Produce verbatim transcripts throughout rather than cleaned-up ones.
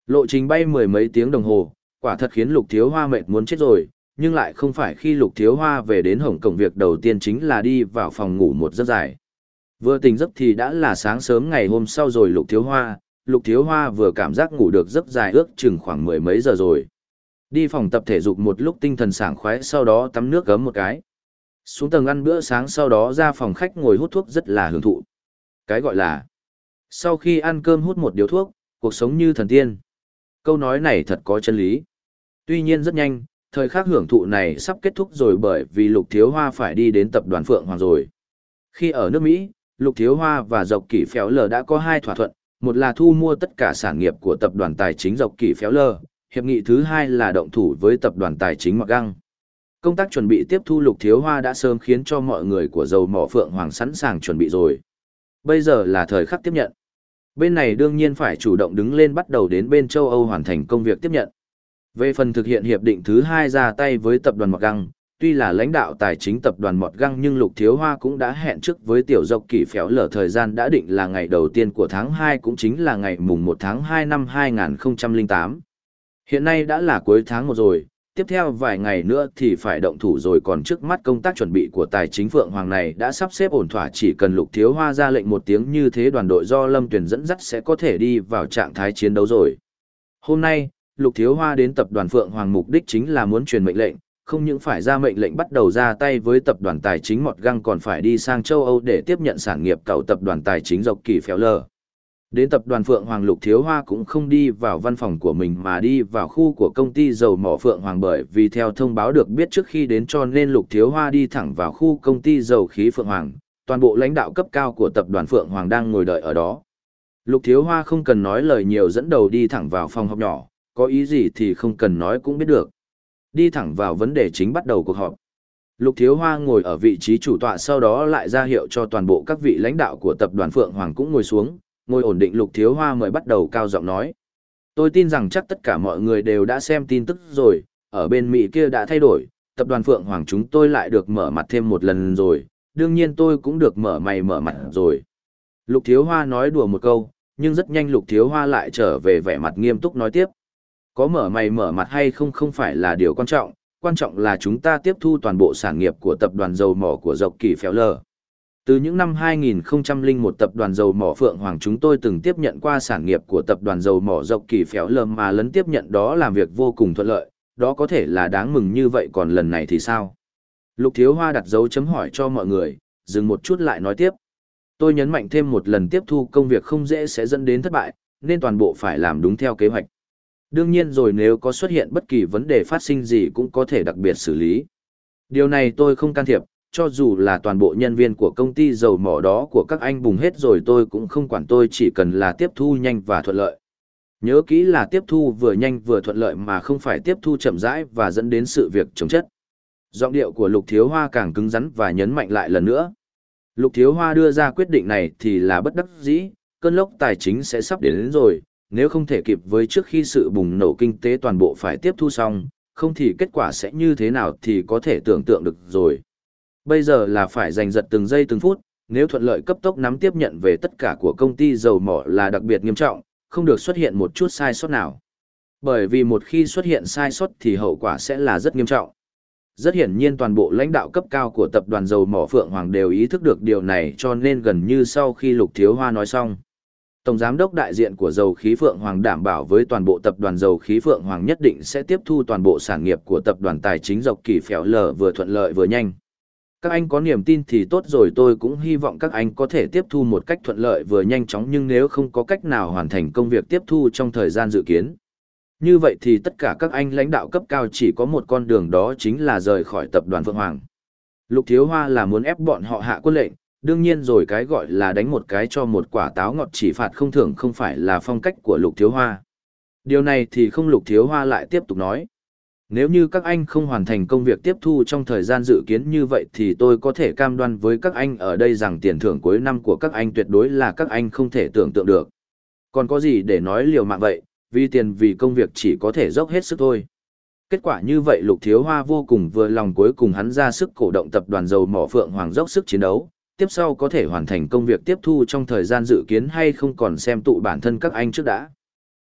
Lộ trình bay mười mấy tiếng đồng hồ, quả thật khiến Lục Thiếu Hoa mệt muốn chết rồi, nhưng lại không phải khi Lục Thiếu Hoa về đến Hồng Kông việc đầu tiên chính là đi vào phòng ngủ một giấc dài. Vừa tỉnh giấc thì đã là sáng sớm ngày hôm sau rồi Lục Thiếu Hoa, Lục Thiếu Hoa vừa cảm giác ngủ được giấc dài ước chừng khoảng mười mấy giờ rồi. Đi phòng tập thể dục một lúc tinh thần sảng khoái, sau đó tắm nước gấm một cái. Xuống tầng ăn bữa sáng, sau đó ra phòng khách ngồi hút thuốc rất là hưởng thụ. Cái gọi là sau khi ăn cơm hút một điếu thuốc, cuộc sống như thần tiên. Câu nói này thật có chân lý. Tuy nhiên rất nhanh, thời khắc hưởng thụ này sắp kết thúc rồi, bởi vì Lục Thiếu Hoa phải đi đến tập đoàn Phượng Hoàng rồi. Khi ở nước Mỹ, Lục Thiếu Hoa và Dọc Kỷ Phéo Lờ đã có hai thỏa thuận, một là thu mua tất cả sản nghiệp của tập đoàn tài chính Dọc Kỷ Phéo Lờ, hiệp nghị thứ hai là động thủ với tập đoàn tài chính Mặc Găng. Công tác chuẩn bị tiếp thu Lục Thiếu Hoa đã sớm khiến cho mọi người của dầu mỏ Phượng Hoàng sẵn sàng chuẩn bị rồi. Bây giờ là thời khắc tiếp nhận. Bên này đương nhiên phải chủ động đứng lên, bắt đầu đến bên châu Âu hoàn thành công việc tiếp nhận. Về phần thực hiện hiệp định thứ hai ra tay với tập đoàn Mọt Găng, tuy là lãnh đạo tài chính tập đoàn Mọt Găng nhưng Lục Thiếu Hoa cũng đã hẹn trước với Tiểu Dọc Kỷ Phéo Lờ, thời gian đã định là ngày đầu tiên của tháng hai, cũng chính là ngày mùng một tháng hai năm hai nghìn không trăm lẻ tám. Hiện nay đã là cuối tháng một rồi, tiếp theo vài ngày nữa thì phải động thủ rồi, còn trước mắt công tác chuẩn bị của tài chính Phượng Hoàng này đã sắp xếp ổn thỏa, chỉ cần Lục Thiếu Hoa ra lệnh một tiếng như thế, đoàn đội do Lâm Tuyền dẫn dắt sẽ có thể đi vào trạng thái chiến đấu rồi. Hôm nay, Lục Thiếu Hoa đến tập đoàn Phượng Hoàng mục đích chính là muốn truyền mệnh lệnh, không những phải ra mệnh lệnh bắt đầu ra tay với tập đoàn tài chính Mọt Găng, còn phải đi sang châu Âu để tiếp nhận sản nghiệp cậu tập đoàn tài chính Dọc Kỷ Phéo Lờ. Đến tập đoàn Phượng Hoàng, Lục Thiếu Hoa cũng không đi vào văn phòng của mình mà đi vào khu của công ty dầu mỏ Phượng Hoàng, bởi vì theo thông báo được biết trước khi đến cho nên Lục Thiếu Hoa đi thẳng vào khu công ty dầu khí Phượng Hoàng, toàn bộ lãnh đạo cấp cao của tập đoàn Phượng Hoàng đang ngồi đợi ở đó. Lục Thiếu Hoa không cần nói lời nhiều, dẫn đầu đi thẳng vào phòng họp nhỏ, có ý gì thì không cần nói cũng biết được. Đi thẳng vào vấn đề chính, bắt đầu cuộc họp. Lục Thiếu Hoa ngồi ở vị trí chủ tọa, sau đó lại ra hiệu cho toàn bộ các vị lãnh đạo của tập đoàn Phượng Hoàng cũng ngồi xuống. Ngồi ổn định, Lục Thiếu Hoa mới bắt đầu cao giọng nói. Tôi tin rằng chắc tất cả mọi người đều đã xem tin tức rồi, ở bên Mỹ kia đã thay đổi, tập đoàn Phượng Hoàng chúng tôi lại được mở mặt thêm một lần rồi, đương nhiên tôi cũng được mở mày mở mặt rồi. Lục Thiếu Hoa nói đùa một câu, nhưng rất nhanh Lục Thiếu Hoa lại trở về vẻ mặt nghiêm túc nói tiếp. Có mở mày mở mặt hay không không phải là điều quan trọng, quan trọng là chúng ta tiếp thu toàn bộ sản nghiệp của tập đoàn dầu mỏ của Dọc Kỷ Phéo Lờ. Từ những năm hai nghìn không trăm lẻ một, tập đoàn dầu mỏ Phượng Hoàng chúng tôi từng tiếp nhận qua sản nghiệp của tập đoàn dầu mỏ Dọc Kỷ Phéo Lờ, mà lấn tiếp nhận đó làm việc vô cùng thuận lợi, đó có thể là đáng mừng như vậy, còn lần này thì sao? Lục Thiếu Hoa đặt dấu chấm hỏi cho mọi người, dừng một chút lại nói tiếp. Tôi nhấn mạnh thêm một lần, tiếp thu công việc không dễ sẽ dẫn đến thất bại, nên toàn bộ phải làm đúng theo kế hoạch. Đương nhiên rồi, nếu có xuất hiện bất kỳ vấn đề phát sinh gì cũng có thể đặc biệt xử lý. Điều này tôi không can thiệp, cho dù là toàn bộ nhân viên của công ty dầu mỏ đó của các anh bùng hết rồi tôi cũng không quản, tôi chỉ cần là tiếp thu nhanh và thuận lợi. Nhớ kỹ là tiếp thu vừa nhanh vừa thuận lợi, mà không phải tiếp thu chậm rãi và dẫn đến sự việc chồng chất. Giọng điệu của Lục Thiếu Hoa càng cứng rắn và nhấn mạnh lại lần nữa. Lục Thiếu Hoa đưa ra quyết định này thì là bất đắc dĩ, cơn lốc tài chính sẽ sắp đến, đến rồi, nếu không thể kịp với trước khi sự bùng nổ kinh tế toàn bộ phải tiếp thu xong, không thì kết quả sẽ như thế nào thì có thể tưởng tượng được rồi. Bây giờ là phải giành giật từng giây từng phút, nếu thuận lợi cấp tốc nắm tiếp nhận về tất cả của công ty dầu mỏ là đặc biệt nghiêm trọng, không được xuất hiện một chút sai sót nào. Bởi vì một khi xuất hiện sai sót thì hậu quả sẽ là rất nghiêm trọng. Rất hiển nhiên toàn bộ lãnh đạo cấp cao của tập đoàn dầu mỏ Phượng Hoàng đều ý thức được điều này, cho nên gần như sau khi Lục Thiếu Hoa nói xong, Tổng giám đốc đại diện của dầu khí Phượng Hoàng đảm bảo với toàn bộ tập đoàn dầu khí Phượng Hoàng nhất định sẽ tiếp thu toàn bộ sản nghiệp của tập đoàn tài chính Dọc Kỷ Phéo Lờ vừa thuận lợi vừa nhanh. Các anh có niềm tin thì tốt rồi, tôi cũng hy vọng các anh có thể tiếp thu một cách thuận lợi vừa nhanh chóng, nhưng nếu không có cách nào hoàn thành công việc tiếp thu trong thời gian dự kiến, như vậy thì tất cả các anh lãnh đạo cấp cao chỉ có một con đường, đó chính là rời khỏi tập đoàn Phượng Hoàng. Lục Thiếu Hoa là muốn ép bọn họ hạ quân lệnh, đương nhiên rồi, cái gọi là đánh một cái cho một quả táo ngọt chỉ phạt không thưởng không phải là phong cách của Lục Thiếu Hoa. Điều này thì không. Lục Thiếu Hoa lại tiếp tục nói. Nếu như các anh không hoàn thành công việc tiếp thu trong thời gian dự kiến như vậy thì tôi có thể cam đoan với các anh ở đây rằng tiền thưởng cuối năm của các anh tuyệt đối là các anh không thể tưởng tượng được. Còn có gì để nói liều mạng vậy, vì tiền vì công việc chỉ có thể dốc hết sức thôi. Kết quả như vậy Lục Thiếu Hoa vô cùng vừa lòng, cuối cùng hắn ra sức cổ động tập đoàn dầu mỏ Phượng Hoàng dốc sức chiến đấu, tiếp sau có thể hoàn thành công việc tiếp thu trong thời gian dự kiến hay không còn xem tụ bản thân các anh trước đã.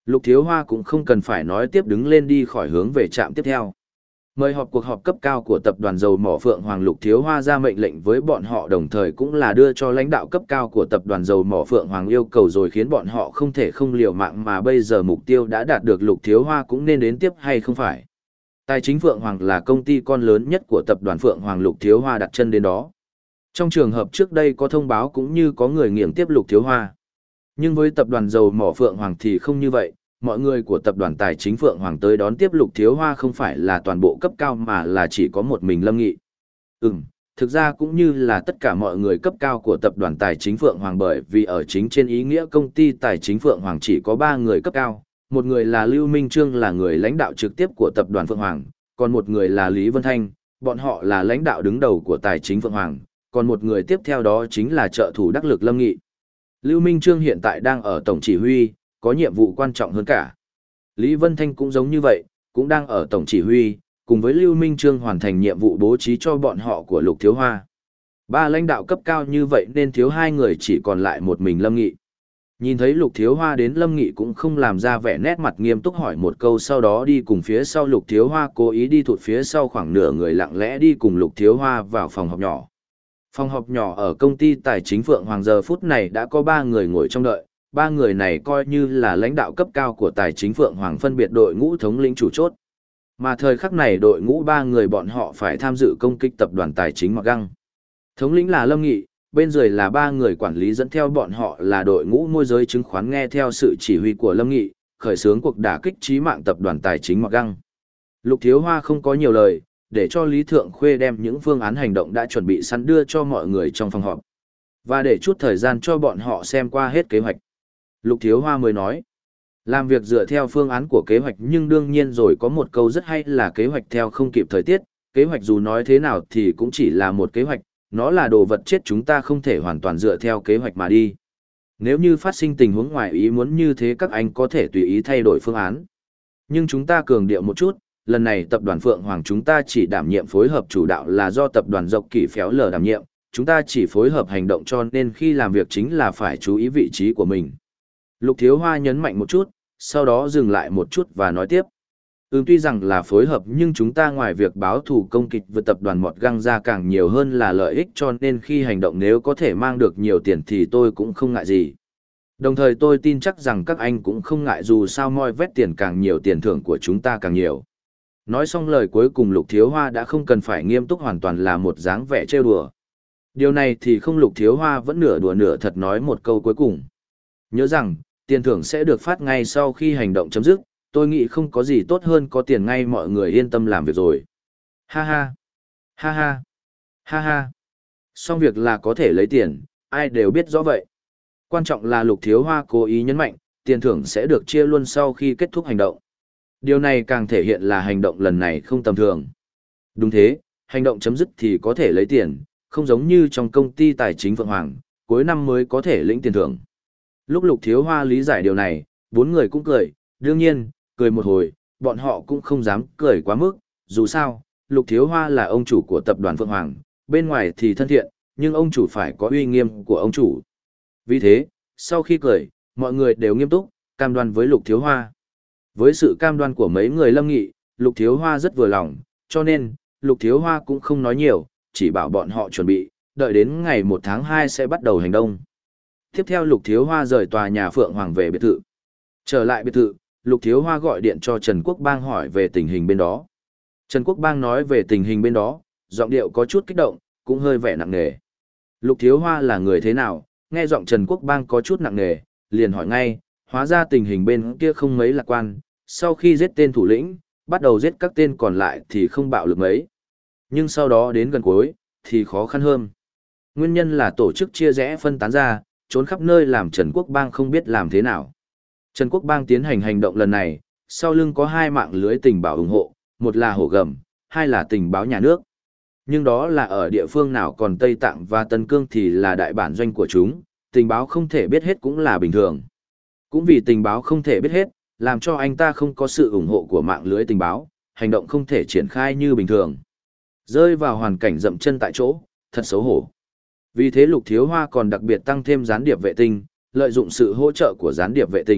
Lục Thiếu Hoa cũng không cần phải nói tiếp đứng lên đi khỏi hướng về trạm tiếp theo. Mời họp cuộc họp cấp cao của tập đoàn dầu mỏ Phượng Hoàng. Lục Thiếu Hoa ra mệnh lệnh với bọn họ, đồng thời cũng là đưa cho lãnh đạo cấp cao của tập đoàn dầu mỏ Phượng Hoàng yêu cầu rồi, khiến bọn họ không thể không liều mạng, mà bây giờ mục tiêu đã đạt được, Lục Thiếu Hoa cũng nên đến tiếp hay không phải. Tài chính Phượng Hoàng là công ty con lớn nhất của tập đoàn Phượng Hoàng, Lục Thiếu Hoa đặt chân đến đó. Trong trường hợp trước đây có thông báo cũng như có người nghiền tiếp Lục Thiếu Hoa. Nhưng với tập đoàn dầu mỏ Phượng Hoàng thì không như vậy, mọi người của tập đoàn tài chính Phượng Hoàng tới đón tiếp Lục Thiếu Hoa không phải là toàn bộ cấp cao mà là chỉ có một mình Lâm Nghị. Ừm, thực ra cũng như là tất cả mọi người cấp cao của tập đoàn tài chính Phượng Hoàng, bởi vì ở chính trên ý nghĩa công ty tài chính Phượng Hoàng chỉ có ba người cấp cao, một người là Lưu Minh Trương là người lãnh đạo trực tiếp của tập đoàn Phượng Hoàng, còn một người là Lý Vân Thanh, bọn họ là lãnh đạo đứng đầu của tài chính Phượng Hoàng, còn một người tiếp theo đó chính là trợ thủ đắc lực Lâm Nghị. Lưu Minh Trương hiện tại đang ở tổng chỉ huy, có nhiệm vụ quan trọng hơn cả. Lý Vân Thanh cũng giống như vậy, cũng đang ở tổng chỉ huy, cùng với Lưu Minh Trương hoàn thành nhiệm vụ bố trí cho bọn họ của Lục Thiếu Hoa. Ba lãnh đạo cấp cao như vậy nên thiếu hai người, chỉ còn lại một mình Lâm Nghị. Nhìn thấy Lục Thiếu Hoa đến, Lâm Nghị cũng không làm ra vẻ nét mặt nghiêm túc, hỏi một câu sau đó đi cùng phía sau Lục Thiếu Hoa, cố ý đi thụt phía sau khoảng nửa người, lặng lẽ đi cùng Lục Thiếu Hoa vào phòng họp nhỏ. Phòng họp nhỏ ở công ty tài chính Phượng Hoàng giờ phút này đã có ba người ngồi trong đợi, ba người này coi như là lãnh đạo cấp cao của tài chính Phượng Hoàng, phân biệt đội ngũ thống lĩnh chủ chốt. Mà thời khắc này đội ngũ ba người bọn họ phải tham dự công kích tập đoàn tài chính Mặc Găng. Thống lĩnh là Lâm Nghị, bên dưới là ba người quản lý dẫn theo bọn họ là đội ngũ môi giới chứng khoán, nghe theo sự chỉ huy của Lâm Nghị, khởi xướng cuộc đả kích chí mạng tập đoàn tài chính Mặc Găng. Lục Thiếu Hoa không có nhiều lời, để cho Lý Thượng Khuê đem những phương án hành động đã chuẩn bị sẵn đưa cho mọi người trong phòng họp. Và để chút thời gian cho bọn họ xem qua hết kế hoạch. Lục Thiếu Hoa mới nói, làm việc dựa theo phương án của kế hoạch, nhưng đương nhiên rồi có một câu rất hay là kế hoạch theo không kịp thời tiết, kế hoạch dù nói thế nào thì cũng chỉ là một kế hoạch, nó là đồ vật chết, chúng ta không thể hoàn toàn dựa theo kế hoạch mà đi. Nếu như phát sinh tình huống ngoài ý muốn như thế, các anh có thể tùy ý thay đổi phương án. Nhưng chúng ta cường điệu một chút, lần này tập đoàn Phượng Hoàng chúng ta chỉ đảm nhiệm phối hợp chủ đạo, là do tập đoàn Dọc Kỳ Phéo Lờ đảm nhiệm, chúng ta chỉ phối hợp hành động, cho nên khi làm việc chính là phải chú ý vị trí của mình. Lục Thiếu Hoa nhấn mạnh một chút, sau đó dừng lại một chút và nói tiếp. Ừm, tuy rằng là phối hợp nhưng chúng ta ngoài việc báo thù công kích với tập đoàn Mọt Găng ra càng nhiều hơn là lợi ích, cho nên khi hành động nếu có thể mang được nhiều tiền thì tôi cũng không ngại gì. Đồng thời tôi tin chắc rằng các anh cũng không ngại, dù sao moi vét tiền càng nhiều tiền thưởng của chúng ta càng nhiều. Nói xong lời cuối cùng, Lục Thiếu Hoa đã không cần phải nghiêm túc, hoàn toàn là một dáng vẻ trêu đùa. Điều này thì không, Lục Thiếu Hoa vẫn nửa đùa nửa thật nói một câu cuối cùng. Nhớ rằng, tiền thưởng sẽ được phát ngay sau khi hành động chấm dứt, tôi nghĩ không có gì tốt hơn có tiền ngay, mọi người yên tâm làm việc rồi. Ha ha, ha ha, ha ha. Xong việc là có thể lấy tiền, ai đều biết rõ vậy. Quan trọng là Lục Thiếu Hoa cố ý nhấn mạnh, tiền thưởng sẽ được chia luôn sau khi kết thúc hành động. Điều này càng thể hiện là hành động lần này không tầm thường. Đúng thế, hành động chấm dứt thì có thể lấy tiền, không giống như trong công ty tài chính Phượng Hoàng, cuối năm mới có thể lĩnh tiền thưởng. Lúc Lục Thiếu Hoa lý giải điều này, bốn người cũng cười, đương nhiên, cười một hồi, bọn họ cũng không dám cười quá mức, dù sao, Lục Thiếu Hoa là ông chủ của tập đoàn Phượng Hoàng, bên ngoài thì thân thiện, nhưng ông chủ phải có uy nghiêm của ông chủ. Vì thế, sau khi cười, mọi người đều nghiêm túc, cam đoan với Lục Thiếu Hoa. Với sự cam đoan của mấy người Lâm Nghị, Lục Thiếu Hoa rất vừa lòng, cho nên, Lục Thiếu Hoa cũng không nói nhiều, chỉ bảo bọn họ chuẩn bị, đợi đến ngày một tháng hai sẽ bắt đầu hành động. Tiếp theo Lục Thiếu Hoa rời tòa nhà Phượng Hoàng về biệt thự. Trở lại biệt thự, Lục Thiếu Hoa gọi điện cho Trần Quốc Bang hỏi về tình hình bên đó. Trần Quốc Bang nói về tình hình bên đó, giọng điệu có chút kích động, cũng hơi vẻ nặng nề. Lục Thiếu Hoa là người thế nào, nghe giọng Trần Quốc Bang có chút nặng nề, liền hỏi ngay, hóa ra tình hình bên kia không mấy lạc quan, sau khi giết tên thủ lĩnh, bắt đầu giết các tên còn lại thì không bạo lực mấy. Nhưng sau đó đến gần cuối, thì khó khăn hơn. Nguyên nhân là tổ chức chia rẽ phân tán ra, trốn khắp nơi làm Trần Quốc Bang không biết làm thế nào. Trần Quốc Bang tiến hành hành động lần này, sau lưng có hai mạng lưới tình báo ủng hộ, một là Hổ Gầm, hai là tình báo nhà nước. Nhưng đó là ở địa phương nào, còn Tây Tạng và Tân Cương thì là đại bản doanh của chúng, tình báo không thể biết hết cũng là bình thường. Cũng vì tình báo không thể biết hết, làm cho anh ta không có sự ủng hộ của mạng lưới tình báo, hành động không thể triển khai như bình thường. Rơi vào hoàn cảnh dậm chân tại chỗ, thật xấu hổ. Vì thế Lục Thiếu Hoa còn đặc biệt tăng thêm gián điệp vệ tinh, lợi dụng sự hỗ trợ của gián điệp vệ tinh,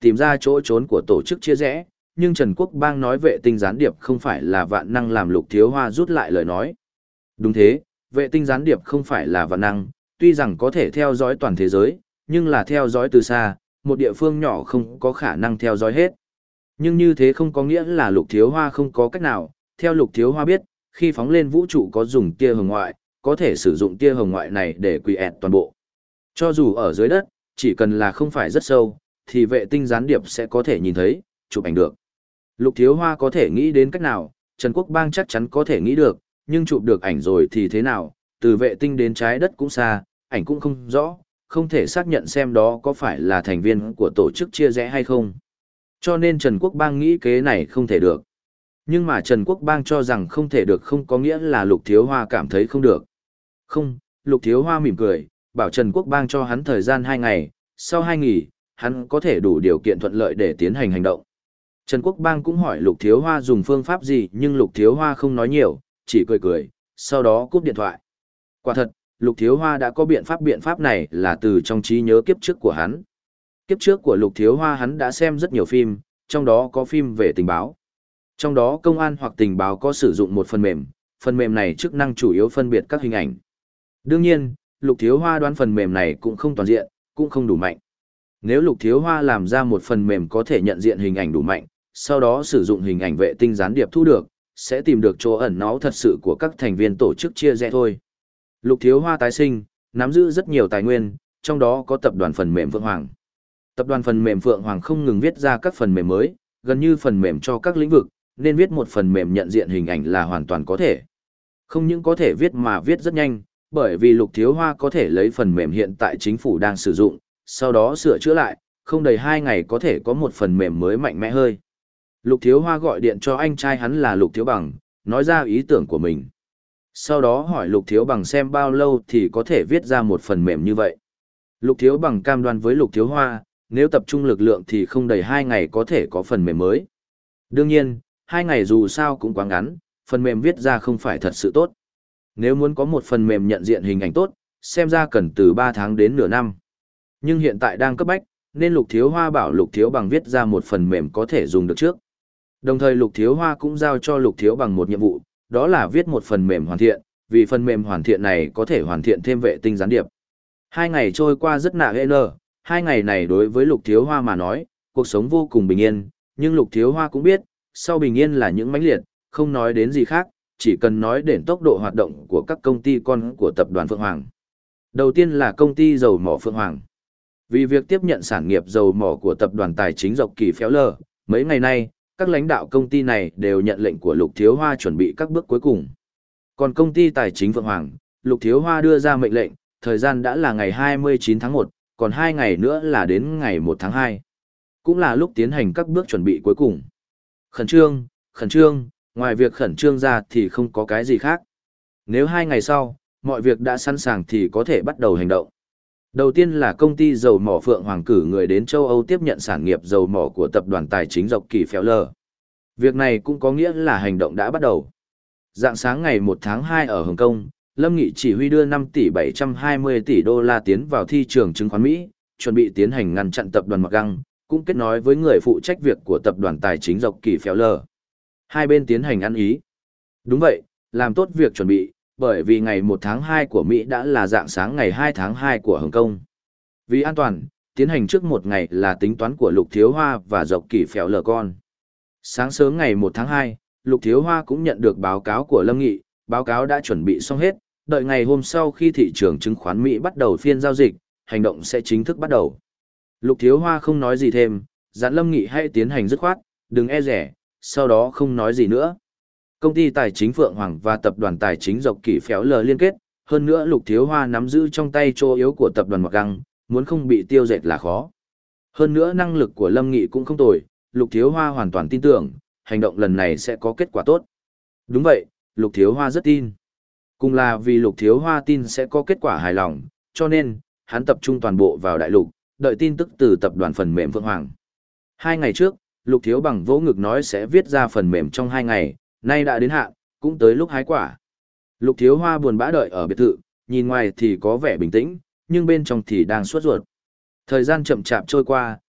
tìm ra chỗ trốn của tổ chức chia rẽ, nhưng Trần Quốc Bang nói vệ tinh gián điệp không phải là vạn năng làm Lục Thiếu Hoa rút lại lời nói. Đúng thế, vệ tinh gián điệp không phải là vạn năng, tuy rằng có thể theo dõi toàn thế giới, nhưng là theo dõi từ xa, một địa phương nhỏ không có khả năng theo dõi hết. Nhưng như thế không có nghĩa là Lục Thiếu Hoa không có cách nào, theo Lục Thiếu Hoa biết, khi phóng lên vũ trụ có dùng tia hồng ngoại, có thể sử dụng tia hồng ngoại này để quỷ ẹt toàn bộ. Cho dù ở dưới đất, chỉ cần là không phải rất sâu, thì vệ tinh gián điệp sẽ có thể nhìn thấy, chụp ảnh được. Lục Thiếu Hoa có thể nghĩ đến cách nào, Trần Quốc Bang chắc chắn có thể nghĩ được, nhưng chụp được ảnh rồi thì thế nào, từ vệ tinh đến trái đất cũng xa, ảnh cũng không rõ, không thể xác nhận xem đó có phải là thành viên của tổ chức chia rẽ hay không. Cho nên Trần Quốc Bang nghĩ kế này không thể được. Nhưng mà Trần Quốc Bang cho rằng không thể được không có nghĩa là Lục Thiếu Hoa cảm thấy không được. Không, Lục Thiếu Hoa mỉm cười, bảo Trần Quốc Bang cho hắn thời gian hai ngày, sau hai nghỉ, hắn có thể đủ điều kiện thuận lợi để tiến hành hành động. Trần Quốc Bang cũng hỏi Lục Thiếu Hoa dùng phương pháp gì nhưng Lục Thiếu Hoa không nói nhiều, chỉ cười cười, sau đó cúp điện thoại. Quả thật, Lục Thiếu Hoa đã có biện pháp biện pháp này là từ trong trí nhớ kiếp trước của hắn. Kiếp trước của Lục Thiếu Hoa hắn đã xem rất nhiều phim, trong đó có phim về tình báo. Trong đó công an hoặc tình báo có sử dụng một phần mềm, phần mềm này chức năng chủ yếu phân biệt các hình ảnh. Đương nhiên, Lục Thiếu Hoa đoán phần mềm này cũng không toàn diện, cũng không đủ mạnh. Nếu Lục Thiếu Hoa làm ra một phần mềm có thể nhận diện hình ảnh đủ mạnh, sau đó sử dụng hình ảnh vệ tinh gián điệp thu được, sẽ tìm được chỗ ẩn náu thật sự của các thành viên tổ chức chia rẽ thôi. Lục Thiếu Hoa tái sinh, nắm giữ rất nhiều tài nguyên, trong đó có tập đoàn phần mềm Phượng Hoàng. Tập đoàn phần mềm Phượng Hoàng không ngừng viết ra các phần mềm mới, gần như phần mềm cho các lĩnh vực, nên viết một phần mềm nhận diện hình ảnh là hoàn toàn có thể. Không những có thể viết mà viết rất nhanh, bởi vì Lục Thiếu Hoa có thể lấy phần mềm hiện tại chính phủ đang sử dụng, sau đó sửa chữa lại, không đầy hai ngày có thể có một phần mềm mới mạnh mẽ hơi. Lục Thiếu Hoa gọi điện cho anh trai hắn là Lục Thiếu Bằng, nói ra ý tưởng của mình. Sau đó hỏi Lục Thiếu Bằng xem bao lâu thì có thể viết ra một phần mềm như vậy. Lục Thiếu Bằng cam đoan với Lục Thiếu Hoa, nếu tập trung lực lượng thì không đầy hai ngày có thể có phần mềm mới. Đương nhiên, hai ngày dù sao cũng quá ngắn, phần mềm viết ra không phải thật sự tốt. Nếu muốn có một phần mềm nhận diện hình ảnh tốt, xem ra cần từ ba tháng đến nửa năm. Nhưng hiện tại đang cấp bách, nên Lục Thiếu Hoa bảo Lục Thiếu Bằng viết ra một phần mềm có thể dùng được trước. Đồng thời Lục Thiếu Hoa cũng giao cho Lục Thiếu Bằng một nhiệm vụ, đó là viết một phần mềm hoàn thiện, vì phần mềm hoàn thiện này có thể hoàn thiện thêm vệ tinh gián điệp. Hai ngày trôi qua rất nạ ghê nở, hai ngày này đối với Lục Thiếu Hoa mà nói, cuộc sống vô cùng bình yên, nhưng Lục Thiếu Hoa cũng biết, sau bình yên là những mãnh liệt, không nói đến gì khác, chỉ cần nói đến tốc độ hoạt động của các công ty con của tập đoàn Phượng Hoàng. Đầu tiên là công ty dầu mỏ Phượng Hoàng. Vì việc tiếp nhận sản nghiệp dầu mỏ của tập đoàn tài chính Dọc Kỳ Phéo Lờ, mấy ngày nay, các lãnh đạo công ty này đều nhận lệnh của Lục Thiếu Hoa chuẩn bị các bước cuối cùng. Còn công ty tài chính Phượng Hoàng, Lục Thiếu Hoa đưa ra mệnh lệnh, thời gian đã là ngày hai mươi chín tháng một, còn hai ngày nữa là đến ngày một tháng hai. Cũng là lúc tiến hành các bước chuẩn bị cuối cùng. Khẩn trương, khẩn trương, ngoài việc khẩn trương ra thì không có cái gì khác. Nếu hai ngày sau, mọi việc đã sẵn sàng thì có thể bắt đầu hành động. Đầu tiên là công ty dầu mỏ Phượng Hoàng cử người đến châu Âu tiếp nhận sản nghiệp dầu mỏ của tập đoàn tài chính Dọc Kỳ Phéo Lờ. Việc này cũng có nghĩa là hành động đã bắt đầu. Dạng sáng ngày một tháng hai ở Hồng Kông, Lâm Nghị chỉ huy đưa năm tỷ bảy trăm hai mươi tỷ đô la tiến vào thị trường chứng khoán Mỹ, chuẩn bị tiến hành ngăn chặn tập đoàn Mặc Găng, cũng kết nối với người phụ trách việc của tập đoàn tài chính Dọc Kỳ Phéo Lờ. Hai bên tiến hành ăn ý. Đúng vậy, làm tốt việc chuẩn bị, bởi vì ngày một tháng hai của Mỹ đã là dạng sáng ngày hai tháng hai của Hồng Kông. Vì an toàn, tiến hành trước một ngày là tính toán của Lục Thiếu Hoa và Dọc Kỳ Phéo Lờ con. Sáng sớm ngày một tháng hai, Lục Thiếu Hoa cũng nhận được báo cáo của Lâm Nghị, báo cáo đã chuẩn bị xong hết, đợi ngày hôm sau khi thị trường chứng khoán Mỹ bắt đầu phiên giao dịch, hành động sẽ chính thức bắt đầu. Lục Thiếu Hoa không nói gì thêm, dặn Lâm Nghị hãy tiến hành dứt khoát, đừng e rẻ, sau đó không nói gì nữa. Công ty tài chính Phượng Hoàng và tập đoàn tài chính Dọc Kỳ Phéo Lờ liên kết, hơn nữa Lục Thiếu Hoa nắm giữ trong tay chỗ yếu của tập đoàn Mặc Găng, muốn không bị tiêu diệt là khó. Hơn nữa năng lực của Lâm Nghị cũng không tồi, Lục Thiếu Hoa hoàn toàn tin tưởng, hành động lần này sẽ có kết quả tốt. Đúng vậy, Lục Thiếu Hoa rất tin. Cùng là vì Lục Thiếu Hoa tin sẽ có kết quả hài lòng, cho nên, hắn tập trung toàn bộ vào đại lục, đợi tin tức từ tập đoàn phần mềm Phượng Hoàng. Hai ngày trước, Lục Thiếu Bằng vỗ ngực nói sẽ viết ra phần mềm trong hai ngày, nay đã đến hạn, cũng tới lúc hái quả. Lục Thiếu Hoa buồn bã đợi ở biệt thự, nhìn ngoài thì có vẻ bình tĩnh, nhưng bên trong thì đang sốt ruột. Thời gian chậm chạp trôi qua,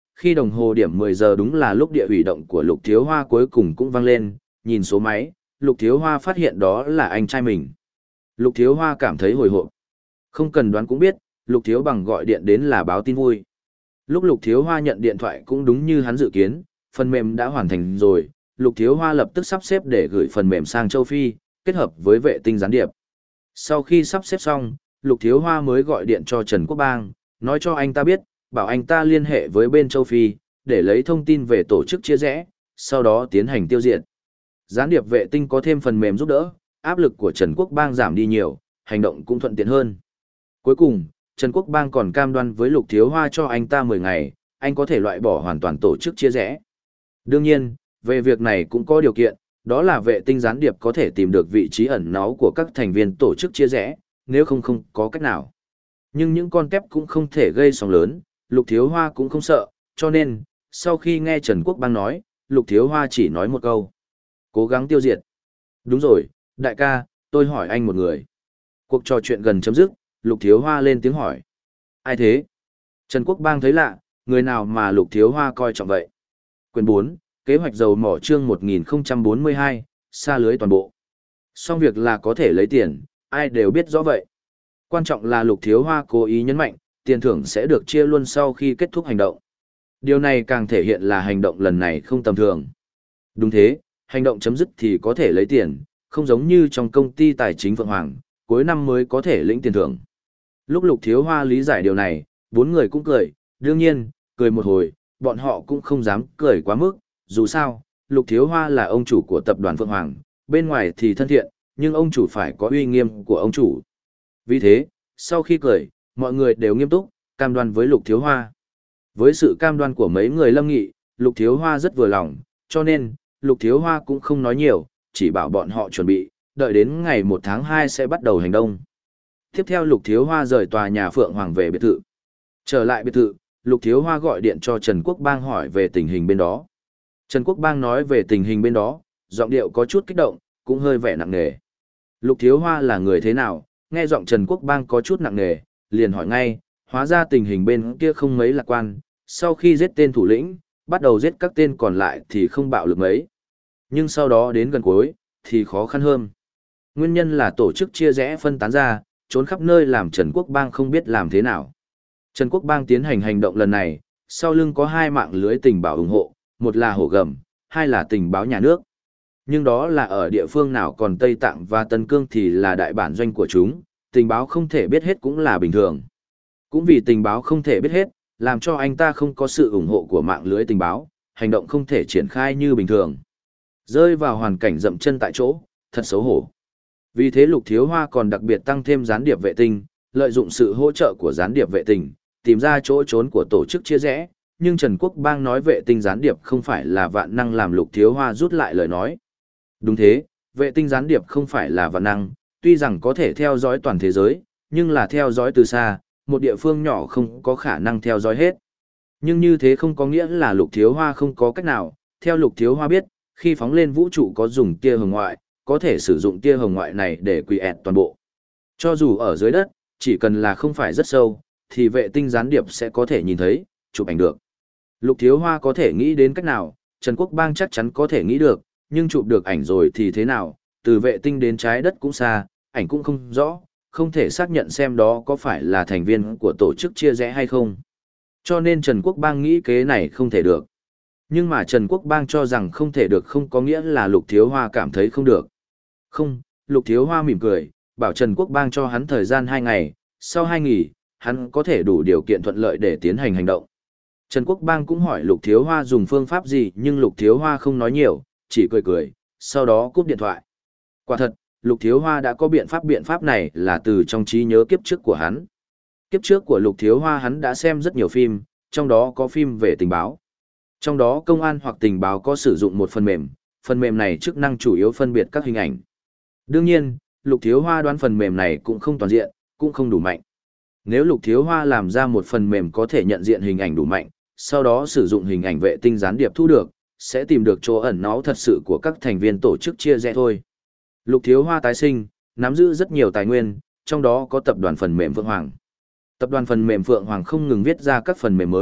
khi đồng hồ điểm mười giờ đúng là lúc địa ủy động của Lục Thiếu Hoa cuối cùng cũng vang lên, nhìn số máy, Lục Thiếu Hoa phát hiện đó là anh trai mình. Lục Thiếu Hoa cảm thấy hồi hộp. Không cần đoán cũng biết, Lục Thiếu Bằng gọi điện đến là báo tin vui. Lúc Lục Thiếu Hoa nhận điện thoại cũng đúng như hắn dự kiến, phần mềm đã hoàn thành rồi, Lục Thiếu Hoa lập tức sắp xếp để gửi phần mềm sang châu Phi, kết hợp với vệ tinh gián điệp. Sau khi sắp xếp xong, Lục Thiếu Hoa mới gọi điện cho Trần Quốc Bang, nói cho anh ta biết, bảo anh ta liên hệ với bên châu Phi, để lấy thông tin về tổ chức chia rẽ, sau đó tiến hành tiêu diệt. Gián điệp vệ tinh có thêm phần mềm giúp đỡ, áp lực của Trần Quốc Bang giảm đi nhiều, hành động cũng thuận tiện hơn. Cuối cùng, Trần Quốc Bang còn cam đoan với Lục Thiếu Hoa cho anh ta mười ngày, anh có thể loại bỏ hoàn toàn tổ chức chia rẽ. Đương nhiên, về việc này cũng có điều kiện, đó là vệ tinh gián điệp có thể tìm được vị trí ẩn náu của các thành viên tổ chức chia rẽ, nếu không không có cách nào. Nhưng những con tép cũng không thể gây sóng lớn, Lục Thiếu Hoa cũng không sợ, cho nên, sau khi nghe Trần Quốc Bang nói, Lục Thiếu Hoa chỉ nói một câu. Cố gắng tiêu diệt. Đúng rồi, đại ca, tôi hỏi anh một người. Cuộc trò chuyện gần chấm dứt, Lục Thiếu Hoa lên tiếng hỏi. Ai thế? Trần Quốc Bang thấy lạ, người nào mà Lục Thiếu Hoa coi trọng vậy? Quyển bốn, kế hoạch dầu mỏ chương một nghìn không trăm bốn mươi hai, xa lưới toàn bộ. Xong việc là có thể lấy tiền, ai đều biết rõ vậy. Quan trọng là Lục Thiếu Hoa cố ý nhấn mạnh, tiền thưởng sẽ được chia luôn sau khi kết thúc hành động. Điều này càng thể hiện là hành động lần này không tầm thường. Đúng thế, hành động chấm dứt thì có thể lấy tiền, không giống như trong công ty tài chính Phượng Hoàng, cuối năm mới có thể lĩnh tiền thưởng. Lúc Lục Thiếu Hoa lý giải điều này, bốn người cũng cười, đương nhiên, cười một hồi, bọn họ cũng không dám cười quá mức, dù sao, Lục Thiếu Hoa là ông chủ của tập đoàn Phượng Hoàng, bên ngoài thì thân thiện, nhưng ông chủ phải có uy nghiêm của ông chủ. Vì thế, sau khi cười, mọi người đều nghiêm túc, cam đoan với Lục Thiếu Hoa. Với sự cam đoan của mấy người Lâm Nghị, Lục Thiếu Hoa rất vừa lòng, cho nên, Lục Thiếu Hoa cũng không nói nhiều, chỉ bảo bọn họ chuẩn bị, đợi đến ngày một tháng hai sẽ bắt đầu hành động. Tiếp theo Lục Thiếu Hoa rời tòa nhà Phượng Hoàng về biệt thự. Trở lại biệt thự, Lục Thiếu Hoa gọi điện cho Trần Quốc Bang hỏi về tình hình bên đó. Trần Quốc Bang nói về tình hình bên đó, giọng điệu có chút kích động, cũng hơi vẻ nặng nề. Lục Thiếu Hoa là người thế nào, nghe giọng Trần Quốc Bang có chút nặng nề, liền hỏi ngay, hóa ra tình hình bên kia không mấy lạc quan, sau khi giết tên thủ lĩnh, bắt đầu giết các tên còn lại thì không bạo lực mấy. Nhưng sau đó đến gần cuối, thì khó khăn hơn. Nguyên nhân là tổ chức chia rẽ phân tán ra, trốn khắp nơi làm Trần Quốc Bang không biết làm thế nào. Trần Quốc Bang tiến hành hành động lần này, sau lưng có hai mạng lưới tình báo ủng hộ, một là Hổ Gầm, hai là tình báo nhà nước. Nhưng đó là ở địa phương nào, còn Tây Tạng và Tân Cương thì là đại bản doanh của chúng, tình báo không thể biết hết cũng là bình thường. Cũng vì tình báo không thể biết hết, làm cho anh ta không có sự ủng hộ của mạng lưới tình báo, hành động không thể triển khai như bình thường. Rơi vào hoàn cảnh dậm chân tại chỗ, thật xấu hổ. Vì thế Lục Thiếu Hoa còn đặc biệt tăng thêm gián điệp vệ tinh, lợi dụng sự hỗ trợ của gián điệp vệ tinh, tìm ra chỗ trốn của tổ chức chia rẽ, nhưng Trần Quốc Bang nói vệ tinh gián điệp không phải là vạn năng, làm Lục Thiếu Hoa rút lại lời nói. Đúng thế, vệ tinh gián điệp không phải là vạn năng, tuy rằng có thể theo dõi toàn thế giới, nhưng là theo dõi từ xa, một địa phương nhỏ không có khả năng theo dõi hết. Nhưng như thế không có nghĩa là Lục Thiếu Hoa không có cách nào, theo Lục Thiếu Hoa biết, khi phóng lên vũ trụ có dùng tia hồng ngoại, có thể sử dụng tia hồng ngoại này để quỷ ẹt toàn bộ. Cho dù ở dưới đất, chỉ cần là không phải rất sâu, thì vệ tinh gián điệp sẽ có thể nhìn thấy, chụp ảnh được. Lục Thiếu Hoa có thể nghĩ đến cách nào, Trần Quốc Bang chắc chắn có thể nghĩ được, nhưng chụp được ảnh rồi thì thế nào, từ vệ tinh đến trái đất cũng xa, ảnh cũng không rõ, không thể xác nhận xem đó có phải là thành viên của tổ chức chia rẽ hay không. Cho nên Trần Quốc Bang nghĩ kế này không thể được. Nhưng mà Trần Quốc Bang cho rằng không thể được không có nghĩa là Lục Thiếu Hoa cảm thấy không được. Không, Lục Thiếu Hoa mỉm cười, bảo Trần Quốc Bang cho hắn thời gian hai ngày, sau hai nghỉ, hắn có thể đủ điều kiện thuận lợi để tiến hành hành động. Trần Quốc Bang cũng hỏi Lục Thiếu Hoa dùng phương pháp gì, nhưng Lục Thiếu Hoa không nói nhiều, chỉ cười cười, sau đó cúp điện thoại. Quả thật, Lục Thiếu Hoa đã có biện pháp, biện pháp này là từ trong trí nhớ kiếp trước của hắn. Kiếp trước của Lục Thiếu Hoa hắn đã xem rất nhiều phim, trong đó có phim về tình báo. Trong đó công an hoặc tình báo có sử dụng một phần mềm, phần mềm này chức năng chủ yếu phân biệt các hình ảnh. Đương nhiên, Lục Thiếu Hoa đoán phần mềm này cũng không toàn diện, cũng không đủ mạnh. Nếu Lục Thiếu Hoa làm ra một phần mềm có thể nhận diện hình ảnh đủ mạnh, sau đó sử dụng hình ảnh vệ tinh gián điệp thu được, sẽ tìm được chỗ ẩn náu thật sự của các thành viên tổ chức chia rẽ thôi. Lục Thiếu Hoa tái sinh, nắm giữ rất nhiều tài nguyên, trong đó có tập đoàn phần mềm Phượng Hoàng. Tập đoàn phần mềm Phượng Hoàng không ngừng viết ra các phần mềm mới,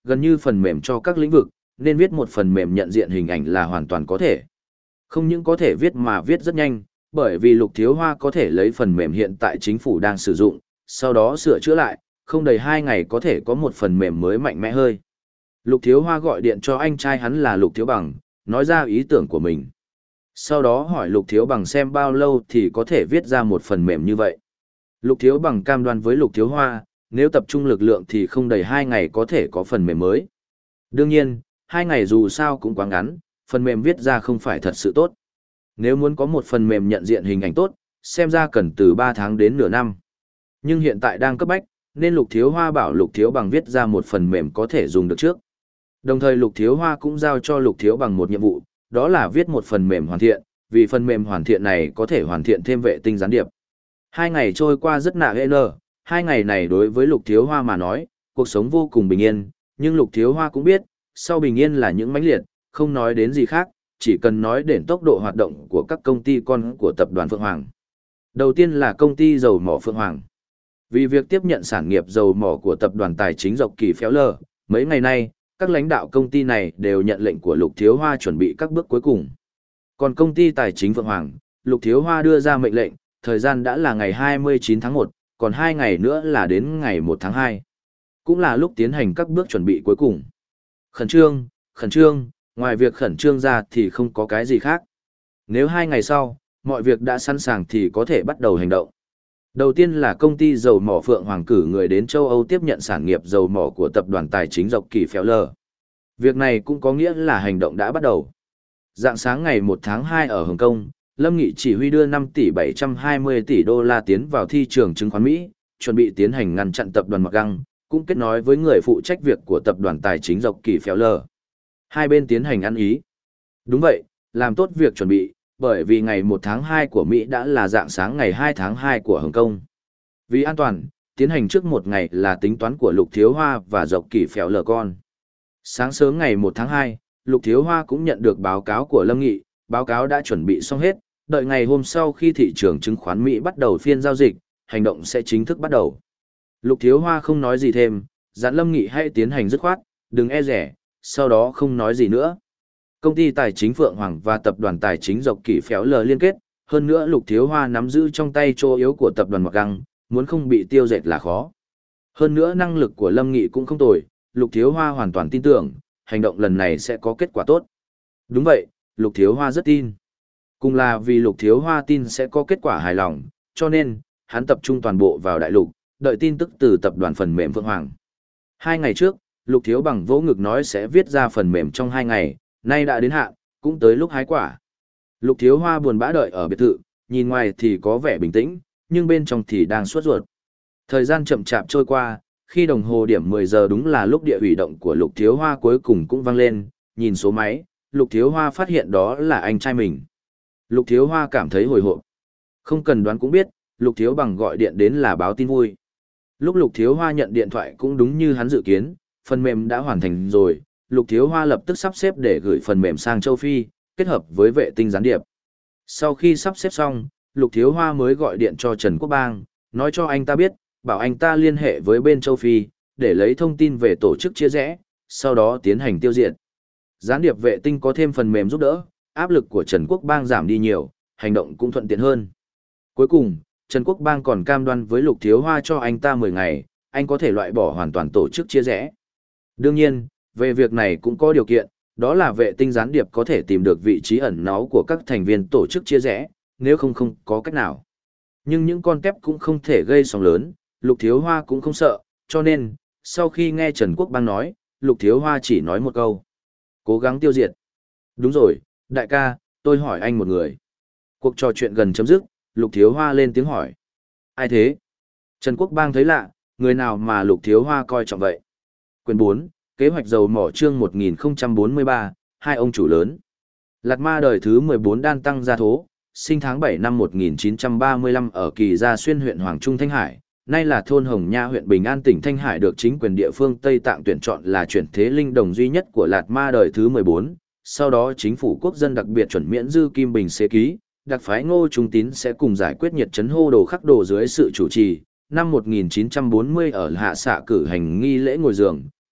gần như phần mềm cho các lĩnh vực, nên viết một phần mềm nhận diện hình ảnh là hoàn toàn có thể. Không những có thể viết mà viết rất nhanh, bởi vì Lục Thiếu Hoa có thể lấy phần mềm hiện tại chính phủ đang sử dụng, sau đó sửa chữa lại, không đầy hai ngày có thể có một phần mềm mới mạnh mẽ hơi. Lục Thiếu Hoa gọi điện cho anh trai hắn là Lục Thiếu Bằng, nói ra ý tưởng của mình. Sau đó hỏi Lục Thiếu Bằng xem bao lâu thì có thể viết ra một phần mềm như vậy. Lục Thiếu Bằng cam đoan với Lục Thiếu Hoa, nếu tập trung lực lượng thì không đầy hai ngày có thể có phần mềm mới. Đương nhiên, hai ngày dù sao cũng quá ngắn, phần mềm viết ra không phải thật sự tốt. Nếu muốn có một phần mềm nhận diện hình ảnh tốt, xem ra cần từ ba tháng đến nửa năm. Nhưng hiện tại đang cấp bách, nên Lục Thiếu Hoa bảo Lục Thiếu Bằng viết ra một phần mềm có thể dùng được trước. Đồng thời Lục Thiếu Hoa cũng giao cho Lục Thiếu Bằng một nhiệm vụ, đó là viết một phần mềm hoàn thiện, vì phần mềm hoàn thiện này có thể hoàn thiện thêm vệ tinh gián điệp. Hai ngày trôi qua rất nạ nở, hai ngày này đối với Lục Thiếu Hoa mà nói, cuộc sống vô cùng bình yên, nhưng Lục Thiếu Hoa cũng biết, sau bình yên là những mãnh liệt, không nói đến gì khác, chỉ cần nói đến tốc độ hoạt động của các công ty con của tập đoàn Phượng Hoàng. Đầu tiên là công ty dầu mỏ Phượng Hoàng. Vì việc tiếp nhận sản nghiệp dầu mỏ của tập đoàn tài chính Dọc Kỳ Phéo Lờ, mấy ngày nay, các lãnh đạo công ty này đều nhận lệnh của Lục Thiếu Hoa chuẩn bị các bước cuối cùng. Còn công ty tài chính Phượng Hoàng, Lục Thiếu Hoa đưa ra mệnh lệnh, thời gian đã là ngày hai mươi chín tháng một, còn hai ngày nữa là đến ngày một tháng hai. Cũng là lúc tiến hành các bước chuẩn bị cuối cùng. Khẩn trương, khẩn trương, ngoài việc khẩn trương ra thì không có cái gì khác. Nếu hai ngày sau, mọi việc đã sẵn sàng thì có thể bắt đầu hành động. Đầu tiên là công ty dầu mỏ Phượng Hoàng cử người đến châu Âu tiếp nhận sản nghiệp dầu mỏ của tập đoàn tài chính Dọc Kỳ Phéo Lờ. Việc này cũng có nghĩa là hành động đã bắt đầu. Dạng sáng ngày một tháng hai ở Hồng Kông, Lâm Nghị chỉ huy đưa năm tỷ bảy trăm hai mươi tỷ đô la tiến vào thị trường chứng khoán Mỹ, chuẩn bị tiến hành ngăn chặn tập đoàn Mặc Găng, cũng kết nối với người phụ trách việc của tập đoàn tài chính Dọc Kỳ Phéo Lờ. Hai bên tiến hành ăn ý. Đúng vậy, làm tốt việc chuẩn bị, bởi vì ngày một tháng hai của Mỹ đã là dạng sáng ngày hai tháng hai của Hồng Kông. Vì an toàn, tiến hành trước một ngày là tính toán của Lục Thiếu Hoa và Dọc Kỳ Phéo Lờ con. Sáng sớm ngày một tháng hai, Lục Thiếu Hoa cũng nhận được báo cáo của Lâm Nghị, báo cáo đã chuẩn bị xong hết, đợi ngày hôm sau khi thị trường chứng khoán Mỹ bắt đầu phiên giao dịch, hành động sẽ chính thức bắt đầu. Lục Thiếu Hoa không nói gì thêm, dặn Lâm Nghị hãy tiến hành dứt khoát, đừng e rẻ, sau đó không nói gì nữa. Công ty tài chính Phượng Hoàng và tập đoàn tài chính Dọc Kỳ Phéo Lờ liên kết, hơn nữa Lục Thiếu Hoa nắm giữ trong tay chỗ yếu của tập đoàn Mặc Găng, muốn không bị tiêu diệt là khó. Hơn nữa năng lực của Lâm Nghị cũng không tồi, Lục Thiếu Hoa hoàn toàn tin tưởng, hành động lần này sẽ có kết quả tốt. Đúng vậy, Lục Thiếu Hoa rất tin. Cùng là vì Lục Thiếu Hoa tin sẽ có kết quả hài lòng, cho nên, hắn tập trung toàn bộ vào đại lục, đợi tin tức từ tập đoàn phần mềm Phượng Hoàng. Hai ngày trước, Lục Thiếu Bằng vỗ ngực nói sẽ viết ra phần mềm trong hai ngày, nay đã đến hạn, cũng tới lúc hái quả. Lục Thiếu Hoa buồn bã đợi ở biệt thự, nhìn ngoài thì có vẻ bình tĩnh, nhưng bên trong thì đang sốt ruột. Thời gian chậm chạp trôi qua, khi đồng hồ điểm mười giờ đúng là lúc địa ủy động của Lục Thiếu Hoa cuối cùng cũng vang lên, nhìn số máy, Lục Thiếu Hoa phát hiện đó là anh trai mình. Lục Thiếu Hoa cảm thấy hồi hộp. Không cần đoán cũng biết, Lục Thiếu Bằng gọi điện đến là báo tin vui. Lúc Lục Thiếu Hoa nhận điện thoại cũng đúng như hắn dự kiến, phần mềm đã hoàn thành rồi, Lục Thiếu Hoa lập tức sắp xếp để gửi phần mềm sang châu Phi, kết hợp với vệ tinh gián điệp. Sau khi sắp xếp xong, Lục Thiếu Hoa mới gọi điện cho Trần Quốc Bang, nói cho anh ta biết, bảo anh ta liên hệ với bên châu Phi, để lấy thông tin về tổ chức chia rẽ, sau đó tiến hành tiêu diệt. Gián điệp vệ tinh có thêm phần mềm giúp đỡ, áp lực của Trần Quốc Bang giảm đi nhiều, hành động cũng thuận tiện hơn. Cuối cùng, Trần Quốc Bang còn cam đoan với Lục Thiếu Hoa cho anh ta mười ngày, anh có thể loại bỏ hoàn toàn tổ chức chia rẽ. Đương nhiên, về việc này cũng có điều kiện, đó là vệ tinh gián điệp có thể tìm được vị trí ẩn náu của các thành viên tổ chức chia rẽ, nếu không không có cách nào. Nhưng những con tép cũng không thể gây sóng lớn, Lục Thiếu Hoa cũng không sợ, cho nên, sau khi nghe Trần Quốc Bang nói, Lục Thiếu Hoa chỉ nói một câu. Cố gắng tiêu diệt. Đúng rồi, đại ca, tôi hỏi anh một người. Cuộc trò chuyện gần chấm dứt, Lục Thiếu Hoa lên tiếng hỏi. Ai thế? Trần Quốc Bang thấy lạ, người nào mà Lục Thiếu Hoa coi trọng vậy? Quyền bốn, kế hoạch dầu mỏ chương một nghìn không trăm bốn mươi ba, hai ông chủ lớn. Lạt Ma đời thứ mười bốn đan tăng gia thố, sinh tháng bảy năm một nghìn chín trăm ba mươi lăm ở Kỳ Gia Xuyên huyện Hoàng Trung Thanh Hải, nay là thôn Hồng Nha huyện Bình An tỉnh Thanh Hải được chính quyền địa phương Tây Tạng tuyển chọn là chuyển thế linh đồng duy nhất của Lạt Ma đời thứ mười bốn. Sau đó chính phủ quốc dân đặc biệt chuẩn miễn dư Kim Bình xế ký, đặc phái Ngô Trung Tín sẽ cùng giải quyết nhiệt chấn hô đồ khắc đồ dưới sự chủ trì. Năm một nghìn chín trăm bốn mươi ở Hạ Xạ cử hành nghi lễ ngồi giường,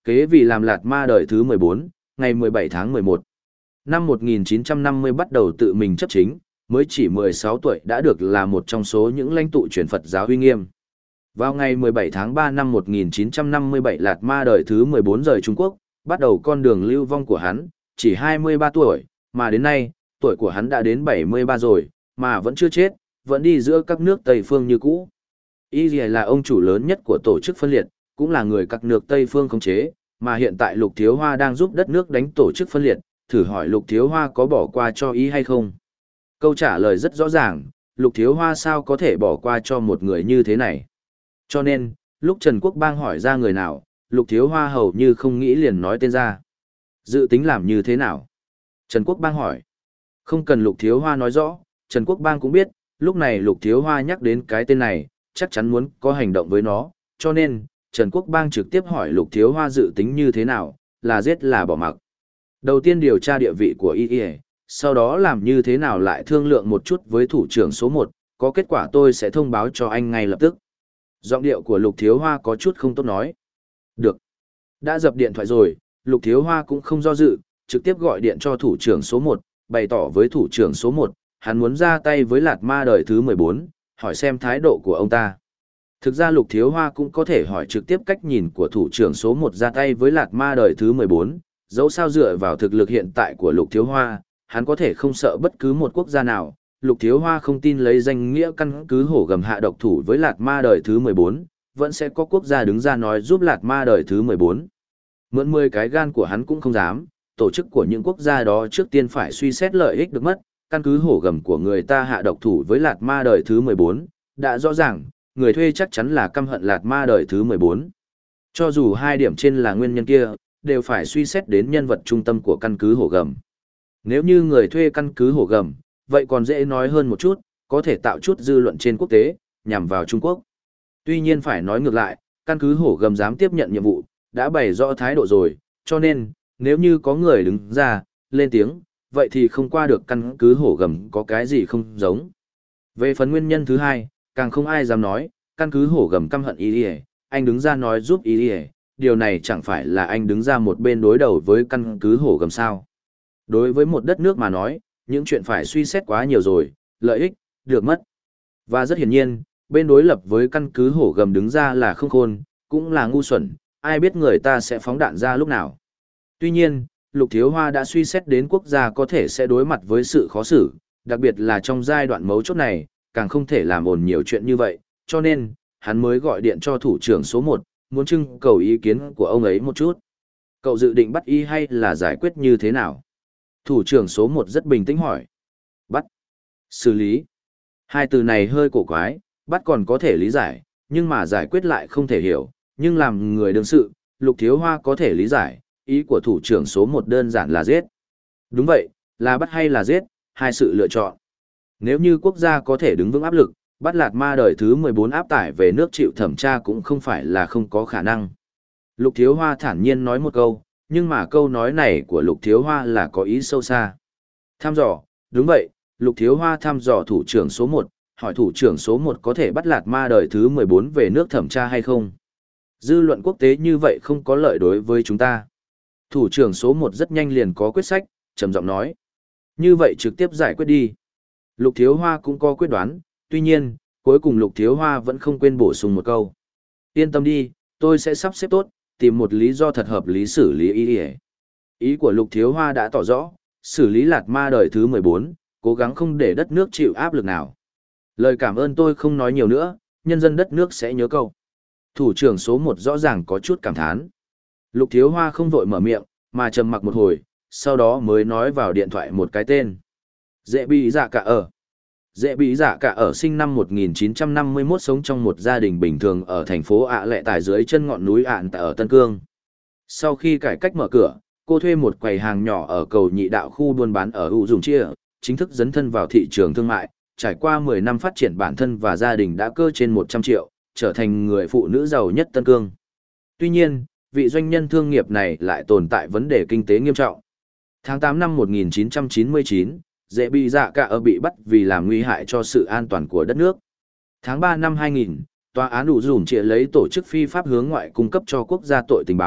Kế vì làm Lạt Ma đời thứ mười bốn, ngày mười bảy tháng mười một. Năm một nghìn chín trăm năm mươi bắt đầu tự mình chấp chính, mới chỉ mười sáu tuổi đã được là một trong số những lãnh tụ truyền Phật giáo uy nghiêm. Vào ngày mười bảy tháng ba năm một nghìn chín trăm năm mươi bảy, Lạt Ma đời thứ mười bốn rời Trung Quốc, bắt đầu con đường lưu vong của hắn, chỉ hai mươi ba tuổi, mà đến nay, tuổi của hắn đã đến bảy mươi ba rồi, mà vẫn chưa chết, vẫn đi giữa các nước Tây phương như cũ. Y là ông chủ lớn nhất của tổ chức phân liệt, cũng là người các nước Tây phương khống chế, mà hiện tại Lục Thiếu Hoa đang giúp đất nước đánh tổ chức phân liệt, thử hỏi Lục Thiếu Hoa có bỏ qua cho Y hay không? Câu trả lời rất rõ ràng, Lục Thiếu Hoa sao có thể bỏ qua cho một người như thế này? Cho nên, lúc Trần Quốc Bang hỏi ra người nào, Lục Thiếu Hoa hầu như không nghĩ liền nói tên ra. Dự tính làm như thế nào? Trần Quốc Bang hỏi. Không cần Lục Thiếu Hoa nói rõ, Trần Quốc Bang cũng biết, lúc này Lục Thiếu Hoa nhắc đến cái tên này, chắc chắn muốn có hành động với nó, cho nên, Trần Quốc Bang trực tiếp hỏi Lục Thiếu Hoa dự tính như thế nào, là giết là bỏ mặc. Đầu tiên điều tra địa vị của Y Y, sau đó làm như thế nào lại thương lượng một chút với thủ trưởng số một, có kết quả tôi sẽ thông báo cho anh ngay lập tức. Giọng điệu của Lục Thiếu Hoa có chút không tốt nói. Được. Đã dập điện thoại rồi, Lục Thiếu Hoa cũng không do dự, trực tiếp gọi điện cho thủ trưởng số một, bày tỏ với thủ trưởng số một, hắn muốn ra tay với Lạt Ma đời thứ mười bốn, hỏi xem thái độ của ông ta. Thực ra Lục Thiếu Hoa cũng có thể hỏi trực tiếp cách nhìn của thủ trưởng số một ra tay với Lạt Ma đời thứ mười bốn, dẫu sao dựa vào thực lực hiện tại của Lục Thiếu Hoa, hắn có thể không sợ bất cứ một quốc gia nào. Lục Thiếu Hoa không tin lấy danh nghĩa căn cứ hổ gầm hạ độc thủ với Lạt Ma đời thứ mười bốn, vẫn sẽ có quốc gia đứng ra nói giúp Lạt Ma đời thứ mười bốn. Mượn mười cái gan của hắn cũng không dám, tổ chức của những quốc gia đó trước tiên phải suy xét lợi ích được mất, căn cứ hổ gầm của người ta hạ độc thủ với Lạt Ma đời thứ mười bốn, đã rõ ràng, người thuê chắc chắn là căm hận Lạt Ma đời thứ mười bốn. Cho dù hai điểm trên là nguyên nhân kia, đều phải suy xét đến nhân vật trung tâm của căn cứ hổ gầm. Nếu như người thuê căn cứ hổ gầm, vậy còn dễ nói hơn một chút, có thể tạo chút dư luận trên quốc tế, nhằm vào Trung Quốc. Tuy nhiên phải nói ngược lại, căn cứ hổ gầm dám tiếp nhận nhiệm vụ, đã bày rõ thái độ rồi, cho nên, nếu như có người đứng ra, lên tiếng, vậy thì không qua được căn cứ hổ gầm có cái gì không giống. Về phần nguyên nhân thứ hai, càng không ai dám nói, căn cứ hổ gầm căm hận Y Y, anh đứng ra nói giúp Y Y, điều này chẳng phải là anh đứng ra một bên đối đầu với căn cứ hổ gầm sao. Đối với một đất nước mà nói, những chuyện phải suy xét quá nhiều rồi, lợi ích, được mất. Và rất hiển nhiên, bên đối lập với căn cứ hổ gầm đứng ra là không khôn, cũng là ngu xuẩn, ai biết người ta sẽ phóng đạn ra lúc nào. Tuy nhiên, Lục Thiếu Hoa đã suy xét đến quốc gia có thể sẽ đối mặt với sự khó xử, đặc biệt là trong giai đoạn mấu chốt này, càng không thể làm ồn nhiều chuyện như vậy, cho nên, hắn mới gọi điện cho thủ trưởng số một, muốn trưng cầu ý kiến của ông ấy một chút. Cậu dự định bắt Y hay là giải quyết như thế nào? Thủ trưởng số một rất bình tĩnh hỏi. Bắt. Xử lý. Hai từ này hơi cổ quái, bắt còn có thể lý giải, nhưng mà giải quyết lại không thể hiểu, nhưng làm người đương sự, Lục Thiếu Hoa có thể lý giải, ý của thủ trưởng số một đơn giản là giết. Đúng vậy, là bắt hay là giết, hai sự lựa chọn. Nếu như quốc gia có thể đứng vững áp lực, bắt Lạt Ma đời thứ mười bốn áp tải về nước chịu thẩm tra cũng không phải là không có khả năng. Lục Thiếu Hoa thản nhiên nói một câu, nhưng mà câu nói này của Lục Thiếu Hoa là có ý sâu xa. Thăm dò, đúng vậy, Lục Thiếu Hoa thăm dò thủ trưởng số một, hỏi thủ trưởng số một có thể bắt Lạt Ma đời thứ mười bốn về nước thẩm tra hay không. Dư luận quốc tế như vậy không có lợi đối với chúng ta. Thủ trưởng số một rất nhanh liền có quyết sách, trầm giọng nói. Như vậy trực tiếp giải quyết đi. Lục Thiếu Hoa cũng có quyết đoán, tuy nhiên, cuối cùng Lục Thiếu Hoa vẫn không quên bổ sung một câu. Yên tâm đi, tôi sẽ sắp xếp tốt, tìm một lý do thật hợp lý xử lý ý ý. Ý của Lục Thiếu Hoa đã tỏ rõ, xử lý Lạt Ma đời thứ mười bốn, cố gắng không để đất nước chịu áp lực nào. Lời cảm ơn tôi không nói nhiều nữa, nhân dân đất nước sẽ nhớ câu. Thủ trưởng số một rõ ràng có chút cảm thán. Lục Thiếu Hoa không vội mở miệng, mà trầm mặc một hồi, sau đó mới nói vào điện thoại một cái tên. Dễ bị dạ cả ở. Dễ bị dạ cả ở sinh năm một nghìn chín trăm năm mươi mốt, sống trong một gia đình bình thường ở thành phố ạ Lệ Tài dưới chân ngọn núi Ạn tại ở Tân Cương. Sau khi cải cách mở cửa, cô thuê một quầy hàng nhỏ ở cầu nhị đạo khu buôn bán ở U Dùng Chia, chính thức dấn thân vào thị trường thương mại, trải qua mười năm phát triển bản thân và gia đình đã cơ trên một trăm triệu, trở thành người phụ nữ giàu nhất Tân Cương. Tuy nhiên, vị doanh nhân thương nghiệp này lại tồn tại vấn đề kinh tế nghiêm trọng. Tháng tám năm một nghìn chín trăm chín mươi chín, Dễ bị dạ cả ở bị bắt vì làm nguy hại cho sự an toàn của đất nước. Tháng ba năm hai nghìn, tòa án U Dùng Chia lấy tổ chức phi pháp hướng ngoại cung cấp cho quốc gia tội tình báo,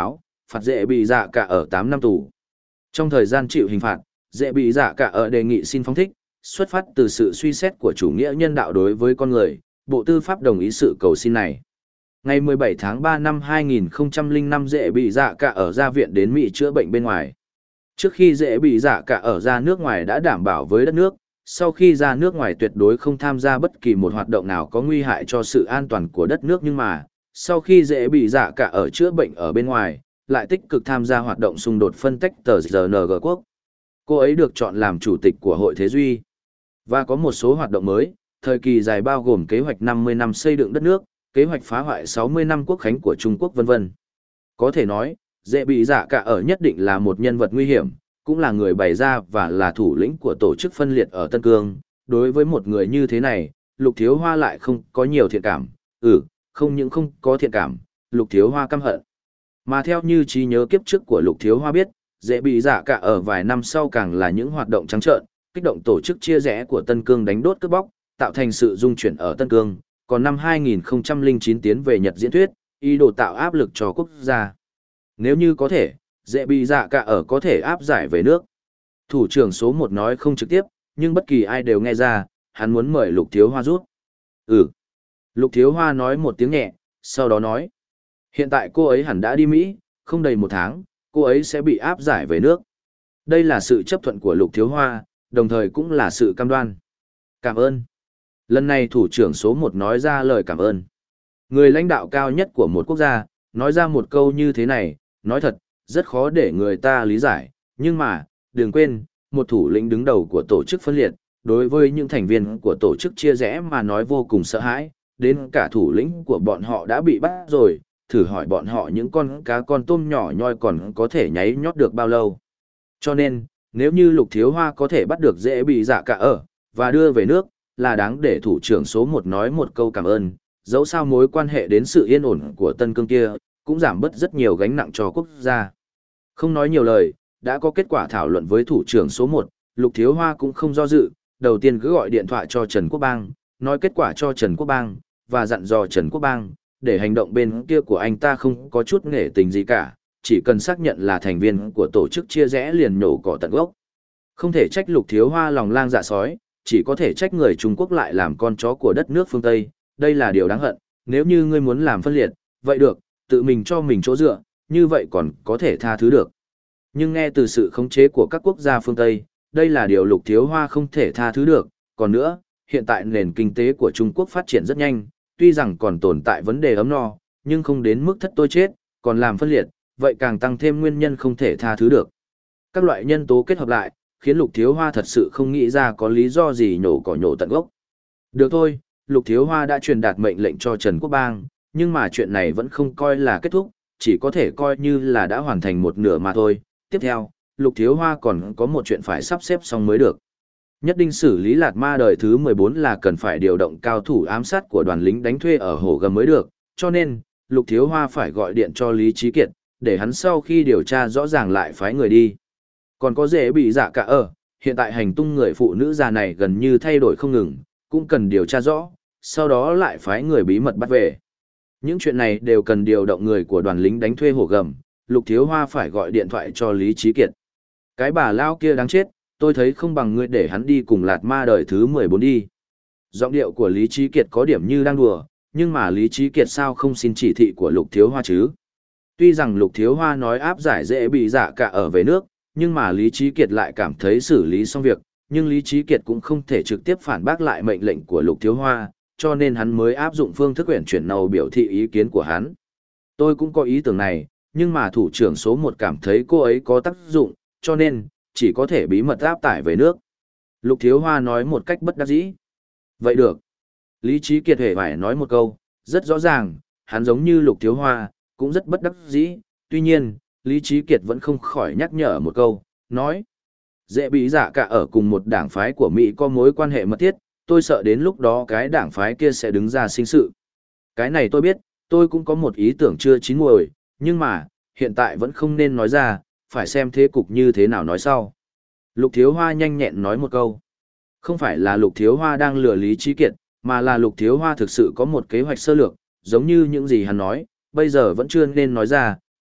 phạt dễ bị dạ cả ở tám năm tù. Trong thời gian chịu hình phạt, dễ bị dạ cả ở đề nghị xin phóng thích, xuất phát từ sự suy xét của chủ nghĩa nhân đạo đối với con người, Bộ Tư pháp đồng ý sự cầu xin này. Ngày mười bảy tháng ba năm hai nghìn không trăm lẻ năm dễ bị dạ cả ở ra viện đến Mỹ chữa bệnh bên ngoài. Trước khi dễ bị dạ cả ở ra nước ngoài đã đảm bảo với đất nước, sau khi ra nước ngoài tuyệt đối không tham gia bất kỳ một hoạt động nào có nguy hại cho sự an toàn của đất nước, nhưng mà, sau khi dễ bị dạ cả ở chữa bệnh ở bên ngoài, lại tích cực tham gia hoạt động xung đột phân tách tờ giê en giê quốc. Cô ấy được chọn làm chủ tịch của Hội Thế Duy. Và có một số hoạt động mới, thời kỳ dài bao gồm kế hoạch năm mươi năm xây dựng đất nước, kế hoạch phá hoại sáu mươi năm quốc khánh của Trung Quốc vân vân. Có thể nói, dễ bị dạ cả ở nhất định là một nhân vật nguy hiểm, cũng là người bày ra và là thủ lĩnh của tổ chức phân liệt ở Tân Cương. Đối với một người như thế này, Lục Thiếu Hoa lại không có nhiều thiện cảm. Ừ, không những không có thiện cảm, Lục Thiếu Hoa căm hận. Mà theo như trí nhớ kiếp trước của Lục Thiếu Hoa biết, dễ bị dạ cả ở vài năm sau càng là những hoạt động trắng trợn, kích động tổ chức chia rẽ của Tân Cương đánh đốt cướp bóc, tạo thành sự dung chuyển ở Tân Cương. Còn năm hai nghìn không trăm lẻ chín tiến về Nhật diễn thuyết, ý đồ tạo áp lực cho quốc gia. Nếu như có thể, dễ bị dạ cả ở có thể áp giải về nước. Thủ trưởng số một nói không trực tiếp, nhưng bất kỳ ai đều nghe ra, hắn muốn mời Lục Thiếu Hoa rút. Ừ. Lục Thiếu Hoa nói một tiếng nhẹ, sau đó nói. Hiện tại cô ấy hẳn đã đi Mỹ, không đầy một tháng, cô ấy sẽ bị áp giải về nước. Đây là sự chấp thuận của Lục Thiếu Hoa, đồng thời cũng là sự cam đoan. Cảm ơn. Lần này thủ trưởng số một nói ra lời cảm ơn. Người lãnh đạo cao nhất của một quốc gia, nói ra một câu như thế này, nói thật, rất khó để người ta lý giải, nhưng mà, đừng quên, một thủ lĩnh đứng đầu của tổ chức phân liệt, đối với những thành viên của tổ chức chia rẽ mà nói vô cùng sợ hãi, đến cả thủ lĩnh của bọn họ đã bị bắt rồi, thử hỏi bọn họ những con cá con tôm nhỏ nhoi còn có thể nháy nhót được bao lâu. Cho nên, nếu như Lục Thiếu Hoa có thể bắt được dễ bị dạ cả ở, và đưa về nước, là đáng để thủ trưởng số một nói một câu cảm ơn, dẫu sao mối quan hệ đến sự yên ổn của Tân Cương kia, cũng giảm bớt rất nhiều gánh nặng cho quốc gia. Không nói nhiều lời, đã có kết quả thảo luận với thủ trưởng số một, Lục Thiếu Hoa cũng không do dự, đầu tiên cứ gọi điện thoại cho Trần Quốc Bang, nói kết quả cho Trần Quốc Bang, và dặn dò Trần Quốc Bang, để hành động bên kia của anh ta không có chút nghệ tình gì cả, chỉ cần xác nhận là thành viên của tổ chức chia rẽ liền nhổ cỏ tận gốc. Không thể trách Lục Thiếu Hoa lòng lang dạ sói, chỉ có thể trách người Trung Quốc lại làm con chó của đất nước phương Tây, đây là điều đáng hận, nếu như ngươi muốn làm phân liệt, vậy được, tự mình cho mình chỗ dựa, như vậy còn có thể tha thứ được. Nhưng nghe từ sự khống chế của các quốc gia phương Tây, đây là điều Lục Thiếu Hoa không thể tha thứ được, còn nữa, hiện tại nền kinh tế của Trung Quốc phát triển rất nhanh, tuy rằng còn tồn tại vấn đề ấm no, nhưng không đến mức thất tôi chết, còn làm phân liệt, vậy càng tăng thêm nguyên nhân không thể tha thứ được. Các loại nhân tố kết hợp lại, khiến Lục Thiếu Hoa thật sự không nghĩ ra có lý do gì nhổ cỏ nhổ tận gốc. Được thôi, Lục Thiếu Hoa đã truyền đạt mệnh lệnh cho Trần Quốc Bang, nhưng mà chuyện này vẫn không coi là kết thúc, chỉ có thể coi như là đã hoàn thành một nửa mà thôi. Tiếp theo, Lục Thiếu Hoa còn có một chuyện phải sắp xếp xong mới được. Nhất định xử lý Lạt Ma đời thứ mười bốn là cần phải điều động cao thủ ám sát của đoàn lính đánh thuê ở Hồ Gầm mới được, cho nên, Lục Thiếu Hoa phải gọi điện cho Lý Trí Kiệt, để hắn sau khi điều tra rõ ràng lại phái người đi. Còn có dễ bị dạ cả ở, hiện tại hành tung người phụ nữ già này gần như thay đổi không ngừng, cũng cần điều tra rõ, sau đó lại phái người bí mật bắt về. Những chuyện này đều cần điều động người của đoàn lính đánh thuê Hồ Gầm, Lục Thiếu Hoa phải gọi điện thoại cho Lý Trí Kiệt. Cái bà lao kia đáng chết, tôi thấy không bằng ngươi để hắn đi cùng Lạt Ma đời thứ mười bốn đi. Giọng điệu của Lý Trí Kiệt có điểm như đang đùa, nhưng mà Lý Trí Kiệt sao không xin chỉ thị của Lục Thiếu Hoa chứ? Tuy rằng Lục Thiếu Hoa nói áp giải dễ bị dạ cả ở về nước, nhưng mà Lý Trí Kiệt lại cảm thấy xử lý xong việc, nhưng Lý Trí Kiệt cũng không thể trực tiếp phản bác lại mệnh lệnh của Lục Thiếu Hoa, cho nên hắn mới áp dụng phương thức uyển chuyển nào biểu thị ý kiến của hắn. Tôi cũng có ý tưởng này, nhưng mà thủ trưởng số một cảm thấy cô ấy có tác dụng, cho nên, chỉ có thể bí mật áp tải về nước. Lục Thiếu Hoa nói một cách bất đắc dĩ. Vậy được. Lý Trí Kiệt hề phải nói một câu, rất rõ ràng, hắn giống như Lục Thiếu Hoa, cũng rất bất đắc dĩ, tuy nhiên, Lý Trí Kiệt vẫn không khỏi nhắc nhở một câu, nói. Dễ bị dạ cả ở cùng một đảng phái của Mỹ có mối quan hệ mật thiết, tôi sợ đến lúc đó cái đảng phái kia sẽ đứng ra sinh sự. Cái này tôi biết, tôi cũng có một ý tưởng chưa chín muồi, nhưng mà, hiện tại vẫn không nên nói ra, phải xem thế cục như thế nào nói sau. Lục Thiếu Hoa nhanh nhẹn nói một câu. Không phải là Lục Thiếu Hoa đang lừa Lý Trí Kiệt, mà là Lục Thiếu Hoa thực sự có một kế hoạch sơ lược, giống như những gì hắn nói, bây giờ vẫn chưa nên nói ra,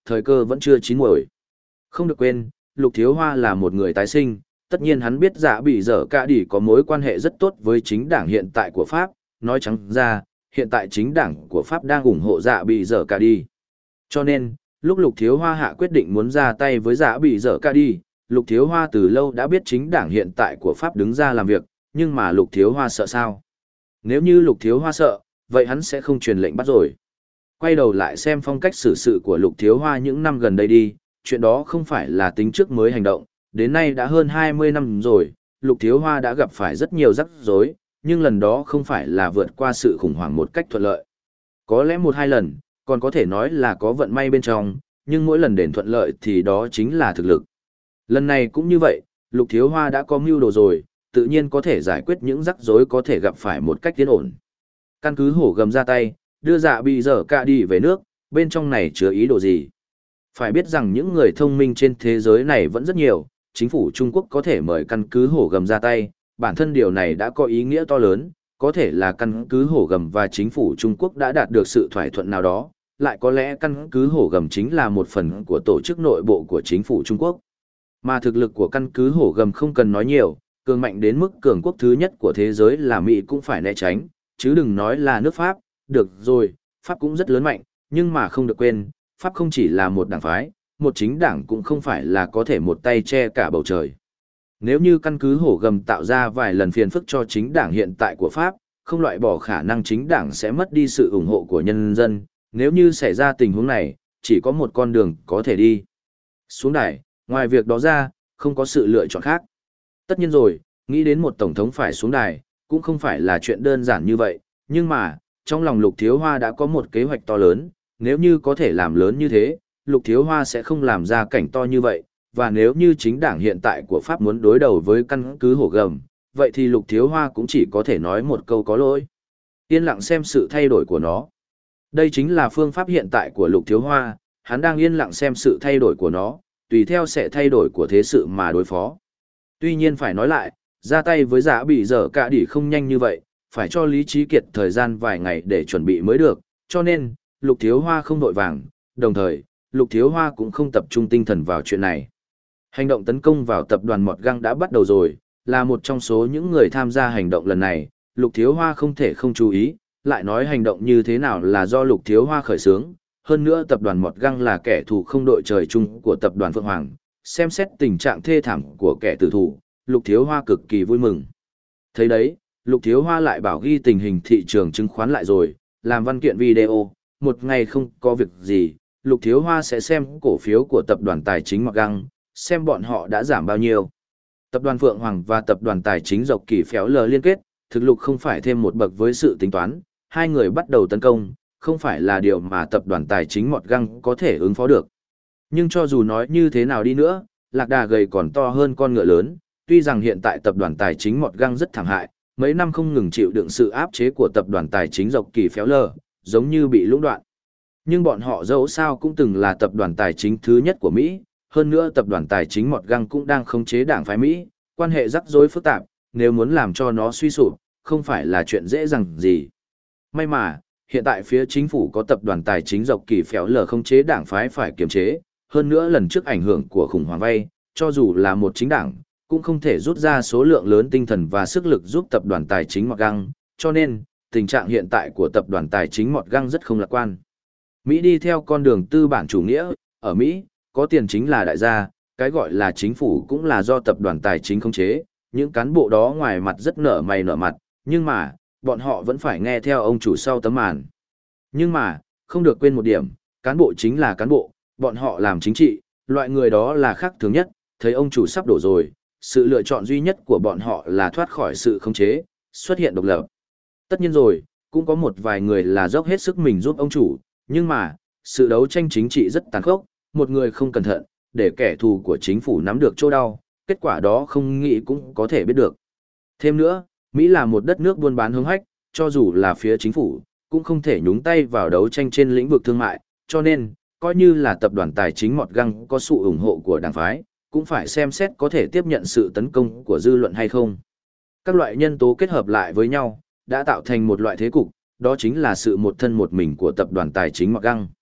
thời cơ vẫn chưa chín muồi. Không được quên, Lục Thiếu Hoa là một người tái sinh, tất nhiên hắn biết dạ bị dở cả đỉ có mối quan hệ rất tốt với chính đảng hiện tại của Pháp, nói trắng ra, hiện tại chính đảng của Pháp đang ủng hộ dạ bị dở cả đỉ. Cho nên, lúc Lục Thiếu Hoa hạ quyết định muốn ra tay với dạ bị dở cả đỉ, Lục Thiếu Hoa từ lâu đã biết chính đảng hiện tại của Pháp đứng ra làm việc, nhưng mà Lục Thiếu Hoa sợ sao? Nếu như Lục Thiếu Hoa sợ, vậy hắn sẽ không truyền lệnh bắt rồi. Quay đầu lại xem phong cách xử sự của Lục Thiếu Hoa những năm gần đây đi, chuyện đó không phải là tính trước mới hành động, đến nay đã hơn hai mươi năm rồi, Lục Thiếu Hoa đã gặp phải rất nhiều rắc rối, nhưng lần đó không phải là vượt qua sự khủng hoảng một cách thuận lợi. Có lẽ một hai lần, còn có thể nói là có vận may bên trong, nhưng mỗi lần đến thuận lợi thì đó chính là thực lực. Lần này cũng như vậy, Lục Thiếu Hoa đã có mưu đồ rồi, tự nhiên có thể giải quyết những rắc rối có thể gặp phải một cách tiến ổn. Căn cứ hổ gầm ra tay, đưa dạ bị dở cả đi về nước, bên trong này chứa ý đồ gì? Phải biết rằng những người thông minh trên thế giới này vẫn rất nhiều, chính phủ Trung Quốc có thể mời căn cứ hổ gầm ra tay, bản thân điều này đã có ý nghĩa to lớn, có thể là căn cứ hổ gầm và chính phủ Trung Quốc đã đạt được sự thỏa thuận nào đó, lại có lẽ căn cứ hổ gầm chính là một phần của tổ chức nội bộ của chính phủ Trung Quốc. Mà thực lực của căn cứ hổ gầm không cần nói nhiều, cường mạnh đến mức cường quốc thứ nhất của thế giới là Mỹ cũng phải né tránh, chứ đừng nói là nước Pháp, được rồi, Pháp cũng rất lớn mạnh, nhưng mà không được quên, Pháp không chỉ là một đảng phái, một chính đảng cũng không phải là có thể một tay che cả bầu trời. Nếu như căn cứ hổ gầm tạo ra vài lần phiền phức cho chính đảng hiện tại của Pháp, không loại bỏ khả năng chính đảng sẽ mất đi sự ủng hộ của nhân dân, nếu như xảy ra tình huống này, chỉ có một con đường có thể đi. Xuống đài, ngoài việc đó ra, không có sự lựa chọn khác. Tất nhiên rồi, nghĩ đến một tổng thống phải xuống đài, cũng không phải là chuyện đơn giản như vậy, nhưng mà, trong lòng Lục Thiếu Hoa đã có một kế hoạch to lớn, nếu như có thể làm lớn như thế, Lục Thiếu Hoa sẽ không làm ra cảnh to như vậy, và nếu như chính đảng hiện tại của Pháp muốn đối đầu với căn cứ hổ gầm, vậy thì Lục Thiếu Hoa cũng chỉ có thể nói một câu có lỗi. Yên lặng xem sự thay đổi của nó. Đây chính là phương pháp hiện tại của Lục Thiếu Hoa, hắn đang yên lặng xem sự thay đổi của nó, tùy theo sẽ thay đổi của thế sự mà đối phó. Tuy nhiên phải nói lại, ra tay với Dạ bị dở cả đỉ không nhanh như vậy, phải cho Lý Trí Kiệt thời gian vài ngày để chuẩn bị mới được, cho nên, Lục Thiếu Hoa không vội vàng, đồng thời, Lục Thiếu Hoa cũng không tập trung tinh thần vào chuyện này. Hành động tấn công vào tập đoàn Mọt Găng đã bắt đầu rồi, là một trong số những người tham gia hành động lần này, Lục Thiếu Hoa không thể không chú ý, lại nói hành động như thế nào là do Lục Thiếu Hoa khởi xướng, hơn nữa tập đoàn Mọt Găng là kẻ thù không đội trời chung của tập đoàn Phượng Hoàng, xem xét tình trạng thê thảm của kẻ tử thủ, Lục Thiếu Hoa cực kỳ vui mừng. Thấy đấy, Lục Thiếu Hoa lại bảo ghi tình hình thị trường chứng khoán lại rồi, làm văn kiện video, một ngày không có việc gì, Lục Thiếu Hoa sẽ xem cổ phiếu của tập đoàn tài chính Mọt Găng, xem bọn họ đã giảm bao nhiêu. Tập đoàn Phượng Hoàng và tập đoàn tài chính Dọc Kỳ Phéo Lờ liên kết, thực lực không phải thêm một bậc với sự tính toán, hai người bắt đầu tấn công, không phải là điều mà tập đoàn tài chính Mọt Găng có thể ứng phó được. Nhưng cho dù nói như thế nào đi nữa, lạc đà gầy còn to hơn con ngựa lớn, tuy rằng hiện tại tập đoàn tài chính Mọt Găng rất thảm hại, mấy năm không ngừng chịu đựng sự áp chế của tập đoàn tài chính Dọc Kỳ Phéo Lờ, giống như bị lũng đoạn. Nhưng bọn họ dẫu sao cũng từng là tập đoàn tài chính thứ nhất của Mỹ, hơn nữa tập đoàn tài chính Mọt Găng cũng đang khống chế đảng phái Mỹ, quan hệ rắc rối phức tạp, nếu muốn làm cho nó suy sụp, không phải là chuyện dễ dàng gì. May mà, hiện tại phía chính phủ có tập đoàn tài chính Dọc Kỳ Phéo Lờ khống chế đảng phái phải kiềm chế, hơn nữa lần trước ảnh hưởng của khủng hoảng vay, cho dù là một chính đảng, cũng không thể rút ra số lượng lớn tinh thần và sức lực giúp tập đoàn tài chính Mọt Găng, cho nên, tình trạng hiện tại của tập đoàn tài chính Mọt Găng rất không lạc quan. Mỹ đi theo con đường tư bản chủ nghĩa, ở Mỹ, có tiền chính là đại gia, cái gọi là chính phủ cũng là do tập đoàn tài chính khống chế, những cán bộ đó ngoài mặt rất nở mày nở mặt, nhưng mà, bọn họ vẫn phải nghe theo ông chủ sau tấm màn. Nhưng mà, không được quên một điểm, cán bộ chính là cán bộ, bọn họ làm chính trị, loại người đó là khác thường nhất, thấy ông chủ sắp đổ rồi, sự lựa chọn duy nhất của bọn họ là thoát khỏi sự khống chế, xuất hiện độc lập. Tất nhiên rồi, cũng có một vài người là dốc hết sức mình giúp ông chủ, nhưng mà, sự đấu tranh chính trị rất tàn khốc, một người không cẩn thận, để kẻ thù của chính phủ nắm được chỗ đau, kết quả đó không nghĩ cũng có thể biết được. Thêm nữa, Mỹ là một đất nước buôn bán hướng hách, cho dù là phía chính phủ, cũng không thể nhúng tay vào đấu tranh trên lĩnh vực thương mại, cho nên, coi như là tập đoàn tài chính Mọt Găng có sự ủng hộ của đảng phái, cũng phải xem xét có thể tiếp nhận sự tấn công của dư luận hay không. Các loại nhân tố kết hợp lại với nhau, đã tạo thành một loại thế cục, đó chính là sự một thân một mình của tập đoàn tài chính Mọt Găng.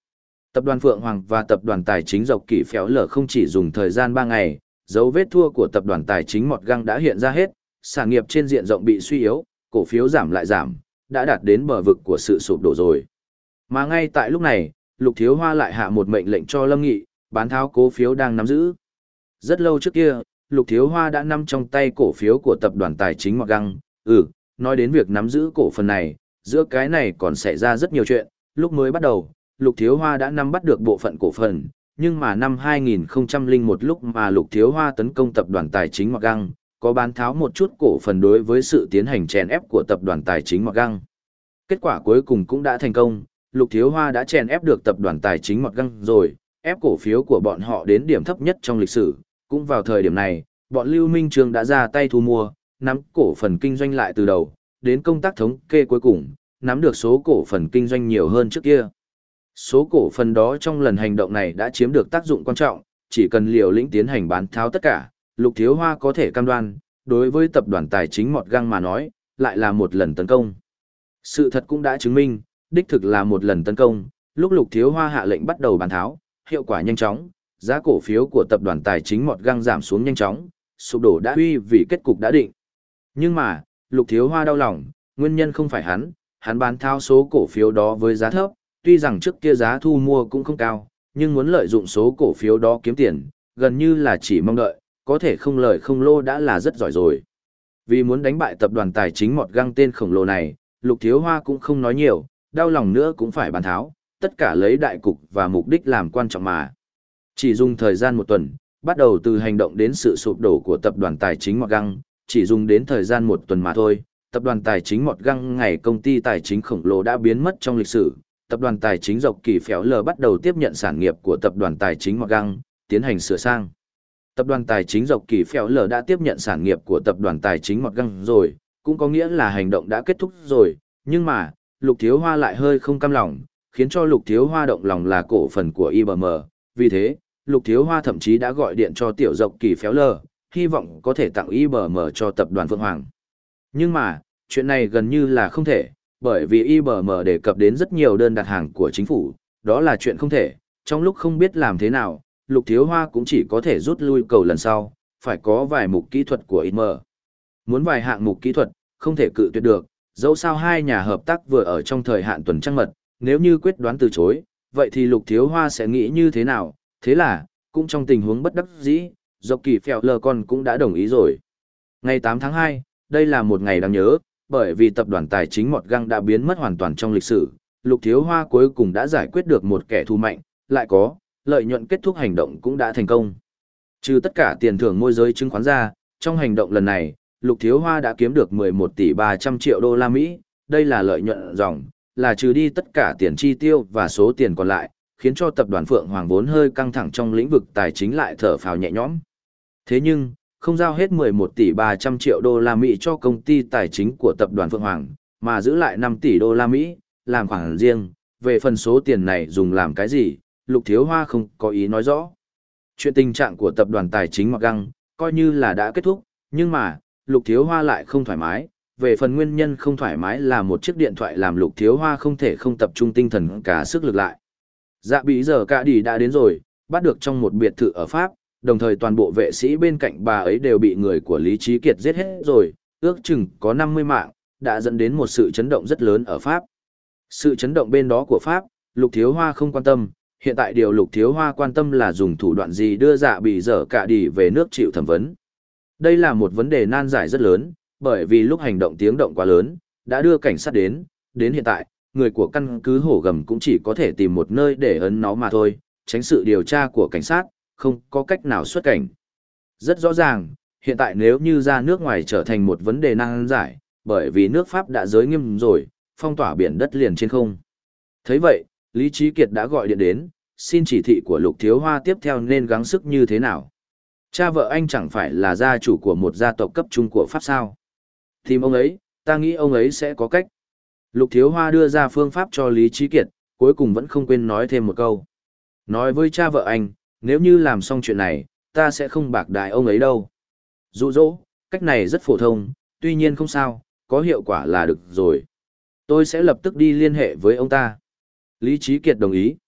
Tập đoàn Phượng Hoàng và tập đoàn tài chính Dọc Kỳ Phéo Lở không chỉ dùng thời gian ba ngày, dấu vết thua của tập đoàn tài chính Mọt Găng đã hiện ra hết, sản nghiệp trên diện rộng bị suy yếu, cổ phiếu giảm lại giảm, đã đạt đến bờ vực của sự sụp đổ rồi. Mà ngay tại lúc này, Lục Thiếu Hoa lại hạ một mệnh lệnh cho Lâm Nghị, bán tháo cổ phiếu đang nắm giữ. Rất lâu trước kia, Lục Thiếu Hoa đã nắm trong tay cổ phiếu của tập đoàn tài chính Mọt Găng. Ừ, nói đến việc nắm giữ cổ phần này, giữa cái này còn xảy ra rất nhiều chuyện. Lúc mới bắt đầu, Lục Thiếu Hoa đã nắm bắt được bộ phận cổ phần, nhưng mà năm hai nghìn không trăm lẻ một lúc mà Lục Thiếu Hoa tấn công tập đoàn tài chính Mọt Găng, có bán tháo một chút cổ phần đối với sự tiến hành chèn ép của tập đoàn tài chính Mọt Găng. Kết quả cuối cùng cũng đã thành công, Lục Thiếu Hoa đã chèn ép được tập đoàn tài chính Mọt Găng rồi, ép cổ phiếu của bọn họ đến điểm thấp nhất trong lịch sử. Cũng vào thời điểm này, bọn Lưu Minh Trường đã ra tay thu mua, nắm cổ phần kinh doanh lại từ đầu, đến công tác thống kê cuối cùng, nắm được số cổ phần kinh doanh nhiều hơn trước kia. Số cổ phần đó trong lần hành động này đã chiếm được tác dụng quan trọng, chỉ cần liều lĩnh tiến hành bán tháo tất cả, Lục Thiếu Hoa có thể cam đoan, đối với tập đoàn tài chính Mọt Găng mà nói, lại là một lần tấn công. Sự thật cũng đã chứng minh, đích thực là một lần tấn công, lúc Lục Thiếu Hoa hạ lệnh bắt đầu bán tháo, hiệu quả nhanh chóng, giá cổ phiếu của tập đoàn tài chính Mọt Găng giảm xuống nhanh chóng, sụp đổ đã huy vì kết cục đã định. Nhưng mà, Lục Thiếu Hoa đau lòng, nguyên nhân không phải hắn, hắn bán tháo số cổ phiếu đó với giá thấp, tuy rằng trước kia giá thu mua cũng không cao, nhưng muốn lợi dụng số cổ phiếu đó kiếm tiền, gần như là chỉ mong đợi, có thể không lợi không lô đã là rất giỏi rồi. Vì muốn đánh bại tập đoàn tài chính Mọt Găng tên khổng lồ này, Lục Thiếu Hoa cũng không nói nhiều, đau lòng nữa cũng phải bán tháo, tất cả lấy đại cục và mục đích làm quan trọng mà. Chỉ dùng thời gian một tuần, bắt đầu từ hành động đến sự sụp đổ của tập đoàn tài chính Mọt Găng, chỉ dùng đến thời gian một tuần mà thôi, tập đoàn tài chính Mọt Găng ngày công ty tài chính khổng lồ đã biến mất trong lịch sử. Tập đoàn tài chính Dọc Kỳ Phéo Lờ bắt đầu tiếp nhận sản nghiệp của tập đoàn tài chính Mọt Găng, tiến hành sửa sang. Tập đoàn tài chính Dọc Kỳ Phéo Lờ đã tiếp nhận sản nghiệp của tập đoàn tài chính Mọt Găng rồi, cũng có nghĩa là hành động đã kết thúc rồi, nhưng mà, Lục Thiếu Hoa lại hơi không cam lòng, khiến cho Lục Thiếu Hoa động lòng là cổ phần của i bê em, vì thế, Lục Thiếu Hoa thậm chí đã gọi điện cho tiểu Dọc Kỳ Phéo Lờ, hy vọng có thể tặng i bê em cho tập đoàn Phượng Hoàng. Nhưng mà, chuyện này gần như là không thể, bởi vì i bê em đề cập đến rất nhiều đơn đặt hàng của chính phủ, đó là chuyện không thể, trong lúc không biết làm thế nào, Lục Thiếu Hoa cũng chỉ có thể rút lui cầu lần sau, phải có vài mục kỹ thuật của i bê em. Muốn vài hạng mục kỹ thuật, không thể cự tuyệt được, dẫu sao hai nhà hợp tác vừa ở trong thời hạn tuần trăng mật, nếu như quyết đoán từ chối, vậy thì Lục Thiếu Hoa sẽ nghĩ như thế nào, thế là, cũng trong tình huống bất đắc dĩ, Dọc Kỳ Phéo Lờ con cũng đã đồng ý rồi. Ngày tám tháng hai, đây là một ngày đáng nhớ, bởi vì tập đoàn tài chính Mọt Găng đã biến mất hoàn toàn trong lịch sử, Lục Thiếu Hoa cuối cùng đã giải quyết được một kẻ thù mạnh, lại có, lợi nhuận kết thúc hành động cũng đã thành công. Trừ tất cả tiền thưởng môi giới chứng khoán ra, trong hành động lần này, Lục Thiếu Hoa đã kiếm được mười một tỷ ba trăm triệu đô la Mỹ, đây là lợi nhuận ròng, là trừ đi tất cả tiền chi tiêu và số tiền còn lại, khiến cho tập đoàn Phượng Hoàng vốn hơi căng thẳng trong lĩnh vực tài chính lại thở phào nhẹ nhõm. Thế nhưng, không giao hết mười một tỷ ba trăm triệu đô la Mỹ cho công ty tài chính của tập đoàn Phượng Hoàng, mà giữ lại năm tỷ đô la Mỹ, làm khoản riêng, về phần số tiền này dùng làm cái gì, Lục Thiếu Hoa không có ý nói rõ. Chuyện tình trạng của tập đoàn tài chính Mọt Găng, coi như là đã kết thúc, nhưng mà, Lục Thiếu Hoa lại không thoải mái, về phần nguyên nhân không thoải mái là một chiếc điện thoại làm Lục Thiếu Hoa không thể không tập trung tinh thần cả sức lực lại. Dạ bị giờ cả đi đã đến rồi, bắt được trong một biệt thự ở Pháp, đồng thời toàn bộ vệ sĩ bên cạnh bà ấy đều bị người của Lý Trí Kiệt giết hết rồi, ước chừng có năm mươi mạng, đã dẫn đến một sự chấn động rất lớn ở Pháp. Sự chấn động bên đó của Pháp, Lục Thiếu Hoa không quan tâm, hiện tại điều Lục Thiếu Hoa quan tâm là dùng thủ đoạn gì đưa dạ bị dở cả đi về nước chịu thẩm vấn. Đây là một vấn đề nan giải rất lớn, bởi vì lúc hành động tiếng động quá lớn, đã đưa cảnh sát đến, đến hiện tại, người của căn cứ Hổ Gầm cũng chỉ có thể tìm một nơi để ấn nó mà thôi, tránh sự điều tra của cảnh sát, không có cách nào xuất cảnh. Rất rõ ràng, hiện tại nếu như ra nước ngoài trở thành một vấn đề nan giải, bởi vì nước Pháp đã giới nghiêm rồi, phong tỏa biển đất liền trên không. Thấy vậy, Lý Trí Kiệt đã gọi điện đến, xin chỉ thị của Lục Thiếu Hoa tiếp theo nên gắng sức như thế nào. Cha vợ anh chẳng phải là gia chủ của một gia tộc cấp trung của Pháp sao? Tìm ông ấy, ta nghĩ ông ấy sẽ có cách. Lục Thiếu Hoa đưa ra phương pháp cho Lý Trí Kiệt, cuối cùng vẫn không quên nói thêm một câu. Nói với cha vợ anh, nếu như làm xong chuyện này, ta sẽ không bạc đãi ông ấy đâu. Dụ dỗ, cách này rất phổ thông, tuy nhiên không sao, có hiệu quả là được rồi. Tôi sẽ lập tức đi liên hệ với ông ta. Lý Trí Kiệt đồng ý.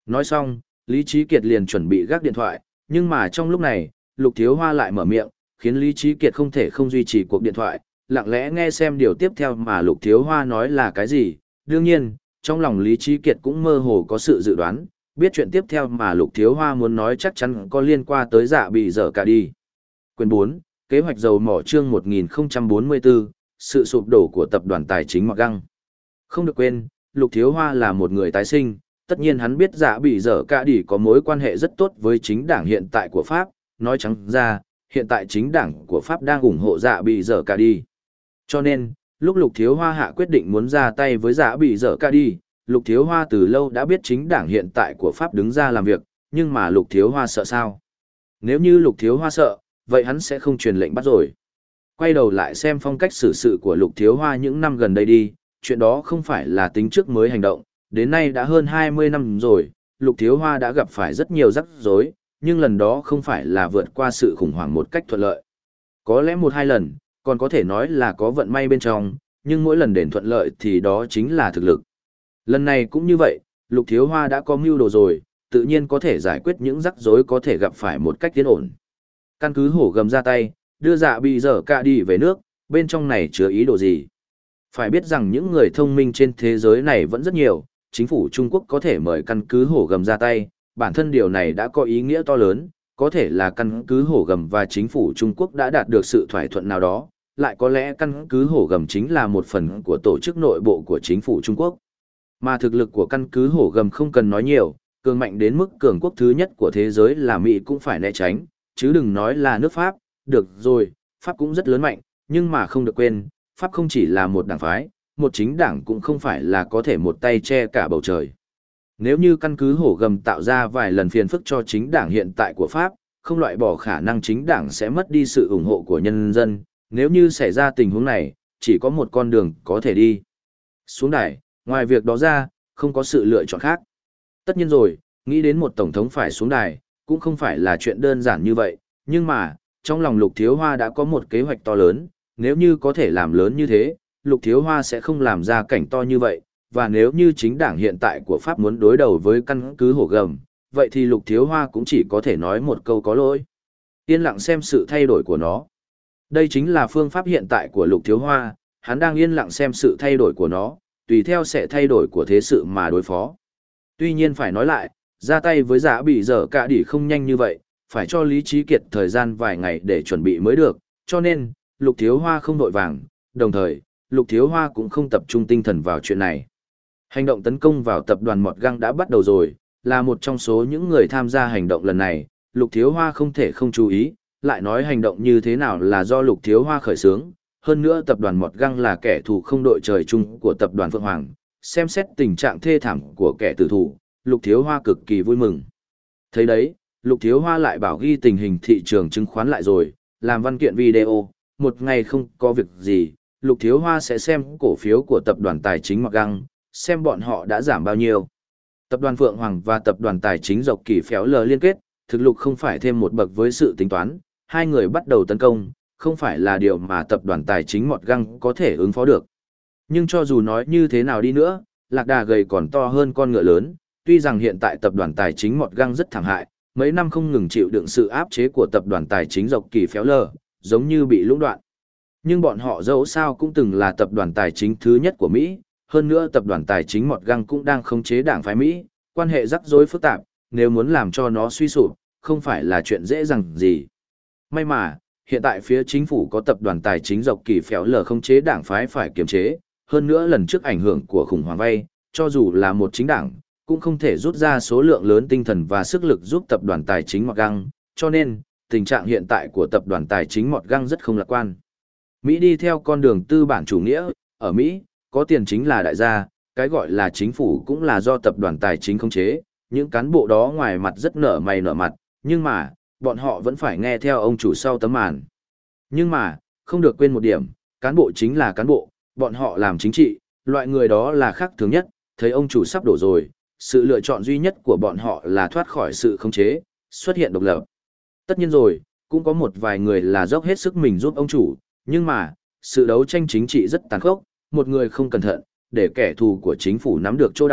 Nói xong, Lý Trí Kiệt liền chuẩn bị gác điện thoại, nhưng mà trong lúc này, Lục Thiếu Hoa lại mở miệng, khiến Lý Trí Kiệt không thể không duy trì cuộc điện thoại, lặng lẽ nghe xem điều tiếp theo mà Lục Thiếu Hoa nói là cái gì. Đương nhiên, trong lòng Lý Trí Kiệt cũng mơ hồ có sự dự đoán, biết chuyện tiếp theo mà Lục Thiếu Hoa muốn nói chắc chắn có liên quan tới Dạ Bị Dở Cả đi. Quyền bốn, Kế hoạch dầu mỏ chương một nghìn không trăm bốn mươi tư, sự sụp đổ của tập đoàn tài chính Mạc Găng. Không được quên, Lục Thiếu Hoa là một người tái sinh, tất nhiên hắn biết Dạ Bị Dở Cả đi có mối quan hệ rất tốt với chính đảng hiện tại của Pháp, nói trắng ra, hiện tại chính đảng của Pháp đang ủng hộ Dạ Bị Dở Cả đi. Cho nên, lúc Lục Thiếu Hoa hạ quyết định muốn ra tay với Dạ Bị Dở Cả đi, Lục Thiếu Hoa từ lâu đã biết chính đảng hiện tại của Pháp đứng ra làm việc, nhưng mà Lục Thiếu Hoa sợ sao? Nếu như Lục Thiếu Hoa sợ, vậy hắn sẽ không truyền lệnh bắt rồi. Quay đầu lại xem phong cách xử sự của Lục Thiếu Hoa những năm gần đây đi, chuyện đó không phải là tính trước mới hành động, đến nay đã hơn hai mươi năm rồi, Lục Thiếu Hoa đã gặp phải rất nhiều rắc rối, nhưng lần đó không phải là vượt qua sự khủng hoảng một cách thuận lợi. Có lẽ một hai lần, còn có thể nói là có vận may bên trong, nhưng mỗi lần đền thuận lợi thì đó chính là thực lực. Lần này cũng như vậy, Lục Thiếu Hoa đã có mưu đồ rồi, tự nhiên có thể giải quyết những rắc rối có thể gặp phải một cách tiến ổn. Căn cứ hổ gầm ra tay, đưa Dạ Bị Dở Cả đi về nước, bên trong này chứa ý đồ gì? Phải biết rằng những người thông minh trên thế giới này vẫn rất nhiều, chính phủ Trung Quốc có thể mời căn cứ hổ gầm ra tay, bản thân điều này đã có ý nghĩa to lớn, có thể là căn cứ hổ gầm và chính phủ Trung Quốc đã đạt được sự thỏa thuận nào đó, lại có lẽ căn cứ hổ gầm chính là một phần của tổ chức nội bộ của chính phủ Trung Quốc. Mà thực lực của căn cứ hổ gầm không cần nói nhiều, cường mạnh đến mức cường quốc thứ nhất của thế giới là Mỹ cũng phải né tránh, chứ đừng nói là nước Pháp. Được rồi, Pháp cũng rất lớn mạnh, nhưng mà không được quên, Pháp không chỉ là một đảng phái, một chính đảng cũng không phải là có thể một tay che cả bầu trời. Nếu như căn cứ hổ gầm tạo ra vài lần phiền phức cho chính đảng hiện tại của Pháp, không loại bỏ khả năng chính đảng sẽ mất đi sự ủng hộ của nhân dân, nếu như xảy ra tình huống này, chỉ có một con đường có thể đi. Xuống đài, ngoài việc đó ra, không có sự lựa chọn khác. Tất nhiên rồi, nghĩ đến một tổng thống phải xuống đài, cũng không phải là chuyện đơn giản như vậy, nhưng mà, trong lòng Lục Thiếu Hoa đã có một kế hoạch to lớn, nếu như có thể làm lớn như thế, Lục Thiếu Hoa sẽ không làm ra cảnh to như vậy, và nếu như chính đảng hiện tại của Pháp muốn đối đầu với căn cứ hổ gầm, vậy thì Lục Thiếu Hoa cũng chỉ có thể nói một câu có lỗi. Yên lặng xem sự thay đổi của nó. Đây chính là phương pháp hiện tại của Lục Thiếu Hoa, hắn đang yên lặng xem sự thay đổi của nó, tùy theo sẽ thay đổi của thế sự mà đối phó. Tuy nhiên phải nói lại, ra tay với Dạ Bị Dở Cả đi không nhanh như vậy, phải cho Lý Trí Kiệt thời gian vài ngày để chuẩn bị mới được, cho nên, Lục Thiếu Hoa không vội vàng, đồng thời, Lục Thiếu Hoa cũng không tập trung tinh thần vào chuyện này. Hành động tấn công vào tập đoàn Mọt Găng đã bắt đầu rồi, là một trong số những người tham gia hành động lần này, Lục Thiếu Hoa không thể không chú ý, lại nói hành động như thế nào là do Lục Thiếu Hoa khởi xướng, hơn nữa tập đoàn Mọt Găng là kẻ thù không đội trời chung của tập đoàn Phượng Hoàng, xem xét tình trạng thê thảm của kẻ tử thủ, Lục Thiếu Hoa cực kỳ vui mừng. Thấy đấy, Lục Thiếu Hoa lại bảo ghi tình hình thị trường chứng khoán lại rồi, làm văn kiện video, một ngày không có việc gì, Lục Thiếu Hoa sẽ xem cổ phiếu của tập đoàn tài chính Mạc Găng, xem bọn họ đã giảm bao nhiêu. Tập đoàn Phượng Hoàng và tập đoàn tài chính Dọc Kỳ Phéo Lờ liên kết, thực lực không phải thêm một bậc với sự tính toán, hai người bắt đầu tấn công, không phải là điều mà tập đoàn tài chính Mọt Găng có thể ứng phó được. Nhưng cho dù nói như thế nào đi nữa, lạc đà gầy còn to hơn con ngựa lớn, tuy rằng hiện tại tập đoàn tài chính Mọt Găng rất thảm hại, mấy năm không ngừng chịu đựng sự áp chế của tập đoàn tài chính Dọc Kỳ Phéo Lờ, giống như bị lũng đoạn. Nhưng bọn họ dẫu sao cũng từng là tập đoàn tài chính thứ nhất của Mỹ, hơn nữa tập đoàn tài chính Mọt Găng cũng đang khống chế đảng phái Mỹ, quan hệ rắc rối phức tạp, nếu muốn làm cho nó suy sụp, không phải là chuyện dễ dàng gì. May mà, hiện tại phía chính phủ có tập đoàn tài chính Dọc Kỳ Phéo Lờ khống chế đảng phái phải kiềm chế, hơn nữa lần trước ảnh hưởng của khủng hoảng vay, cho dù là một chính đảng, cũng không thể rút ra số lượng lớn tinh thần và sức lực giúp tập đoàn tài chính Mọt Găng, cho nên, tình trạng hiện tại của tập đoàn tài chính Mọt Găng rất không lạc quan. Mỹ đi theo con đường tư bản chủ nghĩa, ở Mỹ, có tiền chính là đại gia, cái gọi là chính phủ cũng là do tập đoàn tài chính khống chế, những cán bộ đó ngoài mặt rất nở mày nở mặt, nhưng mà, bọn họ vẫn phải nghe theo ông chủ sau tấm màn. Nhưng mà, không được quên một điểm, cán bộ chính là cán bộ, bọn họ làm chính trị, loại người đó là khác thường nhất, thấy ông chủ sắp đổ rồi, sự lựa chọn duy nhất của bọn họ là thoát khỏi sự khống chế, xuất hiện độc lập. Tất nhiên rồi, cũng có một vài người là dốc hết sức mình giúp ông chủ, nhưng mà, sự đấu tranh chính trị rất tàn khốc, một người không cẩn thận, để kẻ thù của chính phủ nắm được chỗ đau,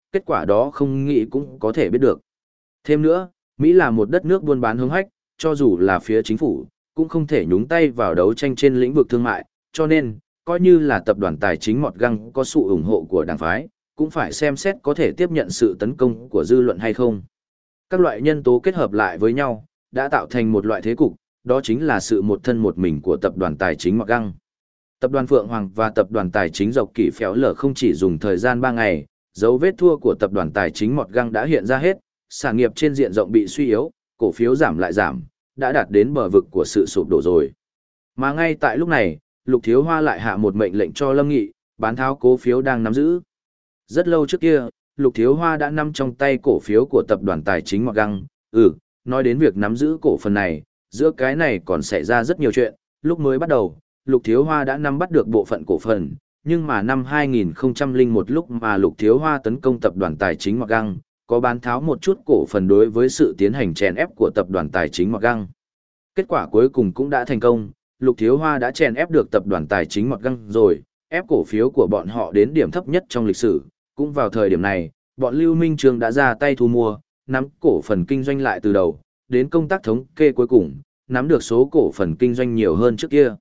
kết quả đó không nghĩ cũng có thể biết được. Thêm nữa, Mỹ là một đất nước buôn bán hướng hách, cho dù là phía chính phủ, cũng không thể nhúng tay vào đấu tranh trên lĩnh vực thương mại, cho nên, coi như là tập đoàn tài chính Mọt Găng có sự ủng hộ của đảng phái, cũng phải xem xét có thể tiếp nhận sự tấn công của dư luận hay không. Các loại nhân tố kết hợp lại với nhau, đã tạo thành một loại thế cục, đó chính là sự một thân một mình của tập đoàn tài chính Mọt Găng. Tập đoàn Phượng Hoàng và tập đoàn tài chính Dọc Kỷ Phéo Lở không chỉ dùng thời gian ba ngày, dấu vết thua của tập đoàn tài chính Mọt Găng đã hiện ra hết, sản nghiệp trên diện rộng bị suy yếu, cổ phiếu giảm lại giảm, đã đạt đến bờ vực của sự sụp đổ rồi. Mà ngay tại lúc này, Lục Thiếu Hoa lại hạ một mệnh lệnh cho Lâm Nghị, bán tháo cổ phiếu đang nắm giữ. Rất lâu trước kia, Lục Thiếu Hoa đã nắm trong tay cổ phiếu của tập đoàn tài chính Mọt Găng. Ừ, nói đến việc nắm giữ cổ phần này, giữa cái này còn xảy ra rất nhiều chuyện. Lúc mới bắt đầu, Lục Thiếu Hoa đã nắm bắt được bộ phận cổ phần, nhưng mà năm hai nghìn không trăm lẻ một lúc mà Lục Thiếu Hoa tấn công tập đoàn tài chính Mọt Găng, có bán tháo một chút cổ phần đối với sự tiến hành chèn ép của tập đoàn tài chính Mọt Găng. Kết quả cuối cùng cũng đã thành công, Lục Thiếu Hoa đã chèn ép được tập đoàn tài chính Mọt Găng rồi, ép cổ phiếu của bọn họ đến điểm thấp nhất trong lịch sử. Cũng vào thời điểm này, bọn Lưu Minh Trương đã ra tay thu mua, nắm cổ phần kinh doanh lại từ đầu, đến công tác thống kê cuối cùng, nắm được số cổ phần kinh doanh nhiều hơn trước kia.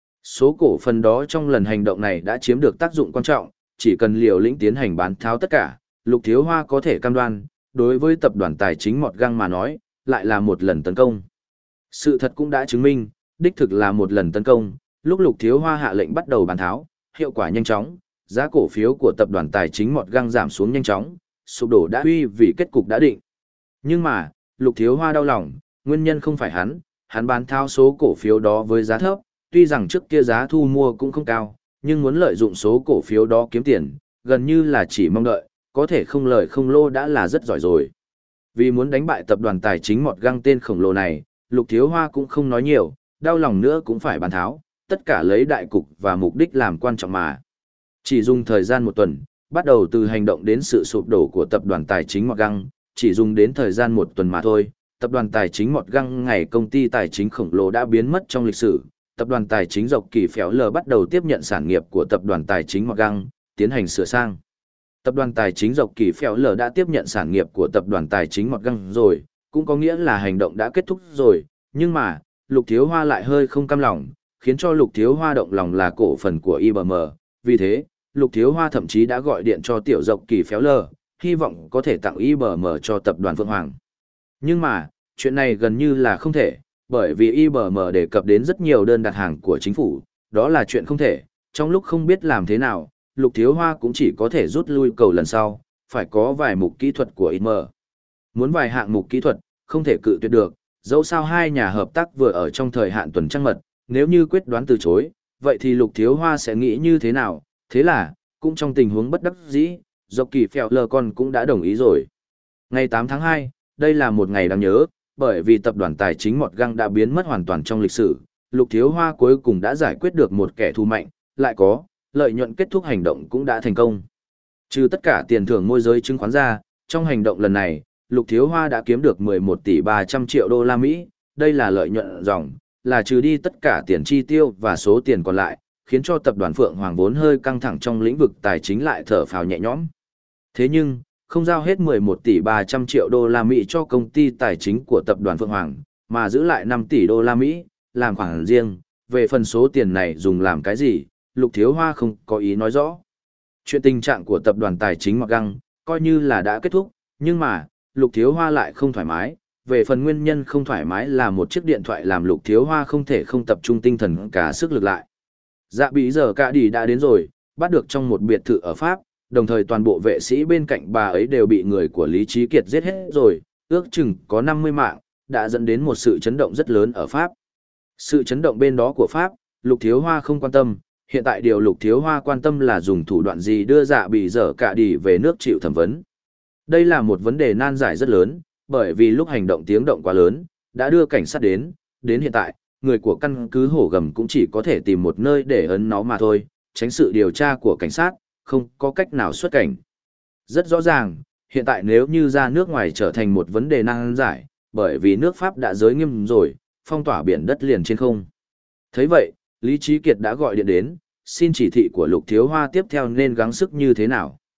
Số cổ phần đó trong lần hành động này đã chiếm được tác dụng quan trọng, chỉ cần liều lĩnh tiến hành bán tháo tất cả, Lục Thiếu Hoa có thể cam đoan, đối với tập đoàn tài chính Mọt Găng mà nói, lại là một lần tấn công. Sự thật cũng đã chứng minh, đích thực là một lần tấn công, lúc Lục Thiếu Hoa hạ lệnh bắt đầu bán tháo, hiệu quả nhanh chóng, giá cổ phiếu của tập đoàn tài chính Mọt Găng giảm xuống nhanh chóng, sụp đổ đã huy vì kết cục đã định. Nhưng mà, Lục Thiếu Hoa đau lòng, nguyên nhân không phải hắn, hắn bán tháo số cổ phiếu đó với giá thấp, tuy rằng trước kia giá thu mua cũng không cao, nhưng muốn lợi dụng số cổ phiếu đó kiếm tiền, gần như là chỉ mong đợi, có thể không lợi không lô đã là rất giỏi rồi. Vì muốn đánh bại tập đoàn tài chính Mọt Găng tên khổng lồ này, Lục Thiếu Hoa cũng không nói nhiều, đau lòng nữa cũng phải bán tháo, tất cả lấy đại cục và mục đích làm quan trọng mà. Chỉ dùng thời gian một tuần, bắt đầu từ hành động đến sự sụp đổ của tập đoàn tài chính Mọt Găng, chỉ dùng đến thời gian một tuần mà thôi, tập đoàn tài chính Mọt Găng ngày công ty tài chính khổng lồ đã biến mất trong lịch sử. Tập đoàn tài chính Dọc Kỷ Phéo Lở bắt đầu tiếp nhận sản nghiệp của tập đoàn tài chính Mọt Găng, tiến hành sửa sang. Tập đoàn tài chính Dọc Kỷ Phéo Lở đã tiếp nhận sản nghiệp của tập đoàn tài chính Mọt Găng rồi, cũng có nghĩa là hành động đã kết thúc rồi, nhưng mà, Lục Thiếu Hoa lại hơi không cam lòng, khiến cho Lục Thiếu Hoa động lòng là cổ phần của i bê em, vì thế, Lục Thiếu Hoa thậm chí đã gọi điện cho tiểu Dọc Kỷ Phéo Lở, hy vọng có thể tặng i bê em cho tập đoàn Phượng Hoàng. Nhưng mà, chuyện này gần như là không thể, bởi vì i bê em đề cập đến rất nhiều đơn đặt hàng của chính phủ, đó là chuyện không thể, trong lúc không biết làm thế nào, Lục Thiếu Hoa cũng chỉ có thể rút lui cầu lần sau, phải có vài mục kỹ thuật của i bê em. Muốn vài hạng mục kỹ thuật, không thể cự tuyệt được, dẫu sao hai nhà hợp tác vừa ở trong thời hạn tuần trăng mật, nếu như quyết đoán từ chối, vậy thì Lục Thiếu Hoa sẽ nghĩ như thế nào, thế là, cũng trong tình huống bất đắc dĩ, Dọc Kỷ Phéo Lở con cũng đã đồng ý rồi. Ngày tám tháng hai, đây là một ngày đáng nhớ, bởi vì tập đoàn tài chính Mọt Găng đã biến mất hoàn toàn trong lịch sử, Lục Thiếu Hoa cuối cùng đã giải quyết được một kẻ thù mạnh, lại có, lợi nhuận kết thúc hành động cũng đã thành công. Trừ tất cả tiền thưởng môi giới chứng khoán ra, trong hành động lần này, Lục Thiếu Hoa đã kiếm được mười một tỷ ba trăm triệu đô la Mỹ, đây là lợi nhuận ròng, là trừ đi tất cả tiền chi tiêu và số tiền còn lại, khiến cho tập đoàn Phượng Hoàng vốn hơi căng thẳng trong lĩnh vực tài chính lại thở phào nhẹ nhõm. Thế nhưng, không giao hết mười một tỷ ba trăm triệu đô la Mỹ cho công ty tài chính của tập đoàn Phượng Hoàng, mà giữ lại năm tỷ đô la Mỹ, làm khoản riêng, về phần số tiền này dùng làm cái gì, Lục Thiếu Hoa không có ý nói rõ. Chuyện tình trạng của tập đoàn tài chính Mọt Găng, coi như là đã kết thúc, nhưng mà, Lục Thiếu Hoa lại không thoải mái, về phần nguyên nhân không thoải mái là một chiếc điện thoại làm Lục Thiếu Hoa không thể không tập trung tinh thần cả sức lực lại. Dạ bị giờ cả đi đã đến rồi, bắt được trong một biệt thự ở Pháp, đồng thời toàn bộ vệ sĩ bên cạnh bà ấy đều bị người của Lý Trí Kiệt giết hết rồi, ước chừng có năm mươi mạng, đã dẫn đến một sự chấn động rất lớn ở Pháp. Sự chấn động bên đó của Pháp, Lục Thiếu Hoa không quan tâm, hiện tại điều Lục Thiếu Hoa quan tâm là dùng thủ đoạn gì đưa dạ bị dở cả đi về nước chịu thẩm vấn. Đây là một vấn đề nan giải rất lớn, bởi vì lúc hành động tiếng động quá lớn, đã đưa cảnh sát đến, đến hiện tại, người của căn cứ Hổ Gầm cũng chỉ có thể tìm một nơi để ấn nó mà thôi, tránh sự điều tra của cảnh sát, không có cách nào xuất cảnh. Rất rõ ràng, hiện tại nếu như ra nước ngoài trở thành một vấn đề nan giải, bởi vì nước Pháp đã giới nghiêm rồi, phong tỏa biển đất liền trên không. Thấy vậy, Lý Trí Kiệt đã gọi điện đến, xin chỉ thị của Lục Thiếu Hoa tiếp theo nên gắng sức như thế nào.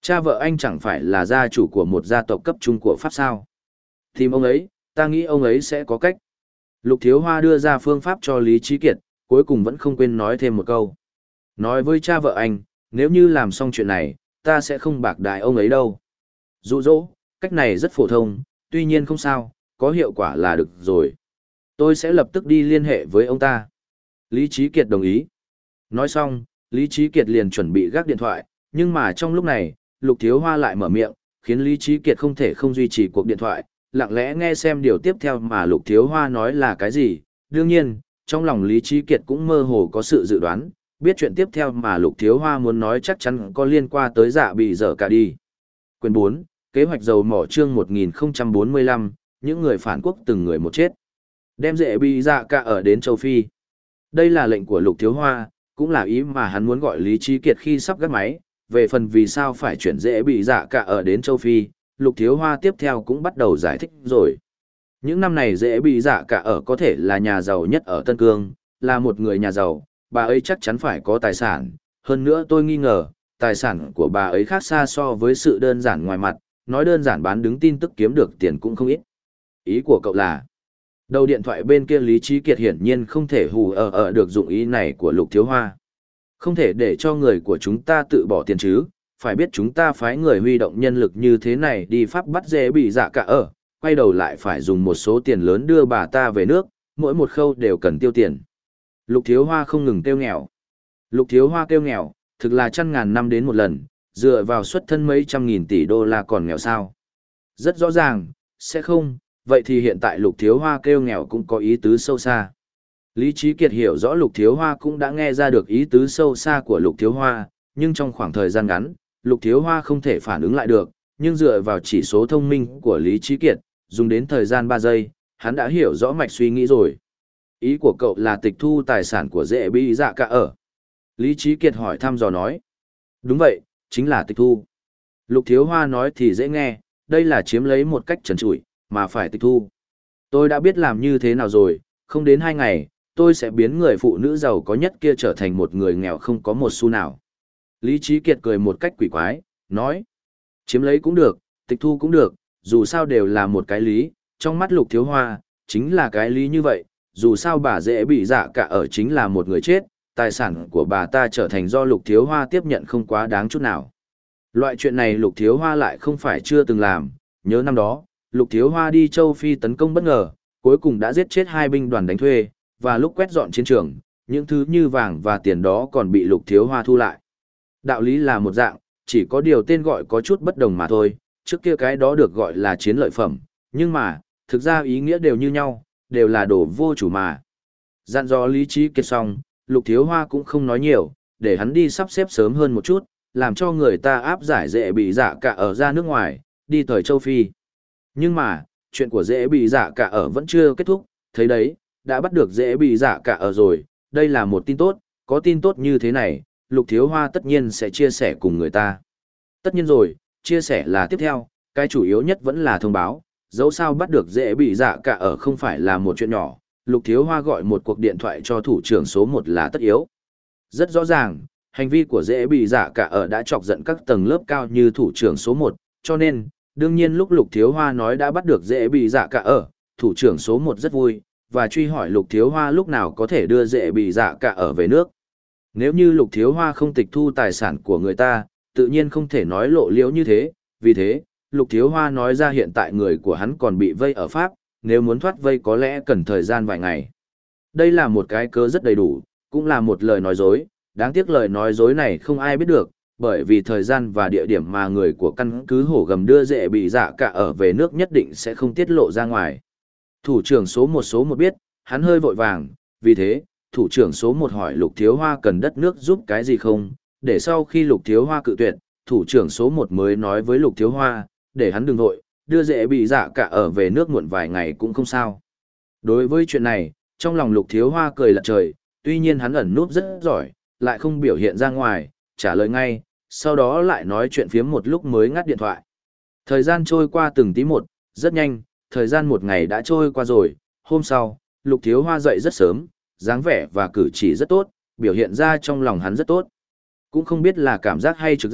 Cha vợ anh chẳng phải là gia chủ của một gia tộc cấp trung của Pháp sao? Tìm ông ấy, ta nghĩ ông ấy sẽ có cách. Lục Thiếu Hoa đưa ra phương pháp cho Lý Trí Kiệt, cuối cùng vẫn không quên nói thêm một câu. Nói với cha vợ anh, nếu như làm xong chuyện này, ta sẽ không bạc đãi ông ấy đâu. Dụ dỗ, cách này rất phổ thông, tuy nhiên không sao, có hiệu quả là được rồi. Tôi sẽ lập tức đi liên hệ với ông ta. Lý Trí Kiệt đồng ý. Nói xong, Lý Trí Kiệt liền chuẩn bị gác điện thoại, nhưng mà trong lúc này, Lục Thiếu Hoa lại mở miệng, khiến Lý Trí Kiệt không thể không duy trì cuộc điện thoại, lặng lẽ nghe xem điều tiếp theo mà Lục Thiếu Hoa nói là cái gì. Đương nhiên, trong lòng Lý Trí Kiệt cũng mơ hồ có sự dự đoán, biết chuyện tiếp theo mà Lục Thiếu Hoa muốn nói chắc chắn có liên quan tới Dạ Bị Dở Cả đi. Quyền bốn, kế hoạch dầu mỏ chương một nghìn không trăm bốn mươi lăm, những người phản quốc từng người một chết. Đem Dạ Bị Dở Cả ở đến châu Phi. Đây là lệnh của Lục Thiếu Hoa, cũng là ý mà hắn muốn gọi Lý Trí Kiệt khi sắp gác máy. Về phần vì sao phải chuyển Dạ Bị Dở Cả ở đến châu Phi, Lục Thiếu Hoa tiếp theo cũng bắt đầu giải thích rồi. Những năm này Dạ Bị Dở Cả ở có thể là nhà giàu nhất ở Tân Cương, là một người nhà giàu, bà ấy chắc chắn phải có tài sản. Hơn nữa tôi nghi ngờ, tài sản của bà ấy khác xa so với sự đơn giản ngoài mặt, nói đơn giản bán đứng tin tức kiếm được tiền cũng không ít. Ý của cậu là, đầu điện thoại bên kia Lý Trí Kiệt hiển nhiên không thể hù ở ở được dụng ý này của Lục Thiếu Hoa. Không thể để cho người của chúng ta tự bỏ tiền chứ, phải biết chúng ta phái người huy động nhân lực như thế này đi Pháp bắt Dạ Bị Dở Cả ở, quay đầu lại phải dùng một số tiền lớn đưa bà ta về nước, mỗi một khâu đều cần tiêu tiền. Lục Thiếu Hoa không ngừng kêu nghèo. Lục Thiếu Hoa kêu nghèo, thực là trăm ngàn năm đến một lần, dựa vào xuất thân mấy trăm nghìn tỷ đô la còn nghèo sao. Rất rõ ràng, sẽ không, vậy thì hiện tại Lục Thiếu Hoa kêu nghèo cũng có ý tứ sâu xa. Lý Trí Kiệt hiểu rõ Lục Thiếu Hoa cũng đã nghe ra được ý tứ sâu xa của Lục Thiếu Hoa, nhưng trong khoảng thời gian ngắn, Lục Thiếu Hoa không thể phản ứng lại được, nhưng dựa vào chỉ số thông minh của Lý Trí Kiệt, dùng đến thời gian ba giây, hắn đã hiểu rõ mạch suy nghĩ rồi. Ý của cậu là tịch thu tài sản của Dạ Bị Dở Cả ở. Lý Trí Kiệt hỏi thăm dò nói. Đúng vậy, chính là tịch thu. Lục Thiếu Hoa nói thì dễ nghe, đây là chiếm lấy một cách trần trụi, mà phải tịch thu. Tôi đã biết làm như thế nào rồi, không đến hai ngày, tôi sẽ biến người phụ nữ giàu có nhất kia trở thành một người nghèo không có một xu nào. Lý Trí Kiệt cười một cách quỷ quái, nói. Chiếm lấy cũng được, tịch thu cũng được, dù sao đều là một cái lý, trong mắt Lục Thiếu Hoa, chính là cái lý như vậy, dù sao bà Dạ Bị Dở Cả ở chính là một người chết, tài sản của bà ta trở thành do Lục Thiếu Hoa tiếp nhận không quá đáng chút nào. Loại chuyện này Lục Thiếu Hoa lại không phải chưa từng làm, nhớ năm đó, Lục Thiếu Hoa đi châu Phi tấn công bất ngờ, cuối cùng đã giết chết hai binh đoàn đánh thuê, và lúc quét dọn chiến trường, những thứ như vàng và tiền đó còn bị Lục Thiếu Hoa thu lại. Đạo lý là một dạng, chỉ có điều tên gọi có chút bất đồng mà thôi, trước kia cái đó được gọi là chiến lợi phẩm, nhưng mà, thực ra ý nghĩa đều như nhau, đều là đồ vô chủ mà. Dặn dò Lý Trí Kiệt xong, Lục Thiếu Hoa cũng không nói nhiều, để hắn đi sắp xếp sớm hơn một chút, làm cho người ta áp giải Dạ Bị Dở Cả ở ra nước ngoài, đi thời châu Phi. Nhưng mà, chuyện của Dạ Bị Dở Cả ở vẫn chưa kết thúc, thấy đấy, đã bắt được Dạ Bị Dở Cả ở rồi, đây là một tin tốt, có tin tốt như thế này, Lục Thiếu Hoa tất nhiên sẽ chia sẻ cùng người ta. Tất nhiên rồi, chia sẻ là tiếp theo, cái chủ yếu nhất vẫn là thông báo, dẫu sao bắt được Dạ Bị Dở Cả ở không phải là một chuyện nhỏ, Lục Thiếu Hoa gọi một cuộc điện thoại cho thủ trưởng số một là tất yếu. Rất rõ ràng, hành vi của Dạ Bị Dở Cả ở đã chọc giận các tầng lớp cao như thủ trưởng số một, cho nên, đương nhiên lúc Lục Thiếu Hoa nói đã bắt được Dạ Bị Dở Cả ở, thủ trưởng số một rất vui, và truy hỏi Lục Thiếu Hoa lúc nào có thể đưa Dạ Bị Dở Cả ở về nước. Nếu như Lục Thiếu Hoa không tịch thu tài sản của người ta, tự nhiên không thể nói lộ liễu như thế, vì thế, Lục Thiếu Hoa nói ra hiện tại người của hắn còn bị vây ở Pháp, nếu muốn thoát vây có lẽ cần thời gian vài ngày. Đây là một cái cớ rất đầy đủ, cũng là một lời nói dối, đáng tiếc lời nói dối này không ai biết được, bởi vì thời gian và địa điểm mà người của căn cứ Hổ Gầm đưa Dạ Bị Dở Cả ở về nước nhất định sẽ không tiết lộ ra ngoài. Thủ trưởng số một số một biết, hắn hơi vội vàng, vì thế, thủ trưởng số một hỏi Lục Thiếu Hoa cần đất nước giúp cái gì không, để sau khi Lục Thiếu Hoa cự tuyệt, thủ trưởng số một mới nói với Lục Thiếu Hoa, để hắn đừng vội, đưa Dạ Bị Dở Cả ở về nước muộn vài ngày cũng không sao. Đối với chuyện này, trong lòng Lục Thiếu Hoa cười lật trời, tuy nhiên hắn ẩn núp rất giỏi, lại không biểu hiện ra ngoài, trả lời ngay, sau đó lại nói chuyện phiếm một lúc mới ngắt điện thoại. Thời gian trôi qua từng tí một, rất nhanh, thời gian một ngày đã trôi qua rồi, hôm sau, Lục Thiếu Hoa dậy rất sớm, dáng vẻ và cử chỉ rất tốt, biểu hiện ra trong lòng hắn rất tốt. Cũng không biết là cảm giác hay trực giác,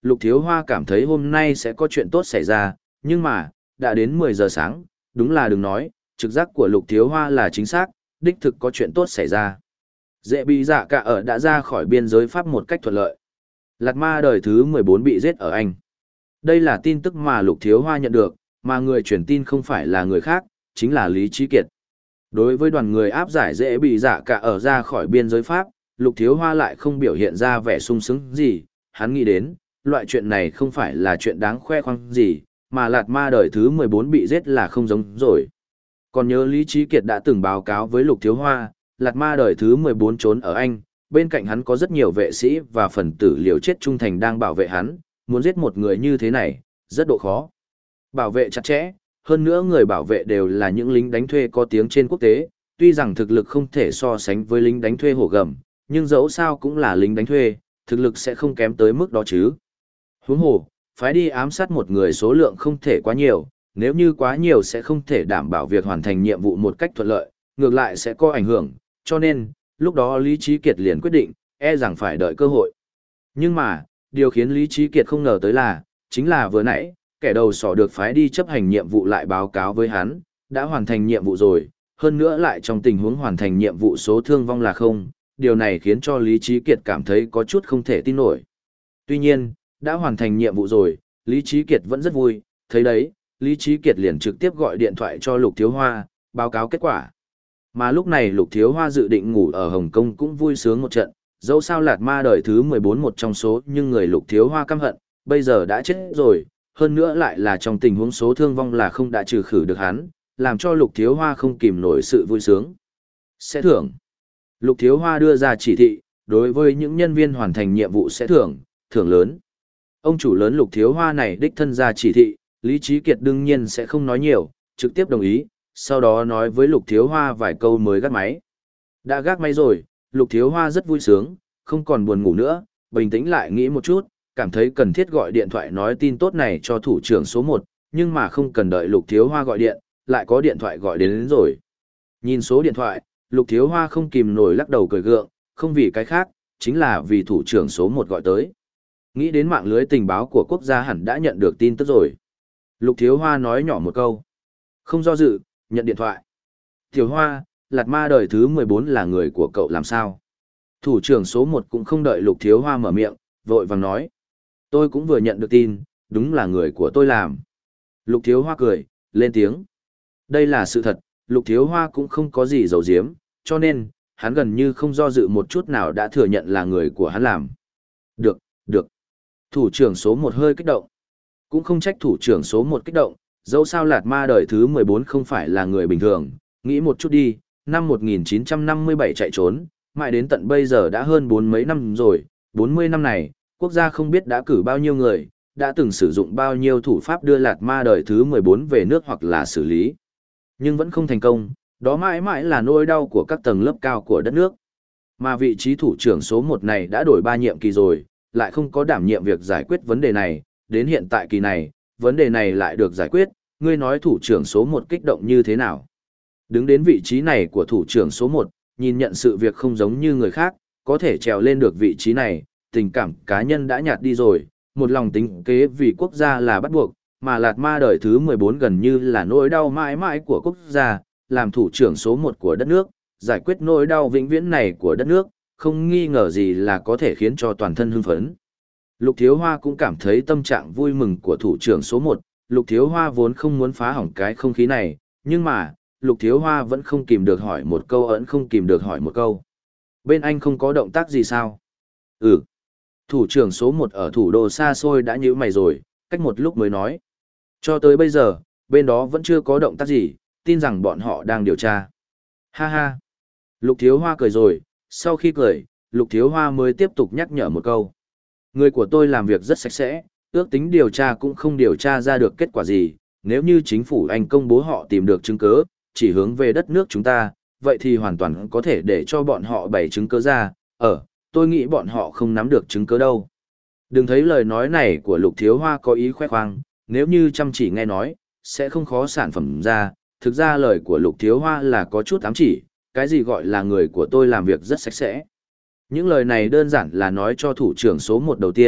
Lục Thiếu Hoa cảm thấy hôm nay sẽ có chuyện tốt xảy ra, nhưng mà, đã đến mười giờ sáng, đúng là đừng nói, trực giác của Lục Thiếu Hoa là chính xác, đích thực có chuyện tốt xảy ra. Dễ bị dạ cả ở đã ra khỏi biên giới Pháp một cách thuận lợi. Lạt ma đời thứ mười bốn bị giết ở Anh. Đây là tin tức mà Lục Thiếu Hoa nhận được, mà người truyền tin không phải là người khác, chính là Lý Trí Kiệt. Đối với đoàn người áp giải dễ bị dạ cả ở ra khỏi biên giới Pháp, Lục Thiếu Hoa lại không biểu hiện ra vẻ sung sướng gì, hắn nghĩ đến, loại chuyện này không phải là chuyện đáng khoe khoang gì, mà Lạt ma đời thứ mười bốn bị giết là không giống rồi. Còn nhớ Lý Trí Kiệt đã từng báo cáo với Lục Thiếu Hoa, Lạt ma đời thứ mười bốn trốn ở Anh, bên cạnh hắn có rất nhiều vệ sĩ và phần tử liều chết trung thành đang bảo vệ hắn, muốn giết một người như thế này, rất độ khó. Bảo vệ chặt chẽ, hơn nữa người bảo vệ đều là những lính đánh thuê có tiếng trên quốc tế, tuy rằng thực lực không thể so sánh với lính đánh thuê hổ gầm, nhưng dẫu sao cũng là lính đánh thuê, thực lực sẽ không kém tới mức đó chứ. Huống hồ, phái đi ám sát một người số lượng không thể quá nhiều, nếu như quá nhiều sẽ không thể đảm bảo việc hoàn thành nhiệm vụ một cách thuận lợi, ngược lại sẽ có ảnh hưởng, cho nên, lúc đó Lý Trí Kiệt liền quyết định, e rằng phải đợi cơ hội. Nhưng mà, điều khiến Lý Trí Kiệt không ngờ tới là, chính là vừa nãy, kẻ đầu sỏ được phái đi chấp hành nhiệm vụ lại báo cáo với hắn, đã hoàn thành nhiệm vụ rồi, hơn nữa lại trong tình huống hoàn thành nhiệm vụ số thương vong là không, điều này khiến cho Lý Trí Kiệt cảm thấy có chút không thể tin nổi. Tuy nhiên, đã hoàn thành nhiệm vụ rồi, Lý Trí Kiệt vẫn rất vui, thấy đấy, Lý Trí Kiệt liền trực tiếp gọi điện thoại cho Lục Thiếu Hoa, báo cáo kết quả. Mà lúc này Lục Thiếu Hoa dự định ngủ ở Hồng Kông cũng vui sướng một trận, dẫu sao Lạt ma đời thứ mười bốn một trong số nhưng người Lục Thiếu Hoa căm hận, bây giờ đã chết rồi, hơn nữa lại là trong tình huống số thương vong là không đã trừ khử được hắn, làm cho Lục Thiếu Hoa không kìm nổi sự vui sướng. Sẽ thưởng. Lục Thiếu Hoa đưa ra chỉ thị, đối với những nhân viên hoàn thành nhiệm vụ sẽ thưởng, thưởng lớn. Ông chủ lớn Lục Thiếu Hoa này đích thân ra chỉ thị, Lý Trí Kiệt đương nhiên sẽ không nói nhiều, trực tiếp đồng ý, sau đó nói với Lục Thiếu Hoa vài câu mới gác máy. Đã gác máy rồi, Lục Thiếu Hoa rất vui sướng, không còn buồn ngủ nữa, bình tĩnh lại nghĩ một chút, cảm thấy cần thiết gọi điện thoại nói tin tốt này cho thủ trưởng số một, nhưng mà không cần đợi Lục Thiếu Hoa gọi điện, lại có điện thoại gọi đến, đến rồi. Nhìn số điện thoại, Lục Thiếu Hoa không kìm nổi lắc đầu cười gượng, không vì cái khác, chính là vì thủ trưởng số một gọi tới. Nghĩ đến mạng lưới tình báo của quốc gia hẳn đã nhận được tin tức rồi. Lục Thiếu Hoa nói nhỏ một câu. Không do dự, nhận điện thoại. Thiếu Hoa, Lạt ma đời thứ mười bốn là người của cậu làm sao? Thủ trưởng số một cũng không đợi Lục Thiếu Hoa mở miệng, vội vàng nói. Tôi cũng vừa nhận được tin, đúng là người của tôi làm. Lục Thiếu Hoa cười, lên tiếng. Đây là sự thật, Lục Thiếu Hoa cũng không có gì giấu giếm, cho nên, hắn gần như không do dự một chút nào đã thừa nhận là người của hắn làm. Được, được. Thủ trưởng số một hơi kích động. Cũng không trách thủ trưởng số một kích động, dẫu sao Lạt ma đời thứ mười bốn không phải là người bình thường, nghĩ một chút đi, năm một nghìn chín trăm năm mươi bảy chạy trốn, mãi đến tận bây giờ đã hơn bốn mấy năm rồi, bốn mươi năm này, quốc gia không biết đã cử bao nhiêu người, đã từng sử dụng bao nhiêu thủ pháp đưa Lạt ma đời thứ mười bốn về nước hoặc là xử lý. Nhưng vẫn không thành công, đó mãi mãi là nỗi đau của các tầng lớp cao của đất nước. Mà vị trí thủ trưởng số một này đã đổi ba nhiệm kỳ rồi, lại không có đảm nhiệm việc giải quyết vấn đề này, đến hiện tại kỳ này, vấn đề này lại được giải quyết, ngươi nói thủ trưởng số một kích động như thế nào? Đứng đến vị trí này của thủ trưởng số một, nhìn nhận sự việc không giống như người khác, có thể trèo lên được vị trí này, tình cảm cá nhân đã nhạt đi rồi, một lòng tính kế vì quốc gia là bắt buộc, mà Lạt ma đời thứ mười bốn gần như là nỗi đau mãi mãi của quốc gia, làm thủ trưởng số một của đất nước, giải quyết nỗi đau vĩnh viễn này của đất nước, không nghi ngờ gì là có thể khiến cho toàn thân hưng phấn. Lục Thiếu Hoa cũng cảm thấy tâm trạng vui mừng của thủ trưởng số một, Lục Thiếu Hoa vốn không muốn phá hỏng cái không khí này, nhưng mà, Lục Thiếu Hoa vẫn không kìm được hỏi một câu ẩn không kìm được hỏi một câu. Bên anh không có động tác gì sao? Ừ. Thủ trưởng số một ở thủ đô xa xôi đã nhíu mày rồi, cách một lúc mới nói. Cho tới bây giờ, bên đó vẫn chưa có động tác gì, tin rằng bọn họ đang điều tra. Ha ha. Lục Thiếu Hoa cười rồi, sau khi cười, Lục Thiếu Hoa mới tiếp tục nhắc nhở một câu. Người của tôi làm việc rất sạch sẽ, ước tính điều tra cũng không điều tra ra được kết quả gì, nếu như chính phủ Anh công bố họ tìm được chứng cứ, chỉ hướng về đất nước chúng ta, vậy thì hoàn toàn có thể để cho bọn họ bày chứng cứ ra, ở, tôi nghĩ bọn họ không nắm được chứng cứ đâu. Đừng thấy lời nói này của Lục Thiếu Hoa có ý khoe khoang, nếu như chăm chỉ nghe nói, sẽ không khó sản phẩm ra, thực ra lời của Lục Thiếu Hoa là có chút ám chỉ, cái gì gọi là người của tôi làm việc rất sạch sẽ. Những lời này đơn giản là nói cho thủ trưởng số một đầu tiên,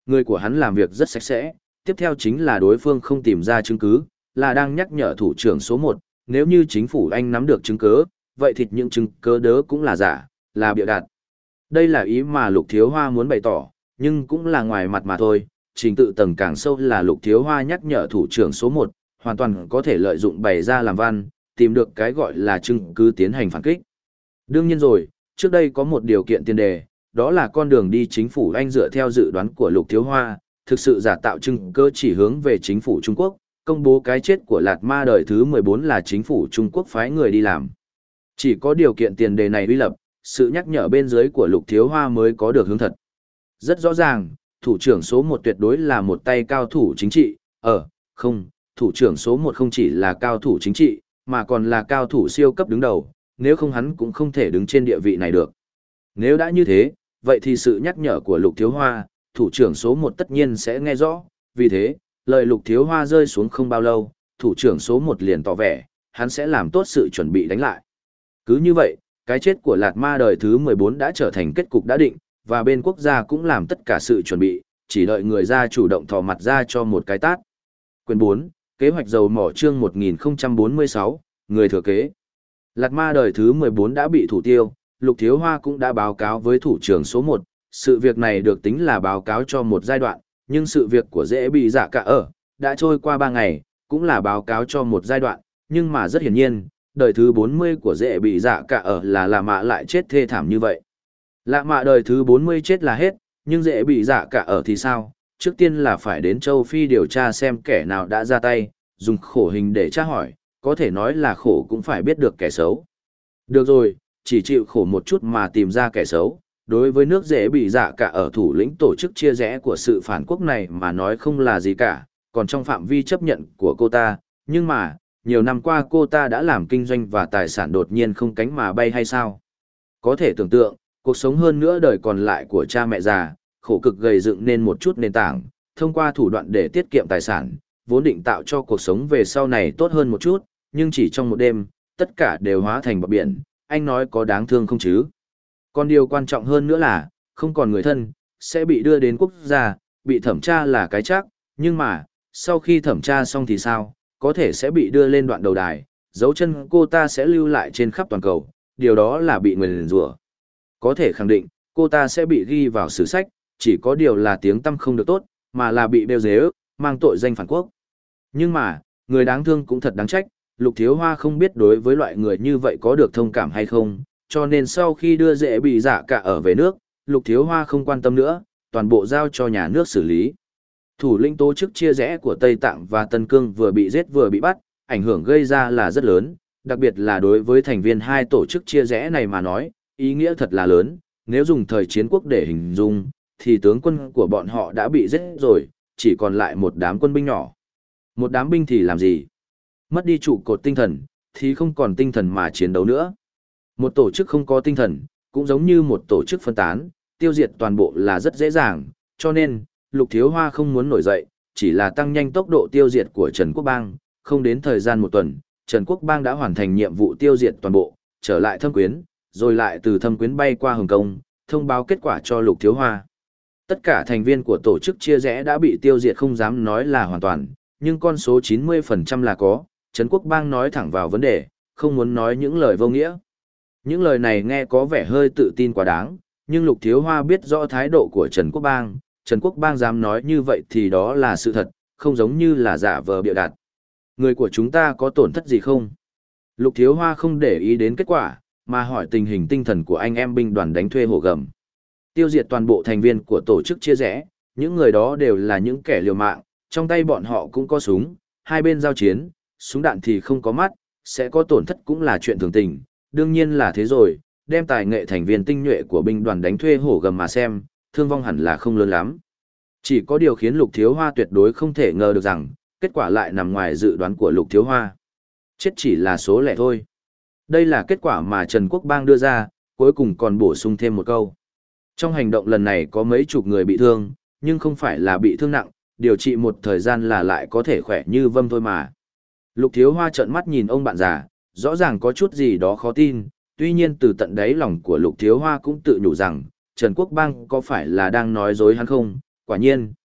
Người của hắn làm việc rất sạch sẽ, tiếp theo chính là đối phương không tìm ra chứng cứ, là đang nhắc nhở thủ trưởng số một, nếu như chính phủ Anh nắm được chứng cứ, vậy thì những chứng cứ đó cũng là giả, là bịa đặt. Đây là ý mà Lục Thiếu Hoa muốn bày tỏ, nhưng cũng là ngoài mặt mà thôi, trình tự tầng càng sâu là Lục Thiếu Hoa nhắc nhở thủ trưởng số một, hoàn toàn có thể lợi dụng bày ra làm văn, tìm được cái gọi là chứng cứ tiến hành phản kích. Đương nhiên rồi, trước đây có một điều kiện tiền đề, đó là con đường đi chính phủ Anh dựa theo dự đoán của Lục Thiếu Hoa, thực sự giả tạo chứng cứ chỉ hướng về chính phủ Trung Quốc, công bố cái chết của Lạt Ma đời thứ mười bốn là chính phủ Trung Quốc phái người đi làm. Chỉ có điều kiện tiền đề này uy lập, sự nhắc nhở bên dưới của Lục Thiếu Hoa mới có được hướng thật. Rất rõ ràng, thủ trưởng số một tuyệt đối là một tay cao thủ chính trị, ờ, không, thủ trưởng số một không chỉ là cao thủ chính trị, mà còn là cao thủ siêu cấp đứng đầu, nếu không hắn cũng không thể đứng trên địa vị này được. Nếu đã như thế, vậy thì sự nhắc nhở của Lục Thiếu Hoa, thủ trưởng số một tất nhiên sẽ nghe rõ, vì thế, lời Lục Thiếu Hoa rơi xuống không bao lâu, thủ trưởng số một liền tỏ vẻ, hắn sẽ làm tốt sự chuẩn bị đánh lại. Cứ như vậy, cái chết của Lạt Ma đời thứ mười bốn đã trở thành kết cục đã định, và bên quốc gia cũng làm tất cả sự chuẩn bị, chỉ đợi người ra chủ động thò mặt ra cho một cái tát. Quyền bốn, kế hoạch dầu mỏ chương một nghìn không trăm bốn mươi sáu, người thừa kế. Lạt Ma đời thứ mười bốn đã bị thủ tiêu, Lục Thiếu Hoa cũng đã báo cáo với thủ trưởng số một, sự việc này được tính là báo cáo cho một giai đoạn, nhưng sự việc của dễ bị dạ cả ở, đã trôi qua ba ngày, cũng là báo cáo cho một giai đoạn, nhưng mà rất hiển nhiên, đời thứ bốn mươi của dễ bị dạ cả ở là lạ mạ lại chết thê thảm như vậy. Lạ mạ đời thứ bốn mươi chết là hết, nhưng dễ bị dạ cả ở thì sao? Trước tiên là phải đến châu Phi điều tra xem kẻ nào đã ra tay, dùng khổ hình để tra hỏi, có thể nói là khổ cũng phải biết được kẻ xấu. Được rồi, chỉ chịu khổ một chút mà tìm ra kẻ xấu. Đối với nước dễ bị dạ cả ở thủ lĩnh tổ chức chia rẽ của sự phản quốc này mà nói không là gì cả, còn trong phạm vi chấp nhận của cô ta, nhưng mà, nhiều năm qua cô ta đã làm kinh doanh và tài sản đột nhiên không cánh mà bay hay sao? Có thể tưởng tượng, cuộc sống hơn nữa đời còn lại của cha mẹ già, khổ cực gầy dựng nên một chút nền tảng, thông qua thủ đoạn để tiết kiệm tài sản, vốn định tạo cho cuộc sống về sau này tốt hơn một chút, nhưng chỉ trong một đêm, tất cả đều hóa thành bọt biển, anh nói có đáng thương không chứ? Còn điều quan trọng hơn nữa là, không còn người thân, sẽ bị đưa đến quốc gia, bị thẩm tra là cái chắc, nhưng mà, sau khi thẩm tra xong thì sao, có thể sẽ bị đưa lên đoạn đầu đài, dấu chân cô ta sẽ lưu lại trên khắp toàn cầu, điều đó là bị người nguyền rủa. Có thể khẳng định, cô ta sẽ bị ghi vào sử sách, chỉ có điều là tiếng tăm không được tốt, mà là bị bêu dế ức, mang tội danh phản quốc. Nhưng mà, người đáng thương cũng thật đáng trách, Lục Thiếu Hoa không biết đối với loại người như vậy có được thông cảm hay không, cho nên sau khi đưa dễ bị dạ cả ở về nước, Lục Thiếu Hoa không quan tâm nữa, toàn bộ giao cho nhà nước xử lý. Thủ lĩnh tổ chức chia rẽ của Tây Tạng và Tân Cương vừa bị giết vừa bị bắt, ảnh hưởng gây ra là rất lớn, đặc biệt là đối với thành viên hai tổ chức chia rẽ này mà nói, ý nghĩa thật là lớn, nếu dùng thời chiến quốc để hình dung, thì tướng quân của bọn họ đã bị giết rồi, chỉ còn lại một đám quân binh nhỏ. Một đám binh thì làm gì? Mất đi trụ cột tinh thần, thì không còn tinh thần mà chiến đấu nữa. Một tổ chức không có tinh thần, cũng giống như một tổ chức phân tán, tiêu diệt toàn bộ là rất dễ dàng, cho nên, Lục Thiếu Hoa không muốn nổi dậy, chỉ là tăng nhanh tốc độ tiêu diệt của Trần Quốc Bang, không đến thời gian một tuần, Trần Quốc Bang đã hoàn thành nhiệm vụ tiêu diệt toàn bộ, trở lại Thâm Quyến, rồi lại từ Thâm Quyến bay qua Hồng Kông, thông báo kết quả cho Lục Thiếu Hoa. Tất cả thành viên của tổ chức chia rẽ đã bị tiêu diệt không dám nói là hoàn toàn, nhưng con số chín mươi phần trăm là có, Trần Quốc Bang nói thẳng vào vấn đề, không muốn nói những lời vô nghĩa. Những lời này nghe có vẻ hơi tự tin quá đáng, nhưng Lục Thiếu Hoa biết rõ thái độ của Trần Quốc Bang, Trần Quốc Bang dám nói như vậy thì đó là sự thật, không giống như là giả vờ bịa đặt. Người của chúng ta có tổn thất gì không? Lục Thiếu Hoa không để ý đến kết quả, mà hỏi tình hình tinh thần của anh em binh đoàn đánh thuê hổ gầm. Tiêu diệt toàn bộ thành viên của tổ chức chia rẽ, những người đó đều là những kẻ liều mạng, trong tay bọn họ cũng có súng, hai bên giao chiến, súng đạn thì không có mắt, sẽ có tổn thất cũng là chuyện thường tình, đương nhiên là thế rồi, đem tài nghệ thành viên tinh nhuệ của binh đoàn đánh thuê hổ gầm mà xem, thương vong hẳn là không lớn lắm. Chỉ có điều khiến Lục Thiếu Hoa tuyệt đối không thể ngờ được rằng, kết quả lại nằm ngoài dự đoán của Lục Thiếu Hoa. Chết chỉ là số lẻ thôi. Đây là kết quả mà Trần Quốc Bang đưa ra, cuối cùng còn bổ sung thêm một câu. Trong hành động lần này có mấy chục người bị thương, nhưng không phải là bị thương nặng, điều trị một thời gian là lại có thể khỏe như vâm thôi mà. Lục Thiếu Hoa trợn mắt nhìn ông bạn già, rõ ràng có chút gì đó khó tin, tuy nhiên từ tận đáy lòng của Lục Thiếu Hoa cũng tự nhủ rằng, Trần Quốc Bang có phải là đang nói dối hắn không? Quả nhiên,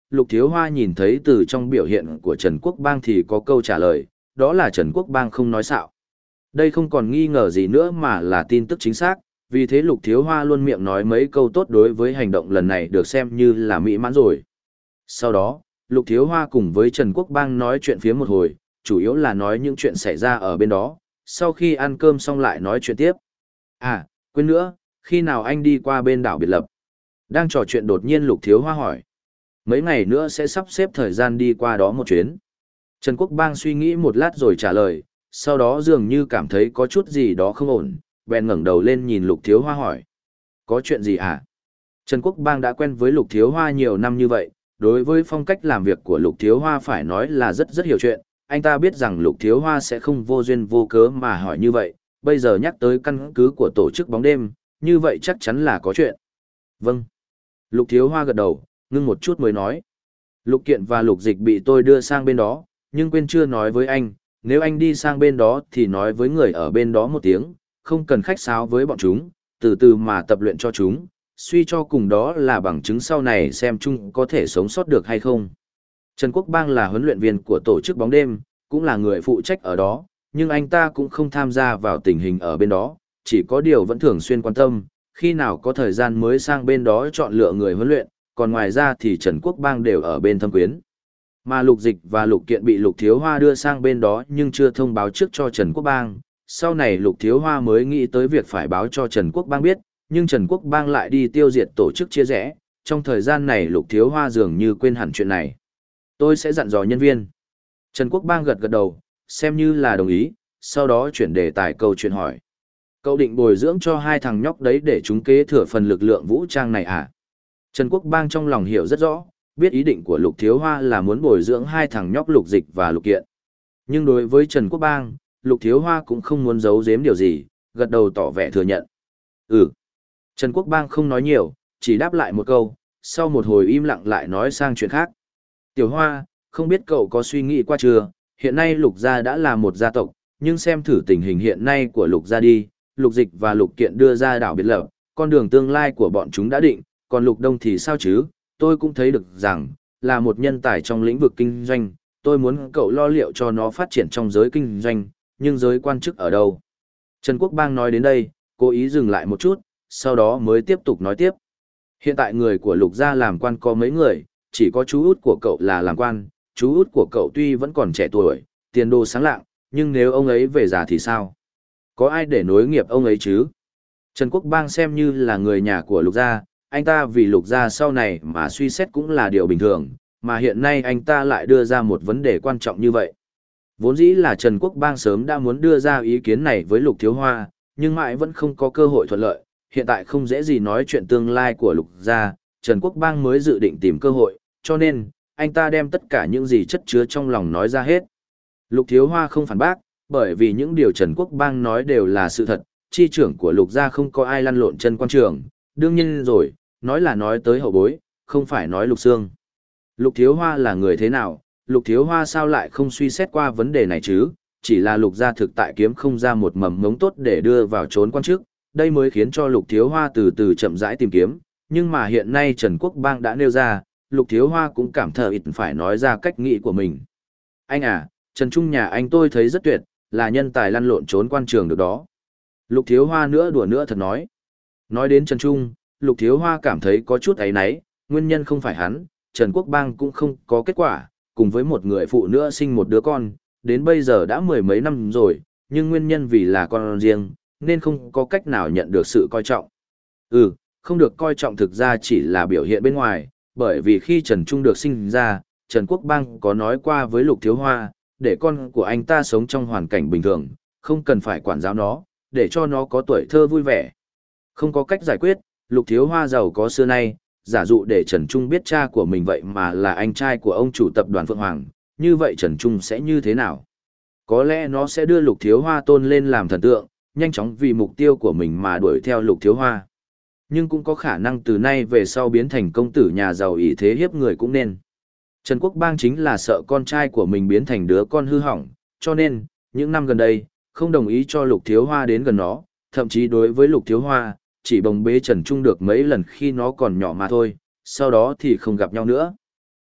Lục Thiếu Hoa nhìn thấy từ trong biểu hiện của Trần Quốc Bang thì có câu trả lời, đó là Trần Quốc Bang không nói xạo. Đây không còn nghi ngờ gì nữa mà là tin tức chính xác, vì thế Lục Thiếu Hoa luôn miệng nói mấy câu tốt đối với hành động lần này được xem như là mỹ mãn rồi. Sau đó, Lục Thiếu Hoa cùng với Trần Quốc Bang nói chuyện phía một hồi, chủ yếu là nói những chuyện xảy ra ở bên đó, sau khi ăn cơm xong lại nói chuyện tiếp. À, quên nữa, khi nào anh đi qua bên đảo Biệt Lập? Đang trò chuyện đột nhiên Lục Thiếu Hoa hỏi. Mấy ngày nữa sẽ sắp xếp thời gian đi qua đó một chuyến. Trần Quốc Bang suy nghĩ một lát rồi trả lời, sau đó dường như cảm thấy có chút gì đó không ổn, bèn ngẩng đầu lên nhìn Lục Thiếu Hoa hỏi. Có chuyện gì hả? Trần Quốc Bang đã quen với Lục Thiếu Hoa nhiều năm như vậy, đối với phong cách làm việc của Lục Thiếu Hoa phải nói là rất rất hiểu chuyện, anh ta biết rằng Lục Thiếu Hoa sẽ không vô duyên vô cớ mà hỏi như vậy, bây giờ nhắc tới căn cứ của tổ chức bóng đêm, như vậy chắc chắn là có chuyện. Vâng. Lục Thiếu Hoa gật đầu, ngưng một chút mới nói. Lục Kiện và Lục Dịch bị tôi đưa sang bên đó, nhưng quên chưa nói với anh, nếu anh đi sang bên đó thì nói với người ở bên đó một tiếng, không cần khách sáo với bọn chúng, từ từ mà tập luyện cho chúng, suy cho cùng đó là bằng chứng sau này xem chúng có thể sống sót được hay không. Trần Quốc Bang là huấn luyện viên của tổ chức bóng đêm, cũng là người phụ trách ở đó, nhưng anh ta cũng không tham gia vào tình hình ở bên đó, chỉ có điều vẫn thường xuyên quan tâm, khi nào có thời gian mới sang bên đó chọn lựa người huấn luyện, còn ngoài ra thì Trần Quốc Bang đều ở bên thâm quyến. Mà Lục Dịch và Lục Kiện bị Lục Thiếu Hoa đưa sang bên đó nhưng chưa thông báo trước cho Trần Quốc Bang, sau này Lục Thiếu Hoa mới nghĩ tới việc phải báo cho Trần Quốc Bang biết, nhưng Trần Quốc Bang lại đi tiêu diệt tổ chức chia rẽ, trong thời gian này Lục Thiếu Hoa dường như quên hẳn chuyện này. Tôi sẽ dặn dò nhân viên. Trần Quốc Bang gật gật đầu, xem như là đồng ý, sau đó chuyển đề tài câu chuyện hỏi. Cậu định bồi dưỡng cho hai thằng nhóc đấy để chúng kế thừa phần lực lượng vũ trang này à? Trần Quốc Bang trong lòng hiểu rất rõ, biết ý định của Lục Thiếu Hoa là muốn bồi dưỡng hai thằng nhóc Lục Dịch và Lục Kiện. Nhưng đối với Trần Quốc Bang, Lục Thiếu Hoa cũng không muốn giấu giếm điều gì, gật đầu tỏ vẻ thừa nhận. Ừ. Trần Quốc Bang không nói nhiều, chỉ đáp lại một câu, sau một hồi im lặng lại nói sang chuyện khác. Tiểu Hoa, không biết cậu có suy nghĩ qua chưa, hiện nay Lục gia đã là một gia tộc, nhưng xem thử tình hình hiện nay của Lục gia đi, Lục Dịch và Lục Kiện đưa ra đảo Biệt Lập, con đường tương lai của bọn chúng đã định, còn Lục Đông thì sao chứ, tôi cũng thấy được rằng, là một nhân tài trong lĩnh vực kinh doanh, tôi muốn cậu lo liệu cho nó phát triển trong giới kinh doanh, nhưng giới quan chức ở đâu? Trần Quốc Bang nói đến đây, cố ý dừng lại một chút, sau đó mới tiếp tục nói tiếp. Hiện tại người của Lục gia làm quan có mấy người, chỉ có chú út của cậu là làm quan, chú út của cậu tuy vẫn còn trẻ tuổi, tiền đồ sáng lạng, nhưng nếu ông ấy về già thì sao? Có ai để nối nghiệp ông ấy chứ? Trần Quốc Bang xem như là người nhà của Lục gia, anh ta vì Lục gia sau này mà suy xét cũng là điều bình thường, mà hiện nay anh ta lại đưa ra một vấn đề quan trọng như vậy. Vốn dĩ là Trần Quốc Bang sớm đã muốn đưa ra ý kiến này với Lục Thiếu Hoa, nhưng mãi vẫn không có cơ hội thuận lợi, hiện tại không dễ gì nói chuyện tương lai của Lục gia, Trần Quốc Bang mới dự định tìm cơ hội, cho nên, anh ta đem tất cả những gì chất chứa trong lòng nói ra hết. Lục Thiếu Hoa không phản bác, bởi vì những điều Trần Quốc Bang nói đều là sự thật, chi trưởng của Lục gia không có ai lăn lộn chân quan trường, đương nhiên rồi, nói là nói tới hậu bối, không phải nói Lục Xương. Lục Thiếu Hoa là người thế nào, Lục Thiếu Hoa sao lại không suy xét qua vấn đề này chứ, chỉ là Lục gia thực tại kiếm không ra một mầm mống tốt để đưa vào trốn quan chức, đây mới khiến cho Lục Thiếu Hoa từ từ chậm rãi tìm kiếm, nhưng mà hiện nay Trần Quốc Bang đã nêu ra, Lục Thiếu Hoa cũng cảm thở ít phải nói ra cách nghĩ của mình. Anh à, Trần Trung nhà anh tôi thấy rất tuyệt, là nhân tài lăn lộn trốn quan trường được đó. Lục Thiếu Hoa nữa đùa nữa thật nói. Nói đến Trần Trung, Lục Thiếu Hoa cảm thấy có chút áy náy, nguyên nhân không phải hắn, Trần Quốc Bang cũng không có kết quả, cùng với một người phụ nữa sinh một đứa con, đến bây giờ đã mười mấy năm rồi, nhưng nguyên nhân vì là con riêng, nên không có cách nào nhận được sự coi trọng. Ừ, không được coi trọng thực ra chỉ là biểu hiện bên ngoài, bởi vì khi Trần Trung được sinh ra, Trần Quốc Bang có nói qua với Lục Thiếu Hoa, để con của anh ta sống trong hoàn cảnh bình thường, không cần phải quản giáo nó, để cho nó có tuổi thơ vui vẻ. Không có cách giải quyết, Lục Thiếu Hoa giàu có xưa nay, giả dụ để Trần Trung biết cha của mình vậy mà là anh trai của ông chủ tập đoàn Phượng Hoàng, như vậy Trần Trung sẽ như thế nào? Có lẽ nó sẽ đưa Lục Thiếu Hoa tôn lên làm thần tượng, nhanh chóng vì mục tiêu của mình mà đuổi theo Lục Thiếu Hoa. Nhưng cũng có khả năng từ nay về sau biến thành công tử nhà giàu ỷ thế hiếp người cũng nên. Trần Quốc Bang chính là sợ con trai của mình biến thành đứa con hư hỏng, cho nên, những năm gần đây, không đồng ý cho Lục Thiếu Hoa đến gần nó, thậm chí đối với Lục Thiếu Hoa, chỉ bồng bế Trần Trung được mấy lần khi nó còn nhỏ mà thôi, sau đó thì không gặp nhau nữa.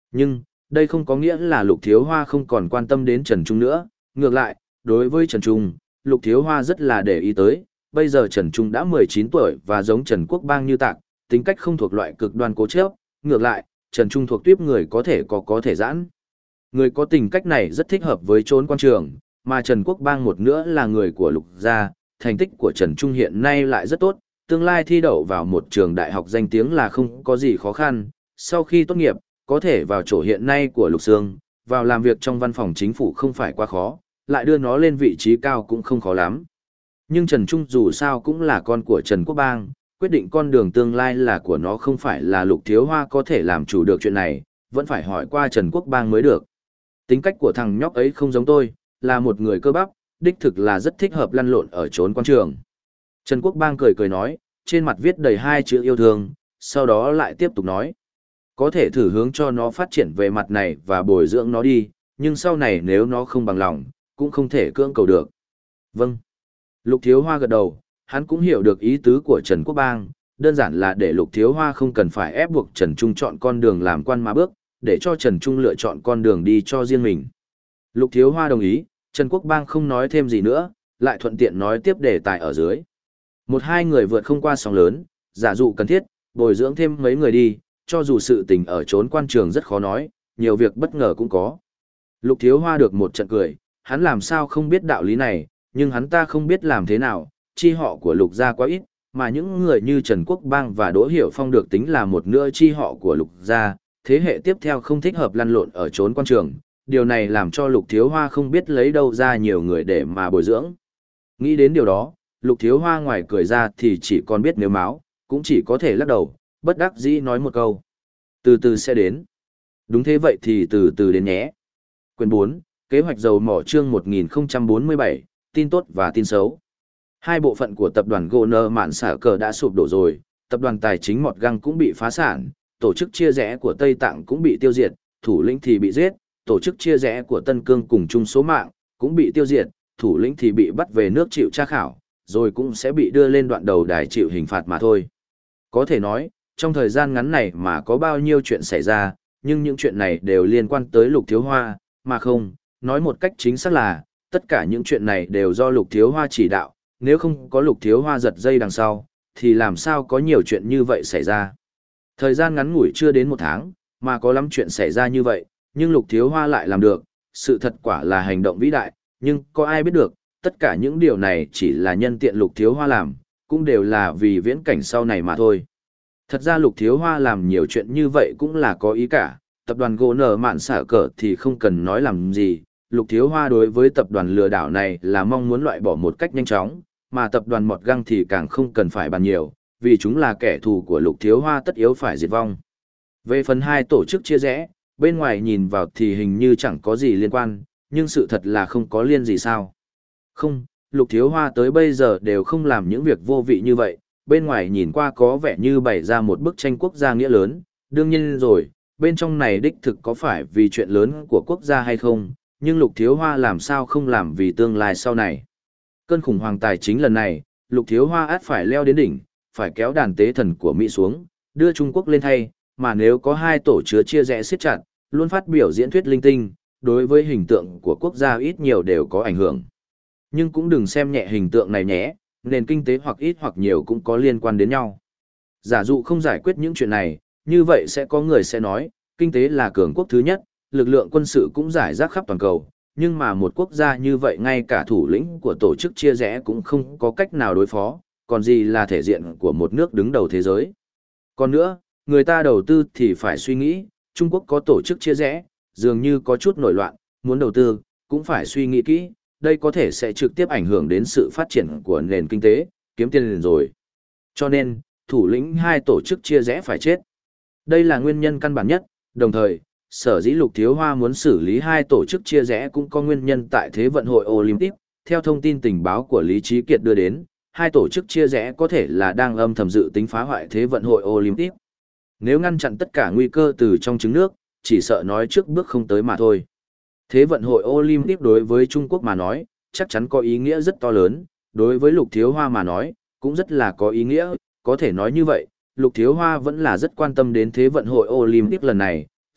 Nhưng, đây không có nghĩa là Lục Thiếu Hoa không còn quan tâm đến Trần Trung nữa, ngược lại, đối với Trần Trung, Lục Thiếu Hoa rất là để ý tới, bây giờ Trần Trung đã mười chín tuổi và giống Trần Quốc Bang như tạc, tính cách không thuộc loại cực đoan cố chấp, ngược lại, Trần Trung thuộc tuyếp người có thể có có thể giãn. Người có tình cách này rất thích hợp với trốn quan trường, mà Trần Quốc Bang một nữa là người của Lục gia, thành tích của Trần Trung hiện nay lại rất tốt, tương lai thi đậu vào một trường đại học danh tiếng là không có gì khó khăn, sau khi tốt nghiệp, có thể vào chỗ hiện nay của Lục Sương, vào làm việc trong văn phòng chính phủ không phải quá khó, lại đưa nó lên vị trí cao cũng không khó lắm. Nhưng Trần Trung dù sao cũng là con của Trần Quốc Bang, quyết định con đường tương lai là của nó không phải là Lục Thiếu Hoa có thể làm chủ được chuyện này, vẫn phải hỏi qua Trần Quốc Bang mới được. Tính cách của thằng nhóc ấy không giống tôi, là một người cơ bắp, đích thực là rất thích hợp lăn lộn ở trốn quan trường. Trần Quốc Bang cười cười nói, trên mặt viết đầy hai chữ yêu thương, sau đó lại tiếp tục nói. Có thể thử hướng cho nó phát triển về mặt này và bồi dưỡng nó đi, nhưng sau này nếu nó không bằng lòng, cũng không thể cưỡng cầu được. Vâng. Lục Thiếu Hoa gật đầu, hắn cũng hiểu được ý tứ của Trần Quốc Bang, đơn giản là để Lục Thiếu Hoa không cần phải ép buộc Trần Trung chọn con đường làm quan mà bước, để cho Trần Trung lựa chọn con đường đi cho riêng mình. Lục Thiếu Hoa đồng ý, Trần Quốc Bang không nói thêm gì nữa, lại thuận tiện nói tiếp đề tài ở dưới. Một hai người vượt không qua sóng lớn, giả dụ cần thiết, bồi dưỡng thêm mấy người đi, cho dù sự tình ở trốn quan trường rất khó nói, nhiều việc bất ngờ cũng có. Lục Thiếu Hoa được một trận cười, hắn làm sao không biết đạo lý này, nhưng hắn ta không biết làm thế nào, chi họ của Lục gia quá ít, mà những người như Trần Quốc Bang và Đỗ Hiểu Phong được tính là một nửa chi họ của Lục gia, thế hệ tiếp theo không thích hợp lăn lộn ở trốn quan trường, điều này làm cho Lục Thiếu Hoa không biết lấy đâu ra nhiều người để mà bồi dưỡng. Nghĩ đến điều đó, Lục Thiếu Hoa ngoài cười ra thì chỉ còn biết nếu máu, cũng chỉ có thể lắc đầu, bất đắc dĩ nói một câu. Từ từ sẽ đến. Đúng thế vậy thì từ từ đến nhé. Quyền bốn, Kế hoạch dầu mỏ chương một nghìn không trăm bốn mươi bảy, tin tốt và tin xấu. Hai bộ phận của tập đoàn Goner Mạn Xả Cờ đã sụp đổ rồi, tập đoàn tài chính Mọt Găng cũng bị phá sản, tổ chức chia rẽ của Tây Tạng cũng bị tiêu diệt, thủ lĩnh thì bị giết, tổ chức chia rẽ của Tân Cương cùng chung số mạng cũng bị tiêu diệt, thủ lĩnh thì bị bắt về nước chịu tra khảo, rồi cũng sẽ bị đưa lên đoạn đầu đài chịu hình phạt mà thôi. Có thể nói, trong thời gian ngắn này mà có bao nhiêu chuyện xảy ra, nhưng những chuyện này đều liên quan tới Lục Thiếu Hoa, mà không, nói một cách chính xác là, tất cả những chuyện này đều do Lục Thiếu Hoa chỉ đạo, nếu không có Lục Thiếu Hoa giật dây đằng sau, thì làm sao có nhiều chuyện như vậy xảy ra. Thời gian ngắn ngủi chưa đến một tháng, mà có lắm chuyện xảy ra như vậy, nhưng Lục Thiếu Hoa lại làm được, sự thật quả là hành động vĩ đại, nhưng có ai biết được, tất cả những điều này chỉ là nhân tiện Lục Thiếu Hoa làm, cũng đều là vì viễn cảnh sau này mà thôi. Thật ra Lục Thiếu Hoa làm nhiều chuyện như vậy cũng là có ý cả, tập đoàn Goner Mạn Xả Cờ thì không cần nói làm gì, Lục Thiếu Hoa đối với tập đoàn lừa đảo này là mong muốn loại bỏ một cách nhanh chóng, mà tập đoàn Mọt Găng thì càng không cần phải bàn nhiều, vì chúng là kẻ thù của Lục Thiếu Hoa tất yếu phải diệt vong. Về phần hai tổ chức chia rẽ, bên ngoài nhìn vào thì hình như chẳng có gì liên quan, nhưng sự thật là không có liên gì sao. Không, Lục Thiếu Hoa tới bây giờ đều không làm những việc vô vị như vậy, bên ngoài nhìn qua có vẻ như bày ra một bức tranh quốc gia nghĩa lớn, đương nhiên rồi, bên trong này đích thực có phải vì chuyện lớn của quốc gia hay không, nhưng Lục Thiếu Hoa làm sao không làm vì tương lai sau này. Cơn khủng hoảng tài chính lần này, Lục Thiếu Hoa ắt phải leo đến đỉnh, phải kéo đàn tế thần của Mỹ xuống, đưa Trung Quốc lên thay, mà nếu có hai tổ chứa chia rẽ siết chặt, luôn phát biểu diễn thuyết linh tinh, đối với hình tượng của quốc gia ít nhiều đều có ảnh hưởng. Nhưng cũng đừng xem nhẹ hình tượng này nhé, nền kinh tế hoặc ít hoặc nhiều cũng có liên quan đến nhau. Giả dụ không giải quyết những chuyện này, như vậy sẽ có người sẽ nói, kinh tế là cường quốc thứ nhất, lực lượng quân sự cũng giải rác khắp toàn cầu, nhưng mà một quốc gia như vậy ngay cả thủ lĩnh của tổ chức chia rẽ cũng không có cách nào đối phó, còn gì là thể diện của một nước đứng đầu thế giới. Còn nữa, người ta đầu tư thì phải suy nghĩ, Trung Quốc có tổ chức chia rẽ, dường như có chút nổi loạn, muốn đầu tư, cũng phải suy nghĩ kỹ, đây có thể sẽ trực tiếp ảnh hưởng đến sự phát triển của nền kinh tế, kiếm tiền liền rồi. Cho nên, thủ lĩnh hai tổ chức chia rẽ phải chết. Đây là nguyên nhân căn bản nhất, đồng thời, sở dĩ Lục Thiếu Hoa muốn xử lý hai tổ chức chia rẽ cũng có nguyên nhân tại Thế vận hội Olympic. Theo thông tin tình báo của Lý Trí Kiệt đưa đến, hai tổ chức chia rẽ có thể là đang âm thầm dự tính phá hoại Thế vận hội Olympic. Nếu ngăn chặn tất cả nguy cơ từ trong trứng nước, chỉ sợ nói trước bước không tới mà thôi. Thế vận hội Olympic đối với Trung Quốc mà nói, chắc chắn có ý nghĩa rất to lớn, đối với Lục Thiếu Hoa mà nói, cũng rất là có ý nghĩa, có thể nói như vậy, Lục Thiếu Hoa vẫn là rất quan tâm đến Thế vận hội Olympic lần này,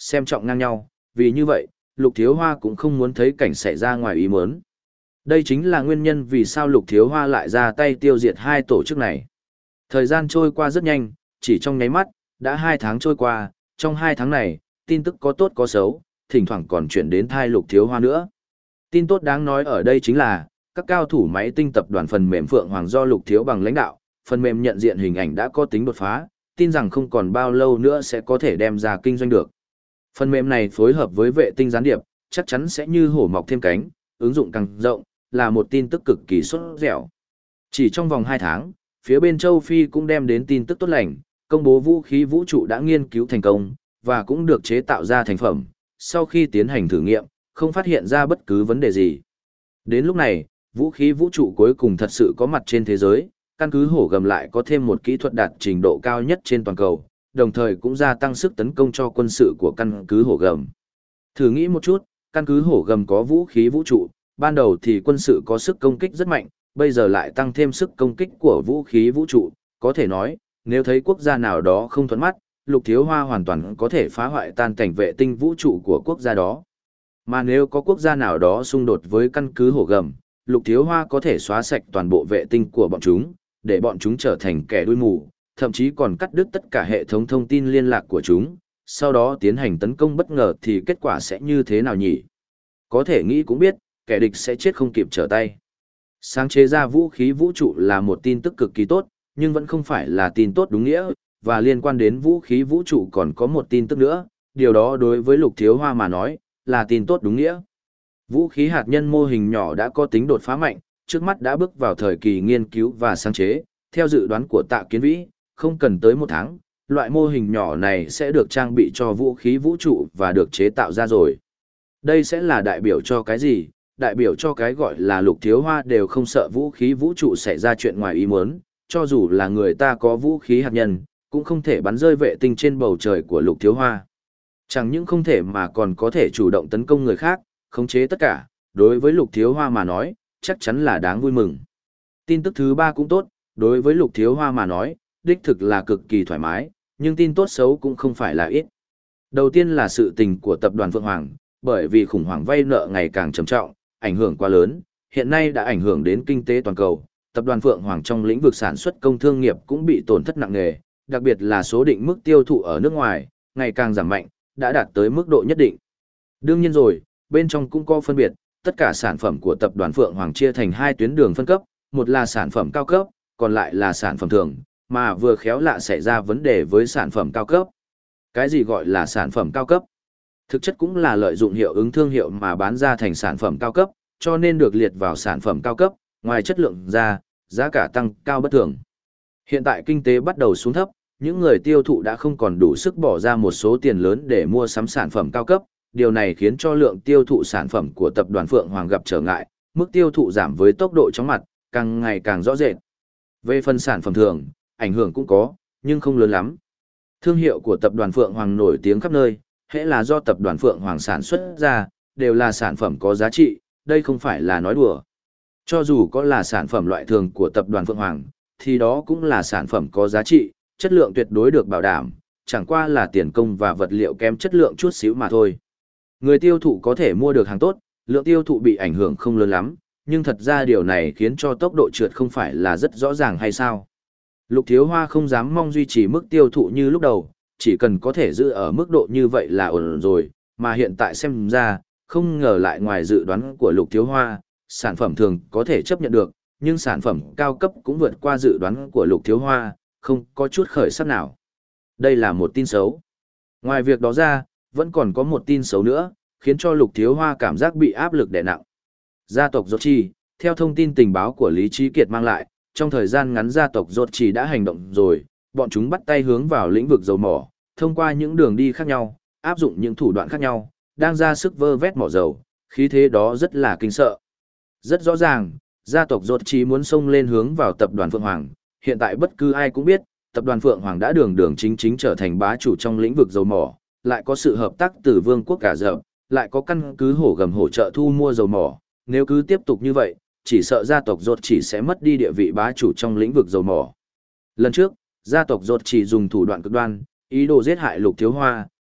xem trọng ngang nhau, vì như vậy, Lục Thiếu Hoa cũng không muốn thấy cảnh xảy ra ngoài ý muốn. Đây chính là nguyên nhân vì sao Lục Thiếu Hoa lại ra tay tiêu diệt hai tổ chức này. Thời gian trôi qua rất nhanh, chỉ trong nháy mắt, đã hai tháng trôi qua, trong hai tháng này, tin tức có tốt có xấu, thỉnh thoảng còn chuyển đến thai Lục Thiếu Hoa nữa. Tin tốt đáng nói ở đây chính là, các cao thủ máy tinh tập đoàn phần mềm Phượng Hoàng do Lục Thiếu Bằng lãnh đạo, phần mềm nhận diện hình ảnh đã có tính đột phá, tin rằng không còn bao lâu nữa sẽ có thể đem ra kinh doanh được. Phần mềm này phối hợp với vệ tinh gián điệp, chắc chắn sẽ như hổ mọc thêm cánh, ứng dụng càng rộng, là một tin tức cực kỳ sốt dẻo. Chỉ trong vòng hai tháng, phía bên châu Phi cũng đem đến tin tức tốt lành, công bố vũ khí vũ trụ đã nghiên cứu thành công, và cũng được chế tạo ra thành phẩm, sau khi tiến hành thử nghiệm, không phát hiện ra bất cứ vấn đề gì. Đến lúc này, vũ khí vũ trụ cuối cùng thật sự có mặt trên thế giới, căn cứ hổ gầm lại có thêm một kỹ thuật đạt trình độ cao nhất trên toàn cầu, đồng thời cũng gia tăng sức tấn công cho quân sự của căn cứ hổ gầm. Thử nghĩ một chút, căn cứ hổ gầm có vũ khí vũ trụ, ban đầu thì quân sự có sức công kích rất mạnh, bây giờ lại tăng thêm sức công kích của vũ khí vũ trụ, có thể nói, nếu thấy quốc gia nào đó không thuận mắt, Lục Thiếu Hoa hoàn toàn có thể phá hoại tan cảnh vệ tinh vũ trụ của quốc gia đó. Mà nếu có quốc gia nào đó xung đột với căn cứ hổ gầm, Lục Thiếu Hoa có thể xóa sạch toàn bộ vệ tinh của bọn chúng, để bọn chúng trở thành kẻ đuôi mù, thậm chí còn cắt đứt tất cả hệ thống thông tin liên lạc của chúng, sau đó tiến hành tấn công bất ngờ thì kết quả sẽ như thế nào nhỉ? Có thể nghĩ cũng biết, kẻ địch sẽ chết không kịp trở tay. Sáng chế ra vũ khí vũ trụ là một tin tức cực kỳ tốt, nhưng vẫn không phải là tin tốt đúng nghĩa, và liên quan đến vũ khí vũ trụ còn có một tin tức nữa, điều đó đối với Lục Thiếu Hoa mà nói, là tin tốt đúng nghĩa. Vũ khí hạt nhân mô hình nhỏ đã có tính đột phá mạnh, trước mắt đã bước vào thời kỳ nghiên cứu và sáng chế, theo dự đoán của Tạ Kiến Vĩ, không cần tới một tháng, loại mô hình nhỏ này sẽ được trang bị cho vũ khí vũ trụ và được chế tạo ra rồi. Đây sẽ là đại biểu cho cái gì? Đại biểu cho cái gọi là Lục Thiếu Hoa đều không sợ vũ khí vũ trụ xảy ra chuyện ngoài ý muốn, cho dù là người ta có vũ khí hạt nhân, cũng không thể bắn rơi vệ tinh trên bầu trời của Lục Thiếu Hoa. Chẳng những không thể mà còn có thể chủ động tấn công người khác, khống chế tất cả, đối với Lục Thiếu Hoa mà nói, chắc chắn là đáng vui mừng. Tin tức thứ ba cũng tốt, đối với Lục Thiếu Hoa mà nói, đích thực là cực kỳ thoải mái, nhưng tin tốt xấu cũng không phải là ít. Đầu tiên là sự tình của tập đoàn Phượng Hoàng, bởi vì khủng hoảng vay nợ ngày càng trầm trọng, ảnh hưởng quá lớn, hiện nay đã ảnh hưởng đến kinh tế toàn cầu. Tập đoàn Phượng Hoàng trong lĩnh vực sản xuất công thương nghiệp cũng bị tổn thất nặng nề, đặc biệt là số định mức tiêu thụ ở nước ngoài, ngày càng giảm mạnh, đã đạt tới mức độ nhất định. Đương nhiên rồi, bên trong cũng có phân biệt, tất cả sản phẩm của tập đoàn Phượng Hoàng chia thành hai tuyến đường phân cấp, một là sản phẩm cao cấp, còn lại là sản phẩm thường, mà vừa khéo lạ xảy ra vấn đề với sản phẩm cao cấp. Cái gì gọi là sản phẩm cao cấp? Thực chất cũng là lợi dụng hiệu ứng thương hiệu mà bán ra thành sản phẩm cao cấp, cho nên được liệt vào sản phẩm cao cấp, ngoài chất lượng ra, giá cả tăng cao bất thường. Hiện tại kinh tế bắt đầu xuống thấp, những người tiêu thụ đã không còn đủ sức bỏ ra một số tiền lớn để mua sắm sản phẩm cao cấp, điều này khiến cho lượng tiêu thụ sản phẩm của tập đoàn Phượng Hoàng gặp trở ngại, mức tiêu thụ giảm với tốc độ chóng mặt, càng ngày càng rõ rệt. Về phần sản phẩm thường, ảnh hưởng cũng có, nhưng không lớn lắm. Thương hiệu của tập đoàn Phượng Hoàng nổi tiếng khắp nơi, hễ là do tập đoàn Phượng Hoàng sản xuất ra, đều là sản phẩm có giá trị, đây không phải là nói đùa. Cho dù có là sản phẩm loại thường của tập đoàn Phượng Hoàng, thì đó cũng là sản phẩm có giá trị, chất lượng tuyệt đối được bảo đảm, chẳng qua là tiền công và vật liệu kém chất lượng chút xíu mà thôi. Người tiêu thụ có thể mua được hàng tốt, lượng tiêu thụ bị ảnh hưởng không lớn lắm, nhưng thật ra điều này khiến cho tốc độ trượt không phải là rất rõ ràng hay sao. Lục Thiếu Hoa không dám mong duy trì mức tiêu thụ như lúc đầu, chỉ cần có thể giữ ở mức độ như vậy là ổn rồi, mà hiện tại xem ra, không ngờ lại ngoài dự đoán của Lục Thiếu Hoa, sản phẩm thường có thể chấp nhận được, nhưng sản phẩm cao cấp cũng vượt qua dự đoán của Lục Thiếu Hoa, không có chút khởi sắc nào. Đây là một tin xấu. Ngoài việc đó ra, vẫn còn có một tin xấu nữa, khiến cho Lục Thiếu Hoa cảm giác bị áp lực đè nặng. Gia tộc Rốt Chi, theo thông tin tình báo của Lý Trí Kiệt mang lại, trong thời gian ngắn gia tộc Rốt Chi đã hành động rồi, bọn chúng bắt tay hướng vào lĩnh vực dầu mỏ, thông qua những đường đi khác nhau, áp dụng những thủ đoạn khác nhau, đang ra sức vơ vét mỏ dầu, khí thế đó rất là kinh sợ. Rất rõ ràng, gia tộc Rốt Chi muốn xông lên hướng vào tập đoàn Phượng Hoàng, hiện tại bất cứ ai cũng biết, tập đoàn Phượng Hoàng đã đường đường chính chính trở thành bá chủ trong lĩnh vực dầu mỏ, lại có sự hợp tác từ Vương quốc Ả Rập, lại có căn cứ hổ gầm hỗ trợ thu mua dầu mỏ, nếu cứ tiếp tục như vậy, chỉ sợ gia tộc Rốt Chỉ sẽ mất đi địa vị bá chủ trong lĩnh vực dầu mỏ. Lần trước, gia tộc Rốt Chỉ dùng thủ đoạn cực đoan, ý đồ giết hại Lục Thiếu Hoa,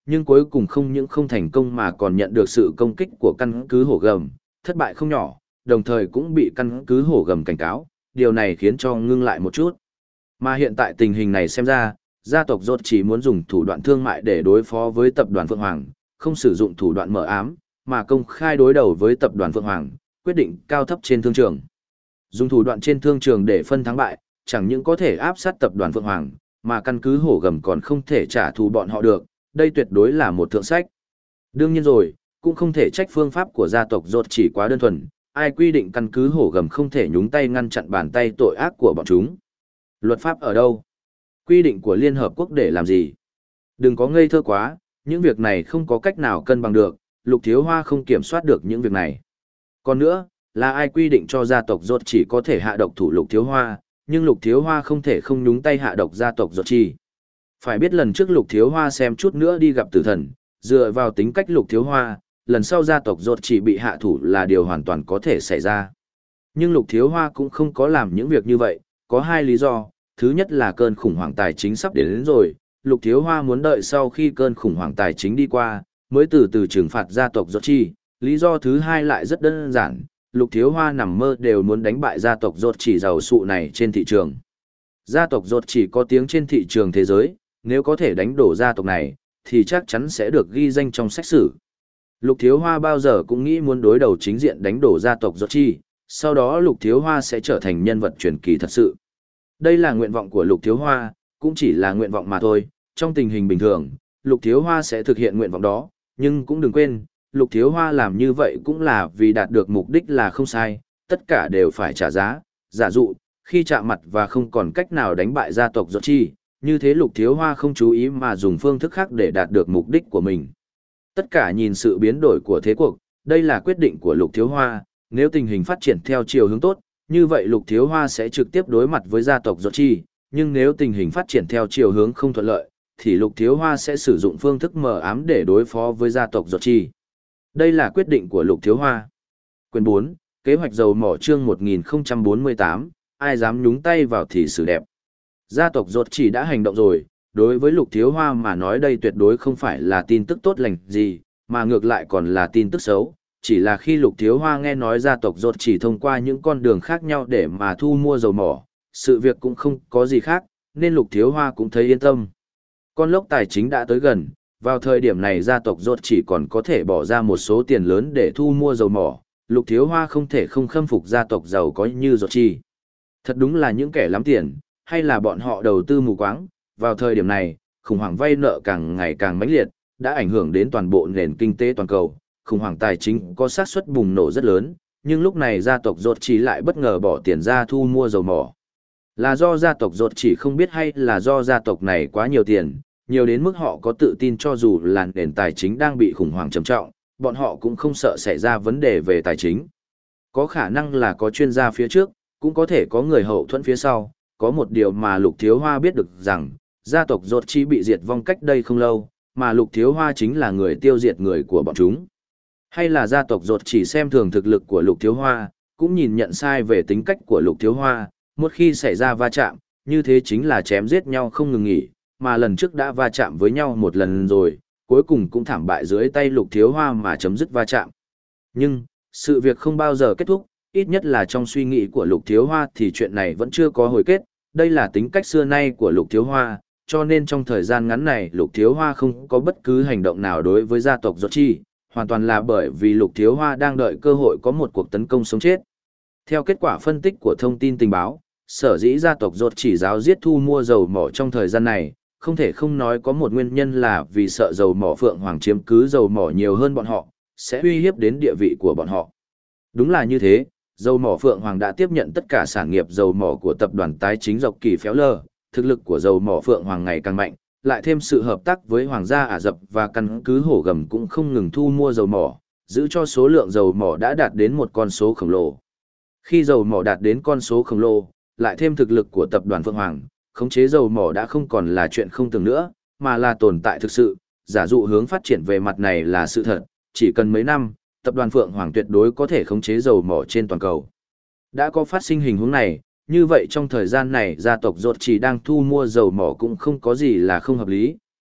nhưng cuối cùng không những không thành công mà còn nhận được sự công kích của căn cứ hổ gầm, thất bại không nhỏ, đồng thời cũng bị căn cứ hổ gầm cảnh cáo, điều này khiến cho ngưng lại một chút. Mà hiện tại tình hình này xem ra, gia tộc Rốt chỉ muốn dùng thủ đoạn thương mại để đối phó với tập đoàn Phượng Hoàng, không sử dụng thủ đoạn mờ ám, mà công khai đối đầu với tập đoàn Phượng Hoàng, quyết định cao thấp trên thương trường. Dùng thủ đoạn trên thương trường để phân thắng bại, chẳng những có thể áp sát tập đoàn Phượng Hoàng, mà căn cứ hổ gầm còn không thể trả thù bọn họ được, đây tuyệt đối là một thượng sách. Đương nhiên rồi, cũng không thể trách phương pháp của gia tộc Rốt chỉ quá đơn thuần, ai quy định căn cứ hổ gầm không thể nhúng tay ngăn chặn bàn tay tội ác của bọn chúng. Luật pháp ở đâu? Quy định của Liên Hợp Quốc để làm gì? Đừng có ngây thơ quá, những việc này không có cách nào cân bằng được, Lục Thiếu Hoa không kiểm soát được những việc này. Còn nữa, là ai quy định cho gia tộc Rốt chỉ có thể hạ độc thủ Lục Thiếu Hoa, nhưng Lục Thiếu Hoa không thể không nhúng tay hạ độc gia tộc Rốt chỉ. Phải biết lần trước Lục Thiếu Hoa xem chút nữa đi gặp tử thần, dựa vào tính cách Lục Thiếu Hoa, lần sau gia tộc Rốt chỉ bị hạ thủ là điều hoàn toàn có thể xảy ra. Nhưng Lục Thiếu Hoa cũng không có làm những việc như vậy, có hai lý do. Thứ nhất là cơn khủng hoảng tài chính sắp đến, đến rồi, Lục Thiếu Hoa muốn đợi sau khi cơn khủng hoảng tài chính đi qua, mới từ từ trừng phạt gia tộc Rốt chỉ. Lý do thứ hai lại rất đơn giản, Lục Thiếu Hoa nằm mơ đều muốn đánh bại gia tộc Rốt chỉ giàu sụ này trên thị trường. Gia tộc Rốt chỉ có tiếng trên thị trường thế giới, nếu có thể đánh đổ gia tộc này, thì chắc chắn sẽ được ghi danh trong sách sử. Lục Thiếu Hoa bao giờ cũng nghĩ muốn đối đầu chính diện đánh đổ gia tộc Rốt chỉ, sau đó Lục Thiếu Hoa sẽ trở thành nhân vật truyền kỳ thật sự. Đây là nguyện vọng của Lục Thiếu Hoa, cũng chỉ là nguyện vọng mà thôi, trong tình hình bình thường, Lục Thiếu Hoa sẽ thực hiện nguyện vọng đó, nhưng cũng đừng quên, Lục Thiếu Hoa làm như vậy cũng là vì đạt được mục đích là không sai, tất cả đều phải trả giá, giả dụ, khi chạm mặt và không còn cách nào đánh bại gia tộc Rốt chỉ, như thế Lục Thiếu Hoa không chú ý mà dùng phương thức khác để đạt được mục đích của mình. Tất cả nhìn sự biến đổi của thế cuộc, đây là quyết định của Lục Thiếu Hoa, nếu tình hình phát triển theo chiều hướng tốt, như vậy Lục Thiếu Hoa sẽ trực tiếp đối mặt với gia tộc Rốt chỉ, nhưng nếu tình hình phát triển theo chiều hướng không thuận lợi, thì Lục Thiếu Hoa sẽ sử dụng phương thức mờ ám để đối phó với gia tộc Rốt chỉ. Đây là quyết định của Lục Thiếu Hoa. Quyền bốn, Kế hoạch dầu mỏ chương một nghìn không trăm bốn mươi tám, ai dám nhúng tay vào thì xử đẹp. Gia tộc Rốt chỉ đã hành động rồi, đối với Lục Thiếu Hoa mà nói đây tuyệt đối không phải là tin tức tốt lành gì, mà ngược lại còn là tin tức xấu. Chỉ là khi Lục Thiếu Hoa nghe nói gia tộc Rốt chỉ thông qua những con đường khác nhau để mà thu mua dầu mỏ, sự việc cũng không có gì khác, nên Lục Thiếu Hoa cũng thấy yên tâm. Con lốc tài chính đã tới gần, vào thời điểm này gia tộc Rốt chỉ còn có thể bỏ ra một số tiền lớn để thu mua dầu mỏ, Lục Thiếu Hoa không thể không khâm phục gia tộc giàu có như Rốt chỉ. Thật đúng là những kẻ lắm tiền, hay là bọn họ đầu tư mù quáng, vào thời điểm này, khủng hoảng vay nợ càng ngày càng mãnh liệt, đã ảnh hưởng đến toàn bộ nền kinh tế toàn cầu. Khủng hoảng tài chính có xác suất bùng nổ rất lớn, nhưng lúc này gia tộc Rốt chỉ lại bất ngờ bỏ tiền ra thu mua dầu mỏ. Là do gia tộc Rốt chỉ không biết hay là do gia tộc này quá nhiều tiền, nhiều đến mức họ có tự tin cho dù là nền tài chính đang bị khủng hoảng trầm trọng, bọn họ cũng không sợ xảy ra vấn đề về tài chính. Có khả năng là có chuyên gia phía trước, cũng có thể có người hậu thuẫn phía sau, có một điều mà Lục Thiếu Hoa biết được rằng, gia tộc Rốt chỉ bị diệt vong cách đây không lâu, mà Lục Thiếu Hoa chính là người tiêu diệt người của bọn chúng. Hay là gia tộc Rốt chỉ xem thường thực lực của Lục Thiếu Hoa, cũng nhìn nhận sai về tính cách của Lục Thiếu Hoa, một khi xảy ra va chạm, như thế chính là chém giết nhau không ngừng nghỉ, mà lần trước đã va chạm với nhau một lần rồi, cuối cùng cũng thảm bại dưới tay Lục Thiếu Hoa mà chấm dứt va chạm. Nhưng, sự việc không bao giờ kết thúc, ít nhất là trong suy nghĩ của Lục Thiếu Hoa thì chuyện này vẫn chưa có hồi kết, đây là tính cách xưa nay của Lục Thiếu Hoa, cho nên trong thời gian ngắn này Lục Thiếu Hoa không có bất cứ hành động nào đối với gia tộc Rốt chỉ, hoàn toàn là bởi vì Lục Thiếu Hoa đang đợi cơ hội có một cuộc tấn công sống chết. Theo kết quả phân tích của thông tin tình báo, sở dĩ gia tộc Rốt chỉ giáo giết thu mua dầu mỏ trong thời gian này, không thể không nói có một nguyên nhân là vì sợ dầu mỏ Phượng Hoàng chiếm cứ dầu mỏ nhiều hơn bọn họ, sẽ uy hiếp đến địa vị của bọn họ. Đúng là như thế, dầu mỏ Phượng Hoàng đã tiếp nhận tất cả sản nghiệp dầu mỏ của tập đoàn tài chính Dọc Kỳ Phéo Lờ, thực lực của dầu mỏ Phượng Hoàng ngày càng mạnh, lại thêm sự hợp tác với Hoàng gia Ả Rập và căn cứ hổ gầm cũng không ngừng thu mua dầu mỏ, giữ cho số lượng dầu mỏ đã đạt đến một con số khổng lồ. Khi dầu mỏ đạt đến con số khổng lồ, lại thêm thực lực của tập đoàn Phượng Hoàng, khống chế dầu mỏ đã không còn là chuyện không tưởng nữa, mà là tồn tại thực sự, giả dụ hướng phát triển về mặt này là sự thật, chỉ cần mấy năm, tập đoàn Phượng Hoàng tuyệt đối có thể khống chế dầu mỏ trên toàn cầu. Đã có phát sinh hình huống này, như vậy trong thời gian này gia tộc Rốt chỉ đang thu mua dầu mỏ cũng không có gì là không hợp lý,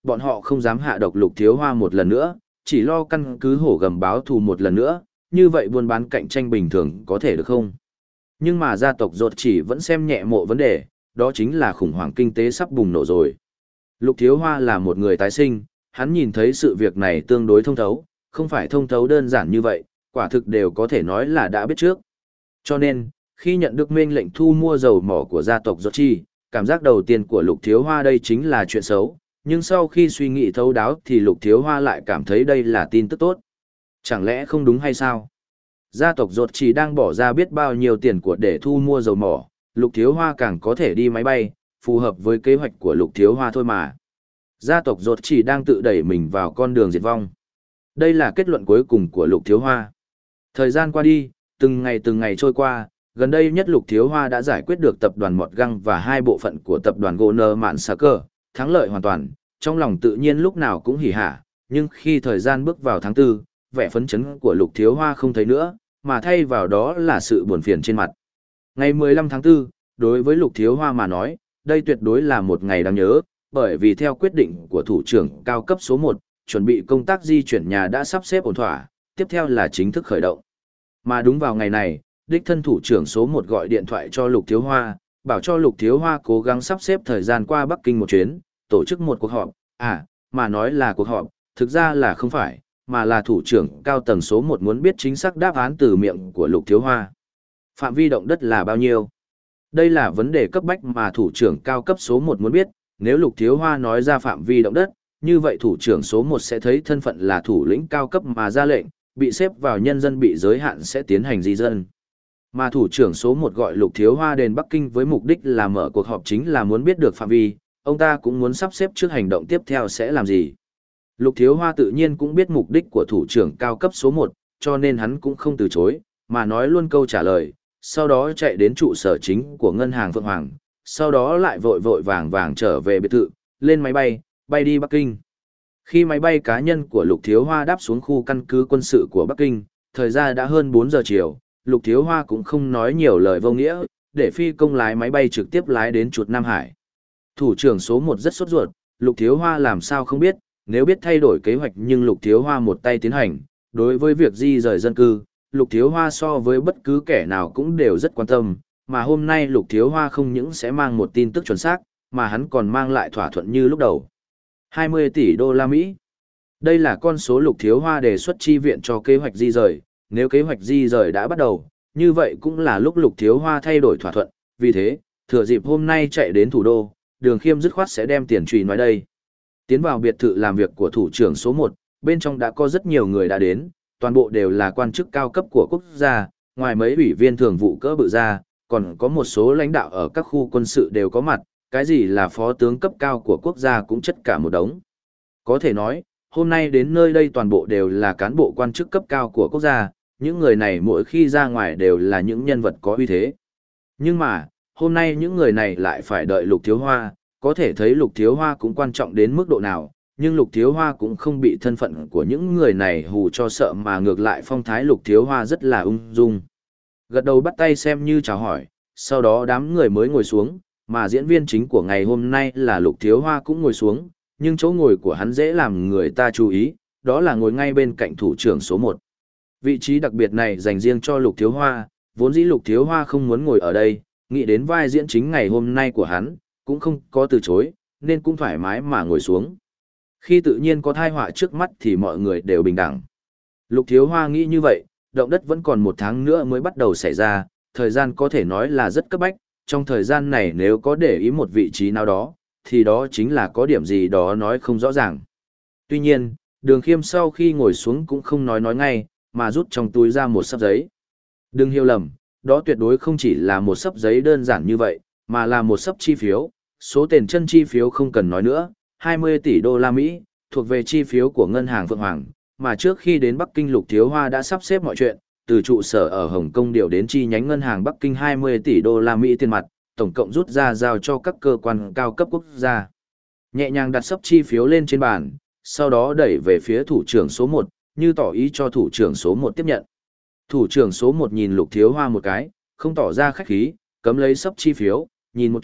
bọn họ không dám hạ độc Lục Thiếu Hoa một lần nữa, chỉ lo căn cứ hổ gầm báo thù một lần nữa, như vậy buôn bán cạnh tranh bình thường có thể được không? Nhưng mà gia tộc Rốt chỉ vẫn xem nhẹ mộ vấn đề, đó chính là khủng hoảng kinh tế sắp bùng nổ rồi. Lục Thiếu Hoa là một người tái sinh, hắn nhìn thấy sự việc này tương đối thông thấu, không phải thông thấu đơn giản như vậy, quả thực đều có thể nói là đã biết trước. Cho nên, khi nhận được mệnh lệnh thu mua dầu mỏ của gia tộc Rốt chi, cảm giác đầu tiên của Lục Thiếu Hoa đây chính là chuyện xấu, nhưng sau khi suy nghĩ thấu đáo thì Lục Thiếu Hoa lại cảm thấy đây là tin tức tốt. Chẳng lẽ không đúng hay sao? Gia tộc Rốt chỉ đang bỏ ra biết bao nhiêu tiền của để thu mua dầu mỏ, Lục Thiếu Hoa càng có thể đi máy bay, phù hợp với kế hoạch của Lục Thiếu Hoa thôi mà. Gia tộc Rốt chỉ đang tự đẩy mình vào con đường diệt vong. Đây là kết luận cuối cùng của Lục Thiếu Hoa. Thời gian qua đi, từng ngày từng ngày trôi qua, gần đây nhất Lục Thiếu Hoa đã giải quyết được tập đoàn Mọt Găng và hai bộ phận của tập đoàn Goner Mạn Sa Cơ, thắng lợi hoàn toàn, trong lòng tự nhiên lúc nào cũng hỉ hả, nhưng khi thời gian bước vào tháng tư, vẻ phấn chấn của Lục Thiếu Hoa không thấy nữa, mà thay vào đó là sự buồn phiền trên mặt. Ngày mười lăm tháng tư, đối với Lục Thiếu Hoa mà nói, đây tuyệt đối là một ngày đáng nhớ, bởi vì theo quyết định của thủ trưởng cao cấp số một, chuẩn bị công tác di chuyển nhà đã sắp xếp ổn thỏa, tiếp theo là chính thức khởi động. Mà đúng vào ngày này, đích thân thủ trưởng số một gọi điện thoại cho Lục Thiếu Hoa, bảo cho Lục Thiếu Hoa cố gắng sắp xếp thời gian qua Bắc Kinh một chuyến, tổ chức một cuộc họp, à, mà nói là cuộc họp, thực ra là không phải, mà là thủ trưởng cao tầng số một muốn biết chính xác đáp án từ miệng của Lục Thiếu Hoa. Phạm vi động đất là bao nhiêu? Đây là vấn đề cấp bách mà thủ trưởng cao cấp số một muốn biết, nếu Lục Thiếu Hoa nói ra phạm vi động đất, như vậy thủ trưởng số một sẽ thấy thân phận là thủ lĩnh cao cấp mà ra lệnh, bị xếp vào nhân dân bị giới hạn sẽ tiến hành di dân. Mà thủ trưởng số một gọi Lục Thiếu Hoa đến Bắc Kinh với mục đích là mở cuộc họp chính là muốn biết được phạm vi, ông ta cũng muốn sắp xếp trước hành động tiếp theo sẽ làm gì. Lục Thiếu Hoa tự nhiên cũng biết mục đích của thủ trưởng cao cấp số một, cho nên hắn cũng không từ chối, mà nói luôn câu trả lời, sau đó chạy đến trụ sở chính của ngân hàng Phượng Hoàng, sau đó lại vội vội vàng vàng trở về biệt thự, lên máy bay, bay đi Bắc Kinh. Khi máy bay cá nhân của Lục Thiếu Hoa đáp xuống khu căn cứ quân sự của Bắc Kinh, thời gian đã hơn bốn giờ chiều, Lục Thiếu Hoa cũng không nói nhiều lời vô nghĩa, để phi công lái máy bay trực tiếp lái đến chuột Nam Hải. Thủ trưởng số một rất sốt ruột, Lục Thiếu Hoa làm sao không biết, nếu biết thay đổi kế hoạch nhưng Lục Thiếu Hoa một tay tiến hành, đối với việc di rời dân cư, Lục Thiếu Hoa so với bất cứ kẻ nào cũng đều rất quan tâm, mà hôm nay Lục Thiếu Hoa không những sẽ mang một tin tức chuẩn xác, mà hắn còn mang lại thỏa thuận như lúc đầu. hai mươi tỷ đô la Mỹ. Đây là con số Lục Thiếu Hoa đề xuất chi viện cho kế hoạch di rời, nếu kế hoạch di rời đã bắt đầu, như vậy cũng là lúc Lục Thiếu Hoa thay đổi thỏa thuận, vì thế, thừa dịp hôm nay chạy đến thủ đô, Đường Khiêm dứt khoát sẽ đem tiền trùy nói đây. Tiến vào biệt thự làm việc của thủ trưởng số một, bên trong đã có rất nhiều người đã đến, toàn bộ đều là quan chức cao cấp của quốc gia, ngoài mấy ủy viên thường vụ cỡ bự ra, còn có một số lãnh đạo ở các khu quân sự đều có mặt, cái gì là phó tướng cấp cao của quốc gia cũng chất cả một đống. Có thể nói, hôm nay đến nơi đây toàn bộ đều là cán bộ quan chức cấp cao của quốc gia, những người này mỗi khi ra ngoài đều là những nhân vật có uy thế. Nhưng mà, hôm nay những người này lại phải đợi Lục Thiếu Hoa, có thể thấy Lục Thiếu Hoa cũng quan trọng đến mức độ nào, nhưng Lục Thiếu Hoa cũng không bị thân phận của những người này hù cho sợ mà ngược lại phong thái Lục Thiếu Hoa rất là ung dung. Gật đầu bắt tay xem như chào hỏi, sau đó đám người mới ngồi xuống, mà diễn viên chính của ngày hôm nay là Lục Thiếu Hoa cũng ngồi xuống, nhưng chỗ ngồi của hắn dễ làm người ta chú ý, đó là ngồi ngay bên cạnh thủ trưởng số một. Vị trí đặc biệt này dành riêng cho Lục Thiếu Hoa, vốn dĩ Lục Thiếu Hoa không muốn ngồi ở đây, nghĩ đến vai diễn chính ngày hôm nay của hắn, cũng không có từ chối, nên cũng thoải mái mà ngồi xuống. Khi tự nhiên có thai họa trước mắt thì mọi người đều bình đẳng. Lục Thiếu Hoa nghĩ như vậy, động đất vẫn còn một tháng nữa mới bắt đầu xảy ra, thời gian có thể nói là rất cấp bách, trong thời gian này nếu có để ý một vị trí nào đó, thì đó chính là có điểm gì đó nói không rõ ràng. Tuy nhiên, Đường Khiêm sau khi ngồi xuống cũng không nói nói ngay, mà rút trong túi ra một sấp giấy. Đừng hiểu lầm, đó tuyệt đối không chỉ là một sấp giấy đơn giản như vậy, mà là một sấp chi phiếu, số tiền chân chi phiếu không cần nói nữa, hai mươi tỷ đô la Mỹ, thuộc về chi phiếu của ngân hàng Phượng Hoàng, mà trước khi đến Bắc Kinh Lục Thiếu Hoa đã sắp xếp mọi chuyện, từ trụ sở ở Hồng Kông điều đến chi nhánh ngân hàng Bắc Kinh hai mươi tỷ đô la Mỹ tiền mặt, tổng cộng rút ra giao cho các cơ quan cao cấp quốc gia. Nhẹ nhàng đặt sấp chi phiếu lên trên bàn, sau đó đẩy về phía thủ trưởng số một, như tỏ ý cho thủ trưởng số một tiếp nhận. Thủ trưởng số một nhìn Lục Thiếu Hoa một cái, không tỏ ra khách khí, cấm lấy sấp chi phiếu, nhìn một chút,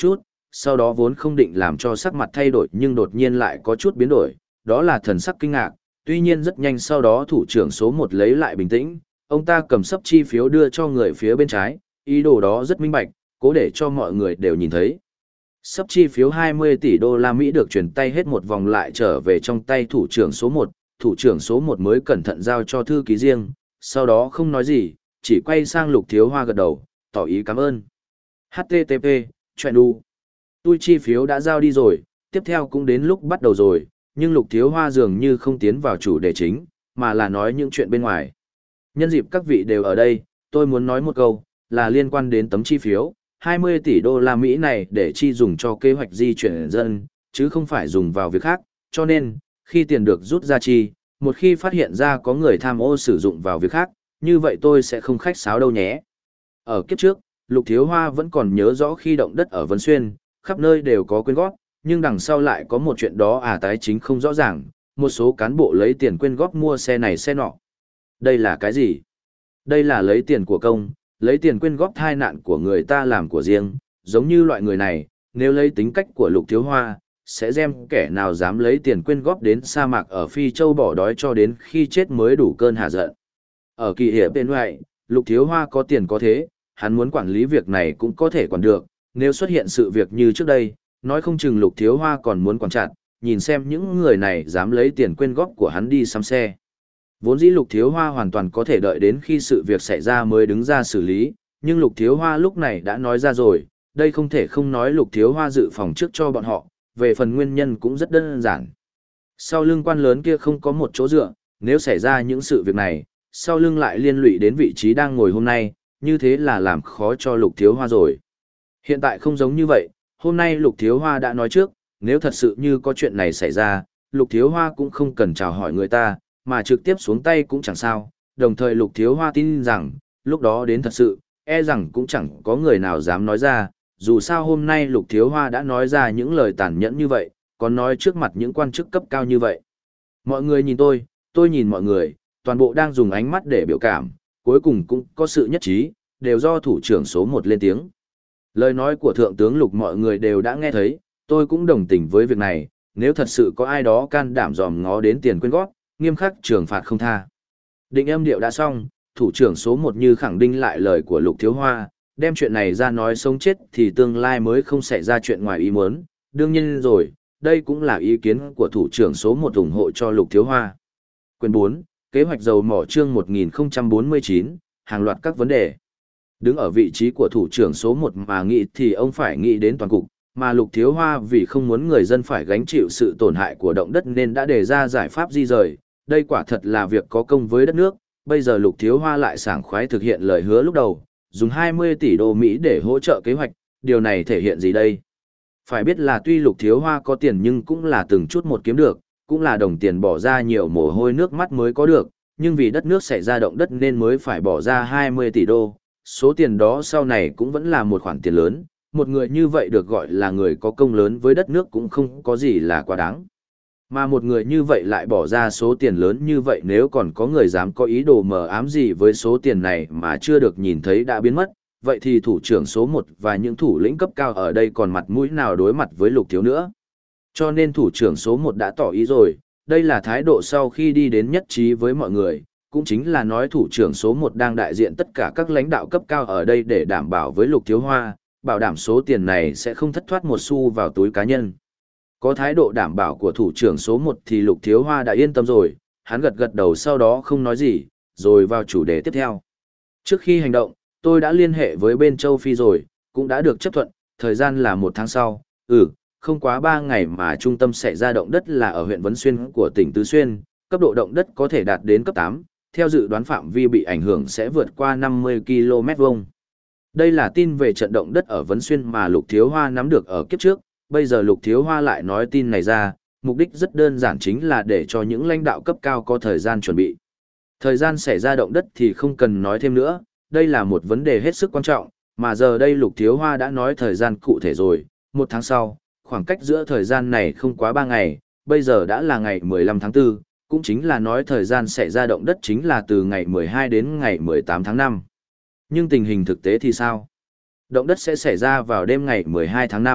sau đó vốn không định làm cho sắc mặt thay đổi nhưng đột nhiên lại có chút biến đổi, đó là thần sắc kinh ngạc, tuy nhiên rất nhanh sau đó thủ trưởng số một lấy lại bình tĩnh, ông ta cầm sấp chi phiếu đưa cho người phía bên trái, ý đồ đó rất minh bạch, cố để cho mọi người đều nhìn thấy. Sấp chi phiếu hai mươi tỷ đô la Mỹ được chuyển tay hết một vòng lại trở về trong tay thủ trưởng số một, thủ trưởng số một mới cẩn thận giao cho thư ký riêng, sau đó không nói gì, chỉ quay sang Lục Thiếu Hoa gật đầu, tỏ ý cảm ơn. hát tê tê pê, chuyện đu. Tôi chi phiếu đã giao đi rồi, tiếp theo cũng đến lúc bắt đầu rồi, nhưng Lục Thiếu Hoa dường như không tiến vào chủ đề chính, mà là nói những chuyện bên ngoài. Nhân dịp các vị đều ở đây, tôi muốn nói một câu, là liên quan đến tấm chi phiếu, hai mươi tỷ đô la Mỹ này để chi dùng cho kế hoạch di chuyển dân, chứ không phải dùng vào việc khác, cho nên, khi tiền được rút ra chi, một khi phát hiện ra có người tham ô sử dụng vào việc khác, như vậy tôi sẽ không khách sáo đâu nhé. Ở kiếp trước, Lục Thiếu Hoa vẫn còn nhớ rõ khi động đất ở Vân Xuyên, khắp nơi đều có quyên góp, nhưng đằng sau lại có một chuyện đó à tái chính không rõ ràng, một số cán bộ lấy tiền quyên góp mua xe này xe nọ. Đây là cái gì? Đây là lấy tiền của công, lấy tiền quyên góp thai nạn của người ta làm của riêng, giống như loại người này, nếu lấy tính cách của Lục Thiếu Hoa, sẽ xem kẻ nào dám lấy tiền quyên góp đến sa mạc ở Phi Châu bỏ đói cho đến khi chết mới đủ cơn hạ giận. Ở kỳ hiệp bên ngoài, Lục Thiếu Hoa có tiền có thế, hắn muốn quản lý việc này cũng có thể quản được, nếu xuất hiện sự việc như trước đây, nói không chừng Lục Thiếu Hoa còn muốn quản chặt, nhìn xem những người này dám lấy tiền quyên góp của hắn đi xăm xe. Vốn dĩ Lục Thiếu Hoa hoàn toàn có thể đợi đến khi sự việc xảy ra mới đứng ra xử lý, nhưng Lục Thiếu Hoa lúc này đã nói ra rồi, đây không thể không nói Lục Thiếu Hoa dự phòng trước cho bọn họ, về phần nguyên nhân cũng rất đơn giản. Sau lưng quan lớn kia không có một chỗ dựa, nếu xảy ra những sự việc này, sau lưng lại liên lụy đến vị trí đang ngồi hôm nay, như thế là làm khó cho Lục Thiếu Hoa rồi. Hiện tại không giống như vậy, hôm nay Lục Thiếu Hoa đã nói trước, nếu thật sự như có chuyện này xảy ra, Lục Thiếu Hoa cũng không cần chào hỏi người ta, mà trực tiếp xuống tay cũng chẳng sao, đồng thời Lục Thiếu Hoa tin rằng, lúc đó đến thật sự, e rằng cũng chẳng có người nào dám nói ra, dù sao hôm nay Lục Thiếu Hoa đã nói ra những lời tàn nhẫn như vậy, còn nói trước mặt những quan chức cấp cao như vậy. Mọi người nhìn tôi, tôi nhìn mọi người, toàn bộ đang dùng ánh mắt để biểu cảm, cuối cùng cũng có sự nhất trí, đều do thủ trưởng số một lên tiếng. Lời nói của Thượng tướng Lục mọi người đều đã nghe thấy, tôi cũng đồng tình với việc này, nếu thật sự có ai đó can đảm dòm ngó đến tiền quyên góp, nghiêm khắc trừng phạt không tha. Định âm điệu đã xong, thủ trưởng số một như khẳng định lại lời của Lục Thiếu Hoa, đem chuyện này ra nói sống chết thì tương lai mới không xảy ra chuyện ngoài ý muốn. Đương nhiên rồi, đây cũng là ý kiến của thủ trưởng số một ủng hộ cho Lục Thiếu Hoa. Quyền bốn, kế hoạch dầu mỏ chương một nghìn không trăm bốn mươi chín, hàng loạt các vấn đề. Đứng ở vị trí của thủ trưởng số một mà nghĩ thì ông phải nghĩ đến toàn cục, mà Lục Thiếu Hoa vì không muốn người dân phải gánh chịu sự tổn hại của động đất nên đã đề ra giải pháp di rời. Đây quả thật là việc có công với đất nước, bây giờ Lục Thiếu Hoa lại sảng khoái thực hiện lời hứa lúc đầu, dùng hai mươi tỷ đô Mỹ để hỗ trợ kế hoạch, điều này thể hiện gì đây? Phải biết là tuy Lục Thiếu Hoa có tiền nhưng cũng là từng chút một kiếm được, cũng là đồng tiền bỏ ra nhiều mồ hôi nước mắt mới có được, nhưng vì đất nước xảy ra động đất nên mới phải bỏ ra hai mươi tỷ đô, số tiền đó sau này cũng vẫn là một khoản tiền lớn, một người như vậy được gọi là người có công lớn với đất nước cũng không có gì là quá đáng. Mà một người như vậy lại bỏ ra số tiền lớn như vậy nếu còn có người dám có ý đồ mờ ám gì với số tiền này mà chưa được nhìn thấy đã biến mất, vậy thì thủ trưởng số một và những thủ lĩnh cấp cao ở đây còn mặt mũi nào đối mặt với Lục Thiếu nữa. Cho nên thủ trưởng số một đã tỏ ý rồi, đây là thái độ sau khi đi đến nhất trí với mọi người, cũng chính là nói thủ trưởng số một đang đại diện tất cả các lãnh đạo cấp cao ở đây để đảm bảo với Lục Thiếu Hoa, bảo đảm số tiền này sẽ không thất thoát một xu vào túi cá nhân. Có thái độ đảm bảo của thủ trưởng số một thì Lục Thiếu Hoa đã yên tâm rồi, hắn gật gật đầu sau đó không nói gì, rồi vào chủ đề tiếp theo. Trước khi hành động, tôi đã liên hệ với bên châu Phi rồi, cũng đã được chấp thuận, thời gian là một tháng sau, ừ, không quá ba ngày mà trung tâm xảy ra động đất là ở huyện Vấn Xuyên của tỉnh Tứ Xuyên, cấp độ động đất có thể đạt đến cấp tám, theo dự đoán phạm vi bị ảnh hưởng sẽ vượt qua năm mươi ki lô mét vuông. Đây là tin về trận động đất ở Vấn Xuyên mà Lục Thiếu Hoa nắm được ở kiếp trước, bây giờ Lục Thiếu Hoa lại nói tin này ra, mục đích rất đơn giản chính là để cho những lãnh đạo cấp cao có thời gian chuẩn bị. Thời gian xảy ra động đất thì không cần nói thêm nữa, đây là một vấn đề hết sức quan trọng, mà giờ đây Lục Thiếu Hoa đã nói thời gian cụ thể rồi, một tháng sau, khoảng cách giữa thời gian này không quá ba ngày, bây giờ đã là ngày mười lăm tháng tư, cũng chính là nói thời gian xảy ra động đất chính là từ ngày mười hai đến ngày mười tám tháng năm. Nhưng tình hình thực tế thì sao? Động đất sẽ xảy ra vào đêm ngày mười hai tháng năm,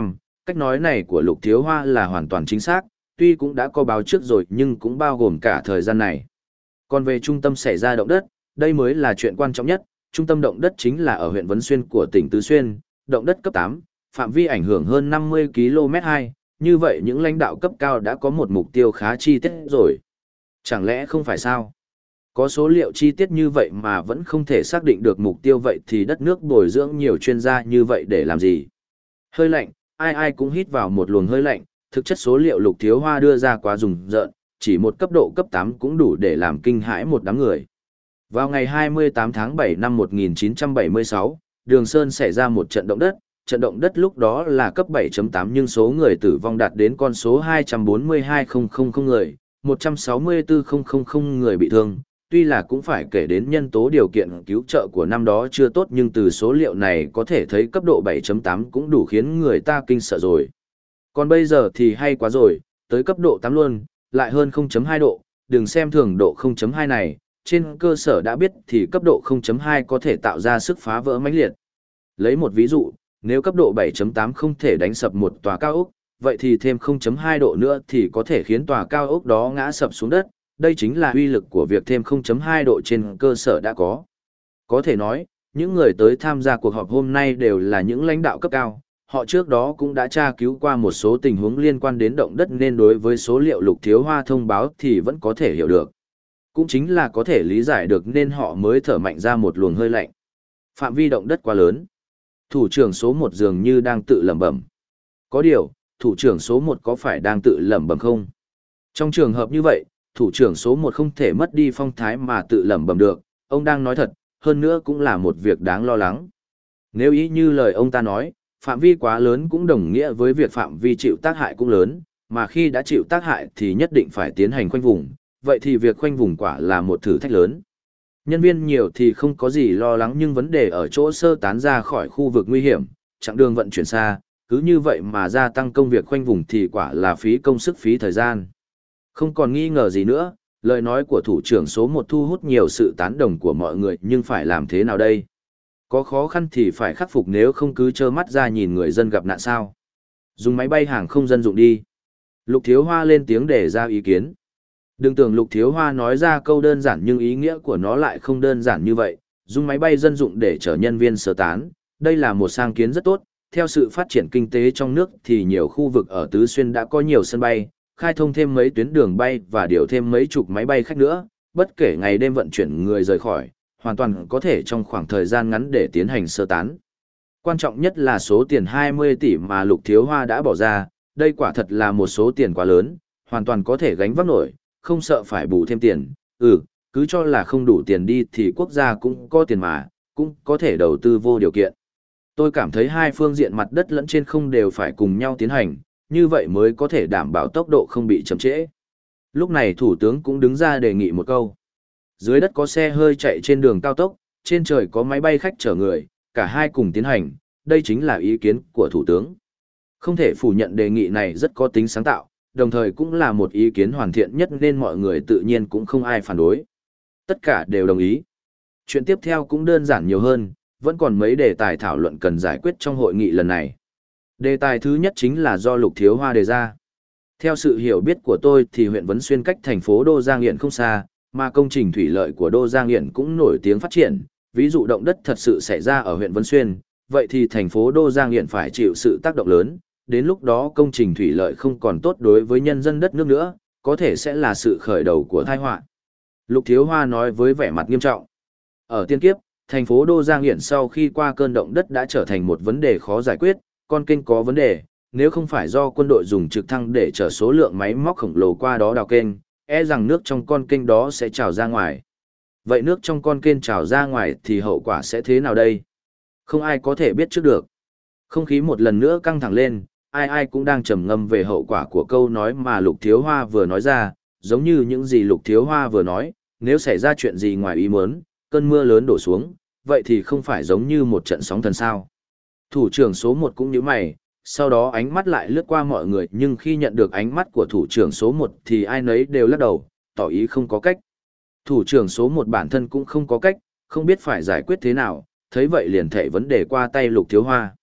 Cách nói này của Lục Thiếu Hoa là hoàn toàn chính xác, tuy cũng đã có báo trước rồi nhưng cũng bao gồm cả thời gian này. Còn về trung tâm xảy ra động đất, đây mới là chuyện quan trọng nhất. Trung tâm động đất chính là ở huyện Vấn Xuyên của tỉnh Tứ Xuyên, động đất cấp tám, phạm vi ảnh hưởng hơn năm mươi ki lô mét hai, như vậy những lãnh đạo cấp cao đã có một mục tiêu khá chi tiết rồi. Chẳng lẽ không phải sao? Có số liệu chi tiết như vậy mà vẫn không thể xác định được mục tiêu, vậy thì đất nước bồi dưỡng nhiều chuyên gia như vậy để làm gì? Hơi lạnh, ai ai cũng hít vào một luồng hơi lạnh, thực chất số liệu Lục Thiếu Hoa đưa ra quá rùng rợn, chỉ một cấp độ cấp tám cũng đủ để làm kinh hãi một đám người. Vào ngày hai mươi tám tháng bảy năm một nghìn chín trăm bảy mươi sáu, Đường Sơn xảy ra một trận động đất, trận động đất lúc đó là cấp bảy chấm tám nhưng số người tử vong đạt đến con số hai trăm bốn mươi hai nghìn người, một trăm sáu mươi tư nghìn người bị thương. Tuy là cũng phải kể đến nhân tố điều kiện cứu trợ của năm đó chưa tốt, nhưng từ số liệu này có thể thấy cấp độ bảy chấm tám cũng đủ khiến người ta kinh sợ rồi. Còn bây giờ thì hay quá rồi, tới cấp độ tám luôn, lại hơn không chấm hai độ, đừng xem thường độ không chấm hai này, trên cơ sở đã biết thì cấp độ không chấm hai có thể tạo ra sức phá vỡ mãnh liệt. Lấy một ví dụ, nếu cấp độ bảy chấm tám không thể đánh sập một tòa cao ốc, vậy thì thêm không chấm hai độ nữa thì có thể khiến tòa cao ốc đó ngã sập xuống đất. Đây chính là uy lực của việc thêm không chấm hai độ trên cơ sở đã có. Có thể nói, những người tới tham gia cuộc họp hôm nay đều là những lãnh đạo cấp cao. Họ trước đó cũng đã tra cứu qua một số tình huống liên quan đến động đất nên đối với số liệu Lục Thiếu Hoa thông báo thì vẫn có thể hiểu được. Cũng chính là có thể lý giải được nên họ mới thở mạnh ra một luồng hơi lạnh. Phạm vi động đất quá lớn. Thủ trưởng số một dường như đang tự lẩm bẩm. Có điều, thủ trưởng số một có phải đang tự lẩm bẩm không? Trong trường hợp như vậy, thủ trưởng số một không thể mất đi phong thái mà tự lẩm bẩm được, ông đang nói thật, hơn nữa cũng là một việc đáng lo lắng. Nếu ý như lời ông ta nói, phạm vi quá lớn cũng đồng nghĩa với việc phạm vi chịu tác hại cũng lớn, mà khi đã chịu tác hại thì nhất định phải tiến hành khoanh vùng, vậy thì việc khoanh vùng quả là một thử thách lớn. Nhân viên nhiều thì không có gì lo lắng, nhưng vấn đề ở chỗ sơ tán ra khỏi khu vực nguy hiểm, chặng đường vận chuyển xa, cứ như vậy mà gia tăng công việc khoanh vùng thì quả là phí công sức phí thời gian. Không còn nghi ngờ gì nữa, lời nói của thủ trưởng số một thu hút nhiều sự tán đồng của mọi người, nhưng phải làm thế nào đây? Có khó khăn thì phải khắc phục, nếu không cứ trơ mắt ra nhìn người dân gặp nạn sao. Dùng máy bay hàng không dân dụng đi. Lục Thiếu Hoa lên tiếng để ra ý kiến. Đừng tưởng Lục Thiếu Hoa nói ra câu đơn giản nhưng ý nghĩa của nó lại không đơn giản như vậy. Dùng máy bay dân dụng để chở nhân viên sơ tán, đây là một sáng kiến rất tốt. Theo sự phát triển kinh tế trong nước thì nhiều khu vực ở Tứ Xuyên đã có nhiều sân bay, khai thông thêm mấy tuyến đường bay và điều thêm mấy chục máy bay khách nữa, bất kể ngày đêm vận chuyển người rời khỏi, hoàn toàn có thể trong khoảng thời gian ngắn để tiến hành sơ tán. Quan trọng nhất là số tiền hai mươi tỷ mà Lục Thiếu Hoa đã bỏ ra, đây quả thật là một số tiền quá lớn, hoàn toàn có thể gánh vác nổi, không sợ phải bù thêm tiền. Ừ, cứ cho là không đủ tiền đi thì quốc gia cũng có tiền mà, cũng có thể đầu tư vô điều kiện. Tôi cảm thấy hai phương diện mặt đất lẫn trên không đều phải cùng nhau tiến hành, như vậy mới có thể đảm bảo tốc độ không bị chậm trễ. Lúc này Thủ tướng cũng đứng ra đề nghị một câu. Dưới đất có xe hơi chạy trên đường cao tốc, trên trời có máy bay khách chở người, cả hai cùng tiến hành, đây chính là ý kiến của Thủ tướng. Không thể phủ nhận đề nghị này rất có tính sáng tạo, đồng thời cũng là một ý kiến hoàn thiện nhất nên mọi người tự nhiên cũng không ai phản đối. Tất cả đều đồng ý. Chuyện tiếp theo cũng đơn giản nhiều hơn, vẫn còn mấy đề tài thảo luận cần giải quyết trong hội nghị lần này. Đề tài thứ nhất chính là do Lục Thiếu Hoa đề ra. Theo sự hiểu biết của tôi thì huyện Vấn Xuyên cách thành phố Đô Giang Nghiện không xa, mà công trình thủy lợi của Đô Giang Nghiện cũng nổi tiếng phát triển. Ví dụ động đất thật sự xảy ra ở huyện Vấn Xuyên, vậy thì thành phố Đô Giang Nghiện phải chịu sự tác động lớn. Đến lúc đó công trình thủy lợi không còn tốt đối với nhân dân đất nước nữa, có thể sẽ là sự khởi đầu của tai họa. Lục Thiếu Hoa nói với vẻ mặt nghiêm trọng. Ở tiên kiếp, thành phố Đô Giang Nghiện sau khi qua cơn động đất đã trở thành một vấn đề khó giải quyết, con kênh có vấn đề, nếu không phải do quân đội dùng trực thăng để chở số lượng máy móc khổng lồ qua đó đào kênh, e rằng nước trong con kênh đó sẽ trào ra ngoài. Vậy nước trong con kênh trào ra ngoài thì hậu quả sẽ thế nào đây? Không ai có thể biết trước được. Không khí một lần nữa căng thẳng lên, ai ai cũng đang trầm ngâm về hậu quả của câu nói mà Lục Thiếu Hoa vừa nói ra, giống như những gì Lục Thiếu Hoa vừa nói, nếu xảy ra chuyện gì ngoài ý muốn, cơn mưa lớn đổ xuống, vậy thì không phải giống như một trận sóng thần sao. Thủ trưởng số một cũng nhíu mày, sau đó ánh mắt lại lướt qua mọi người, nhưng khi nhận được ánh mắt của thủ trưởng số một thì ai nấy đều lắc đầu, tỏ ý không có cách. Thủ trưởng số một bản thân cũng không có cách, không biết phải giải quyết thế nào, thấy vậy liền thảy vấn đề qua tay Lục Thiếu Hoa.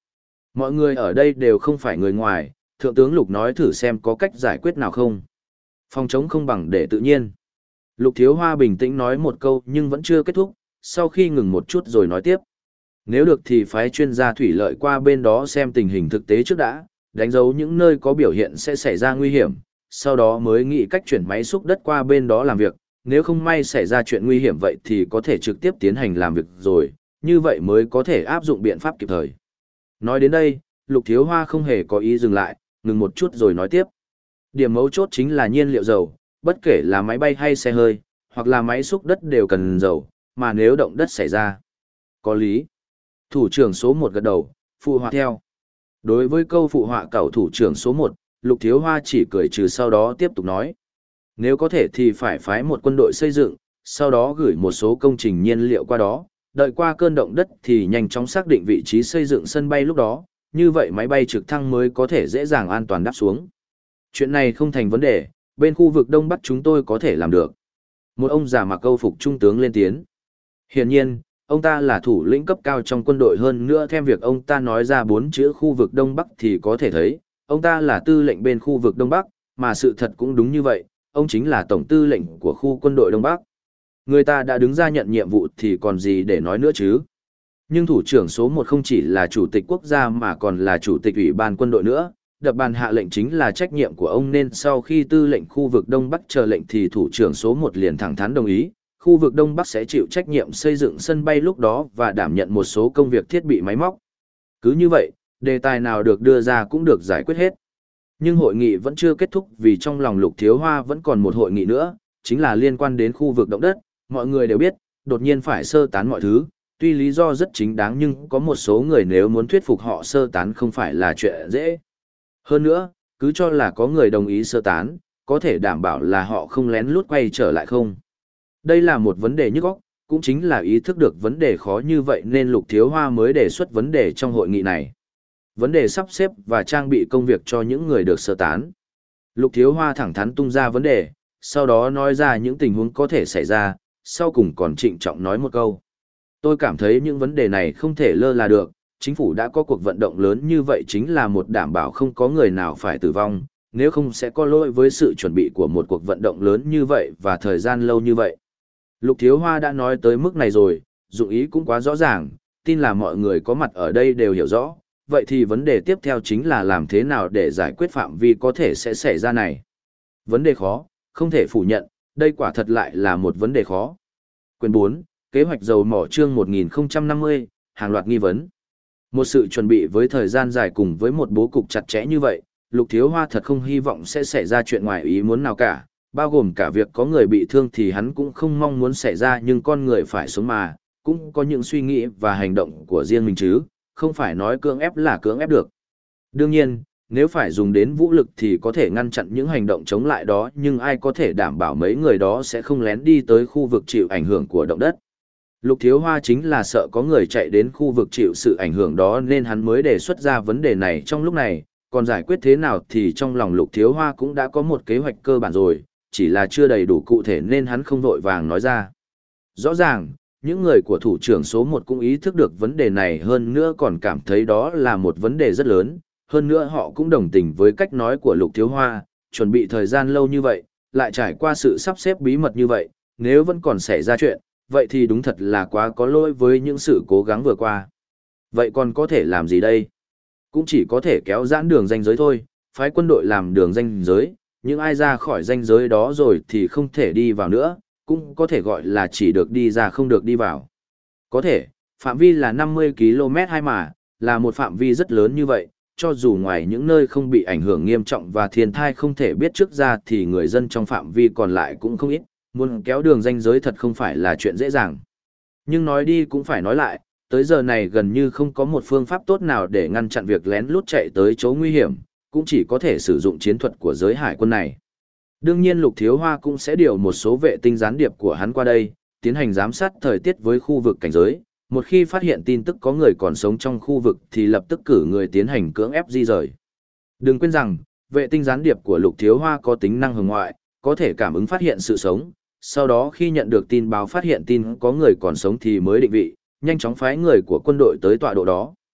Mọi người ở đây đều không phải người ngoài, Thượng tướng Lục nói thử xem có cách giải quyết nào không. Phòng chống không bằng để tự nhiên. Lục Thiếu Hoa bình tĩnh nói một câu nhưng vẫn chưa kết thúc, sau khi ngừng một chút rồi nói tiếp. Nếu được thì phái chuyên gia thủy lợi qua bên đó xem tình hình thực tế trước đã, đánh dấu những nơi có biểu hiện sẽ xảy ra nguy hiểm, sau đó mới nghĩ cách chuyển máy xúc đất qua bên đó làm việc, nếu không may xảy ra chuyện nguy hiểm vậy thì có thể trực tiếp tiến hành làm việc rồi, như vậy mới có thể áp dụng biện pháp kịp thời. Nói đến đây, Lục Thiếu Hoa không hề có ý dừng lại, ngừng một chút rồi nói tiếp. Điểm mấu chốt chính là nhiên liệu dầu, bất kể là máy bay hay xe hơi, hoặc là máy xúc đất đều cần dầu, mà nếu động đất xảy ra. Có lý. Thủ trưởng số một gật đầu, phụ họa theo. Đối với câu phụ họa cậu thủ trưởng số một, Lục Thiếu Hoa chỉ cười trừ sau đó tiếp tục nói. Nếu có thể thì phải phái một quân đội xây dựng, sau đó gửi một số công trình nhiên liệu qua đó, đợi qua cơn động đất thì nhanh chóng xác định vị trí xây dựng sân bay lúc đó, như vậy máy bay trực thăng mới có thể dễ dàng an toàn đáp xuống. Chuyện này không thành vấn đề, bên khu vực Đông Bắc chúng tôi có thể làm được. Một ông già mặc câu phục trung tướng lên tiếng. Hiển nhiên, ông ta là thủ lĩnh cấp cao trong quân đội, hơn nữa theo việc ông ta nói ra bốn chữ khu vực Đông Bắc thì có thể thấy, ông ta là tư lệnh bên khu vực Đông Bắc, mà sự thật cũng đúng như vậy, ông chính là tổng tư lệnh của khu quân đội Đông Bắc. Người ta đã đứng ra nhận nhiệm vụ thì còn gì để nói nữa chứ. Nhưng thủ trưởng số một không chỉ là chủ tịch quốc gia mà còn là chủ tịch ủy ban quân đội nữa, đập bàn hạ lệnh chính là trách nhiệm của ông, nên sau khi tư lệnh khu vực Đông Bắc chờ lệnh thì thủ trưởng số một liền thẳng thắn đồng ý, khu vực Đông Bắc sẽ chịu trách nhiệm xây dựng sân bay lúc đó và đảm nhận một số công việc thiết bị máy móc. Cứ như vậy, đề tài nào được đưa ra cũng được giải quyết hết. Nhưng hội nghị vẫn chưa kết thúc vì trong lòng Lục Thiếu Hoa vẫn còn một hội nghị nữa, chính là liên quan đến khu vực động đất. Mọi người đều biết, đột nhiên phải sơ tán mọi thứ, tuy lý do rất chính đáng nhưng có một số người nếu muốn thuyết phục họ sơ tán không phải là chuyện dễ. Hơn nữa, cứ cho là có người đồng ý sơ tán, có thể đảm bảo là họ không lén lút quay trở lại không? Đây là một vấn đề nhức óc, cũng chính là ý thức được vấn đề khó như vậy nên Lục Thiếu Hoa mới đề xuất vấn đề trong hội nghị này. Vấn đề sắp xếp và trang bị công việc cho những người được sơ tán. Lục Thiếu Hoa thẳng thắn tung ra vấn đề, sau đó nói ra những tình huống có thể xảy ra, sau cùng còn trịnh trọng nói một câu. Tôi cảm thấy những vấn đề này không thể lơ là được, chính phủ đã có cuộc vận động lớn như vậy chính là một đảm bảo không có người nào phải tử vong, nếu không sẽ có lỗi với sự chuẩn bị của một cuộc vận động lớn như vậy và thời gian lâu như vậy. Lục Thiếu Hoa đã nói tới mức này rồi, dụng ý cũng quá rõ ràng, tin là mọi người có mặt ở đây đều hiểu rõ, vậy thì vấn đề tiếp theo chính là làm thế nào để giải quyết phạm vi có thể sẽ xảy ra này. Vấn đề khó, không thể phủ nhận, đây quả thật lại là một vấn đề khó. Quyền bốn, Kế hoạch dầu mỏ chương một nghìn không trăm năm mươi, hàng loạt nghi vấn. Một sự chuẩn bị với thời gian dài cùng với một bố cục chặt chẽ như vậy, Lục Thiếu Hoa thật không hy vọng sẽ xảy ra chuyện ngoài ý muốn nào cả, bao gồm cả việc có người bị thương thì hắn cũng không mong muốn xảy ra, nhưng con người phải sống mà, cũng có những suy nghĩ và hành động của riêng mình chứ, không phải nói cưỡng ép là cưỡng ép được. Đương nhiên, nếu phải dùng đến vũ lực thì có thể ngăn chặn những hành động chống lại đó, nhưng ai có thể đảm bảo mấy người đó sẽ không lén đi tới khu vực chịu ảnh hưởng của động đất. Lục Thiếu Hoa chính là sợ có người chạy đến khu vực chịu sự ảnh hưởng đó nên hắn mới đề xuất ra vấn đề này trong lúc này, còn giải quyết thế nào thì trong lòng Lục Thiếu Hoa cũng đã có một kế hoạch cơ bản rồi, chỉ là chưa đầy đủ cụ thể nên hắn không vội vàng nói ra. Rõ ràng, những người của thủ trưởng số một cũng ý thức được vấn đề này, hơn nữa còn cảm thấy đó là một vấn đề rất lớn, hơn nữa họ cũng đồng tình với cách nói của Lục Thiếu Hoa, chuẩn bị thời gian lâu như vậy, lại trải qua sự sắp xếp bí mật như vậy, nếu vẫn còn xảy ra chuyện, vậy thì đúng thật là quá có lỗi với những sự cố gắng vừa qua. Vậy còn có thể làm gì đây? Cũng chỉ có thể kéo giãn đường ranh giới thôi, phái quân đội làm đường ranh giới, những ai ra khỏi ranh giới đó rồi thì không thể đi vào nữa, cũng có thể gọi là chỉ được đi ra không được đi vào. Có thể, phạm vi là năm mươi ki lô mét hai mà, là một phạm vi rất lớn như vậy, cho dù ngoài những nơi không bị ảnh hưởng nghiêm trọng và thiên tai không thể biết trước ra thì người dân trong phạm vi còn lại cũng không ít, muốn kéo đường ranh giới thật không phải là chuyện dễ dàng. Nhưng nói đi cũng phải nói lại, tới giờ này gần như không có một phương pháp tốt nào để ngăn chặn việc lén lút chạy tới chỗ nguy hiểm, cũng chỉ có thể sử dụng chiến thuật của giới hải quân này. Đương nhiên Lục Thiếu Hoa cũng sẽ điều một số vệ tinh gián điệp của hắn qua đây, tiến hành giám sát thời tiết với khu vực cảnh giới. Một khi phát hiện tin tức có người còn sống trong khu vực thì lập tức cử người tiến hành cưỡng ép di rời. Đừng quên rằng, vệ tinh gián điệp của Lục Thiếu Hoa có tính năng hồng ngoại, có thể cảm ứng phát hiện sự sống, sau đó khi nhận được tin báo phát hiện tin có người còn sống thì mới định vị, nhanh chóng phái người của quân đội tới tọa độ đó.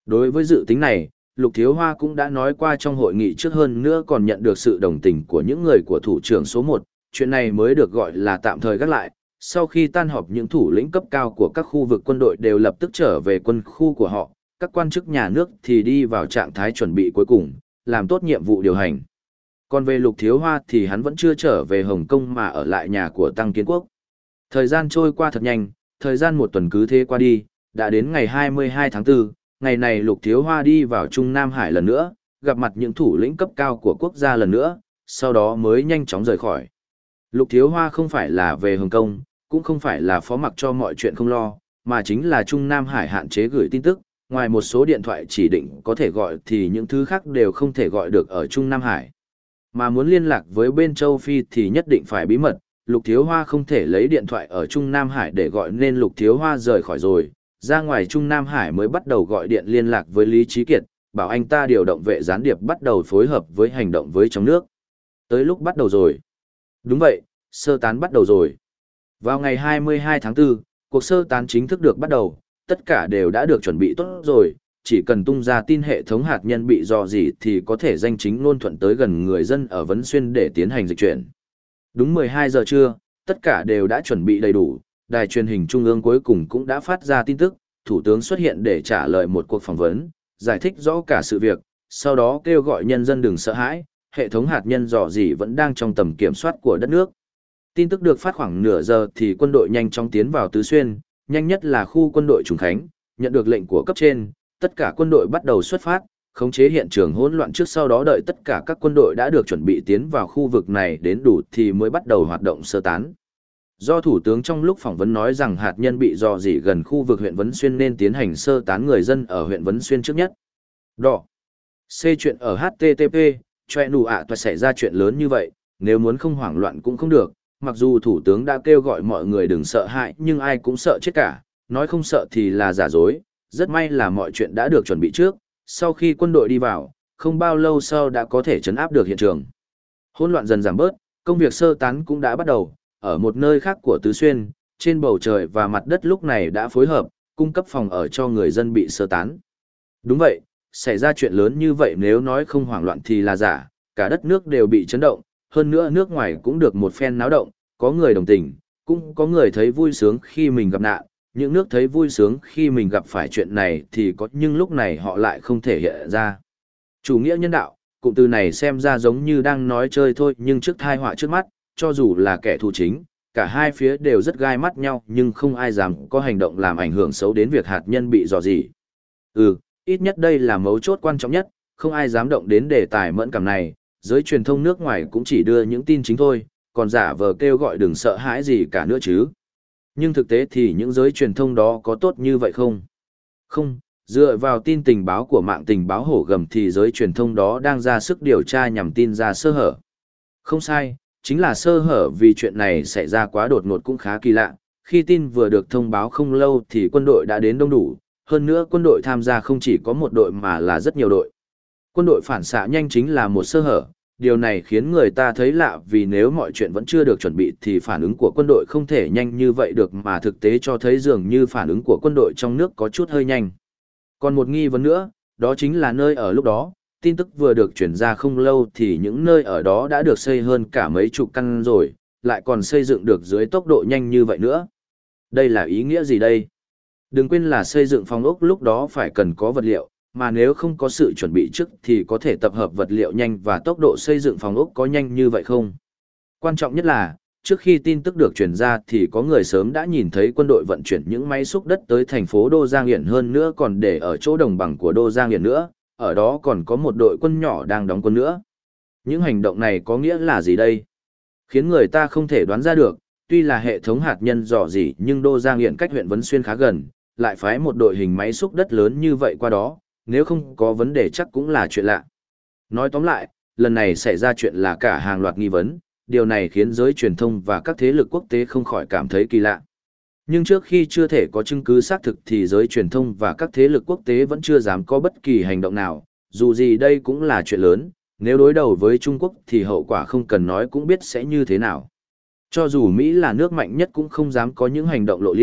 Đối với dự tính này, Lục Thiếu Hoa cũng đã nói qua trong hội nghị trước, hơn nữa còn nhận được sự đồng tình của những người của thủ trưởng số một, chuyện này mới được gọi là tạm thời gác lại. Sau khi tan họp, những thủ lĩnh cấp cao của các khu vực quân đội đều lập tức trở về quân khu của họ, các quan chức nhà nước thì đi vào trạng thái chuẩn bị cuối cùng, làm tốt nhiệm vụ điều hành. Còn về Lục Thiếu Hoa thì hắn vẫn chưa trở về Hồng Kông mà ở lại nhà của Tăng Kiến Quốc. Thời gian trôi qua thật nhanh, thời gian một tuần cứ thế qua đi, đã đến ngày hai mươi hai tháng tư, ngày này Lục Thiếu Hoa đi vào Trung Nam Hải lần nữa, gặp mặt những thủ lĩnh cấp cao của quốc gia lần nữa, sau đó mới nhanh chóng rời khỏi. Lục Thiếu Hoa không phải là về Hồng Kông, cũng không phải là phó mặc cho mọi chuyện không lo, mà chính là Trung Nam Hải hạn chế gửi tin tức, ngoài một số điện thoại chỉ định có thể gọi thì những thứ khác đều không thể gọi được ở Trung Nam Hải. Mà muốn liên lạc với bên châu Phi thì nhất định phải bí mật, Lục Thiếu Hoa không thể lấy điện thoại ở Trung Nam Hải để gọi, nên Lục Thiếu Hoa rời khỏi rồi, ra ngoài Trung Nam Hải mới bắt đầu gọi điện liên lạc với Lý Trí Kiệt, bảo anh ta điều động vệ gián điệp bắt đầu phối hợp với hành động với trong nước. Tới lúc bắt đầu rồi. Đúng vậy, sơ tán bắt đầu rồi. Vào ngày hai mươi hai tháng tư, cuộc sơ tán chính thức được bắt đầu, tất cả đều đã được chuẩn bị tốt rồi, chỉ cần tung ra tin hệ thống hạt nhân bị dò dỉ thì có thể danh chính ngôn thuận tới gần người dân ở Vấn Xuyên để tiến hành dịch chuyển. Đúng mười hai giờ trưa, tất cả đều đã chuẩn bị đầy đủ, đài truyền hình trung ương cuối cùng cũng đã phát ra tin tức, thủ tướng xuất hiện để trả lời một cuộc phỏng vấn, giải thích rõ cả sự việc, sau đó kêu gọi nhân dân đừng sợ hãi, hệ thống hạt nhân dò dỉ vẫn đang trong tầm kiểm soát của đất nước. Tin tức được phát khoảng nửa giờ thì quân đội nhanh chóng tiến vào Tứ Xuyên, nhanh nhất là khu quân đội Trùng Khánh, nhận được lệnh của cấp trên, tất cả quân đội bắt đầu xuất phát, khống chế hiện trường hỗn loạn trước, sau đó đợi tất cả các quân đội đã được chuẩn bị tiến vào khu vực này đến đủ thì mới bắt đầu hoạt động sơ tán. Do Thủ tướng trong lúc phỏng vấn nói rằng hạt nhân bị dò dỉ gần khu vực huyện Vấn Xuyên nên tiến hành sơ tán người dân ở huyện Vấn Xuyên trước nhất. Đỏ. C chuyện ở hát tê tê pê, choe nụ ạ toại xảy ra chuyện lớn như vậy, nếu muốn không hoảng loạn cũng không được, mặc dù Thủ tướng đã kêu gọi mọi người đừng sợ hãi nhưng ai cũng sợ chết cả, nói không sợ thì là giả dối, rất may là mọi chuyện đã được chuẩn bị trước, sau khi quân đội đi vào, không bao lâu sau đã có thể trấn áp được hiện trường. Hỗn loạn dần giảm bớt, công việc sơ tán cũng đã bắt đầu, ở một nơi khác của Tứ Xuyên, trên bầu trời và mặt đất lúc này đã phối hợp, cung cấp phòng ở cho người dân bị sơ tán. Đúng vậy, xảy ra chuyện lớn như vậy nếu nói không hoảng loạn thì là giả, cả đất nước đều bị chấn động, hơn nữa nước ngoài cũng được một phen náo động, có người đồng tình, cũng có người thấy vui sướng khi mình gặp nạn, những nước thấy vui sướng khi mình gặp phải chuyện này thì có, nhưng lúc này họ lại không thể hiện ra. Chủ nghĩa nhân đạo, cụm từ này xem ra giống như đang nói chơi thôi, nhưng trước tai họa trước mắt, cho dù là kẻ thù chính, cả hai phía đều rất gai mắt nhau nhưng không ai dám có hành động làm ảnh hưởng xấu đến việc hạt nhân bị dò dỉ. Ừ, ít nhất đây là mấu chốt quan trọng nhất, không ai dám động đến đề tài mẫn cảm này, giới truyền thông nước ngoài cũng chỉ đưa những tin chính thôi, còn giả vờ kêu gọi đừng sợ hãi gì cả nữa chứ. Nhưng thực tế thì những giới truyền thông đó có tốt như vậy không? Không, dựa vào tin tình báo của mạng tình báo hổ gầm thì giới truyền thông đó đang ra sức điều tra nhằm tin ra sơ hở. Không sai, chính là sơ hở, vì chuyện này xảy ra quá đột ngột cũng khá kỳ lạ. Khi tin vừa được thông báo không lâu thì quân đội đã đến đông đủ, hơn nữa quân đội tham gia không chỉ có một đội mà là rất nhiều đội. Quân đội phản xạ nhanh chính là một sơ hở, điều này khiến người ta thấy lạ vì nếu mọi chuyện vẫn chưa được chuẩn bị thì phản ứng của quân đội không thể nhanh như vậy được, mà thực tế cho thấy dường như phản ứng của quân đội trong nước có chút hơi nhanh. Còn một nghi vấn nữa, đó chính là nơi ở lúc đó, tin tức vừa được chuyển ra không lâu thì những nơi ở đó đã được xây hơn cả mấy chục căn rồi, lại còn xây dựng được dưới tốc độ nhanh như vậy nữa. Đây là ý nghĩa gì đây? Đừng quên là xây dựng phòng ốc lúc đó phải cần có vật liệu, mà nếu không có sự chuẩn bị trước thì có thể tập hợp vật liệu nhanh và tốc độ xây dựng phòng ốc có nhanh như vậy không? Quan trọng nhất là, trước khi tin tức được truyền ra thì có người sớm đã nhìn thấy quân đội vận chuyển những máy xúc đất tới thành phố Đô Giang Hiển, hơn nữa còn để ở chỗ đồng bằng của Đô Giang Hiển nữa, ở đó còn có một đội quân nhỏ đang đóng quân nữa. Những hành động này có nghĩa là gì đây? Khiến người ta không thể đoán ra được, tuy là hệ thống hạt nhân dò dỉ nhưng Đô Giang Hiển cách huyện Vấn Xuyên khá gần, lại phái một đội hình máy xúc đất lớn như vậy qua đó, nếu không có vấn đề chắc cũng là chuyện lạ. Nói tóm lại, lần này xảy ra chuyện là cả hàng loạt nghi vấn, điều này khiến giới truyền thông và các thế lực quốc tế không khỏi cảm thấy kỳ lạ. Nhưng trước khi chưa thể có chứng cứ xác thực thì giới truyền thông và các thế lực quốc tế vẫn chưa dám có bất kỳ hành động nào, dù gì đây cũng là chuyện lớn, nếu đối đầu với Trung Quốc thì hậu quả không cần nói cũng biết sẽ như thế nào. Cho dù Mỹ là nước mạnh nhất cũng không dám có những hành động lộ liễu,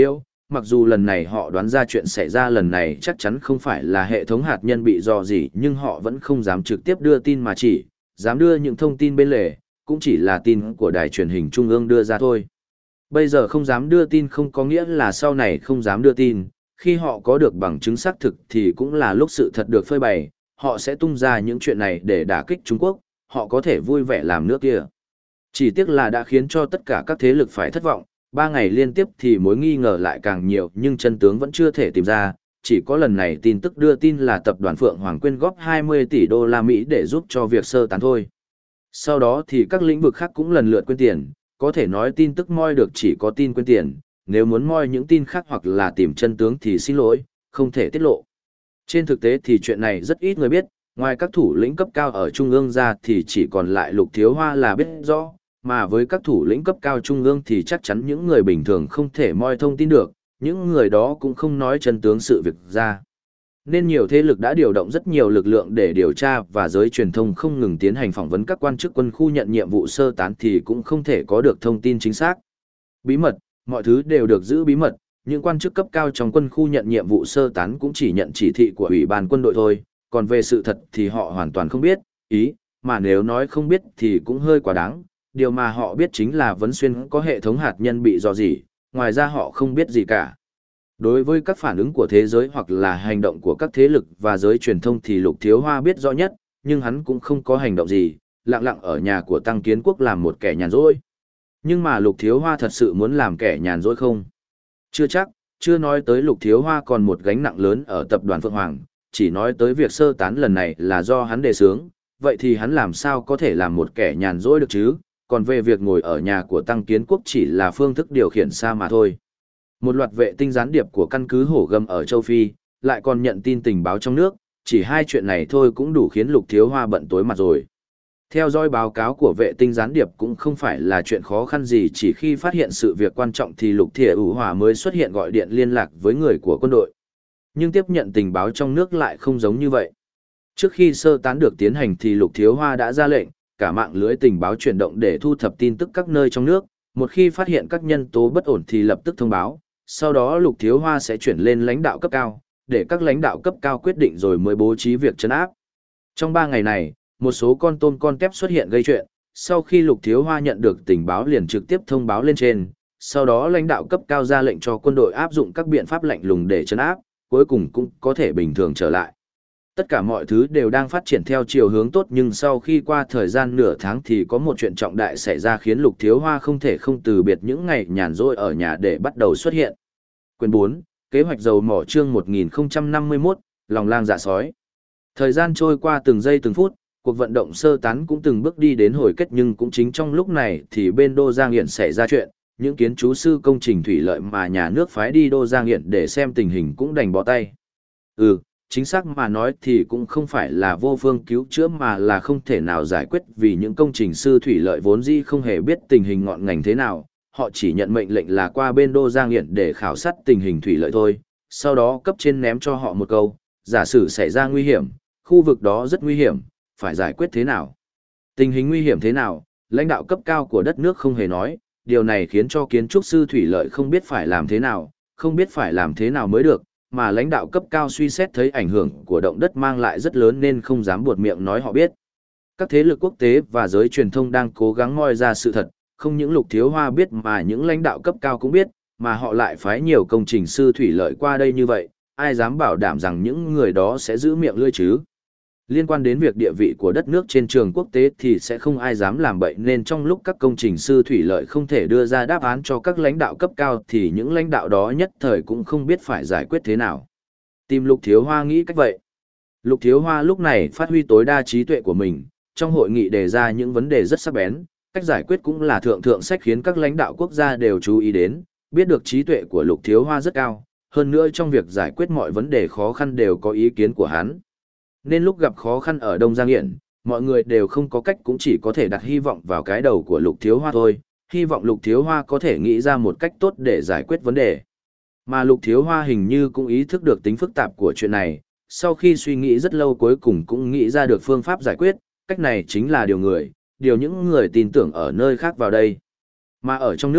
mặc dù lần này họ đoán ra chuyện xảy ra lần này chắc chắn không phải là hệ thống hạt nhân bị dò gì, nhưng họ vẫn không dám trực tiếp đưa tin mà chỉ dám đưa những thông tin bên lề, cũng chỉ là tin của đài truyền hình trung ương đưa ra thôi. Bây giờ không dám đưa tin không có nghĩa là sau này không dám đưa tin, khi họ có được bằng chứng xác thực thì cũng là lúc sự thật được phơi bày, họ sẽ tung ra những chuyện này để đả kích Trung Quốc, họ có thể vui vẻ làm nước kia. Chỉ tiếc là đã khiến cho tất cả các thế lực phải thất vọng, ba ngày liên tiếp thì mối nghi ngờ lại càng nhiều nhưng chân tướng vẫn chưa thể tìm ra, chỉ có lần này tin tức đưa tin là tập đoàn Phượng Hoàng quyên góp hai mươi tỷ đô la Mỹ để giúp cho việc sơ tán thôi. Sau đó thì các lĩnh vực khác cũng lần lượt quyên tiền, có thể nói tin tức moi được chỉ có tin quyên tiền, nếu muốn moi những tin khác hoặc là tìm chân tướng thì xin lỗi, không thể tiết lộ. Trên thực tế thì chuyện này rất ít người biết, ngoài các thủ lĩnh cấp cao ở Trung ương ra thì chỉ còn lại Lục Thiếu Hoa là biết rõ, mà với các thủ lĩnh cấp cao Trung ương thì chắc chắn những người bình thường không thể moi thông tin được, những người đó cũng không nói chân tướng sự việc ra. Nên nhiều thế lực đã điều động rất nhiều lực lượng để điều tra và giới truyền thông không ngừng tiến hành phỏng vấn các quan chức quân khu nhận nhiệm vụ sơ tán thì cũng không thể có được thông tin chính xác. Bí mật, mọi thứ đều được giữ bí mật, những quan chức cấp cao trong quân khu nhận nhiệm vụ sơ tán cũng chỉ nhận chỉ thị của Ủy ban quân đội thôi, còn về sự thật thì họ hoàn toàn không biết, ý, mà nếu nói không biết thì cũng hơi quá đáng, điều mà họ biết chính là Vấn Xuyên có hệ thống hạt nhân bị rò rỉ, ngoài ra họ không biết gì cả. Đối với các phản ứng của thế giới hoặc là hành động của các thế lực và giới truyền thông thì Lục Thiếu Hoa biết rõ nhất, nhưng hắn cũng không có hành động gì, lặng lặng ở nhà của Tăng Kiến Quốc làm một kẻ nhàn rỗi. Nhưng mà Lục Thiếu Hoa thật sự muốn làm kẻ nhàn rỗi không? Chưa chắc, chưa nói tới Lục Thiếu Hoa còn một gánh nặng lớn ở tập đoàn Phượng Hoàng, chỉ nói tới việc sơ tán lần này là do hắn đề xướng, vậy thì hắn làm sao có thể làm một kẻ nhàn rỗi được chứ? Còn về việc ngồi ở nhà của Tăng Kiến Quốc chỉ là phương thức điều khiển xa mà thôi. Một loạt vệ tinh gián điệp của căn cứ Hổ Gầm ở châu Phi, lại còn nhận tin tình báo trong nước, chỉ hai chuyện này thôi cũng đủ khiến Lục Thiếu Hoa bận tối mặt rồi. Theo dõi báo cáo của vệ tinh gián điệp cũng không phải là chuyện khó khăn gì, chỉ khi phát hiện sự việc quan trọng thì Lục Thiệu Ủ Hòa mới xuất hiện gọi điện liên lạc với người của quân đội. Nhưng tiếp nhận tình báo trong nước lại không giống như vậy. Trước khi sơ tán được tiến hành thì Lục Thiếu Hoa đã ra lệnh, cả mạng lưới tình báo chuyển động để thu thập tin tức các nơi trong nước, một khi phát hiện các nhân tố bất ổn thì lập tức thông báo, sau đó Lục Thiếu Hoa sẽ chuyển lên lãnh đạo cấp cao, để các lãnh đạo cấp cao quyết định rồi mới bố trí việc trấn áp. Trong ba ngày này, một số con tôm con tép xuất hiện gây chuyện, sau khi Lục Thiếu Hoa nhận được tình báo liền trực tiếp thông báo lên trên, sau đó lãnh đạo cấp cao ra lệnh cho quân đội áp dụng các biện pháp lạnh lùng để trấn áp, cuối cùng cũng có thể bình thường trở lại. Tất cả mọi thứ đều đang phát triển theo chiều hướng tốt, nhưng sau khi qua thời gian nửa tháng thì có một chuyện trọng đại xảy ra khiến Lục Thiếu Hoa không thể không từ biệt những ngày nhàn rỗi ở nhà để bắt đầu xuất hiện. Quyển bốn, Kế hoạch dầu mỏ chương một nghìn không trăm năm mươi mốt, Lòng lang dạ sói. Thời gian trôi qua từng giây từng phút, cuộc vận động sơ tán cũng từng bước đi đến hồi kết, nhưng cũng chính trong lúc này thì bên Đô Giang Hiển xảy ra chuyện, những kiến trúc sư công trình thủy lợi mà nhà nước phái đi Đô Giang Hiển để xem tình hình cũng đành bỏ tay. Ừ, chính xác mà nói thì cũng không phải là vô phương cứu chữa mà là không thể nào giải quyết, vì những công trình sư thủy lợi vốn dĩ không hề biết tình hình ngọn ngành thế nào, họ chỉ nhận mệnh lệnh là qua bên Đô Giang Hiển để khảo sát tình hình thủy lợi thôi, sau đó cấp trên ném cho họ một câu, giả sử xảy ra nguy hiểm, khu vực đó rất nguy hiểm, phải giải quyết thế nào? Tình hình nguy hiểm thế nào? Lãnh đạo cấp cao của đất nước không hề nói, điều này khiến cho kiến trúc sư thủy lợi không biết phải làm thế nào, không biết phải làm thế nào mới được, mà lãnh đạo cấp cao suy xét thấy ảnh hưởng của động đất mang lại rất lớn nên không dám buột miệng nói họ biết. Các thế lực quốc tế và giới truyền thông đang cố gắng moi ra sự thật, không những Lục Thiếu Hoa biết mà những lãnh đạo cấp cao cũng biết, mà họ lại phái nhiều công trình sư thủy lợi qua đây như vậy, ai dám bảo đảm rằng những người đó sẽ giữ miệng lưỡi chứ? Liên quan đến việc địa vị của đất nước trên trường quốc tế thì sẽ không ai dám làm bậy, nên trong lúc các công trình sư thủy lợi không thể đưa ra đáp án cho các lãnh đạo cấp cao thì những lãnh đạo đó nhất thời cũng không biết phải giải quyết thế nào. Tìm Lục Thiếu Hoa nghĩ cách vậy. Lục Thiếu Hoa lúc này phát huy tối đa trí tuệ của mình, trong hội nghị đề ra những vấn đề rất sắc bén, cách giải quyết cũng là thượng thượng sách khiến các lãnh đạo quốc gia đều chú ý đến, biết được trí tuệ của Lục Thiếu Hoa rất cao, hơn nữa trong việc giải quyết mọi vấn đề khó khăn đều có ý kiến của hắn. Nên lúc gặp khó khăn ở Đông Giang Hiển, mọi người đều không có cách, cũng chỉ có thể đặt hy vọng vào cái đầu của Lục Thiếu Hoa thôi, hy vọng Lục Thiếu Hoa có thể nghĩ ra một cách tốt để giải quyết vấn đề. Mà Lục Thiếu Hoa hình như cũng ý thức được tính phức tạp của chuyện này, sau khi suy nghĩ rất lâu cuối cùng cũng nghĩ ra được phương pháp giải quyết, cách này chính là điều người, điều những người tin tưởng ở nơi khác vào đây. Mà ở trong nước,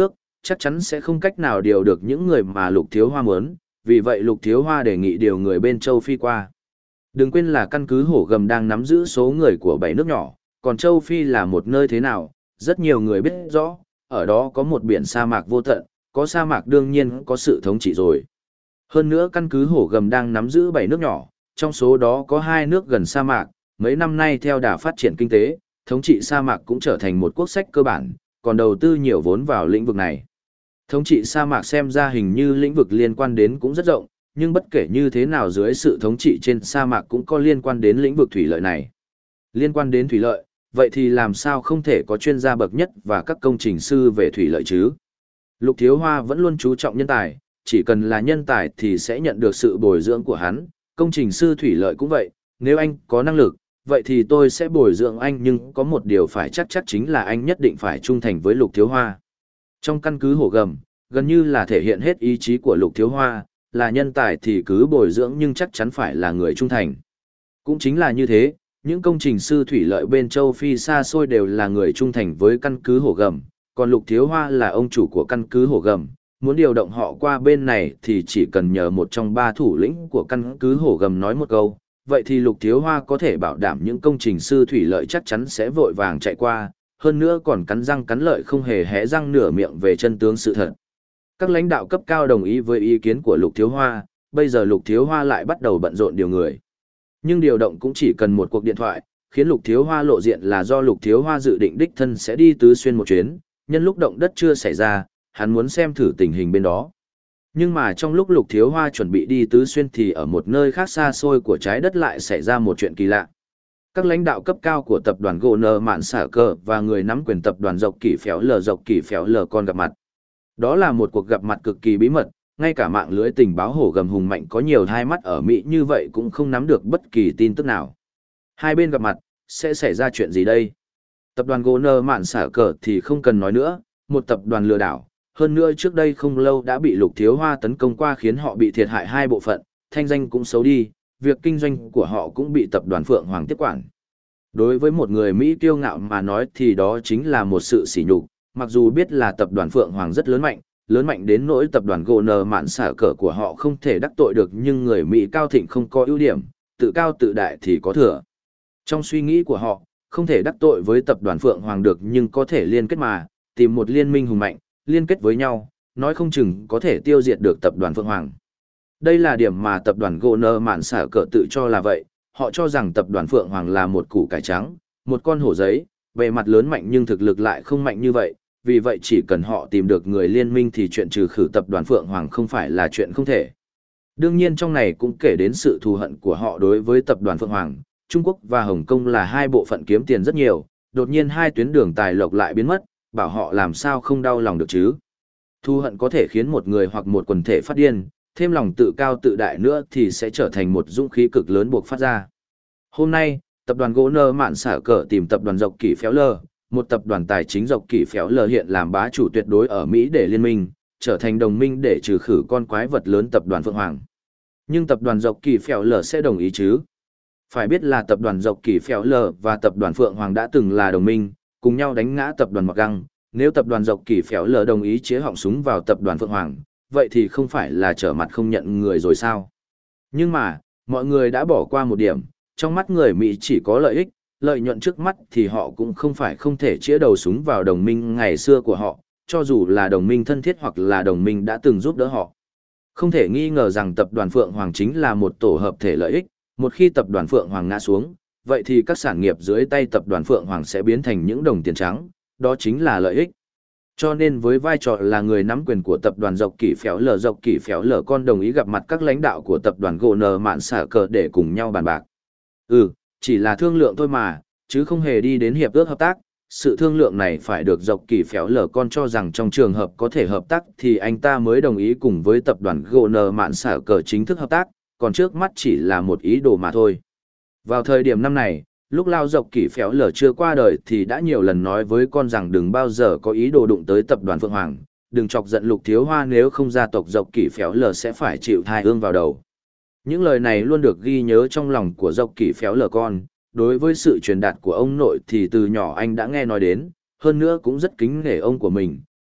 chắc chắn sẽ không cách nào điều được những người mà Lục Thiếu Hoa muốn, vì vậy Lục Thiếu Hoa đề nghị điều người bên Châu Phi qua. Đừng quên là căn cứ Hổ Gầm đang nắm giữ số người của bảy nước nhỏ, còn Châu Phi là một nơi thế nào, rất nhiều người biết rõ, ở đó có một biển sa mạc vô tận, có sa mạc đương nhiên có sự thống trị rồi. Hơn nữa căn cứ Hổ Gầm đang nắm giữ bảy nước nhỏ, trong số đó có hai nước gần sa mạc, mấy năm nay theo đà phát triển kinh tế, thống trị sa mạc cũng trở thành một quốc sách cơ bản, còn đầu tư nhiều vốn vào lĩnh vực này. Thống trị sa mạc xem ra hình như lĩnh vực liên quan đến cũng rất rộng, nhưng bất kể như thế nào dưới sự thống trị trên sa mạc cũng có liên quan đến lĩnh vực thủy lợi này. Liên quan đến thủy lợi, vậy thì làm sao không thể có chuyên gia bậc nhất và các công trình sư về thủy lợi chứ? Lục Thiếu Hoa vẫn luôn chú trọng nhân tài, chỉ cần là nhân tài thì sẽ nhận được sự bồi dưỡng của hắn, công trình sư thủy lợi cũng vậy, nếu anh có năng lực, vậy thì tôi sẽ bồi dưỡng anh, nhưng có một điều phải chắc chắc chính là anh nhất định phải trung thành với Lục Thiếu Hoa. Trong căn cứ Hổ Gầm, gần như là thể hiện hết ý chí của Lục Thiếu Hoa, là nhân tài thì cứ bồi dưỡng nhưng chắc chắn phải là người trung thành. Cũng chính là như thế, những công trình sư thủy lợi bên Châu Phi xa xôi đều là người trung thành với căn cứ Hổ Gầm, còn Lục Thiếu Hoa là ông chủ của căn cứ Hổ Gầm, muốn điều động họ qua bên này thì chỉ cần nhờ một trong ba thủ lĩnh của căn cứ Hổ Gầm nói một câu, vậy thì Lục Thiếu Hoa có thể bảo đảm những công trình sư thủy lợi chắc chắn sẽ vội vàng chạy qua, hơn nữa còn cắn răng cắn lợi không hề hé răng nửa miệng về chân tướng sự thật. Các lãnh đạo cấp cao đồng ý với ý kiến của Lục Thiếu Hoa, bây giờ Lục Thiếu Hoa lại bắt đầu bận rộn điều người. Nhưng điều động cũng chỉ cần một cuộc điện thoại, khiến Lục Thiếu Hoa lộ diện là do Lục Thiếu Hoa dự định đích thân sẽ đi Tứ Xuyên một chuyến, nhân lúc động đất chưa xảy ra, hắn muốn xem thử tình hình bên đó. Nhưng mà trong lúc Lục Thiếu Hoa chuẩn bị đi Tứ Xuyên thì ở một nơi khác xa xôi của trái đất lại xảy ra một chuyện kỳ lạ. Các lãnh đạo cấp cao của tập đoàn gỗ nơ mạn xả cờ và người nắm quyền tập đoàn dọc kỷ phéo lờ dọc kỷ phéo lờ con gặp mặt. Đó là một cuộc gặp mặt cực kỳ bí mật, ngay cả mạng lưới tình báo Hổ Gầm hùng mạnh có nhiều hai mắt ở Mỹ như vậy cũng không nắm được bất kỳ tin tức nào. Hai bên gặp mặt, sẽ xảy ra chuyện gì đây? Tập đoàn gỗ nơ mạn xả cờ thì không cần nói nữa, một tập đoàn lừa đảo, hơn nữa trước đây không lâu đã bị Lục Thiếu Hoa tấn công qua khiến họ bị thiệt hại hai bộ phận, thanh danh cũng xấu đi, việc kinh doanh của họ cũng bị tập đoàn Phượng Hoàng tiếp quản. Đối với một người Mỹ kiêu ngạo mà nói thì đó chính là một sự sỉ nhục, mặc dù biết là tập đoàn Phượng Hoàng rất lớn mạnh, lớn mạnh đến nỗi tập đoàn gỗ nơ mạn xả cờ của họ không thể đắc tội được, nhưng người Mỹ cao thịnh không có ưu điểm, tự cao tự đại thì có thừa. Trong suy nghĩ của họ, không thể đắc tội với tập đoàn Phượng Hoàng được nhưng có thể liên kết mà, tìm một liên minh hùng mạnh, liên kết với nhau, nói không chừng có thể tiêu diệt được tập đoàn Phượng Hoàng. Đây là điểm mà tập đoàn gỗ nơ mạn xả cờ tự cho là vậy, họ cho rằng tập đoàn Phượng Hoàng là một củ cải trắng, một con hổ giấy, bề mặt lớn mạnh nhưng thực lực lại không mạnh như vậy, vì vậy chỉ cần họ tìm được người liên minh thì chuyện trừ khử tập đoàn Phượng Hoàng không phải là chuyện không thể. Đương nhiên trong này cũng kể đến sự thù hận của họ đối với tập đoàn Phượng Hoàng, Trung Quốc và Hồng Kông là hai bộ phận kiếm tiền rất nhiều, đột nhiên hai tuyến đường tài lộc lại biến mất, bảo họ làm sao không đau lòng được chứ. Thù hận có thể khiến một người hoặc một quần thể phát điên, thêm lòng tự cao tự đại nữa thì sẽ trở thành một dũng khí cực lớn buộc phát ra. Hôm nay, tập đoàn gỗ nơ mạn xả cờ tìm tập đoàn dọc kỷ phéo lờ, một tập đoàn tài chính dọc kỷ phéo lờ hiện làm bá chủ tuyệt đối ở Mỹ để liên minh, trở thành đồng minh để trừ khử con quái vật lớn tập đoàn Phượng Hoàng. Nhưng tập đoàn dọc kỷ phéo lờ sẽ đồng ý chứ? Phải biết là tập đoàn dọc kỷ phéo lờ và tập đoàn Phượng Hoàng đã từng là đồng minh, cùng nhau đánh ngã tập đoàn Mặc Găng. Nếu tập đoàn dọc kỷ phéo lờ đồng ý chế họng súng vào tập đoàn Phượng Hoàng, vậy thì không phải là trở mặt không nhận người rồi sao? Nhưng mà, mọi người đã bỏ qua một điểm, trong mắt người Mỹ chỉ có lợi ích, lợi nhuận trước mắt thì họ cũng không phải không thể chĩa đầu súng vào đồng minh ngày xưa của họ, cho dù là đồng minh thân thiết hoặc là đồng minh đã từng giúp đỡ họ. Không thể nghi ngờ rằng tập đoàn Phượng Hoàng chính là một tổ hợp thể lợi ích, một khi tập đoàn Phượng Hoàng ngã xuống, vậy thì các sản nghiệp dưới tay tập đoàn Phượng Hoàng sẽ biến thành những đồng tiền trắng, đó chính là lợi ích. Cho nên với vai trò là người nắm quyền của tập đoàn dọc kỷ phéo lờ dọc kỷ phéo lờ con đồng ý gặp mặt các lãnh đạo của tập đoàn gỗ nơ mạn xả cờ để cùng nhau bàn bạc. Ừ, chỉ là thương lượng thôi mà, chứ không hề đi đến hiệp ước hợp tác. Sự thương lượng này phải được dọc kỷ phéo lờ con cho rằng trong trường hợp có thể hợp tác thì anh ta mới đồng ý cùng với tập đoàn gỗ nơ mạn xả cờ chính thức hợp tác, còn trước mắt chỉ là một ý đồ mà thôi. Vào thời điểm năm này, lúc lao dọc kỷ phéo lờ chưa qua đời thì đã nhiều lần nói với con rằng đừng bao giờ có ý đồ đụng tới tập đoàn Phượng Hoàng, đừng chọc giận Lục Thiếu Hoa, nếu không gia tộc dọc kỷ phéo lờ sẽ phải chịu thai ương vào đầu. Những lời này luôn được ghi nhớ trong lòng của dọc kỷ phéo lờ con, đối với sự truyền đạt của ông nội thì từ nhỏ anh đã nghe nói đến, hơn nữa cũng rất kính nể ông của mình,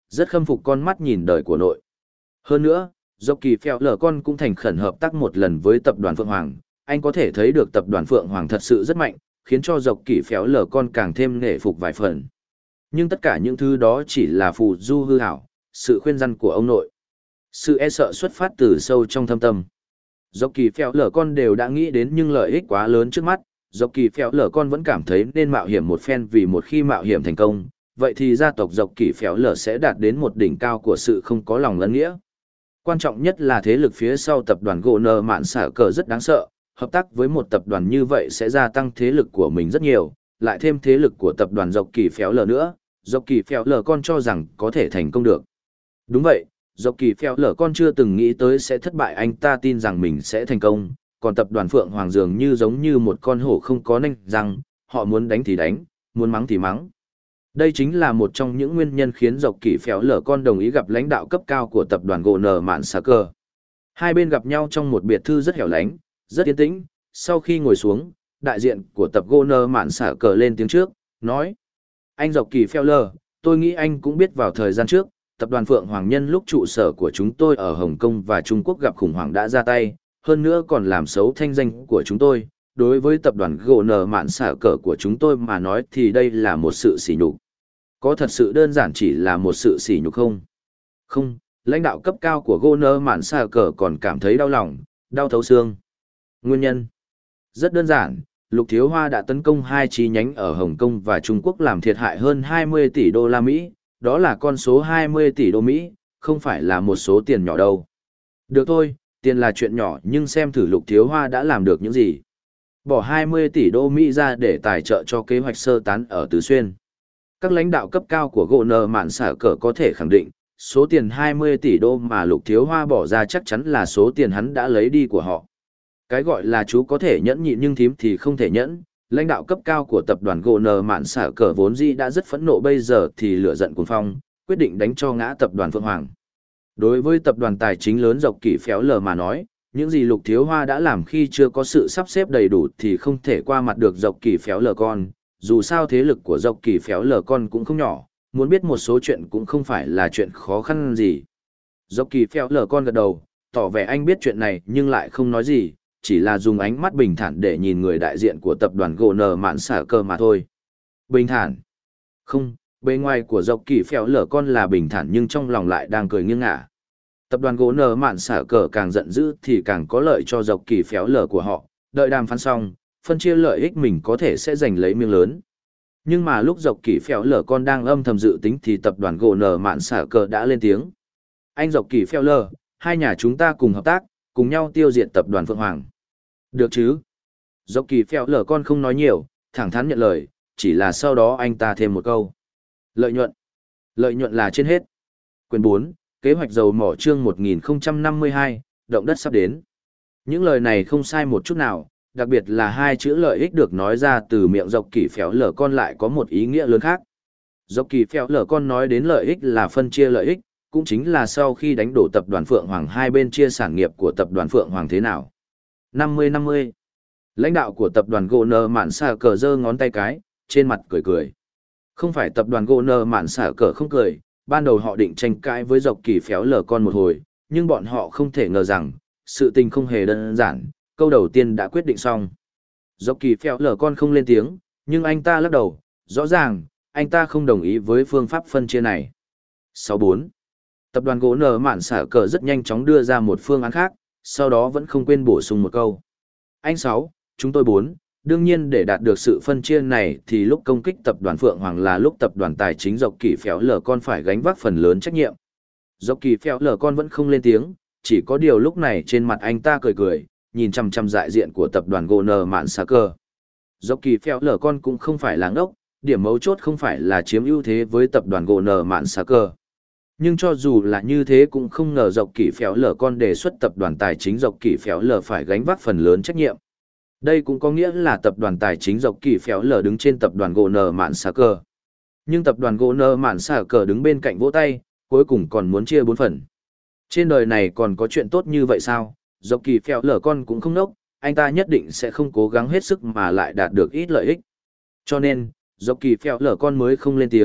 rất khâm phục con mắt nhìn đời của nội. Hơn nữa, dọc kỳ phèo lở con cũng thành khẩn hợp tác một lần với tập đoàn Phượng Hoàng, anh có thể thấy được tập đoàn Phượng Hoàng thật sự rất mạnh, khiến cho dọc kỳ phèo lở con càng thêm nể phục vài phần. Nhưng tất cả những thứ đó chỉ là phù du hư ảo, sự khuyên răn của ông nội. Sự e sợ xuất phát từ sâu trong thâm tâm. Dọc kỳ phèo lở con đều đã nghĩ đến những lợi ích quá lớn trước mắt, dọc kỳ phèo lở con vẫn cảm thấy nên mạo hiểm một phen, vì một khi mạo hiểm thành công, vậy thì gia tộc dọc kỳ phèo lở sẽ đạt đến một đỉnh cao của sự không có lòng lẫn nghĩa. Quan trọng nhất là thế lực phía sau tập đoàn gỗ nợ mạn xả cờ rất đáng sợ, hợp tác với một tập đoàn như vậy sẽ gia tăng thế lực của mình rất nhiều, lại thêm thế lực của tập đoàn dọc kỳ phéo lờ nữa, dọc kỳ phéo lờ con cho rằng có thể thành công được. Đúng vậy, dọc kỳ phéo lờ con chưa từng nghĩ tới sẽ thất bại, anh ta tin rằng mình sẽ thành công, còn tập đoàn Phượng Hoàng dường như giống như một con hổ không có nanh răng, họ muốn đánh thì đánh, muốn mắng thì mắng. Đây chính là một trong những nguyên nhân khiến dọc kỳ phéo lở con đồng ý gặp lãnh đạo cấp cao của tập đoàn gỗ nở mạn xà cờ. Hai bên gặp nhau trong một biệt thư rất hẻo lánh, rất yên tĩnh. Sau khi ngồi xuống, đại diện của tập gỗ nở mạn xà cờ lên tiếng trước, nói: anh dọc kỳ phéo lở, tôi nghĩ anh cũng biết vào thời gian trước, tập đoàn Phượng Hoàng nhân lúc trụ sở của chúng tôi ở Hồng Kông và Trung Quốc gặp khủng hoảng đã ra tay, hơn nữa còn làm xấu thanh danh của chúng tôi. Đối với tập đoàn gỗ nở mạn xà cờ của chúng tôi mà nói thì đây là một sự sỉ nhục. Có thật sự đơn giản chỉ là một sự sỉ nhục không? Không, lãnh đạo cấp cao của gỗ nơ mạn xà cờ còn cảm thấy đau lòng, đau thấu xương. Nguyên nhân? Rất đơn giản, Lục Thiếu Hoa đã tấn công hai chi nhánh ở Hồng Kông và Trung Quốc làm thiệt hại hơn hai mươi tỷ đô la Mỹ, đó là con số hai mươi tỷ đô Mỹ, không phải là một số tiền nhỏ đâu. Được thôi, tiền là chuyện nhỏ nhưng xem thử Lục Thiếu Hoa đã làm được những gì. Bỏ hai mươi tỷ đô Mỹ ra để tài trợ cho kế hoạch sơ tán ở Tứ Xuyên. Các lãnh đạo cấp cao của gỗ nợ mạn xả cờ có thể khẳng định, số tiền hai mươi tỷ đô mà Lục Thiếu Hoa bỏ ra chắc chắn là số tiền hắn đã lấy đi của họ. Cái gọi là chú có thể nhẫn nhịn nhưng thím thì không thể nhẫn, lãnh đạo cấp cao của tập đoàn gỗ nợ mạn xả cờ vốn dĩ đã rất phẫn nộ, bây giờ thì lửa giận cuồng phong, quyết định đánh cho ngã tập đoàn Phượng Hoàng. Đối với tập đoàn tài chính lớn dọc kỳ phéo lờ mà nói, những gì Lục Thiếu Hoa đã làm khi chưa có sự sắp xếp đầy đủ thì không thể qua mặt được dọc kỳ phéo lờ con. Dù sao thế lực của dọc kỳ phéo lờ con cũng không nhỏ, muốn biết một số chuyện cũng không phải là chuyện khó khăn gì. Dọc kỳ phéo lờ con gật đầu, tỏ vẻ anh biết chuyện này nhưng lại không nói gì, chỉ là dùng ánh mắt bình thản để nhìn người đại diện của tập đoàn gỗ nở mạn xả cờ mà thôi. Bình thản? Không, bề ngoài của dọc kỳ phéo lờ con là bình thản nhưng trong lòng lại đang cười nghiêng ngả. Tập đoàn gỗ nở mạn xả cờ càng giận dữ thì càng có lợi cho dọc kỳ phéo lờ của họ, đợi đàm phán xong, phân chia lợi ích mình có thể sẽ giành lấy miếng lớn. Nhưng mà lúc dọc kỳ phéo lờ con đang âm thầm dự tính thì tập đoàn gỗ nở mạn xả cờ đã lên tiếng. Anh dọc kỳ phéo lờ, hai nhà chúng ta cùng hợp tác, cùng nhau tiêu diệt tập đoàn Phượng Hoàng. Được chứ? Dọc kỳ phéo lờ con không nói nhiều, thẳng thắn nhận lời, chỉ là sau đó anh ta thêm một câu. Lợi nhuận. Lợi nhuận là trên hết. Quyển bốn, kế hoạch dầu mỏ chương một nghìn không trăm năm mươi hai, động đất sắp đến. Những lời này không sai một chút nào, đặc biệt là hai chữ lợi ích được nói ra từ miệng dọc kỳ phéo lờ con lại có một ý nghĩa lớn khác. Dọc kỳ phéo lờ con nói đến lợi ích là phân chia lợi ích, cũng chính là sau khi đánh đổ tập đoàn Phượng Hoàng hai bên chia sản nghiệp của tập đoàn Phượng Hoàng thế nào. năm mươi năm mươi. Lãnh đạo của tập đoàn gỗ nơ mạn xả cờ giơ ngón tay cái, trên mặt cười cười. Không phải tập đoàn gỗ nơ mạn xả cờ không cười, ban đầu họ định tranh cãi với dọc kỳ phéo lờ con một hồi, nhưng bọn họ không thể ngờ rằng, sự tình không hề đơn giản, câu đầu tiên đã quyết định xong. Dọc kỳ phéo lờ con không lên tiếng, nhưng anh ta lắc đầu, rõ ràng, anh ta không đồng ý với phương pháp phân chia này. sáu bốn. Tập đoàn gỗ nở mạn xả cờ rất nhanh chóng đưa ra một phương án khác, sau đó vẫn không quên bổ sung một câu. Anh sáu, chúng tôi bốn, đương nhiên để đạt được sự phân chia này thì lúc công kích tập đoàn Phượng Hoàng là lúc tập đoàn tài chính dọc kỳ phéo lờ con phải gánh vác phần lớn trách nhiệm. Dọc kỳ phéo lờ con vẫn không lên tiếng, chỉ có điều lúc này trên mặt anh ta cười cười, nhìn chăm chăm đại diện của tập đoàn gỗ nở mạn xả cờ. Dọc kỳ phéo lờ con cũng không phải là ngốc, điểm mấu chốt không phải là chiếm ưu thế với tập đoàn gỗ nở mạn xả cờ. Nhưng cho dù là như thế cũng không ngờ dọc kỳ phéo lờ con đề xuất tập đoàn tài chính dọc kỳ phéo lờ phải gánh vác phần lớn trách nhiệm. Đây cũng có nghĩa là tập đoàn tài chính dọc kỳ phéo lờ đứng trên tập đoàn gỗ nở mạn xả cờ. Nhưng tập đoàn gỗ nở mạn xả cờ đứng bên cạnh vỗ tay, cuối cùng còn muốn chia bốn phần. Trên đời này còn có chuyện tốt như vậy sao? Dọc kỳ phéo lờ con cũng không nốc, anh ta nhất định sẽ không cố gắng hết sức mà lại đạt được ít lợi ích. Cho nên, dọc kỳ phéo lờ con mới không lên tiếng,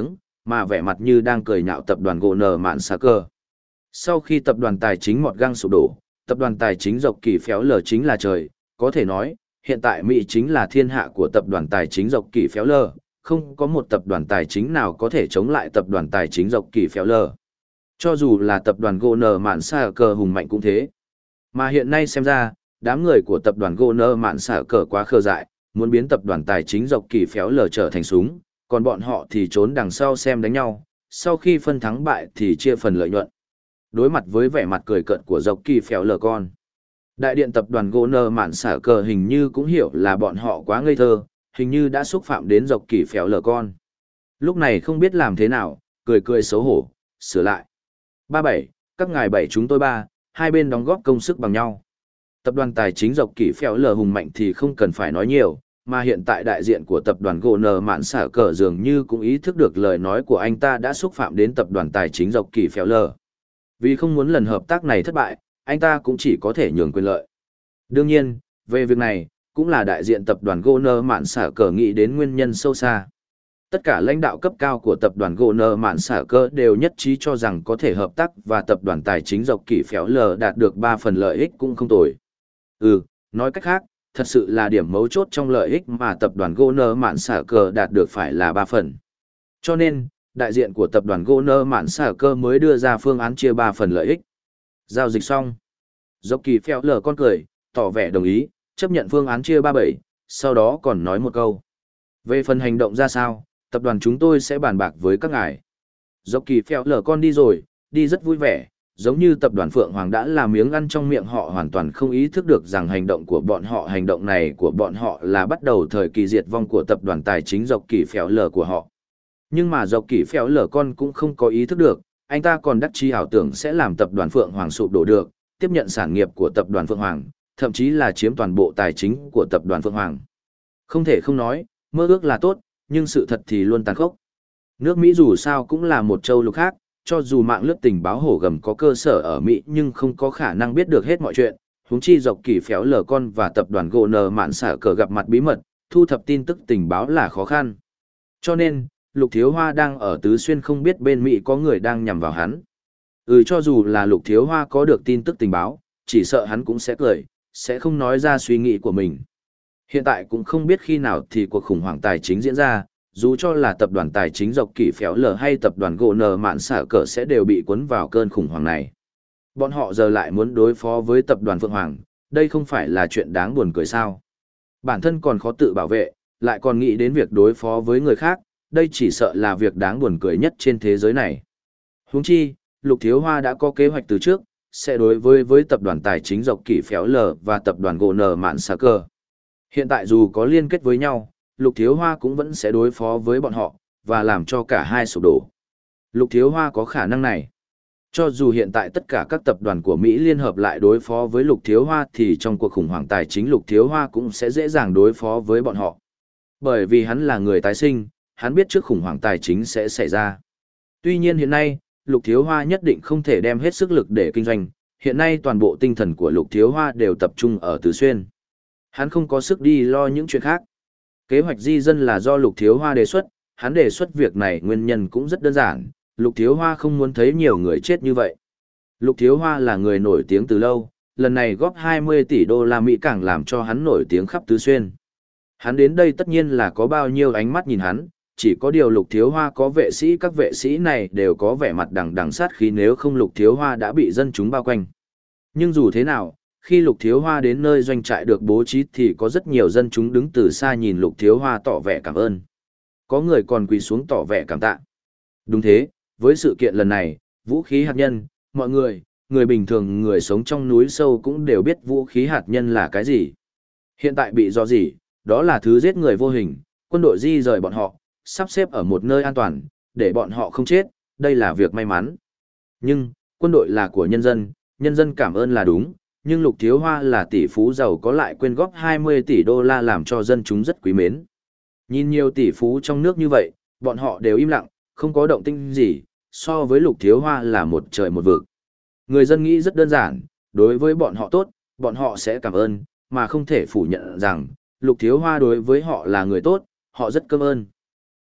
mà vẻ mặt như đang cười nhạo tập đoàn gỗ nở mạn xà cờ. Sau khi tập đoàn tài chính mọt găng sụp đổ, tập đoàn tài chính dọc kỳ phéo lờ chính là trời, có thể nói, hiện tại Mỹ chính là thiên hạ của tập đoàn tài chính dọc kỳ phéo lờ, không có một tập đoàn tài chính nào có thể chống lại tập đoàn tài chính dọc kỳ phéo lờ. Cho dù là tập đoàn gỗ nở mạn xà cờ hùng mạnh cũng thế. Mà hiện nay xem ra, đám người của tập đoàn gỗ nở mạn xà cờ quá khờ dại, muốn biến tập đoàn tài chính dọc kỳ phéo lờ trở thành súng, còn bọn họ thì trốn đằng sau xem đánh nhau, sau khi phân thắng bại thì chia phần lợi nhuận. Đối mặt với vẻ mặt cười cợt của dọc kỳ phéo lờ con, đại điện tập đoàn gỗ nở mạn xà cờ hình như cũng hiểu là bọn họ quá ngây thơ, hình như đã xúc phạm đến dọc kỳ phéo lờ con. Lúc này không biết làm thế nào, cười cười xấu hổ, sửa lại. Ba bảy, các ngài bảy chúng tôi ba, hai bên đóng góp công sức bằng nhau. Tập đoàn tài chính dọc kỳ phéo lờ hùng mạnh thì không cần phải nói nhiều, mà hiện tại đại diện của tập đoàn gỗ nở mạn xả cờ dường như cũng ý thức được lời nói của anh ta đã xúc phạm đến tập đoàn tài chính dọc kỳ phéo lờ. Vì không muốn lần hợp tác này thất bại, anh ta cũng chỉ có thể nhường quyền lợi. Đương nhiên, về việc này, cũng là đại diện tập đoàn gỗ nở mạn xả cờ nghĩ đến nguyên nhân sâu xa. Tất cả lãnh đạo cấp cao của tập đoàn gỗ nở mạn xả cờ đều nhất trí cho rằng có thể hợp tác và tập đoàn tài chính dọc kỳ phéo lờ đạt được ba phần lợi ích cũng không tồi. Ừ, nói cách khác, thật sự là điểm mấu chốt trong lợi ích mà tập đoàn gỗ nở mạn xả cờ đạt được phải là ba phần. Cho nên, đại diện của tập đoàn gỗ nở mạn xả cờ mới đưa ra phương án chia ba phần lợi ích. Giao dịch xong, dọc kỳ phéo lờ con cười, tỏ vẻ đồng ý, chấp nhận phương án chia ba bảy, sau đó còn nói một câu. Về phần hành động ra sao, tập đoàn chúng tôi sẽ bàn bạc với các ngài. Dọc kỳ phéo lờ con đi rồi, đi rất vui vẻ, giống như tập đoàn Phượng Hoàng đã làm miếng ăn trong miệng họ hoàn toàn không ý thức được rằng hành động của bọn họ hành động này của bọn họ là bắt đầu thời kỳ diệt vong của tập đoàn tài chính dọc kỳ phéo lờ của họ. Nhưng mà dọc kỳ phéo lờ con cũng không có ý thức được, anh ta còn đắc chí ảo tưởng sẽ làm tập đoàn Phượng Hoàng sụp đổ được, tiếp nhận sản nghiệp của tập đoàn Phượng Hoàng, thậm chí là chiếm toàn bộ tài chính của tập đoàn Phượng Hoàng. Không thể không nói, mơ ước là tốt, nhưng sự thật thì luôn tàn khốc. Nước Mỹ dù sao cũng là một châu lục khác, cho dù mạng lưới tình báo hổ gầm có cơ sở ở Mỹ nhưng không có khả năng biết được hết mọi chuyện, huống chi dọc kỳ phéo lờ con và tập đoàn gỗ nở mạn xả cờ gặp mặt bí mật, thu thập tin tức tình báo là khó khăn. Cho nên, Lục Thiếu Hoa đang ở Tứ Xuyên không biết bên Mỹ có người đang nhằm vào hắn. Ừ, cho dù là Lục Thiếu Hoa có được tin tức tình báo, chỉ sợ hắn cũng sẽ cười, sẽ không nói ra suy nghĩ của mình. Hiện tại cũng không biết khi nào thì cuộc khủng hoảng tài chính diễn ra, dù cho là tập đoàn tài chính dọc kỳ phéo lờ hay tập đoàn gỗ nở mạn xả cờ sẽ đều bị cuốn vào cơn khủng hoảng này. Bọn họ giờ lại muốn đối phó với tập đoàn Phượng Hoàng, đây không phải là chuyện đáng buồn cười sao. Bản thân còn khó tự bảo vệ, lại còn nghĩ đến việc đối phó với người khác, đây chỉ sợ là việc đáng buồn cười nhất trên thế giới này. Huống chi, Lục Thiếu Hoa đã có kế hoạch từ trước, sẽ đối với với tập đoàn tài chính dọc kỳ phéo lờ và tập đoàn gỗ nở mạn xả cờ. Hiện tại dù có liên kết với nhau, Lục Thiếu Hoa cũng vẫn sẽ đối phó với bọn họ, và làm cho cả hai sụp đổ. Lục Thiếu Hoa có khả năng này. Cho dù hiện tại tất cả các tập đoàn của Mỹ liên hợp lại đối phó với Lục Thiếu Hoa thì trong cuộc khủng hoảng tài chính Lục Thiếu Hoa cũng sẽ dễ dàng đối phó với bọn họ. Bởi vì hắn là người tái sinh, hắn biết trước khủng hoảng tài chính sẽ xảy ra. Tuy nhiên hiện nay, Lục Thiếu Hoa nhất định không thể đem hết sức lực để kinh doanh, hiện nay toàn bộ tinh thần của Lục Thiếu Hoa đều tập trung ở Tứ Xuyên. Hắn không có sức đi lo những chuyện khác. Kế hoạch di dân là do Lục Thiếu Hoa đề xuất, hắn đề xuất việc này nguyên nhân cũng rất đơn giản, Lục Thiếu Hoa không muốn thấy nhiều người chết như vậy. Lục Thiếu Hoa là người nổi tiếng từ lâu, lần này góp hai mươi tỷ đô la Mỹ càng làm cho hắn nổi tiếng khắp Tứ Xuyên. Hắn đến đây tất nhiên là có bao nhiêu ánh mắt nhìn hắn, chỉ có điều Lục Thiếu Hoa có vệ sĩ, các vệ sĩ này đều có vẻ mặt đằng đằng sát khí, nếu không Lục Thiếu Hoa đã bị dân chúng bao quanh. Nhưng dù thế nào, khi Lục Thiếu Hoa đến nơi doanh trại được bố trí thì có rất nhiều dân chúng đứng từ xa nhìn Lục Thiếu Hoa tỏ vẻ cảm ơn. Có người còn quỳ xuống tỏ vẻ cảm tạ. Đúng thế, với sự kiện lần này, vũ khí hạt nhân, mọi người, người bình thường, người sống trong núi sâu cũng đều biết vũ khí hạt nhân là cái gì. Hiện tại bị do gì, đó là thứ giết người vô hình, quân đội di rời bọn họ, sắp xếp ở một nơi an toàn, để bọn họ không chết, đây là việc may mắn. Nhưng, quân đội là của nhân dân, nhân dân cảm ơn là đúng, nhưng Lục Thiếu Hoa là tỷ phú giàu có lại quyên góp hai mươi tỷ đô la làm cho dân chúng rất quý mến. Nhìn nhiều tỷ phú trong nước như vậy, bọn họ đều im lặng, không có động tĩnh gì, so với Lục Thiếu Hoa là một trời một vực. Người dân nghĩ rất đơn giản, đối với bọn họ tốt, bọn họ sẽ cảm ơn, mà không thể phủ nhận rằng, Lục Thiếu Hoa đối với họ là người tốt, họ rất cảm ơn.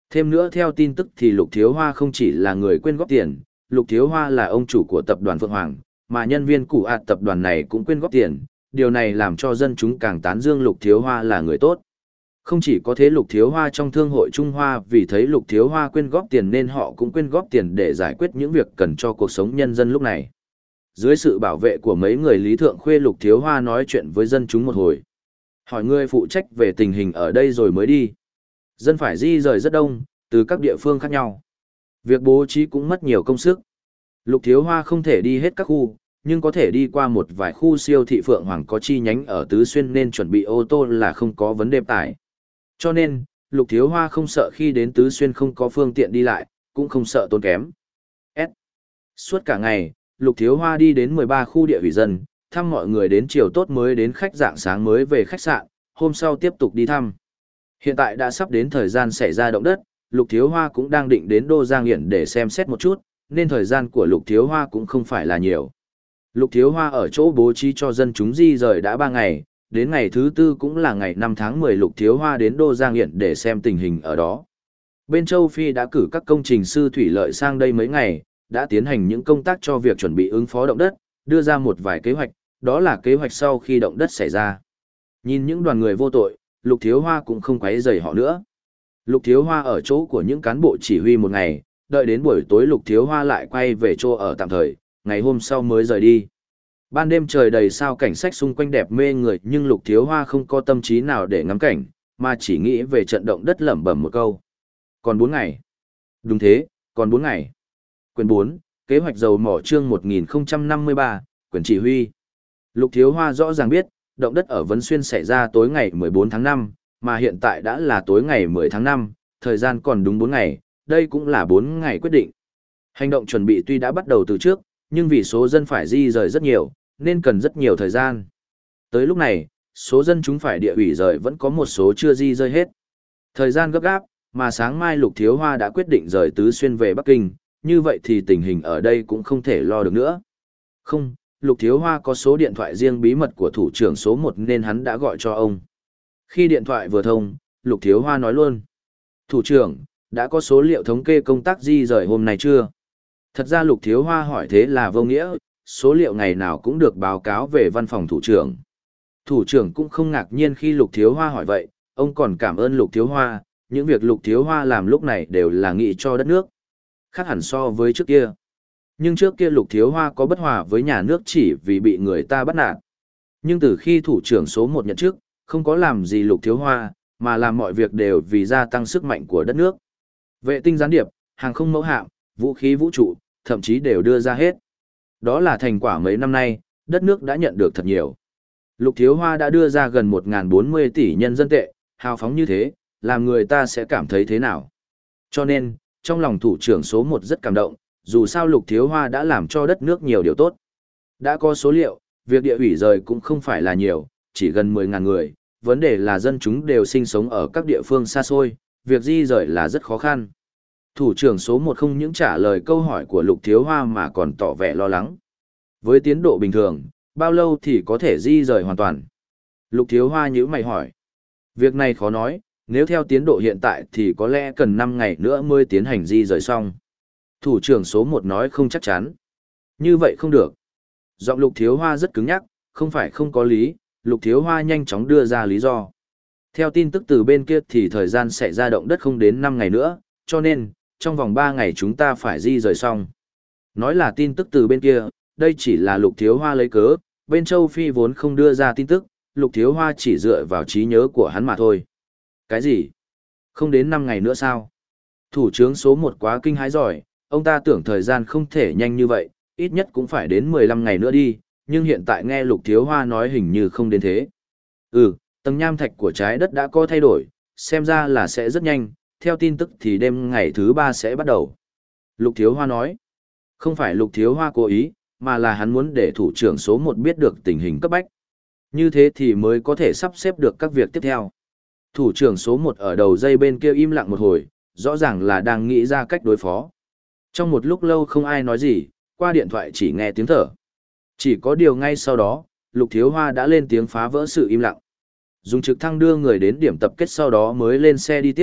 Thêm nữa theo tin tức thì Lục Thiếu Hoa không chỉ là người quyên góp tiền, Lục Thiếu Hoa là ông chủ của tập đoàn Phượng Hoàng, mà nhân viên của ạt tập đoàn này cũng quyên góp tiền, điều này làm cho dân chúng càng tán dương Lục Thiếu Hoa là người tốt. Không chỉ có thế, Lục Thiếu Hoa trong thương hội Trung Hoa vì thấy Lục Thiếu Hoa quyên góp tiền nên họ cũng quyên góp tiền để giải quyết những việc cần cho cuộc sống nhân dân lúc này. Dưới sự bảo vệ của mấy người Lý Thượng Khuê, Lục Thiếu Hoa nói chuyện với dân chúng một hồi. Hỏi người phụ trách về tình hình ở đây rồi mới đi. Dân phải di rời rất đông, từ các địa phương khác nhau. Việc bố trí cũng mất nhiều công sức. Lục Thiếu Hoa không thể đi hết các khu, nhưng có thể đi qua một vài khu siêu thị Phượng Hoàng có chi nhánh ở Tứ Xuyên nên chuẩn bị ô tô là không có vấn đề tải. Cho nên, Lục Thiếu Hoa không sợ khi đến Tứ Xuyên không có phương tiện đi lại, cũng không sợ tốn kém. S. Suốt cả ngày, Lục Thiếu Hoa đi đến mười ba khu địa ủy dân, thăm mọi người đến chiều tốt mới đến khách dạng sáng mới về khách sạn, hôm sau tiếp tục đi thăm. Hiện tại đã sắp đến thời gian xảy ra động đất, Lục Thiếu Hoa cũng đang định đến Đô Giang Hiển để xem xét một chút, nên thời gian của Lục Thiếu Hoa cũng không phải là nhiều. Lục Thiếu Hoa ở chỗ bố trí cho dân chúng di rời đã ba ngày, đến ngày thứ tư cũng là ngày năm tháng mười, Lục Thiếu Hoa đến Đô Giang Hiển để xem tình hình ở đó. Bên châu Phi đã cử các công trình sư thủy lợi sang đây mấy ngày, đã tiến hành những công tác cho việc chuẩn bị ứng phó động đất, đưa ra một vài kế hoạch, đó là kế hoạch sau khi động đất xảy ra. Nhìn những đoàn người vô tội, Lục Thiếu Hoa cũng không quấy rầy họ nữa. Lục Thiếu Hoa ở chỗ của những cán bộ chỉ huy một ngày, đợi đến buổi tối Lục Thiếu Hoa lại quay về chỗ ở tạm thời, ngày hôm sau mới rời đi. Ban đêm trời đầy sao cảnh sắc xung quanh đẹp mê người, nhưng Lục Thiếu Hoa không có tâm trí nào để ngắm cảnh, mà chỉ nghĩ về trận động đất, lẩm bẩm một câu. Còn bốn ngày. Đúng thế, còn bốn ngày. Quyển bốn, kế hoạch dầu mỏ chương một nghìn không trăm năm mươi ba, quyển chỉ huy. Lục Thiếu Hoa rõ ràng biết, động đất ở Vân Xuyên xảy ra tối ngày mười bốn tháng năm, mà hiện tại đã là tối ngày mười tháng năm, thời gian còn đúng bốn ngày, đây cũng là bốn ngày quyết định. Hành động chuẩn bị tuy đã bắt đầu từ trước, nhưng vì số dân phải di rời rất nhiều, nên cần rất nhiều thời gian. Tới lúc này, số dân chúng phải địa ủy rời vẫn có một số chưa di rời hết. Thời gian gấp gáp, mà sáng mai Lục Thiếu Hoa đã quyết định rời Tứ Xuyên về Bắc Kinh, như vậy thì tình hình ở đây cũng không thể lo được nữa. Không, Lục Thiếu Hoa có số điện thoại riêng bí mật của thủ trưởng số một nên hắn đã gọi cho ông. Khi điện thoại vừa thông, Lục Thiếu Hoa nói luôn. Thủ trưởng, đã có số liệu thống kê công tác di rời hôm nay chưa? Thật ra Lục Thiếu Hoa hỏi thế là vô nghĩa, số liệu ngày nào cũng được báo cáo về văn phòng thủ trưởng. Thủ trưởng cũng không ngạc nhiên khi Lục Thiếu Hoa hỏi vậy, ông còn cảm ơn Lục Thiếu Hoa, những việc Lục Thiếu Hoa làm lúc này đều là nghĩ cho đất nước. Khác hẳn so với trước kia. Nhưng trước kia Lục Thiếu Hoa có bất hòa với nhà nước chỉ vì bị người ta bắt nạt. Nhưng từ khi thủ trưởng số một nhận chức, không có làm gì Lục Thiếu Hoa, mà làm mọi việc đều vì gia tăng sức mạnh của đất nước. Vệ tinh gián điệp, hàng không mẫu hạm, vũ khí vũ trụ, thậm chí đều đưa ra hết. Đó là thành quả mấy năm nay, đất nước đã nhận được thật nhiều. Lục Thiếu Hoa đã đưa ra gần một nghìn bốn mươi tỷ nhân dân tệ, hào phóng như thế, làm người ta sẽ cảm thấy thế nào. Cho nên, trong lòng thủ trưởng số một rất cảm động, dù sao Lục Thiếu Hoa đã làm cho đất nước nhiều điều tốt. Đã có số liệu, việc địa ủy rời cũng không phải là nhiều, chỉ gần mười nghìn người, vấn đề là dân chúng đều sinh sống ở các địa phương xa xôi, việc di rời là rất khó khăn. Thủ trưởng số một không những trả lời câu hỏi của Lục Thiếu Hoa mà còn tỏ vẻ lo lắng. Với tiến độ bình thường, bao lâu thì có thể di rời hoàn toàn? Lục Thiếu Hoa nhíu mày hỏi. Việc này khó nói, nếu theo tiến độ hiện tại thì có lẽ cần năm ngày nữa mới tiến hành di rời xong. Thủ trưởng số một nói không chắc chắn. Như vậy không được. Giọng Lục Thiếu Hoa rất cứng nhắc, không phải không có lý, Lục Thiếu Hoa nhanh chóng đưa ra lý do. Theo tin tức từ bên kia thì thời gian xảy ra động đất không đến năm ngày nữa, cho nên, trong vòng ba ngày chúng ta phải di rời xong. Nói là tin tức từ bên kia, đây chỉ là Lục Thiếu Hoa lấy cớ, bên châu Phi vốn không đưa ra tin tức, Lục Thiếu Hoa chỉ dựa vào trí nhớ của hắn mà thôi. Cái gì? Không đến năm ngày nữa sao? Thủ trưởng số một quá kinh hãi giỏi, ông ta tưởng thời gian không thể nhanh như vậy, ít nhất cũng phải đến mười lăm ngày nữa đi, nhưng hiện tại nghe Lục Thiếu Hoa nói hình như không đến thế. Ừ, tầng nham thạch của trái đất đã có thay đổi, xem ra là sẽ rất nhanh, theo tin tức thì đêm ngày thứ ba sẽ bắt đầu. Lục Thiếu Hoa nói, không phải Lục Thiếu Hoa cố ý, mà là hắn muốn để thủ trưởng số một biết được tình hình cấp bách. Như thế thì mới có thể sắp xếp được các việc tiếp theo. Thủ trưởng số một ở đầu dây bên kia im lặng một hồi, rõ ràng là đang nghĩ ra cách đối phó. Trong một lúc lâu không ai nói gì, qua điện thoại chỉ nghe tiếng thở. Chỉ có điều ngay sau đó, Lục Thiếu Hoa đã lên tiếng phá vỡ sự im lặng. Dùng trực thăng đưa người đến điểm tập kết sau đó mới lên xe đi tiếp,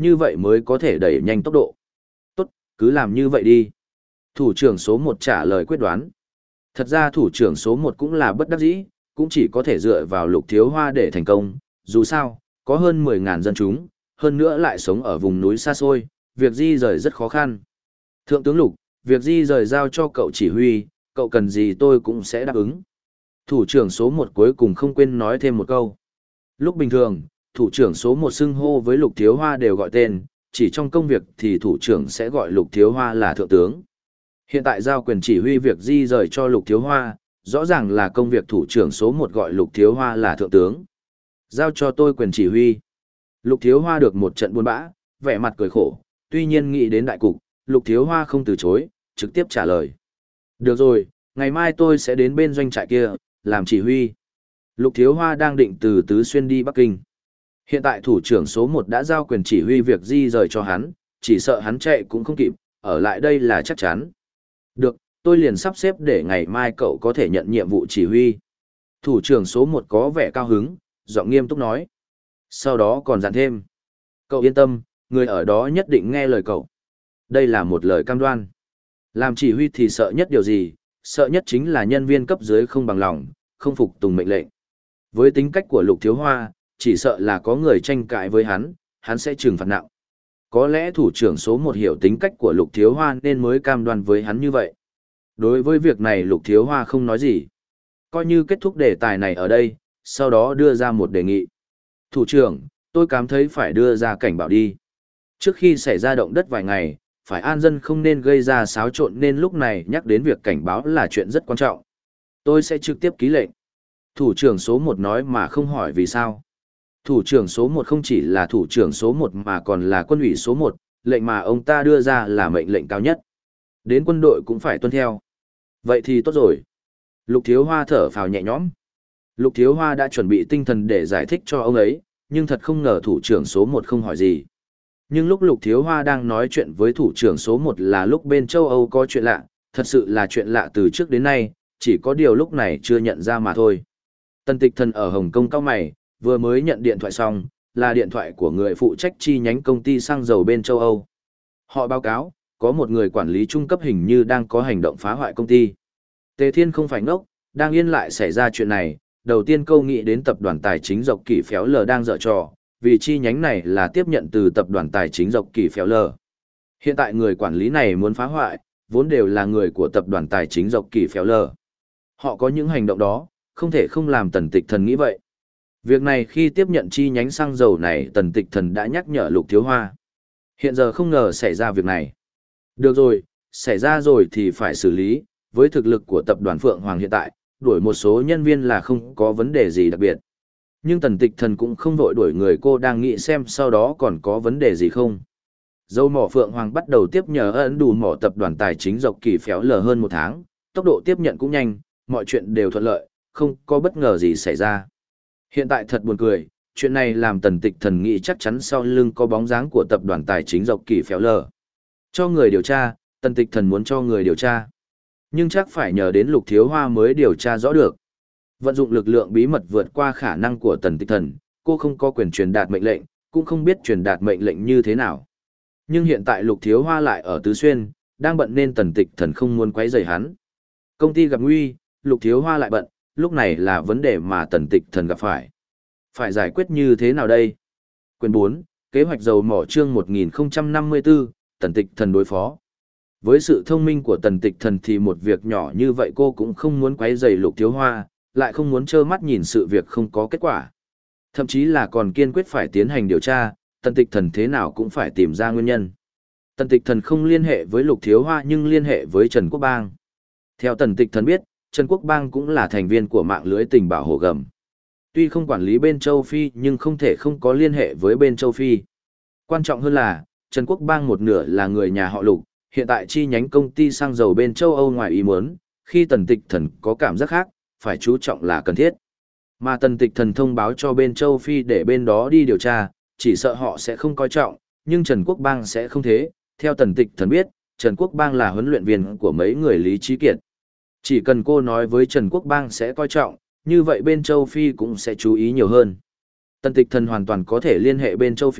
như vậy mới có thể đẩy nhanh tốc độ. Tốt, cứ làm như vậy đi. Thủ trưởng số một trả lời quyết đoán. Thật ra thủ trưởng số một cũng là bất đắc dĩ, cũng chỉ có thể dựa vào Lục Thiếu Hoa để thành công, dù sao, có hơn mười ngàn dân chúng, hơn nữa lại sống ở vùng núi xa xôi, việc di rời rất khó khăn. Thượng tướng Lục, việc di rời giao cho cậu chỉ huy, cậu cần gì tôi cũng sẽ đáp ứng. Thủ trưởng số một cuối cùng không quên nói thêm một câu. Lúc bình thường, thủ trưởng số một xưng hô với Lục Thiếu Hoa đều gọi tên, chỉ trong công việc thì thủ trưởng sẽ gọi Lục Thiếu Hoa là thượng tướng. Hiện tại giao quyền chỉ huy việc di rời cho Lục Thiếu Hoa, rõ ràng là công việc thủ trưởng số một gọi Lục Thiếu Hoa là thượng tướng. Giao cho tôi quyền chỉ huy. Lục Thiếu Hoa được một trận buôn bã, vẻ mặt cười khổ, tuy nhiên nghĩ đến đại cục, Lục Thiếu Hoa không từ chối, trực tiếp trả lời. Được rồi, ngày mai tôi sẽ đến bên doanh trại kia, làm chỉ huy. Lục Thiếu Hoa đang định từ Tứ Xuyên đi Bắc Kinh. Hiện tại thủ trưởng số một đã giao quyền chỉ huy việc di rời cho hắn, chỉ sợ hắn chạy cũng không kịp, ở lại đây là chắc chắn. Được, tôi liền sắp xếp để ngày mai cậu có thể nhận nhiệm vụ chỉ huy. Thủ trưởng số một có vẻ cao hứng, giọng nghiêm túc nói. Sau đó còn dặn thêm. Cậu yên tâm, người ở đó nhất định nghe lời cậu. Đây là một lời cam đoan. Làm chỉ huy thì sợ nhất điều gì, sợ nhất chính là nhân viên cấp dưới không bằng lòng, không phục tùng mệnh lệnh. Với tính cách của Lục Thiếu Hoa, chỉ sợ là có người tranh cãi với hắn, hắn sẽ trừng phạt nặng. Có lẽ thủ trưởng số một hiểu tính cách của Lục Thiếu Hoa nên mới cam đoan với hắn như vậy. Đối với việc này Lục Thiếu Hoa không nói gì. Coi như kết thúc đề tài này ở đây, sau đó đưa ra một đề nghị. Thủ trưởng, tôi cảm thấy phải đưa ra cảnh báo đi. Trước khi xảy ra động đất vài ngày, phải an dân không nên gây ra xáo trộn nên lúc này nhắc đến việc cảnh báo là chuyện rất quan trọng. Tôi sẽ trực tiếp ký lệnh. Thủ trưởng số một nói mà không hỏi vì sao. Thủ trưởng số một không chỉ là thủ trưởng số một mà còn là quân ủy số một, lệnh mà ông ta đưa ra là mệnh lệnh cao nhất. Đến quân đội cũng phải tuân theo. Vậy thì tốt rồi. Lục Thiếu Hoa thở phào nhẹ nhõm. Lục Thiếu Hoa đã chuẩn bị tinh thần để giải thích cho ông ấy, nhưng thật không ngờ thủ trưởng số một không hỏi gì. Nhưng lúc Lục Thiếu Hoa đang nói chuyện với thủ trưởng số một là lúc bên châu Âu có chuyện lạ, thật sự là chuyện lạ từ trước đến nay, chỉ có điều lúc này chưa nhận ra mà thôi. Tần Tịch Thần ở Hồng Kông cao mày, vừa mới nhận điện thoại xong, là điện thoại của người phụ trách chi nhánh công ty xăng dầu bên châu Âu. Họ báo cáo, có một người quản lý trung cấp hình như đang có hành động phá hoại công ty. Tề Thiên không phải ngốc, đang yên lại xảy ra chuyện này, đầu tiên câu nghĩ đến tập đoàn tài chính Dọc Kỷ Phéo Lờ đang dở trò, vì chi nhánh này là tiếp nhận từ tập đoàn tài chính Dọc Kỷ Phéo Lờ. Hiện tại người quản lý này muốn phá hoại, vốn đều là người của tập đoàn tài chính Dọc Kỷ Phéo Lờ. Họ có những hành động đó, không thể không làm Tần Tịch Thần nghĩ vậy. Việc này khi tiếp nhận chi nhánh xăng dầu này Tần Tịch Thần đã nhắc nhở Lục Thiếu Hoa. Hiện giờ không ngờ xảy ra việc này. Được rồi, xảy ra rồi thì phải xử lý, với thực lực của tập đoàn Phượng Hoàng hiện tại, đuổi một số nhân viên là không có vấn đề gì đặc biệt. Nhưng Tần Tịch Thần cũng không vội đuổi người, cô đang nghĩ xem sau đó còn có vấn đề gì không. Dầu mỏ Phượng Hoàng bắt đầu tiếp nhờ ấn đủ mỏ tập đoàn tài chính Dọc Kỷ Phéo Lờ hơn một tháng, tốc độ tiếp nhận cũng nhanh, mọi chuyện đều thuận lợi, không có bất ngờ gì xảy ra. Hiện tại thật buồn cười, chuyện này làm Tần Tịch Thần nghĩ chắc chắn sau lưng có bóng dáng của tập đoàn tài chính Dọc Kỷ Phéo Lờ. Cho người điều tra, Tần Tịch Thần muốn cho người điều tra. Nhưng chắc phải nhờ đến Lục Thiếu Hoa mới điều tra rõ được. Vận dụng lực lượng bí mật vượt qua khả năng của Tần Tịch Thần, cô không có quyền truyền đạt mệnh lệnh, cũng không biết truyền đạt mệnh lệnh như thế nào. Nhưng hiện tại Lục Thiếu Hoa lại ở Tứ Xuyên, đang bận nên Tần Tịch Thần không muốn quấy rầy hắn. Công ty gặp nguy, Lục Thiếu Hoa lại bận, lúc này là vấn đề mà Tần Tịch Thần gặp phải. Phải giải quyết như thế nào đây? Quyền bốn, kế hoạch dầu mỏ chương một nghìn không trăm năm mươi tư, Tần Tịch Thần đối phó. Với sự thông minh của Tần Tịch Thần thì một việc nhỏ như vậy cô cũng không muốn quấy rầy Lục Thiếu Hoa, lại không muốn trơ mắt nhìn sự việc không có kết quả. Thậm chí là còn kiên quyết phải tiến hành điều tra, Tần Tịch Thần thế nào cũng phải tìm ra nguyên nhân. Tần Tịch Thần không liên hệ với Lục Thiếu Hoa nhưng liên hệ với Trần Quốc Bang. Theo Tần Tịch Thần biết, Trần Quốc Bang cũng là thành viên của mạng lưới tình bảo Hồ Gầm. Tuy không quản lý bên châu Phi nhưng không thể không có liên hệ với bên châu Phi. Quan trọng hơn là, Trần Quốc Bang một nửa là người nhà họ Lục, hiện tại chi nhánh công ty xăng dầu bên châu Âu ngoài ý muốn, khi Tần Tịch Thần có cảm giác khác, phải chú trọng là cần thiết. Mà Tần Tịch Thần thông báo cho bên châu Phi để bên đó đi điều tra, chỉ sợ họ sẽ không coi trọng, nhưng Trần Quốc Bang sẽ không thế. Theo Tần Tịch Thần biết, Trần Quốc Bang là huấn luyện viên của mấy người Lý Trí Kiệt. Chỉ cần cô nói với Trần Quốc Bang sẽ coi trọng, như vậy bên châu Phi cũng sẽ chú ý nhiều hơn. Tần Tịch Thần hoàn toàn có thể liên hệ bên châu Phi,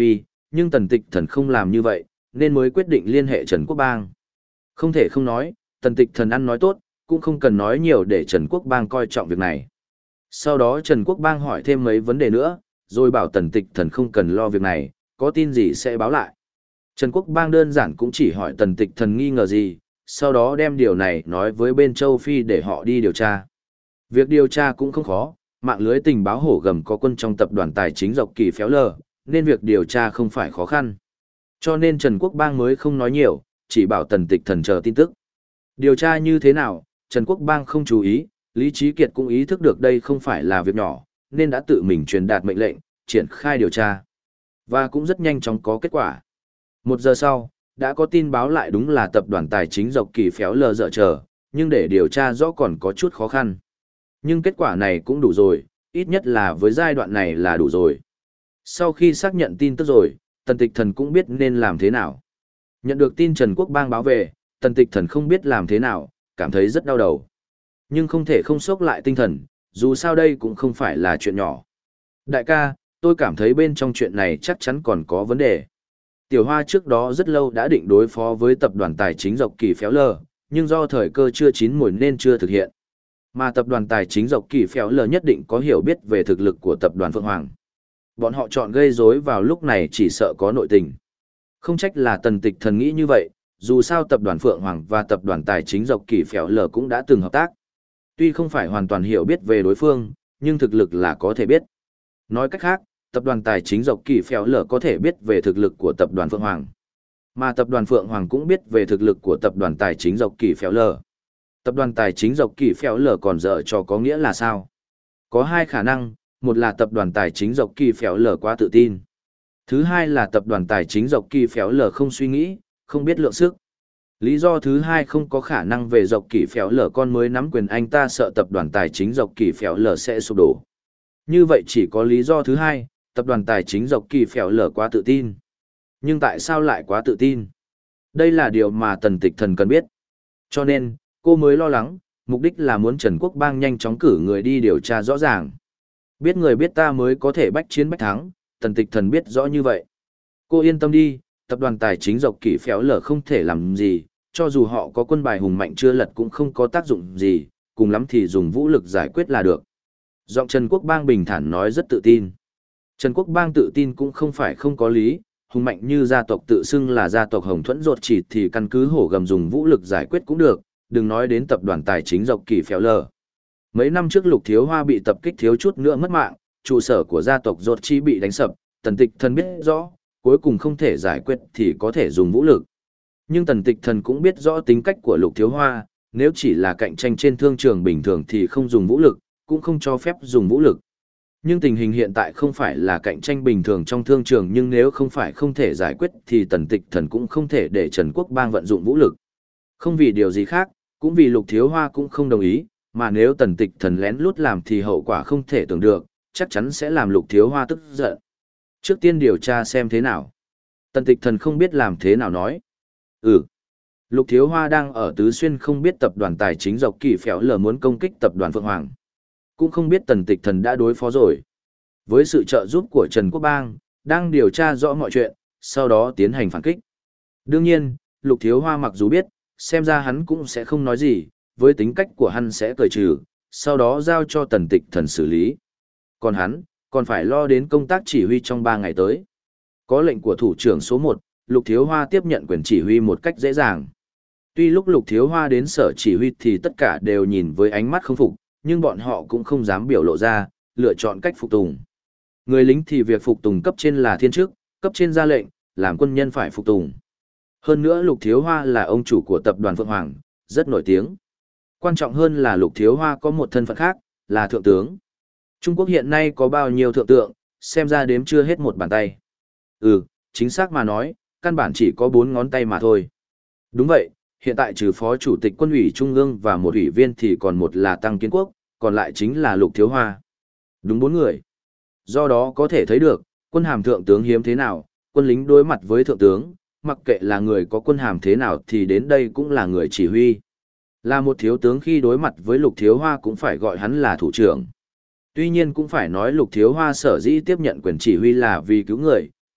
nhưng Tần Tịch Thần không làm như vậy, nên mới quyết định liên hệ Trần Quốc Bang. Không thể không nói, Tần Tịch Thần ăn nói tốt, cũng không cần nói nhiều để Trần Quốc Bang coi trọng việc này. Sau đó Trần Quốc Bang hỏi thêm mấy vấn đề nữa, rồi bảo Tần Tịch Thần không cần lo việc này, có tin gì sẽ báo lại. Trần Quốc Bang đơn giản cũng chỉ hỏi Tần Tịch Thần nghi ngờ gì, sau đó đem điều này nói với bên châu Phi để họ đi điều tra. Việc điều tra cũng không khó, mạng lưới tình báo hổ gầm có quân trong tập đoàn tài chính dọc kỳ phéo lờ, nên việc điều tra không phải khó khăn. Cho nên Trần Quốc Bang mới không nói nhiều, chỉ bảo Tần Tịch Thần chờ tin tức. Điều tra như thế nào, Trần Quốc Bang không chú ý, Lý Trí Kiệt cũng ý thức được đây không phải là việc nhỏ, nên đã tự mình truyền đạt mệnh lệnh, triển khai điều tra. Và cũng rất nhanh chóng có kết quả. Một giờ sau, đã có tin báo lại đúng là tập đoàn tài chính dọc kỳ phéo lờ dở chờ, nhưng để điều tra rõ còn có chút khó khăn. Nhưng kết quả này cũng đủ rồi, ít nhất là với giai đoạn này là đủ rồi. Sau khi xác nhận tin tức rồi, Tần Tịch Thần cũng biết nên làm thế nào. Nhận được tin Trần Quốc Bang báo về, Tần Tịch Thần không biết làm thế nào, cảm thấy rất đau đầu. Nhưng không thể không sốc lại tinh thần, dù sao đây cũng không phải là chuyện nhỏ. Đại ca, tôi cảm thấy bên trong chuyện này chắc chắn còn có vấn đề. Tiểu Hoa trước đó rất lâu đã định đối phó với tập đoàn tài chính dọc kỳ phéo lờ, nhưng do thời cơ chưa chín mùi nên chưa thực hiện. Mà tập đoàn tài chính dọc kỳ phéo lờ nhất định có hiểu biết về thực lực của tập đoàn Phượng Hoàng. Bọn họ chọn gây rối vào lúc này chỉ sợ có nội tình. Không trách là Tần Tịch Thần nghĩ như vậy, dù sao tập đoàn Phượng Hoàng và tập đoàn tài chính dọc kỳ phéo lờ cũng đã từng hợp tác. Tuy không phải hoàn toàn hiểu biết về đối phương, nhưng thực lực là có thể biết. Nói cách khác, tập đoàn tài chính dọc kỳ phéo lờ có thể biết về thực lực của tập đoàn Phượng Hoàng. Mà tập đoàn Phượng Hoàng cũng biết về thực lực của tập đoàn tài chính dọc kỳ phéo lờ. Tập đoàn tài chính dọc kỳ phéo lờ còn dở cho có nghĩa là sao? Có hai khả năng, một là tập đoàn tài chính dọc kỳ phéo lờ quá tự tin. Thứ hai là tập đoàn tài chính dọc kỳ phéo lờ không suy nghĩ, không biết lượng sức. Lý do thứ hai không có khả năng về dọc kỳ phéo lờ con mới nắm quyền, anh ta sợ tập đoàn tài chính dọc kỳ phéo lờ sẽ sụp đổ. Như vậy chỉ có lý do thứ hai, tập đoàn tài chính dọc kỳ phéo lờ quá tự tin. Nhưng tại sao lại quá tự tin? Đây là điều mà Tần Tịch Thần cần biết. Cho nên, cô mới lo lắng, mục đích là muốn Trần Quốc Bang nhanh chóng cử người đi điều tra rõ ràng. Biết người biết ta mới có thể bách chiến bách thắng, Tần Tịch Thần biết rõ như vậy. Cô yên tâm đi, tập đoàn tài chính dọc kỳ phéo lờ không thể làm gì, cho dù họ có quân bài hùng mạnh chưa lật cũng không có tác dụng gì, cùng lắm thì dùng vũ lực giải quyết là được. Giọng Trần Quốc Bang bình thản nói rất tự tin. Trần Quốc Bang tự tin cũng không phải không có lý, hùng mạnh như gia tộc tự xưng là gia tộc Hồng Thuẫn Ruột Chỉ thì căn cứ hổ gầm dùng vũ lực giải quyết cũng được, đừng nói đến tập đoàn tài chính dọc kỳ phéo lờ. Mấy năm trước Lục Thiếu Hoa bị tập kích thiếu chút nữa mất mạng, trụ sở của gia tộc Ruột Chỉ bị đánh sập, Tần Tịch Thần biết rõ, cuối cùng không thể giải quyết thì có thể dùng vũ lực. Nhưng Tần Tịch Thần cũng biết rõ tính cách của Lục Thiếu Hoa, nếu chỉ là cạnh tranh trên thương trường bình thường thì không dùng vũ lực, cũng không cho phép dùng vũ lực. Nhưng tình hình hiện tại không phải là cạnh tranh bình thường trong thương trường, nhưng nếu không phải không thể giải quyết thì Tần Tịch Thần cũng không thể để Trần Quốc Bang vận dụng vũ lực. Không vì điều gì khác, cũng vì Lục Thiếu Hoa cũng không đồng ý, mà nếu Tần Tịch Thần lén lút làm thì hậu quả không thể tưởng được, chắc chắn sẽ làm Lục Thiếu Hoa tức giận. Trước tiên điều tra xem thế nào. Tần Tịch Thần không biết làm thế nào nói. Ừ. Lục Thiếu Hoa đang ở Tứ Xuyên, không biết tập đoàn tài chính dọc kỳ phéo lờ muốn công kích tập đoàn Phượng Hoàng. Cũng không biết Tần Tịch Thần đã đối phó rồi. Với sự trợ giúp của Trần Quốc Bang, đang điều tra rõ mọi chuyện, sau đó tiến hành phản kích. Đương nhiên, Lục Thiếu Hoa mặc dù biết, xem ra hắn cũng sẽ không nói gì, với tính cách của hắn sẽ cười trừ, sau đó giao cho Tần Tịch Thần xử lý. Còn hắn, còn phải lo đến công tác chỉ huy trong ba ngày tới. Có lệnh của thủ trưởng số một, Lục Thiếu Hoa tiếp nhận quyền chỉ huy một cách dễ dàng. Tuy lúc Lục Thiếu Hoa đến sở chỉ huy thì tất cả đều nhìn với ánh mắt không phục, nhưng bọn họ cũng không dám biểu lộ ra, lựa chọn cách phục tùng. Người lính thì việc phục tùng cấp trên là thiên chức, cấp trên ra lệnh, làm quân nhân phải phục tùng. Hơn nữa Lục Thiếu Hoa là ông chủ của tập đoàn Phượng Hoàng, rất nổi tiếng. Quan trọng hơn là Lục Thiếu Hoa có một thân phận khác, là thượng tướng. Trung Quốc hiện nay có bao nhiêu thượng tượng, xem ra đếm chưa hết một bàn tay. Ừ, chính xác mà nói, căn bản chỉ có bốn ngón tay mà thôi. Đúng vậy, hiện tại trừ phó chủ tịch quân ủy Trung ương và một ủy viên thì còn một là Tăng Kiến Quốc, còn lại chính là Lục Thiếu Hoa. Đúng bốn người. Do đó có thể thấy được, quân hàm thượng tướng hiếm thế nào, quân lính đối mặt với thượng tướng, mặc kệ là người có quân hàm thế nào thì đến đây cũng là người chỉ huy. Là một thiếu tướng khi đối mặt với Lục Thiếu Hoa cũng phải gọi hắn là thủ trưởng. Tuy nhiên cũng phải nói Lục Thiếu Hoa sở dĩ tiếp nhận quyền chỉ huy là vì cứu người,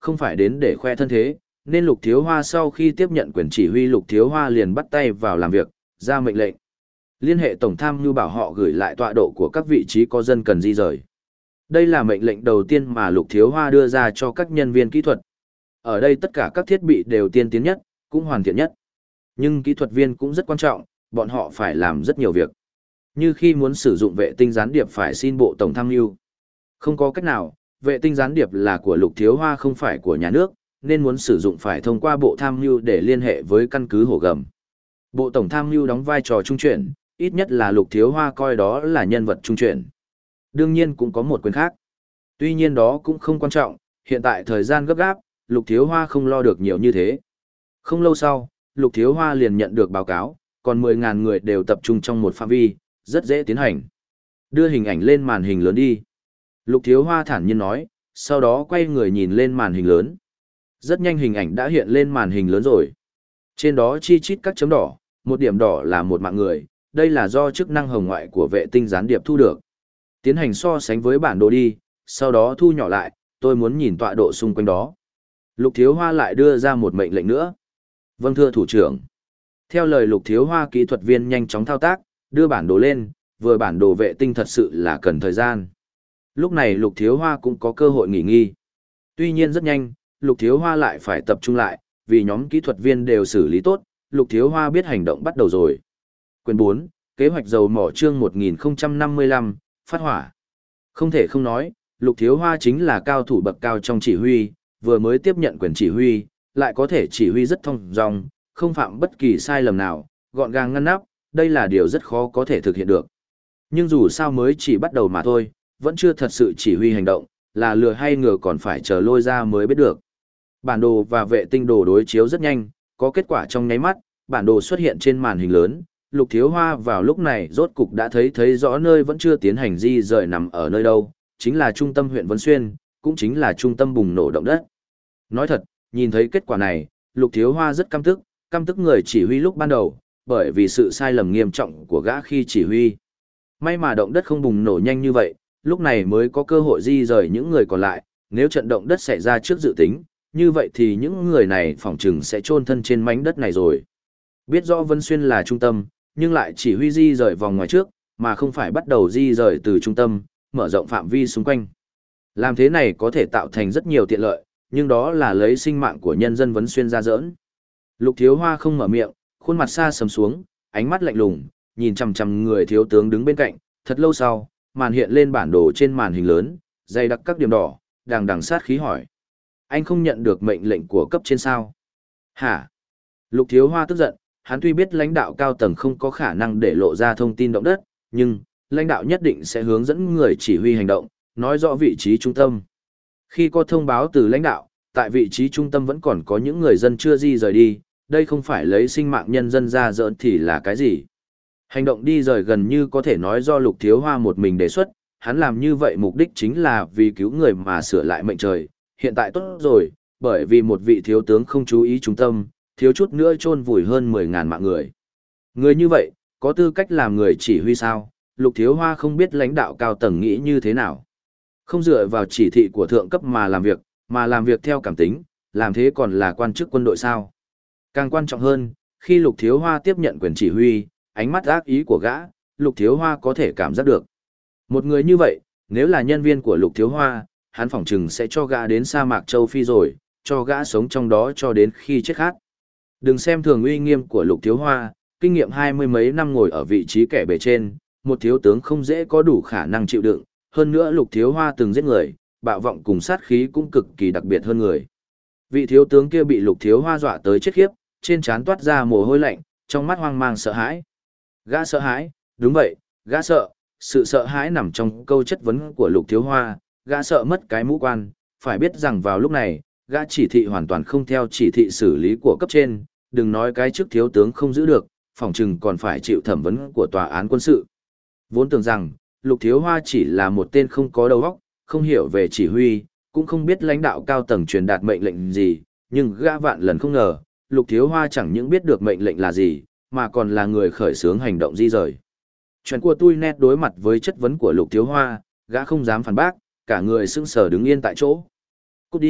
không phải đến để khoe thân thế, nên Lục Thiếu Hoa sau khi tiếp nhận quyền chỉ huy Lục Thiếu Hoa liền bắt tay vào làm việc, ra mệnh lệnh. Liên hệ tổng tham mưu bảo họ gửi lại tọa độ của các vị trí có dân cần di rời. Đây là mệnh lệnh đầu tiên mà Lục Thiếu Hoa đưa ra cho các nhân viên kỹ thuật. Ở đây tất cả các thiết bị đều tiên tiến nhất, cũng hoàn thiện nhất. Nhưng kỹ thuật viên cũng rất quan trọng, bọn họ phải làm rất nhiều việc. Như khi muốn sử dụng vệ tinh gián điệp phải xin bộ tổng tham mưu. Không có cách nào, vệ tinh gián điệp là của Lục Thiếu Hoa không phải của nhà nước, nên muốn sử dụng phải thông qua bộ tham mưu để liên hệ với căn cứ Hổ Gầm. Bộ tổng tham mưu đóng vai trò trung chuyển, ít nhất là Lục Thiếu Hoa coi đó là nhân vật trung chuyển. Đương nhiên cũng có một quyền khác. Tuy nhiên đó cũng không quan trọng, hiện tại thời gian gấp gáp, Lục Thiếu Hoa không lo được nhiều như thế. Không lâu sau, Lục Thiếu Hoa liền nhận được báo cáo, còn mười nghìn người đều tập trung trong một phạm vi, rất dễ tiến hành. Đưa hình ảnh lên màn hình lớn đi. Lục Thiếu Hoa thản nhiên nói, sau đó quay người nhìn lên màn hình lớn. Rất nhanh hình ảnh đã hiện lên màn hình lớn rồi. Trên đó chi chít các chấm đỏ, một điểm đỏ là một mạng người, đây là do chức năng hồng ngoại của vệ tinh gián điệp thu được. Tiến hành so sánh với bản đồ đi, sau đó thu nhỏ lại, tôi muốn nhìn tọa độ xung quanh đó. Lục Thiếu Hoa lại đưa ra một mệnh lệnh nữa. Vâng thưa thủ trưởng. Theo lời Lục Thiếu Hoa, kỹ thuật viên nhanh chóng thao tác, đưa bản đồ lên, vừa bản đồ vệ tinh thật sự là cần thời gian. Lúc này Lục Thiếu Hoa cũng có cơ hội nghỉ ngơi. Tuy nhiên rất nhanh, Lục Thiếu Hoa lại phải tập trung lại, vì nhóm kỹ thuật viên đều xử lý tốt, Lục Thiếu Hoa biết hành động bắt đầu rồi. Quyền bốn, kế hoạch dầu mỏ chương một nghìn không trăm năm mươi lăm, phát hỏa. Không thể không nói, Lục Thiếu Hoa chính là cao thủ bậc cao trong chỉ huy, vừa mới tiếp nhận quyền chỉ huy, lại có thể chỉ huy rất thông dong, không phạm bất kỳ sai lầm nào, gọn gàng ngăn nắp, đây là điều rất khó có thể thực hiện được. Nhưng dù sao mới chỉ bắt đầu mà thôi, vẫn chưa thật sự chỉ huy hành động, là lừa hay ngờ còn phải chờ lôi ra mới biết được. Bản đồ và vệ tinh đồ đối chiếu rất nhanh, có kết quả trong nháy mắt, bản đồ xuất hiện trên màn hình lớn. Lục Thiếu Hoa vào lúc này rốt cục đã thấy thấy rõ nơi vẫn chưa tiến hành di rời nằm ở nơi đâu, chính là trung tâm huyện Vân Xuyên, cũng chính là trung tâm bùng nổ động đất. Nói thật, nhìn thấy kết quả này, Lục Thiếu Hoa rất căm tức, căm tức người chỉ huy lúc ban đầu, bởi vì sự sai lầm nghiêm trọng của gã khi chỉ huy. May mà động đất không bùng nổ nhanh như vậy, lúc này mới có cơ hội di rời những người còn lại, nếu trận động đất xảy ra trước dự tính, như vậy thì những người này phỏng chừng sẽ chôn thân trên mảnh đất này rồi. Biết rõ Vân Xuyên là trung tâm, nhưng lại chỉ huy di rời vòng ngoài trước, mà không phải bắt đầu di rời từ trung tâm, mở rộng phạm vi xung quanh. Làm thế này có thể tạo thành rất nhiều tiện lợi, nhưng đó là lấy sinh mạng của nhân dân Vân Xuyên ra giỡn. Lục Thiếu Hoa không mở miệng, khuôn mặt xa sầm xuống, ánh mắt lạnh lùng, nhìn chằm chằm người thiếu tướng đứng bên cạnh, thật lâu sau, màn hiện lên bản đồ trên màn hình lớn, dày đặc các điểm đỏ, đằng đằng sát khí hỏi. Anh không nhận được mệnh lệnh của cấp trên sao? Hả? Lục Thiếu Hoa tức giận, hắn tuy biết lãnh đạo cao tầng không có khả năng để lộ ra thông tin động đất, nhưng, lãnh đạo nhất định sẽ hướng dẫn người chỉ huy hành động, nói rõ vị trí trung tâm. Khi có thông báo từ lãnh đạo, tại vị trí trung tâm vẫn còn có những người dân chưa di rời đi, đây không phải lấy sinh mạng nhân dân ra giỡn thì là cái gì? Hành động đi rời gần như có thể nói do Lục Thiếu Hoa một mình đề xuất, hắn làm như vậy mục đích chính là vì cứu người mà sửa lại mệnh trời, hiện tại tốt rồi, bởi vì một vị thiếu tướng không chú ý trung tâm, thiếu chút nữa chôn vùi hơn mười ngàn mạng người. Người như vậy, có tư cách làm người chỉ huy sao? Lục Thiếu Hoa không biết lãnh đạo cao tầng nghĩ như thế nào. Không dựa vào chỉ thị của thượng cấp mà làm việc, mà làm việc theo cảm tính, làm thế còn là quan chức quân đội sao? Càng quan trọng hơn, khi Lục Thiếu Hoa tiếp nhận quyền chỉ huy, ánh mắt ác ý của gã, Lục Thiếu Hoa có thể cảm giác được. Một người như vậy, nếu là nhân viên của Lục Thiếu Hoa, hắn phỏng chừng sẽ cho gã đến sa mạc châu Phi rồi, cho gã sống trong đó cho đến khi chết khát. Đừng xem thường uy nghiêm của Lục Thiếu Hoa, kinh nghiệm hai mươi mấy năm ngồi ở vị trí kẻ bề trên, một thiếu tướng không dễ có đủ khả năng chịu đựng, hơn nữa Lục Thiếu Hoa từng giết người, bạo vọng cùng sát khí cũng cực kỳ đặc biệt hơn người. Vị thiếu tướng kia bị Lục Thiếu Hoa dọa tới chết khiếp, trên trán toát ra mồ hôi lạnh, trong mắt hoang mang sợ hãi. Gã sợ hãi, đúng vậy, gã sợ, sự sợ hãi nằm trong câu chất vấn của Lục Thiếu Hoa, gã sợ mất cái mũ quan, phải biết rằng vào lúc này, gã chỉ thị hoàn toàn không theo chỉ thị xử lý của cấp trên, đừng nói cái chức thiếu tướng không giữ được, phòng trừng còn phải chịu thẩm vấn của tòa án quân sự. Vốn tưởng rằng, Lục Thiếu Hoa chỉ là một tên không có đầu óc, không hiểu về chỉ huy, cũng không biết lãnh đạo cao tầng truyền đạt mệnh lệnh gì, nhưng gã vạn lần không ngờ, Lục Thiếu Hoa chẳng những biết được mệnh lệnh là gì, mà còn là người khởi xướng hành động di rời. Chuyện của tôi nét đối mặt với chất vấn của Lục Thiếu Hoa, gã không dám phản bác, cả người sững sờ đứng yên tại chỗ. Cút đi,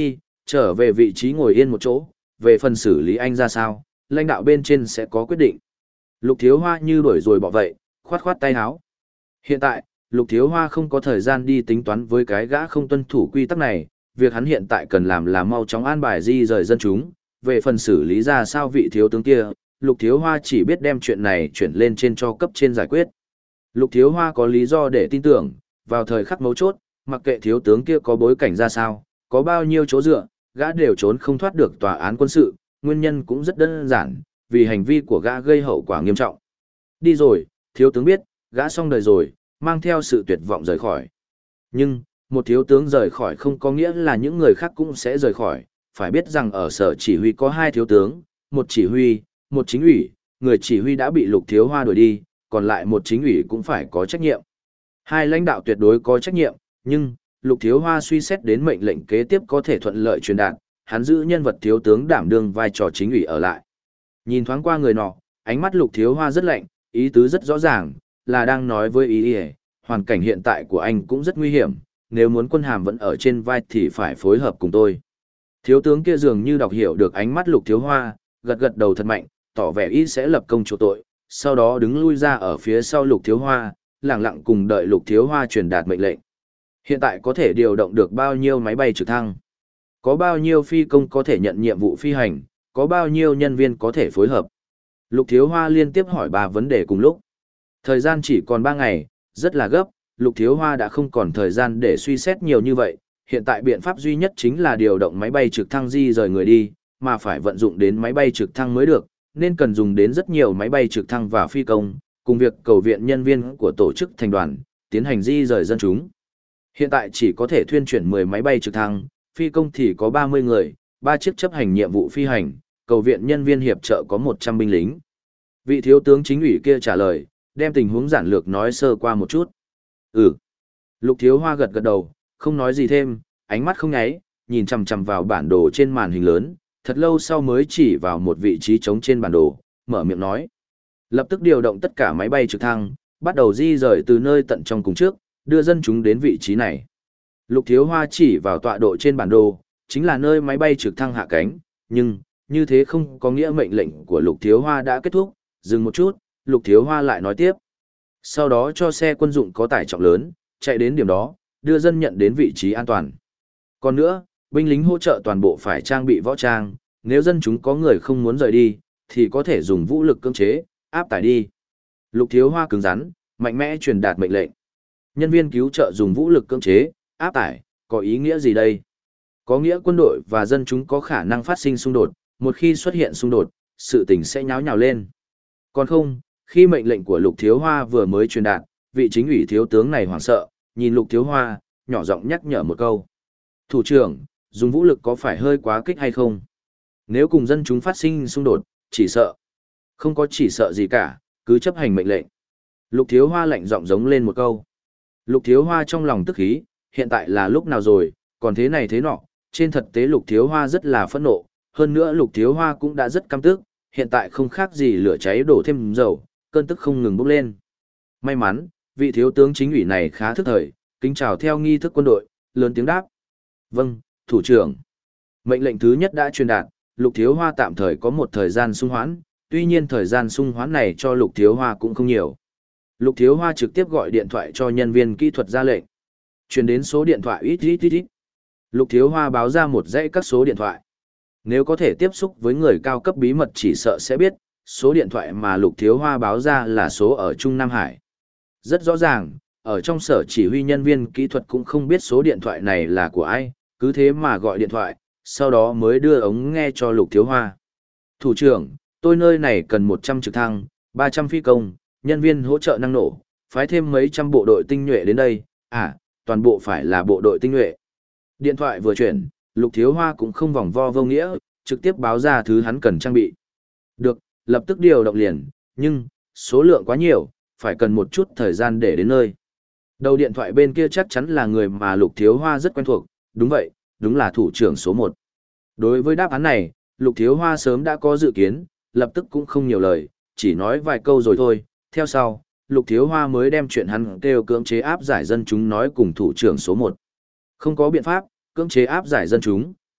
Trở về vị trí ngồi yên một chỗ, về phần xử lý anh ra sao, lãnh đạo bên trên sẽ có quyết định. Lục Thiếu Hoa như đuổi rồi bỏ vậy, khoát khoát tay áo. Hiện tại, Lục Thiếu Hoa không có thời gian đi tính toán với cái gã không tuân thủ quy tắc này, việc hắn hiện tại cần làm là mau chóng an bài di rời dân chúng, về phần xử lý ra sao vị thiếu tướng kia, Lục Thiếu Hoa chỉ biết đem chuyện này chuyển lên trên cho cấp trên giải quyết. Lục Thiếu Hoa có lý do để tin tưởng, vào thời khắc mấu chốt, mặc kệ thiếu tướng kia có bối cảnh ra sao, có bao nhiêu chỗ dựa, gã đều trốn không thoát được tòa án quân sự, nguyên nhân cũng rất đơn giản, vì hành vi của gã gây hậu quả nghiêm trọng. Đi rồi, thiếu tướng biết, gã xong đời rồi, mang theo sự tuyệt vọng rời khỏi. Nhưng, một thiếu tướng rời khỏi không có nghĩa là những người khác cũng sẽ rời khỏi, phải biết rằng ở sở chỉ huy có hai thiếu tướng, một chỉ huy, một chính ủy, người chỉ huy đã bị Lục Thiếu Hoa đuổi đi, còn lại một chính ủy cũng phải có trách nhiệm. Hai lãnh đạo tuyệt đối có trách nhiệm, nhưng, Lục Thiếu Hoa suy xét đến mệnh lệnh kế tiếp có thể thuận lợi truyền đạt, hắn giữ nhân vật thiếu tướng đảm đương vai trò chính ủy ở lại. Nhìn thoáng qua người nọ, ánh mắt Lục Thiếu Hoa rất lạnh, ý tứ rất rõ ràng, là đang nói với ý ý, hoàn cảnh hiện tại của anh cũng rất nguy hiểm, nếu muốn quân hàm vẫn ở trên vai thì phải phối hợp cùng tôi. Thiếu tướng kia dường như đọc hiểu được ánh mắt Lục Thiếu Hoa, gật gật đầu thật mạnh, tỏ vẻ ý sẽ lập công chỗ tội, sau đó đứng lui ra ở phía sau Lục Thiếu Hoa, lặng lặng cùng đợi Lục Thiếu Hoa truyền đạt mệnh lệnh. Hiện tại có thể điều động được bao nhiêu máy bay trực thăng? Có bao nhiêu phi công có thể nhận nhiệm vụ phi hành? Có bao nhiêu nhân viên có thể phối hợp? Lục Thiếu Hoa liên tiếp hỏi ba vấn đề cùng lúc. Thời gian chỉ còn ba ngày, rất là gấp, Lục Thiếu Hoa đã không còn thời gian để suy xét nhiều như vậy. Hiện tại biện pháp duy nhất chính là điều động máy bay trực thăng di rời người đi, mà phải vận dụng đến máy bay trực thăng mới được, nên cần dùng đến rất nhiều máy bay trực thăng và phi công, cùng việc cầu viện nhân viên của tổ chức thành đoàn, tiến hành di rời dân chúng. Hiện tại chỉ có thể thuyên chuyển mười máy bay trực thăng, phi công thì có ba mươi người, ba chiếc chấp hành nhiệm vụ phi hành, cầu viện nhân viên hiệp trợ có một trăm binh lính. Vị thiếu tướng chính ủy kia trả lời, đem tình huống giản lược nói sơ qua một chút. Ừ. Lục Thiếu Hoa gật gật đầu, không nói gì thêm, ánh mắt không nháy, nhìn chằm chằm vào bản đồ trên màn hình lớn, thật lâu sau mới chỉ vào một vị trí trống trên bản đồ, mở miệng nói. Lập tức điều động tất cả máy bay trực thăng, bắt đầu di rời từ nơi tận trong cùng trước, đưa dân chúng đến vị trí này. Lục Thiếu Hoa chỉ vào tọa độ trên bản đồ, chính là nơi máy bay trực thăng hạ cánh, nhưng, như thế không có nghĩa mệnh lệnh của Lục Thiếu Hoa đã kết thúc, dừng một chút, Lục Thiếu Hoa lại nói tiếp. Sau đó cho xe quân dụng có tải trọng lớn, chạy đến điểm đó, đưa dân nhận đến vị trí an toàn. Còn nữa, binh lính hỗ trợ toàn bộ phải trang bị võ trang, nếu dân chúng có người không muốn rời đi, thì có thể dùng vũ lực cưỡng chế, áp tải đi. Lục Thiếu Hoa cứng rắn, mạnh mẽ truyền đạt mệnh lệnh. Nhân viên cứu trợ dùng vũ lực cưỡng chế, áp tải, có ý nghĩa gì đây? Có nghĩa quân đội và dân chúng có khả năng phát sinh xung đột, một khi xuất hiện xung đột, sự tình sẽ nháo nhào lên. Còn không, khi mệnh lệnh của Lục Thiếu Hoa vừa mới truyền đạt, vị chính ủy thiếu tướng này hoảng sợ, nhìn Lục Thiếu Hoa, nhỏ giọng nhắc nhở một câu. Thủ trưởng, dùng vũ lực có phải hơi quá kích hay không? Nếu cùng dân chúng phát sinh xung đột, chỉ sợ. Không có chỉ sợ gì cả, cứ chấp hành mệnh lệnh. Lục Thiếu Hoa lạnh giọng giống lên một câu. Lục Thiếu Hoa trong lòng tức khí, hiện tại là lúc nào rồi, còn thế này thế nọ, trên thực tế Lục Thiếu Hoa rất là phẫn nộ, hơn nữa Lục Thiếu Hoa cũng đã rất căm tức, hiện tại không khác gì lửa cháy đổ thêm dầu, cơn tức không ngừng bốc lên. May mắn, vị thiếu tướng chính ủy này khá thức thời, kính chào theo nghi thức quân đội, lớn tiếng đáp. Vâng, thủ trưởng. Mệnh lệnh thứ nhất đã truyền đạt, Lục Thiếu Hoa tạm thời có một thời gian sung hoãn, tuy nhiên thời gian sung hoãn này cho Lục Thiếu Hoa cũng không nhiều. Lục Thiếu Hoa trực tiếp gọi điện thoại cho nhân viên kỹ thuật ra lệnh. Truyền đến số điện thoại ít ít ít ít. Lục Thiếu Hoa báo ra một dãy các số điện thoại. Nếu có thể tiếp xúc với người cao cấp bí mật chỉ sợ sẽ biết, số điện thoại mà Lục Thiếu Hoa báo ra là số ở Trung Nam Hải. Rất rõ ràng, ở trong sở chỉ huy nhân viên kỹ thuật cũng không biết số điện thoại này là của ai, cứ thế mà gọi điện thoại, sau đó mới đưa ống nghe cho Lục Thiếu Hoa. Thủ trưởng, tôi nơi này cần một trăm trực thăng, ba trăm phi công, nhân viên hỗ trợ năng nổ, phái thêm mấy trăm bộ đội tinh nhuệ đến đây, à, toàn bộ phải là bộ đội tinh nhuệ. Điện thoại vừa chuyển, Lục Thiếu Hoa cũng không vòng vo vô nghĩa, trực tiếp báo ra thứ hắn cần trang bị. Được, lập tức điều động liền, nhưng, số lượng quá nhiều, phải cần một chút thời gian để đến nơi. Đầu điện thoại bên kia chắc chắn là người mà Lục Thiếu Hoa rất quen thuộc, đúng vậy, đúng là thủ trưởng số một. Đối với đáp án này, Lục Thiếu Hoa sớm đã có dự kiến, lập tức cũng không nhiều lời, chỉ nói vài câu rồi thôi. Theo sau, Lục Thiếu Hoa mới đem chuyện hắn kêu cưỡng chế áp giải dân chúng nói cùng thủ trưởng số một. Không có biện pháp, cưỡng chế áp giải dân chúng,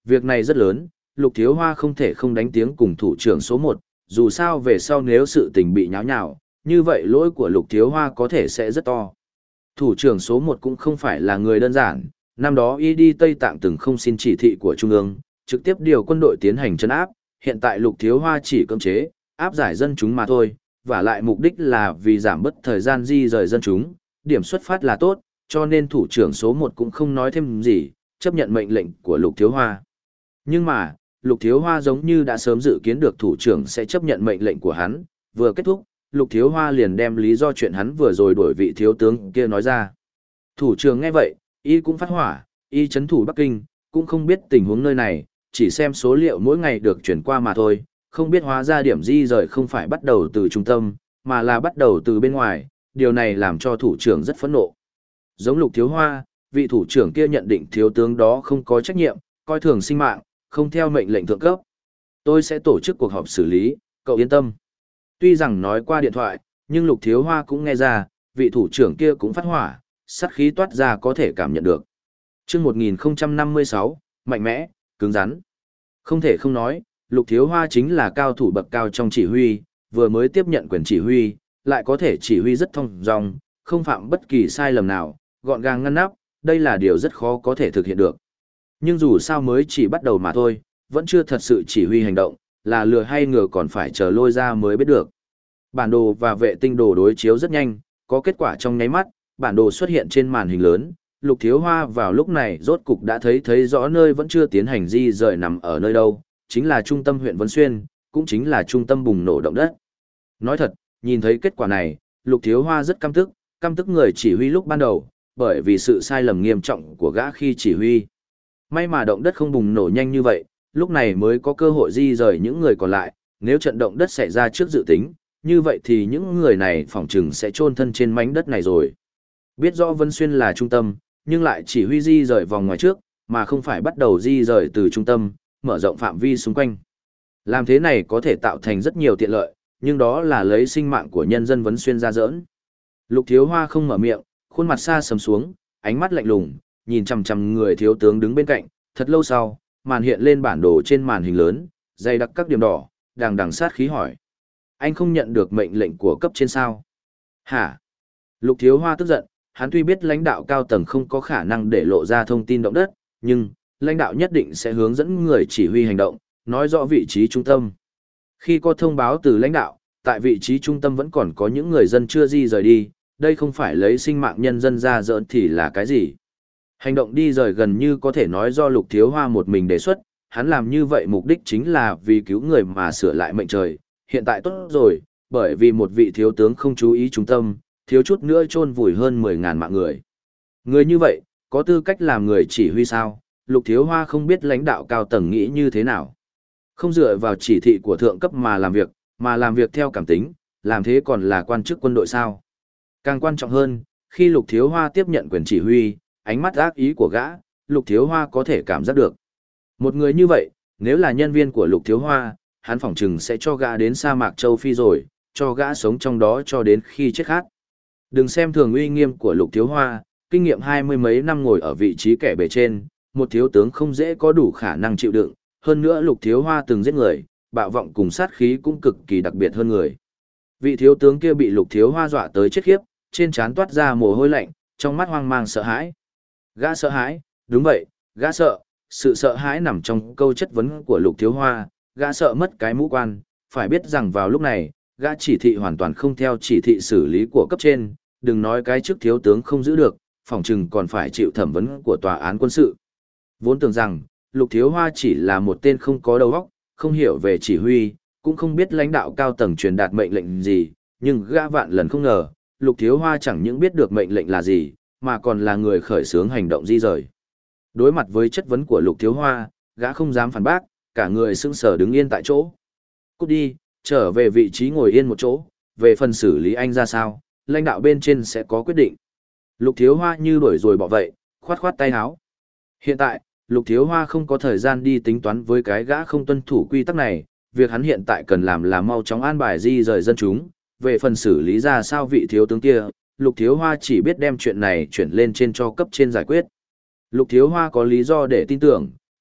việc này rất lớn, Lục Thiếu Hoa không thể không đánh tiếng cùng thủ trưởng số một, dù sao về sau nếu sự tình bị nháo nhào, như vậy lỗi của Lục Thiếu Hoa có thể sẽ rất to. Thủ trưởng số một cũng không phải là người đơn giản, năm đó y đi Tây Tạng từng không xin chỉ thị của Trung ương, trực tiếp điều quân đội tiến hành trấn áp, hiện tại Lục Thiếu Hoa chỉ cưỡng chế, áp giải dân chúng mà thôi, và lại mục đích là vì giảm bớt thời gian di rời dân chúng, điểm xuất phát là tốt, cho nên thủ trưởng số một cũng không nói thêm gì, chấp nhận mệnh lệnh của Lục Thiếu Hoa. Nhưng mà, Lục Thiếu Hoa giống như đã sớm dự kiến được thủ trưởng sẽ chấp nhận mệnh lệnh của hắn, vừa kết thúc, Lục Thiếu Hoa liền đem lý do chuyện hắn vừa rồi đổi vị thiếu tướng kia nói ra. Thủ trưởng nghe vậy, y cũng phát hỏa, y chấn thủ Bắc Kinh, cũng không biết tình huống nơi này, chỉ xem số liệu mỗi ngày được chuyển qua mà thôi, không biết hóa ra điểm di rời không phải bắt đầu từ trung tâm, mà là bắt đầu từ bên ngoài, điều này làm cho thủ trưởng rất phẫn nộ. Giống Lục Thiếu Hoa, vị thủ trưởng kia nhận định thiếu tướng đó không có trách nhiệm, coi thường sinh mạng, không theo mệnh lệnh thượng cấp. Tôi sẽ tổ chức cuộc họp xử lý, cậu yên tâm. Tuy rằng nói qua điện thoại, nhưng Lục Thiếu Hoa cũng nghe ra, vị thủ trưởng kia cũng phát hỏa, sát khí toát ra có thể cảm nhận được. Chương một nghìn không trăm năm mươi sáu, mạnh mẽ, cứng rắn. Không thể không nói, Lục Thiếu Hoa chính là cao thủ bậc cao trong chỉ huy, vừa mới tiếp nhận quyền chỉ huy, lại có thể chỉ huy rất thông dong, không phạm bất kỳ sai lầm nào, gọn gàng ngăn nắp, đây là điều rất khó có thể thực hiện được. Nhưng dù sao mới chỉ bắt đầu mà thôi, vẫn chưa thật sự chỉ huy hành động, là lừa hay ngờ còn phải chờ lôi ra mới biết được. Bản đồ và vệ tinh đồ đối chiếu rất nhanh, có kết quả trong nháy mắt, bản đồ xuất hiện trên màn hình lớn, Lục Thiếu Hoa vào lúc này rốt cục đã thấy thấy rõ nơi vẫn chưa tiến hành di rời nằm ở nơi đâu, chính là trung tâm huyện Vân Xuyên, cũng chính là trung tâm bùng nổ động đất. Nói thật, nhìn thấy kết quả này, Lục Thiếu Hoa rất căm tức, căm tức người chỉ huy lúc ban đầu, bởi vì sự sai lầm nghiêm trọng của gã khi chỉ huy. May mà động đất không bùng nổ nhanh như vậy, lúc này mới có cơ hội di rời những người còn lại, nếu trận động đất xảy ra trước dự tính, như vậy thì những người này phỏng chừng sẽ chôn thân trên mảnh đất này rồi. Biết rõ Vân Xuyên là trung tâm, nhưng lại chỉ huy di rời vòng ngoài trước, mà không phải bắt đầu di rời từ trung tâm, mở rộng phạm vi xung quanh. Làm thế này có thể tạo thành rất nhiều tiện lợi, nhưng đó là lấy sinh mạng của nhân dân Vân Xuyên ra giỡn. Lục Thiếu Hoa không mở miệng, khuôn mặt xa sầm xuống, ánh mắt lạnh lùng, nhìn chằm chằm người thiếu tướng đứng bên cạnh, thật lâu sau, màn hiện lên bản đồ trên màn hình lớn, dày đặc các điểm đỏ, đằng đằng sát khí hỏi. Anh không nhận được mệnh lệnh của cấp trên sao? Hả? Lục Thiếu Hoa tức giận, hắn tuy biết lãnh đạo cao tầng không có khả năng để lộ ra thông tin động đất, nhưng, lãnh đạo nhất định sẽ hướng dẫn người chỉ huy hành động, nói rõ vị trí trung tâm. Khi có thông báo từ lãnh đạo, tại vị trí trung tâm vẫn còn có những người dân chưa di rời đi, đây không phải lấy sinh mạng nhân dân ra giỡn thì là cái gì? Hành động đi rời gần như có thể nói do Lục Thiếu Hoa một mình đề xuất, hắn làm như vậy mục đích chính là vì cứu người mà sửa lại mệnh trời, hiện tại tốt rồi, bởi vì một vị thiếu tướng không chú ý trung tâm, thiếu chút nữa chôn vùi hơn mười ngàn mạng người. Người như vậy, có tư cách làm người chỉ huy sao? Lục Thiếu Hoa không biết lãnh đạo cao tầng nghĩ như thế nào. Không dựa vào chỉ thị của thượng cấp mà làm việc, mà làm việc theo cảm tính, làm thế còn là quan chức quân đội sao? Càng quan trọng hơn, khi Lục Thiếu Hoa tiếp nhận quyền chỉ huy, ánh mắt ác ý của gã, Lục Thiếu Hoa có thể cảm giác được. Một người như vậy, nếu là nhân viên của Lục Thiếu Hoa, hắn phỏng chừng sẽ cho gã đến sa mạc châu Phi rồi, cho gã sống trong đó cho đến khi chết khát. Đừng xem thường uy nghiêm của Lục Thiếu Hoa, kinh nghiệm hai mươi mấy năm ngồi ở vị trí kẻ bề trên, một thiếu tướng không dễ có đủ khả năng chịu đựng, hơn nữa Lục Thiếu Hoa từng giết người, bạo vọng cùng sát khí cũng cực kỳ đặc biệt hơn người. Vị thiếu tướng kia bị Lục Thiếu Hoa dọa tới chết khiếp, trên trán toát ra mồ hôi lạnh, trong mắt hoang mang sợ hãi. Gã sợ hãi, đúng vậy, gã sợ, sự sợ hãi nằm trong câu chất vấn của Lục Thiếu Hoa, gã sợ mất cái mũ quan, phải biết rằng vào lúc này, gã chỉ thị hoàn toàn không theo chỉ thị xử lý của cấp trên, đừng nói cái chức thiếu tướng không giữ được, phòng trừng còn phải chịu thẩm vấn của tòa án quân sự. Vốn tưởng rằng, Lục Thiếu Hoa chỉ là một tên không có đầu óc, không hiểu về chỉ huy, cũng không biết lãnh đạo cao tầng truyền đạt mệnh lệnh gì, nhưng gã vạn lần không ngờ, Lục Thiếu Hoa chẳng những biết được mệnh lệnh là gì, mà còn là người khởi xướng hành động di rời. Đối mặt với chất vấn của Lục Thiếu Hoa, gã không dám phản bác, cả người sững sờ đứng yên tại chỗ. Cút đi, trở về vị trí ngồi yên một chỗ, về phần xử lý anh ra sao, lãnh đạo bên trên sẽ có quyết định. Lục Thiếu Hoa như đuổi rồi bỏ vậy, khoát khoát tay áo. Hiện tại, Lục Thiếu Hoa không có thời gian đi tính toán với cái gã không tuân thủ quy tắc này, việc hắn hiện tại cần làm là mau chóng an bài di rời dân chúng, về phần xử lý ra sao vị thiếu tướng kia, Lục Thiếu Hoa chỉ biết đem chuyện này chuyển lên trên cho cấp trên giải quyết. Lục Thiếu Hoa có lý do để tin tưởng,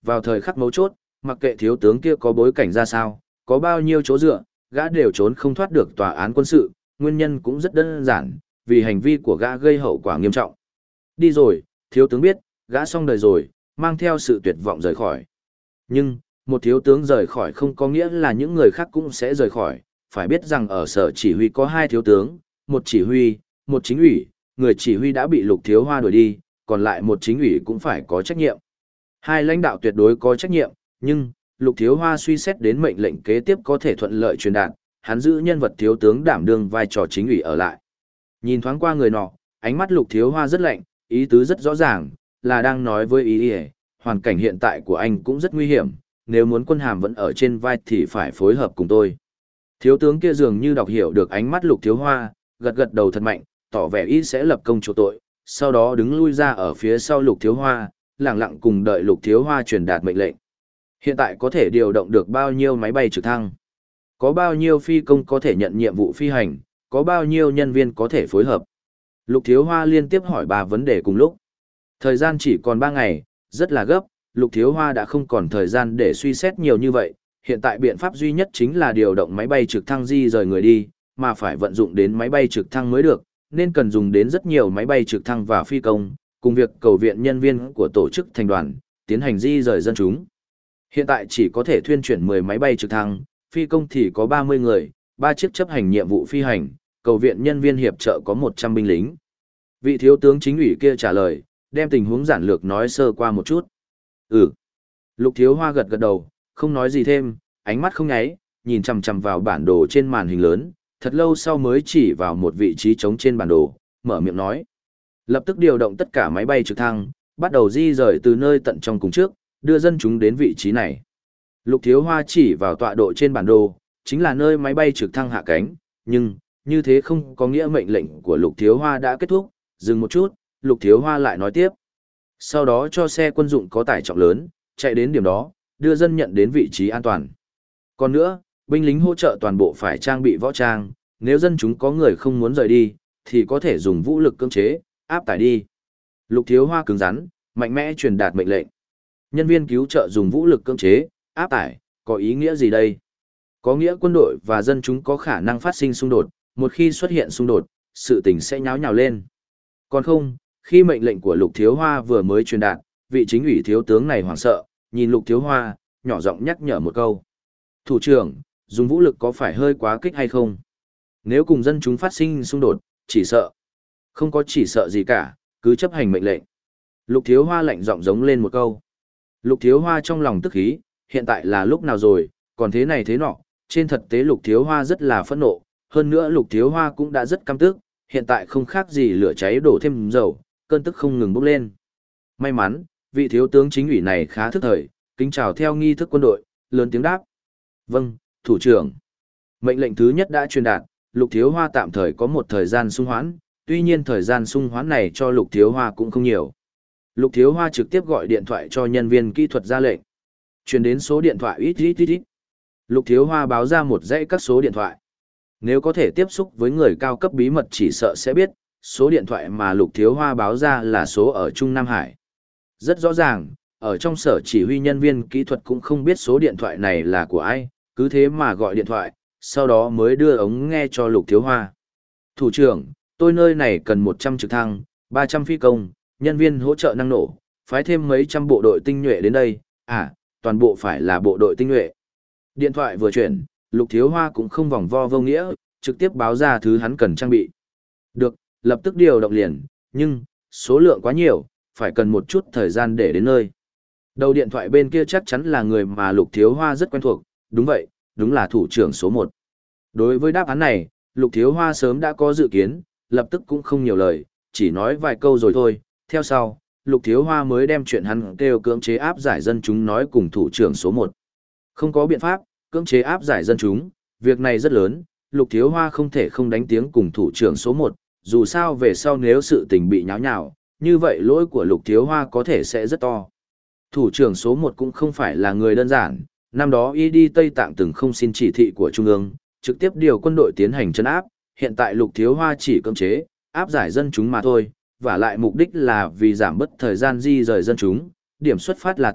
vào thời khắc mấu chốt, mặc kệ thiếu tướng kia có bối cảnh ra sao, có bao nhiêu chỗ dựa, gã đều trốn không thoát được tòa án quân sự, nguyên nhân cũng rất đơn giản, vì hành vi của gã gây hậu quả nghiêm trọng. Đi rồi, thiếu tướng biết, gã xong đời rồi, mang theo sự tuyệt vọng rời khỏi. Nhưng, một thiếu tướng rời khỏi không có nghĩa là những người khác cũng sẽ rời khỏi, phải biết rằng ở sở chỉ huy có hai thiếu tướng, một chỉ huy, một chính ủy, người chỉ huy đã bị Lục Thiếu Hoa đuổi đi, còn lại một chính ủy cũng phải có trách nhiệm. Hai lãnh đạo tuyệt đối có trách nhiệm, nhưng, Lục Thiếu Hoa suy xét đến mệnh lệnh kế tiếp có thể thuận lợi truyền đạt, hắn giữ nhân vật thiếu tướng đảm đương vai trò chính ủy ở lại. Nhìn thoáng qua người nọ, ánh mắt Lục Thiếu Hoa rất lạnh, ý tứ rất rõ ràng, là đang nói với ý ý, hoàn cảnh hiện tại của anh cũng rất nguy hiểm, nếu muốn quân hàm vẫn ở trên vai thì phải phối hợp cùng tôi. Thiếu tướng kia dường như đọc hiểu được ánh mắt Lục Thiếu Hoa, gật gật đầu thật mạnh, tỏ vẻ ý sẽ lập công chỗ tội, sau đó đứng lui ra ở phía sau Lục Thiếu Hoa, lặng lặng cùng đợi Lục Thiếu Hoa truyền đạt mệnh lệnh. Hiện tại có thể điều động được bao nhiêu máy bay trực thăng? Có bao nhiêu phi công có thể nhận nhiệm vụ phi hành? Có bao nhiêu nhân viên có thể phối hợp? Lục Thiếu Hoa liên tiếp hỏi ba vấn đề cùng lúc. Thời gian chỉ còn ba ngày, rất là gấp, Lục Thiếu Hoa đã không còn thời gian để suy xét nhiều như vậy. Hiện tại biện pháp duy nhất chính là điều động máy bay trực thăng di rời người đi, mà phải vận dụng đến máy bay trực thăng mới được, nên cần dùng đến rất nhiều máy bay trực thăng và phi công, cùng việc cầu viện nhân viên của tổ chức thành đoàn, tiến hành di rời dân chúng. Hiện tại chỉ có thể thuyên chuyển mười máy bay trực thăng, phi công thì có ba mươi người, ba chiếc chấp hành nhiệm vụ phi hành, cầu viện nhân viên hiệp trợ có một trăm binh lính. Vị thiếu tướng chính ủy kia trả lời, đem tình huống giản lược nói sơ qua một chút. Ừ. Lục Thiếu Hoa gật gật đầu, không nói gì thêm, ánh mắt không nháy, nhìn chằm chằm vào bản đồ trên màn hình lớn, thật lâu sau mới chỉ vào một vị trí trống trên bản đồ, mở miệng nói. Lập tức điều động tất cả máy bay trực thăng, bắt đầu di rời từ nơi tận trong cùng trước, đưa dân chúng đến vị trí này. Lục Thiếu Hoa chỉ vào tọa độ trên bản đồ, chính là nơi máy bay trực thăng hạ cánh, nhưng, như thế không có nghĩa mệnh lệnh của Lục Thiếu Hoa đã kết thúc, dừng một chút, Lục Thiếu Hoa lại nói tiếp. Sau đó cho xe quân dụng có tải trọng lớn, chạy đến điểm đó, đưa dân nhận đến vị trí an toàn. Còn nữa, binh lính hỗ trợ toàn bộ phải trang bị võ trang, nếu dân chúng có người không muốn rời đi, thì có thể dùng vũ lực cưỡng chế, áp tải đi. Lục Thiếu Hoa cứng rắn, mạnh mẽ truyền đạt mệnh lệnh. Nhân viên cứu trợ dùng vũ lực cưỡng chế, áp tải, có ý nghĩa gì đây? Có nghĩa quân đội và dân chúng có khả năng phát sinh xung đột, một khi xuất hiện xung đột, sự tình sẽ nháo nhào lên. Còn không, khi mệnh lệnh của Lục Thiếu Hoa vừa mới truyền đạt, vị chính ủy thiếu tướng này hoảng sợ, nhìn Lục Thiếu Hoa, nhỏ giọng nhắc nhở một câu. Thủ trưởng, dùng vũ lực có phải hơi quá kích hay không? Nếu cùng dân chúng phát sinh xung đột, chỉ sợ. Không có chỉ sợ gì cả, cứ chấp hành mệnh lệnh. Lục Thiếu Hoa lạnh giọng giống lên một câu. Lục Thiếu Hoa trong lòng tức khí, hiện tại là lúc nào rồi, còn thế này thế nọ, trên thực tế Lục Thiếu Hoa rất là phẫn nộ, hơn nữa Lục Thiếu Hoa cũng đã rất căm tức, hiện tại không khác gì lửa cháy đổ thêm dầu, cơn tức không ngừng bốc lên. May mắn, vị thiếu tướng chính ủy này khá thức thời, kính chào theo nghi thức quân đội, lớn tiếng đáp. Vâng, thủ trưởng. Mệnh lệnh thứ nhất đã truyền đạt, Lục Thiếu Hoa tạm thời có một thời gian sung hoãn, tuy nhiên thời gian sung hoãn này cho Lục Thiếu Hoa cũng không nhiều. Lục Thiếu Hoa trực tiếp gọi điện thoại cho nhân viên kỹ thuật ra lệnh. Truyền đến số điện thoại ít ít ít ít. Lục Thiếu Hoa báo ra một dãy các số điện thoại. Nếu có thể tiếp xúc với người cao cấp bí mật chỉ sợ sẽ biết, số điện thoại mà Lục Thiếu Hoa báo ra là số ở Trung Nam Hải. Rất rõ ràng, ở trong sở chỉ huy nhân viên kỹ thuật cũng không biết số điện thoại này là của ai, cứ thế mà gọi điện thoại, sau đó mới đưa ống nghe cho Lục Thiếu Hoa. Thủ trưởng, tôi nơi này cần một trăm trực thăng, ba trăm phi công, nhân viên hỗ trợ năng nổ, phái thêm mấy trăm bộ đội tinh nhuệ đến đây, à, toàn bộ phải là bộ đội tinh nhuệ. Điện thoại vừa chuyển, Lục Thiếu Hoa cũng không vòng vo vô nghĩa, trực tiếp báo ra thứ hắn cần trang bị. Được, lập tức điều động liền, nhưng, số lượng quá nhiều, phải cần một chút thời gian để đến nơi. Đầu điện thoại bên kia chắc chắn là người mà Lục Thiếu Hoa rất quen thuộc, đúng vậy, đúng là thủ trưởng số một. Đối với đáp án này, Lục Thiếu Hoa sớm đã có dự kiến, lập tức cũng không nhiều lời, chỉ nói vài câu rồi thôi. Theo sau, Lục Thiếu Hoa mới đem chuyện hắn kêu cưỡng chế áp giải dân chúng nói cùng thủ trưởng số một. Không có biện pháp, cưỡng chế áp giải dân chúng, việc này rất lớn, Lục Thiếu Hoa không thể không đánh tiếng cùng thủ trưởng số một, dù sao về sau nếu sự tình bị nháo nhào, như vậy lỗi của Lục Thiếu Hoa có thể sẽ rất to. Thủ trưởng số một cũng không phải là người đơn giản, năm đó y đi Tây Tạng từng không xin chỉ thị của Trung ương, trực tiếp điều quân đội tiến hành trấn áp, hiện tại Lục Thiếu Hoa chỉ cưỡng chế, áp giải dân chúng mà thôi, và lại mục đích là vì giảm bớt thời gian di rời dân chúng, điểm xuất phát là tốt,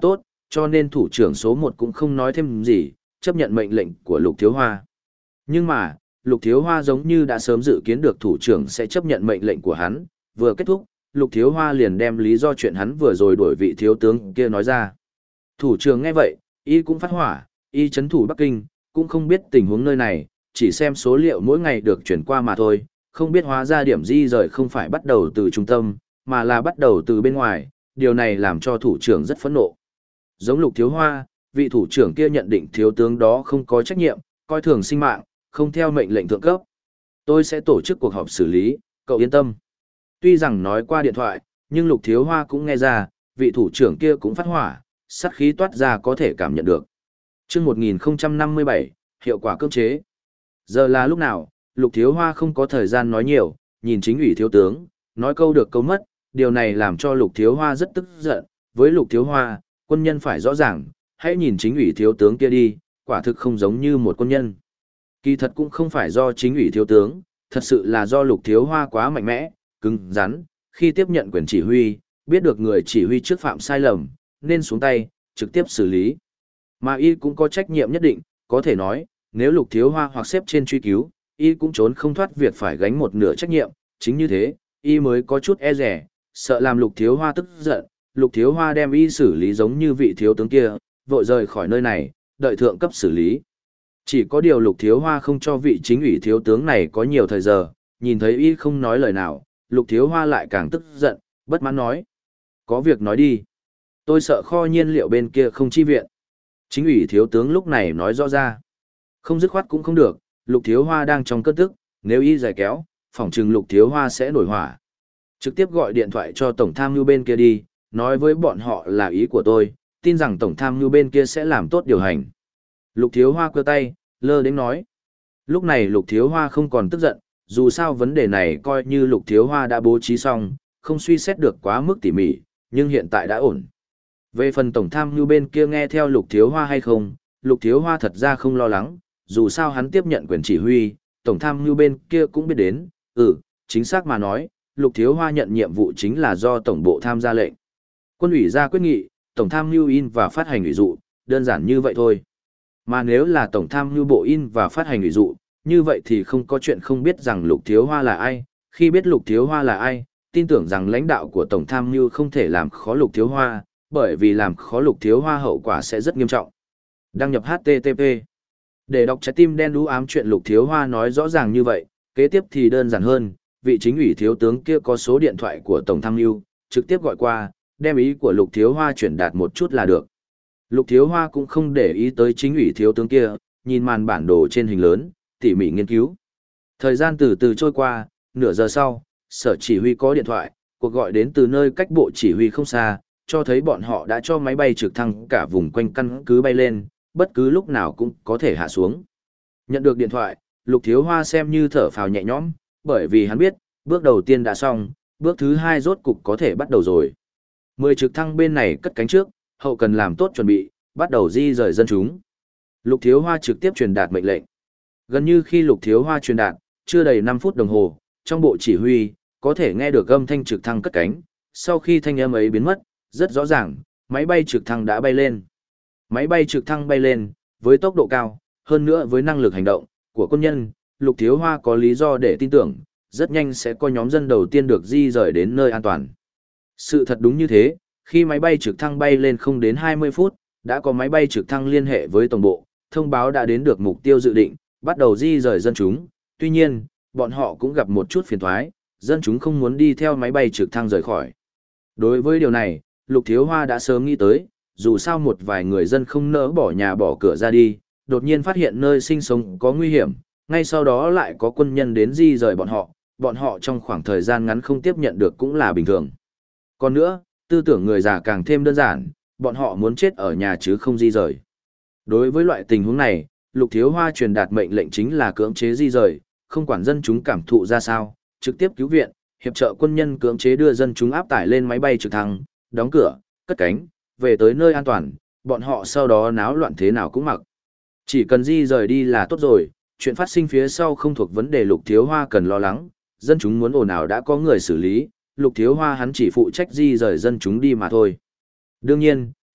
cho nên thủ trưởng số một cũng không nói thêm gì, chấp nhận mệnh lệnh của Lục Thiếu Hoa. Nhưng mà, Lục Thiếu Hoa giống như đã sớm dự kiến được thủ trưởng sẽ chấp nhận mệnh lệnh của hắn, vừa kết thúc, Lục Thiếu Hoa liền đem lý do chuyện hắn vừa rồi đuổi vị thiếu tướng kia nói ra. Thủ trưởng nghe vậy, y cũng phát hỏa, y chấn thủ Bắc Kinh, cũng không biết tình huống nơi này, chỉ xem số liệu mỗi ngày được chuyển qua mà thôi, không biết hóa ra điểm di rời không phải bắt đầu từ trung tâm, mà là bắt đầu từ bên ngoài, điều này làm cho thủ trưởng rất phẫn nộ. Giống Lục Thiếu Hoa, vị thủ trưởng kia nhận định thiếu tướng đó không có trách nhiệm, coi thường sinh mạng, không theo mệnh lệnh thượng cấp. Tôi sẽ tổ chức cuộc họp xử lý, cậu yên tâm. Tuy rằng nói qua điện thoại, nhưng Lục Thiếu Hoa cũng nghe ra, vị thủ trưởng kia cũng phát hỏa, sát khí toát ra có thể cảm nhận được. Trước một nghìn không trăm năm mươi bảy, hiệu quả cưỡng chế. Giờ là lúc nào, Lục Thiếu Hoa không có thời gian nói nhiều, nhìn chính ủy thiếu tướng, nói câu được câu mất, điều này làm cho Lục Thiếu Hoa rất tức giận. Với Lục Thiếu Hoa, quân nhân phải rõ ràng, hãy nhìn chính ủy thiếu tướng kia đi, quả thực không giống như một quân nhân. Kỳ thật cũng không phải do chính ủy thiếu tướng, thật sự là do Lục Thiếu Hoa quá mạnh mẽ, cứng rắn, khi tiếp nhận quyền chỉ huy, biết được người chỉ huy trước phạm sai lầm, nên xuống tay, trực tiếp xử lý. Mà y cũng có trách nhiệm nhất định, có thể nói, nếu Lục Thiếu Hoa hoặc xếp trên truy cứu, y cũng trốn không thoát việc phải gánh một nửa trách nhiệm, chính như thế, y mới có chút e rẻ, sợ làm Lục Thiếu Hoa tức giận, Lục Thiếu Hoa đem y xử lý giống như vị thiếu tướng kia, vội rời khỏi nơi này, đợi thượng cấp xử lý. Chỉ có điều Lục Thiếu Hoa không cho vị chính ủy thiếu tướng này có nhiều thời giờ, nhìn thấy y không nói lời nào, Lục Thiếu Hoa lại càng tức giận, bất mãn nói. Có việc nói đi. Tôi sợ kho nhiên liệu bên kia không chi viện. Chính ủy thiếu tướng lúc này nói rõ ra. Không dứt khoát cũng không được, Lục Thiếu Hoa đang trong cơn tức, nếu y giải kéo, phỏng chừng Lục Thiếu Hoa sẽ nổi hỏa. Trực tiếp gọi điện thoại cho Tổng tham mưu bên kia đi, nói với bọn họ là ý của tôi, tin rằng Tổng tham mưu bên kia sẽ làm tốt điều hành. Lục Thiếu Hoa cơ tay, lơ đến nói. Lúc này Lục Thiếu Hoa không còn tức giận, dù sao vấn đề này coi như Lục Thiếu Hoa đã bố trí xong, không suy xét được quá mức tỉ mỉ, nhưng hiện tại đã ổn. Về phần Tổng tham mưu bên kia nghe theo Lục Thiếu Hoa hay không, Lục Thiếu Hoa thật ra không lo lắng, dù sao hắn tiếp nhận quyền chỉ huy, Tổng tham mưu bên kia cũng biết đến, ừ, chính xác mà nói, Lục Thiếu Hoa nhận nhiệm vụ chính là do Tổng bộ tham gia lệnh. Quân ủy ra quyết nghị, Tổng tham mưu in và phát hành ủy dụ, đơn giản như vậy thôi. Mà nếu là Tổng tham mưu bộ in và phát hành ủy dụ, như vậy thì không có chuyện không biết rằng Lục Thiếu Hoa là ai, khi biết Lục Thiếu Hoa là ai, tin tưởng rằng lãnh đạo của Tổng tham mưu không thể làm khó Lục Thiếu Hoa, bởi vì làm khó Lục Thiếu Hoa hậu quả sẽ rất nghiêm trọng. Đăng nhập hát tê tê pê. Để đọc trái tim đen đú ám chuyện Lục Thiếu Hoa nói rõ ràng như vậy, kế tiếp thì đơn giản hơn, vị chính ủy thiếu tướng kia có số điện thoại của Tổng tham mưu, trực tiếp gọi qua, đem ý của Lục Thiếu Hoa chuyển đạt một chút là được. Lục Thiếu Hoa cũng không để ý tới chính ủy thiếu tướng kia, nhìn màn bản đồ trên hình lớn, tỉ mỉ nghiên cứu. Thời gian từ từ trôi qua, nửa giờ sau, sở chỉ huy có điện thoại, cuộc gọi đến từ nơi cách bộ chỉ huy không xa, cho thấy bọn họ đã cho máy bay trực thăng cả vùng quanh căn cứ bay lên, bất cứ lúc nào cũng có thể hạ xuống. Nhận được điện thoại, Lục Thiếu Hoa xem như thở phào nhẹ nhõm, bởi vì hắn biết, bước đầu tiên đã xong, bước thứ hai rốt cục có thể bắt đầu rồi. Mười trực thăng bên này cất cánh trước, hậu cần làm tốt chuẩn bị, bắt đầu di rời dân chúng. Lục Thiếu Hoa trực tiếp truyền đạt mệnh lệnh. Gần như khi Lục Thiếu Hoa truyền đạt, chưa đầy năm phút đồng hồ, trong bộ chỉ huy, có thể nghe được âm thanh trực thăng cất cánh. Sau khi thanh âm ấy biến mất, rất rõ ràng, máy bay trực thăng đã bay lên. Máy bay trực thăng bay lên, với tốc độ cao, hơn nữa với năng lực hành động của quân nhân, Lục Thiếu Hoa có lý do để tin tưởng, rất nhanh sẽ có nhóm dân đầu tiên được di rời đến nơi an toàn. Sự thật đúng như thế, khi máy bay trực thăng bay lên không đến hai mươi phút, đã có máy bay trực thăng liên hệ với tổng bộ, thông báo đã đến được mục tiêu dự định, bắt đầu di rời dân chúng. Tuy nhiên, bọn họ cũng gặp một chút phiền toái, dân chúng không muốn đi theo máy bay trực thăng rời khỏi. Đối với điều này, Lục Thiếu Hoa đã sớm nghĩ tới, dù sao một vài người dân không nỡ bỏ nhà bỏ cửa ra đi, đột nhiên phát hiện nơi sinh sống có nguy hiểm, ngay sau đó lại có quân nhân đến di rời bọn họ, bọn họ trong khoảng thời gian ngắn không tiếp nhận được cũng là bình thường. Còn nữa, tư tưởng người già càng thêm đơn giản, bọn họ muốn chết ở nhà chứ không di rời. Đối với loại tình huống này, Lục Thiếu Hoa truyền đạt mệnh lệnh chính là cưỡng chế di rời, không quản dân chúng cảm thụ ra sao, trực tiếp cứu viện, hiệp trợ quân nhân cưỡng chế đưa dân chúng áp tải lên máy bay trực thăng, đóng cửa, cất cánh, về tới nơi an toàn, bọn họ sau đó náo loạn thế nào cũng mặc. Chỉ cần di rời đi là tốt rồi, chuyện phát sinh phía sau không thuộc vấn đề Lục Thiếu Hoa cần lo lắng, dân chúng muốn ồn ào đã có người xử lý, Lục Thiếu Hoa hắn chỉ phụ trách di rời dân chúng đi mà thôi. Đương nhiên,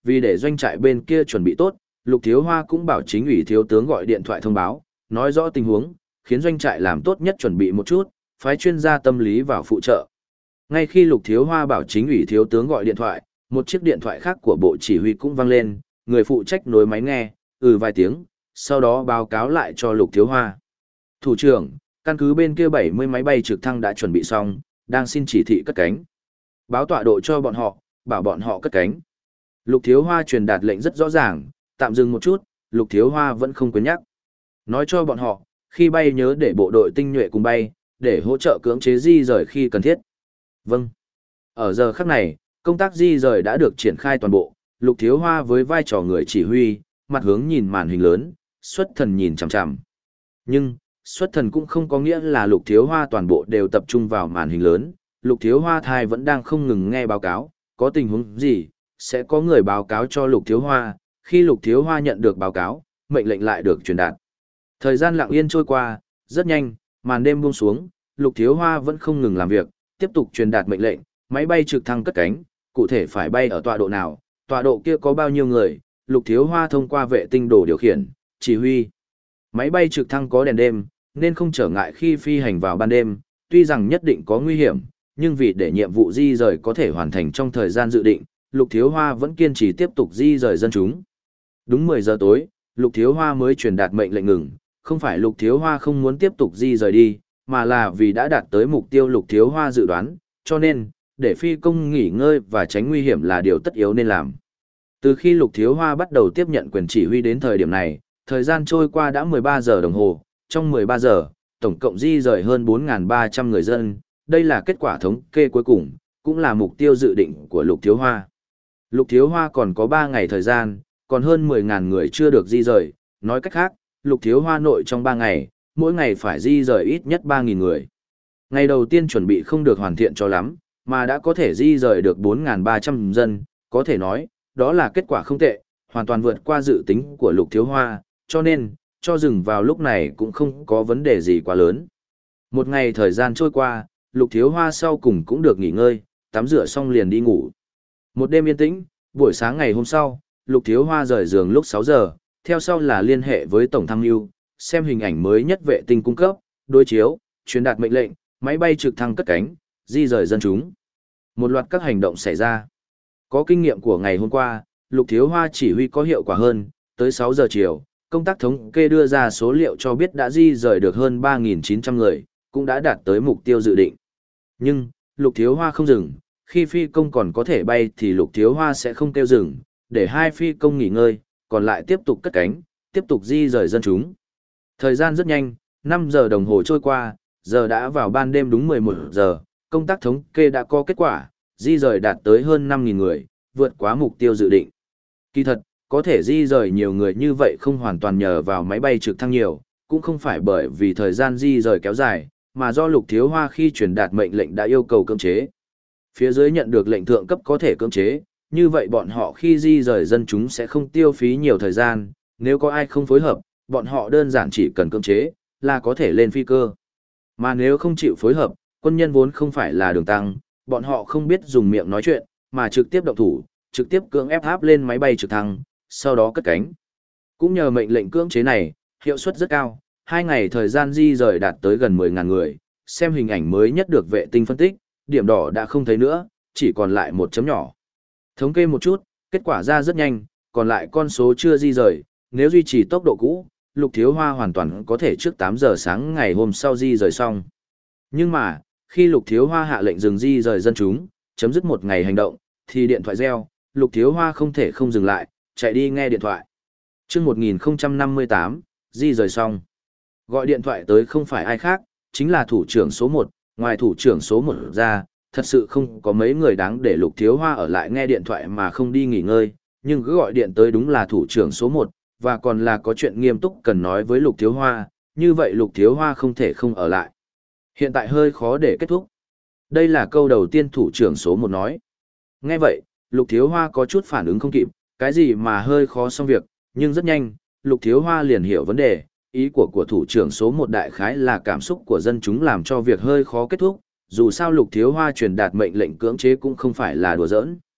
Vì để doanh trại bên kia chuẩn bị tốt, Lục Thiếu Hoa cũng bảo chính ủy thiếu tướng gọi điện thoại thông báo, nói rõ tình huống, khiến doanh trại làm tốt nhất chuẩn bị một chút, phái chuyên gia tâm lý vào phụ trợ. Ngay khi Lục Thiếu Hoa bảo chính ủy thiếu tướng gọi điện thoại, một chiếc điện thoại khác của bộ chỉ huy cũng vang lên, người phụ trách nối máy nghe, ừ vài tiếng, sau đó báo cáo lại cho Lục Thiếu Hoa. Thủ trưởng, căn cứ bên kia bảy mươi máy bay trực thăng đã chuẩn bị xong, đang xin chỉ thị cất cánh. Báo tọa độ cho bọn họ, bảo bọn họ cất cánh. Lục Thiếu Hoa truyền đạt lệnh rất rõ ràng, tạm dừng một chút, Lục Thiếu Hoa vẫn không quên nhắc. Nói cho bọn họ, khi bay nhớ để bộ đội tinh nhuệ cùng bay, để hỗ trợ cưỡng chế di rời khi cần thiết. Vâng. Ở giờ khắc này, công tác di rời đã được triển khai toàn bộ, Lục Thiếu Hoa với vai trò người chỉ huy, mặt hướng nhìn màn hình lớn, xuất thần nhìn chằm chằm. Nhưng, xuất thần cũng không có nghĩa là Lục Thiếu Hoa toàn bộ đều tập trung vào màn hình lớn, Lục Thiếu Hoa thai vẫn đang không ngừng nghe báo cáo, có tình huống gì, sẽ có người báo cáo cho Lục Thiếu Hoa, khi Lục Thiếu Hoa nhận được báo cáo, mệnh lệnh lại được truyền đạt. Thời gian lặng yên trôi qua, rất nhanh, màn đêm buông xuống, Lục Thiếu Hoa vẫn không ngừng làm việc, tiếp tục truyền đạt mệnh lệnh, máy bay trực thăng cất cánh, cụ thể phải bay ở tọa độ nào, tọa độ kia có bao nhiêu người, Lục Thiếu Hoa thông qua vệ tinh đồ điều khiển, chỉ huy. Máy bay trực thăng có đèn đêm, nên không trở ngại khi phi hành vào ban đêm, tuy rằng nhất định có nguy hiểm, nhưng vì để nhiệm vụ di rời có thể hoàn thành trong thời gian dự định, Lục Thiếu Hoa vẫn kiên trì tiếp tục di rời dân chúng. Đúng mười giờ tối, Lục Thiếu Hoa mới truyền đạt mệnh lệnh ngừng, không phải Lục Thiếu Hoa không muốn tiếp tục di rời đi, mà là vì đã đạt tới mục tiêu Lục Thiếu Hoa dự đoán, cho nên, để phi công nghỉ ngơi và tránh nguy hiểm là điều tất yếu nên làm. Từ khi Lục Thiếu Hoa bắt đầu tiếp nhận quyền chỉ huy đến thời điểm này, thời gian trôi qua đã mười ba giờ đồng hồ, trong mười ba giờ, tổng cộng di rời hơn bốn nghìn ba trăm người dân, đây là kết quả thống kê cuối cùng, cũng là mục tiêu dự định của Lục Thiếu Hoa. Lục Thiếu Hoa còn có ba ngày thời gian, còn hơn mười nghìn người chưa được di rời, nói cách khác, Lục Thiếu Hoa nội trong ba ngày, mỗi ngày phải di rời ít nhất ba nghìn người. Ngày đầu tiên chuẩn bị không được hoàn thiện cho lắm, mà đã có thể di rời được bốn nghìn ba trăm dân, có thể nói, đó là kết quả không tệ, hoàn toàn vượt qua dự tính của Lục Thiếu Hoa, cho nên, cho dừng vào lúc này cũng không có vấn đề gì quá lớn. Một ngày thời gian trôi qua, Lục Thiếu Hoa sau cùng cũng được nghỉ ngơi, tắm rửa xong liền đi ngủ. Một đêm yên tĩnh, buổi sáng ngày hôm sau, Lục Thiếu Hoa rời giường lúc sáu giờ, theo sau là liên hệ với Tổng tham mưu, xem hình ảnh mới nhất vệ tinh cung cấp, đối chiếu, truyền đạt mệnh lệnh, máy bay trực thăng cất cánh, di rời dân chúng. Một loạt các hành động xảy ra. Có kinh nghiệm của ngày hôm qua, Lục Thiếu Hoa chỉ huy có hiệu quả hơn, tới sáu giờ chiều, công tác thống kê đưa ra số liệu cho biết đã di rời được hơn ba nghìn chín trăm người, cũng đã đạt tới mục tiêu dự định. Nhưng, Lục Thiếu Hoa không dừng, khi phi công còn có thể bay thì Lục Thiếu Hoa sẽ không kêu dừng, để hai phi công nghỉ ngơi, còn lại tiếp tục cất cánh, tiếp tục di rời dân chúng. Thời gian rất nhanh, năm giờ đồng hồ trôi qua, giờ đã vào ban đêm đúng mười một giờ, công tác thống kê đã có kết quả, di rời đạt tới hơn năm nghìn người, vượt quá mục tiêu dự định. Kỳ thật, có thể di rời nhiều người như vậy không hoàn toàn nhờ vào máy bay trực thăng nhiều, cũng không phải bởi vì thời gian di rời kéo dài, mà do Lục Thiếu Hoa khi truyền đạt mệnh lệnh đã yêu cầu cưỡng chế. Phía dưới nhận được lệnh thượng cấp có thể cưỡng chế, như vậy bọn họ khi di rời dân chúng sẽ không tiêu phí nhiều thời gian, nếu có ai không phối hợp, bọn họ đơn giản chỉ cần cưỡng chế, là có thể lên phi cơ. Mà nếu không chịu phối hợp, quân nhân vốn không phải là đường tăng, bọn họ không biết dùng miệng nói chuyện, mà trực tiếp động thủ, trực tiếp cưỡng ép áp lên máy bay trực thăng, sau đó cất cánh. Cũng nhờ mệnh lệnh cưỡng chế này, hiệu suất rất cao, hai ngày thời gian di rời đạt tới gần mười nghìn người, xem hình ảnh mới nhất được vệ tinh phân tích, điểm đỏ đã không thấy nữa, chỉ còn lại một chấm nhỏ. Thống kê một chút, kết quả ra rất nhanh, còn lại con số chưa di rời, nếu duy trì tốc độ cũ, Lục Thiếu Hoa hoàn toàn có thể trước tám giờ sáng ngày hôm sau di rời xong. Nhưng mà, khi Lục Thiếu Hoa hạ lệnh dừng di rời dân chúng, chấm dứt một ngày hành động, thì điện thoại reo, Lục Thiếu Hoa không thể không dừng lại, chạy đi nghe điện thoại. Chương một nghìn không trăm năm mươi tám, di rời xong. Gọi điện thoại tới không phải ai khác, chính là thủ trưởng số một, ngoài thủ trưởng số một ra, thật sự không có mấy người đáng để Lục Thiếu Hoa ở lại nghe điện thoại mà không đi nghỉ ngơi, nhưng cứ gọi điện tới đúng là thủ trưởng số một, và còn là có chuyện nghiêm túc cần nói với Lục Thiếu Hoa, như vậy Lục Thiếu Hoa không thể không ở lại. Hiện tại hơi khó để kết thúc. Đây là câu đầu tiên thủ trưởng số một nói. Nghe vậy, Lục Thiếu Hoa có chút phản ứng không kịp, cái gì mà hơi khó xong việc, nhưng rất nhanh, Lục Thiếu Hoa liền hiểu vấn đề, ý của của thủ trưởng số một đại khái là cảm xúc của dân chúng làm cho việc hơi khó kết thúc, dù sao Lục Thiếu Hoa truyền đạt mệnh lệnh cưỡng chế cũng không phải là đùa giỡn.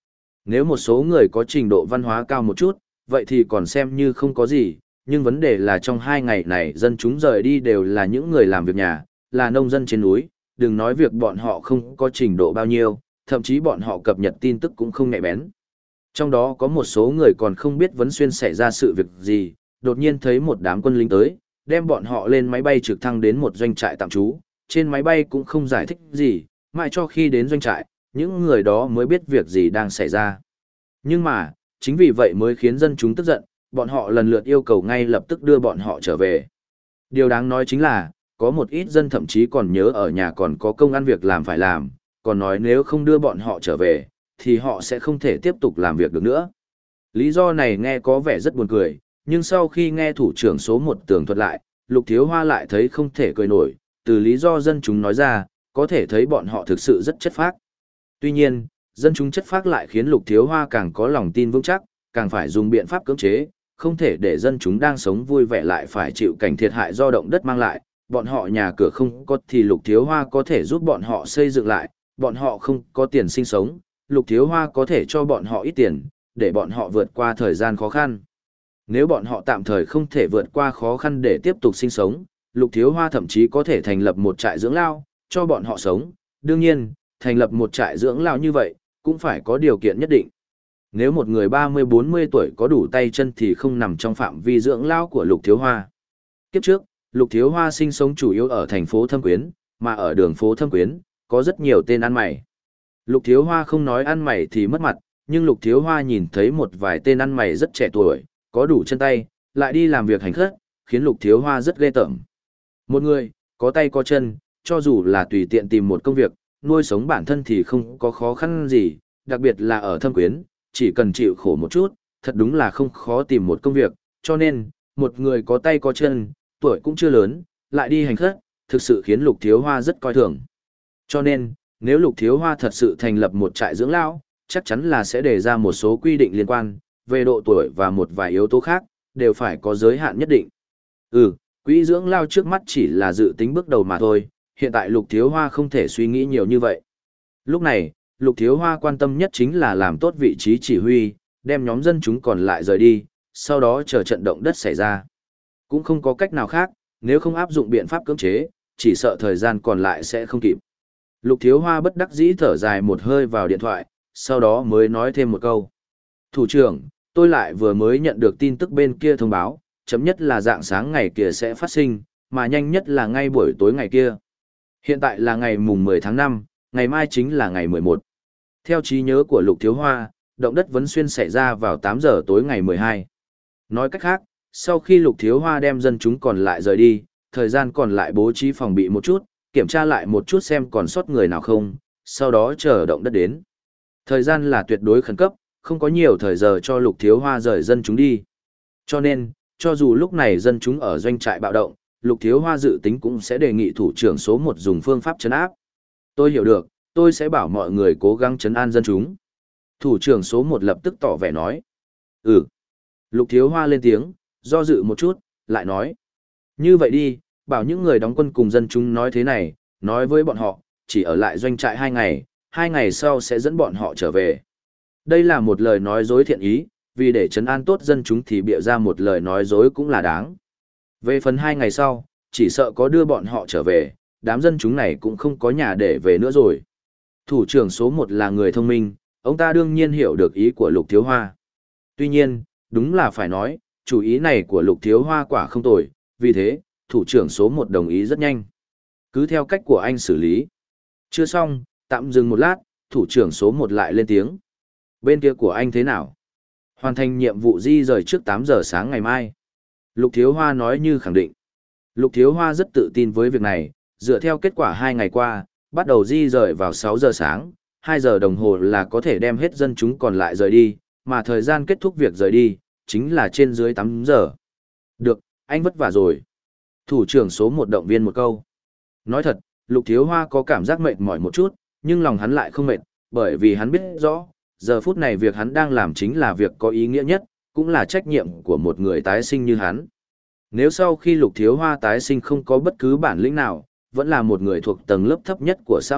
Nếu một số người có trình độ văn hóa cao một chút, vậy thì còn xem như không có gì, nhưng vấn đề là trong hai ngày này dân chúng rời đi đều là những người làm việc nhà, là nông dân trên núi, đừng nói việc bọn họ không có trình độ bao nhiêu, thậm chí bọn họ cập nhật tin tức cũng không nhạy bén. Trong đó có một số người còn không biết Vấn Xuyên xảy ra sự việc gì, đột nhiên thấy một đám quân lính tới, đem bọn họ lên máy bay trực thăng đến một doanh trại tạm trú, trên máy bay cũng không giải thích gì, mãi cho khi đến doanh trại, những người đó mới biết việc gì đang xảy ra. Nhưng mà, chính vì vậy mới khiến dân chúng tức giận, bọn họ lần lượt yêu cầu ngay lập tức đưa bọn họ trở về. Điều đáng nói chính là, có một ít dân thậm chí còn nhớ ở nhà còn có công ăn việc làm phải làm, còn nói nếu không đưa bọn họ trở về, thì họ sẽ không thể tiếp tục làm việc được nữa. Lý do này nghe có vẻ rất buồn cười, nhưng sau khi nghe thủ trưởng số một tường thuật lại, Lục Thiếu Hoa lại thấy không thể cười nổi, từ lý do dân chúng nói ra, có thể thấy bọn họ thực sự rất chất phác. Tuy nhiên, dân chúng chất phác lại khiến Lục Thiếu Hoa càng có lòng tin vững chắc, càng phải dùng biện pháp cưỡng chế, không thể để dân chúng đang sống vui vẻ lại phải chịu cảnh thiệt hại do động đất mang lại, bọn họ nhà cửa không có thì Lục Thiếu Hoa có thể giúp bọn họ xây dựng lại, bọn họ không có tiền sinh sống, Lục Thiếu Hoa có thể cho bọn họ ít tiền, để bọn họ vượt qua thời gian khó khăn. Nếu bọn họ tạm thời không thể vượt qua khó khăn để tiếp tục sinh sống, Lục Thiếu Hoa thậm chí có thể thành lập một trại dưỡng lao, cho bọn họ sống. Đương nhiên, thành lập một trại dưỡng lao như vậy, cũng phải có điều kiện nhất định. Nếu một người ba mươi bốn mươi tuổi có đủ tay chân thì không nằm trong phạm vi dưỡng lao của Lục Thiếu Hoa. Kiếp trước, Lục Thiếu Hoa sinh sống chủ yếu ở thành phố Thâm Quyến, mà ở đường phố Thâm Quyến, có rất nhiều tên ăn mày. Lục Thiếu Hoa không nói ăn mày thì mất mặt, nhưng Lục Thiếu Hoa nhìn thấy một vài tên ăn mày rất trẻ tuổi, có đủ chân tay, lại đi làm việc hành khất, khiến Lục Thiếu Hoa rất ghê tởm. Một người, có tay có chân, cho dù là tùy tiện tìm một công việc, nuôi sống bản thân thì không có khó khăn gì, đặc biệt là ở Thâm Quyến, chỉ cần chịu khổ một chút, thật đúng là không khó tìm một công việc, cho nên, một người có tay có chân, tuổi cũng chưa lớn, lại đi hành khất, thực sự khiến Lục Thiếu Hoa rất coi thường. Cho nên, nếu Lục Thiếu Hoa thật sự thành lập một trại dưỡng lão, chắc chắn là sẽ đề ra một số quy định liên quan, về độ tuổi và một vài yếu tố khác, đều phải có giới hạn nhất định. Ừ, quỹ dưỡng lao trước mắt chỉ là dự tính bước đầu mà thôi, hiện tại Lục Thiếu Hoa không thể suy nghĩ nhiều như vậy. Lúc này, Lục Thiếu Hoa quan tâm nhất chính là làm tốt vị trí chỉ huy, đem nhóm dân chúng còn lại rời đi, sau đó chờ trận động đất xảy ra. Cũng không có cách nào khác, nếu không áp dụng biện pháp cưỡng chế, chỉ sợ thời gian còn lại sẽ không kịp. Lục Thiếu Hoa bất đắc dĩ thở dài một hơi vào điện thoại, sau đó mới nói thêm một câu. Thủ trưởng, tôi lại vừa mới nhận được tin tức bên kia thông báo, chấm nhất là dạng sáng ngày kia sẽ phát sinh, mà nhanh nhất là ngay buổi tối ngày kia. Hiện tại là ngày mùng mười tháng năm, ngày mai chính là ngày mười một. Theo trí nhớ của Lục Thiếu Hoa, động đất Vấn Xuyên xảy ra vào tám giờ tối ngày mười hai. Nói cách khác, sau khi Lục Thiếu Hoa đem dân chúng còn lại rời đi, thời gian còn lại bố trí phòng bị một chút, kiểm tra lại một chút xem còn sót người nào không, sau đó chờ động đất đến. Thời gian là tuyệt đối khẩn cấp, không có nhiều thời giờ cho Lục Thiếu Hoa rời dân chúng đi. Cho nên, cho dù lúc này dân chúng ở doanh trại bạo động, Lục Thiếu Hoa dự tính cũng sẽ đề nghị thủ trưởng số một dùng phương pháp trấn áp. Tôi hiểu được, tôi sẽ bảo mọi người cố gắng trấn an dân chúng. Thủ trưởng số một lập tức tỏ vẻ nói. Ừ. Lục Thiếu Hoa lên tiếng, do dự một chút, lại nói. Như vậy đi, bảo những người đóng quân cùng dân chúng nói thế này, nói với bọn họ, chỉ ở lại doanh trại hai ngày, hai ngày sau sẽ dẫn bọn họ trở về. Đây là một lời nói dối thiện ý, vì để trấn an tốt dân chúng thì bịa ra một lời nói dối cũng là đáng. Về phần hai ngày sau, chỉ sợ có đưa bọn họ trở về, đám dân chúng này cũng không có nhà để về nữa rồi. Thủ trưởng số một là người thông minh, ông ta đương nhiên hiểu được ý của Lục Thiếu Hoa. Tuy nhiên, đúng là phải nói, chủ ý này của Lục Thiếu Hoa quả không tồi, vì thế, thủ trưởng số một đồng ý rất nhanh. Cứ theo cách của anh xử lý. Chưa xong, tạm dừng một lát, thủ trưởng số một lại lên tiếng. Bên kia của anh thế nào? Hoàn thành nhiệm vụ di rời trước tám giờ sáng ngày mai. Lục Thiếu Hoa nói như khẳng định. Lục Thiếu Hoa rất tự tin với việc này, dựa theo kết quả hai ngày qua, bắt đầu di rời vào sáu giờ sáng, hai giờ đồng hồ là có thể đem hết dân chúng còn lại rời đi, mà thời gian kết thúc việc rời đi, chính là trên dưới tám giờ. Được, anh vất vả rồi. Thủ trưởng số một động viên một câu. Nói thật, Lục Thiếu Hoa có cảm giác mệt mỏi một chút, nhưng lòng hắn lại không mệt, bởi vì hắn biết rõ, giờ phút này việc hắn đang làm chính là việc có ý nghĩa nhất, cũng là trách nhiệm của một người tái sinh như hắn. Nếu sau khi Lục Thiếu Hoa tái sinh không có bất cứ bản lĩnh nào, vẫn là một người thuộc tầng lớp thấp nhất của xã hội,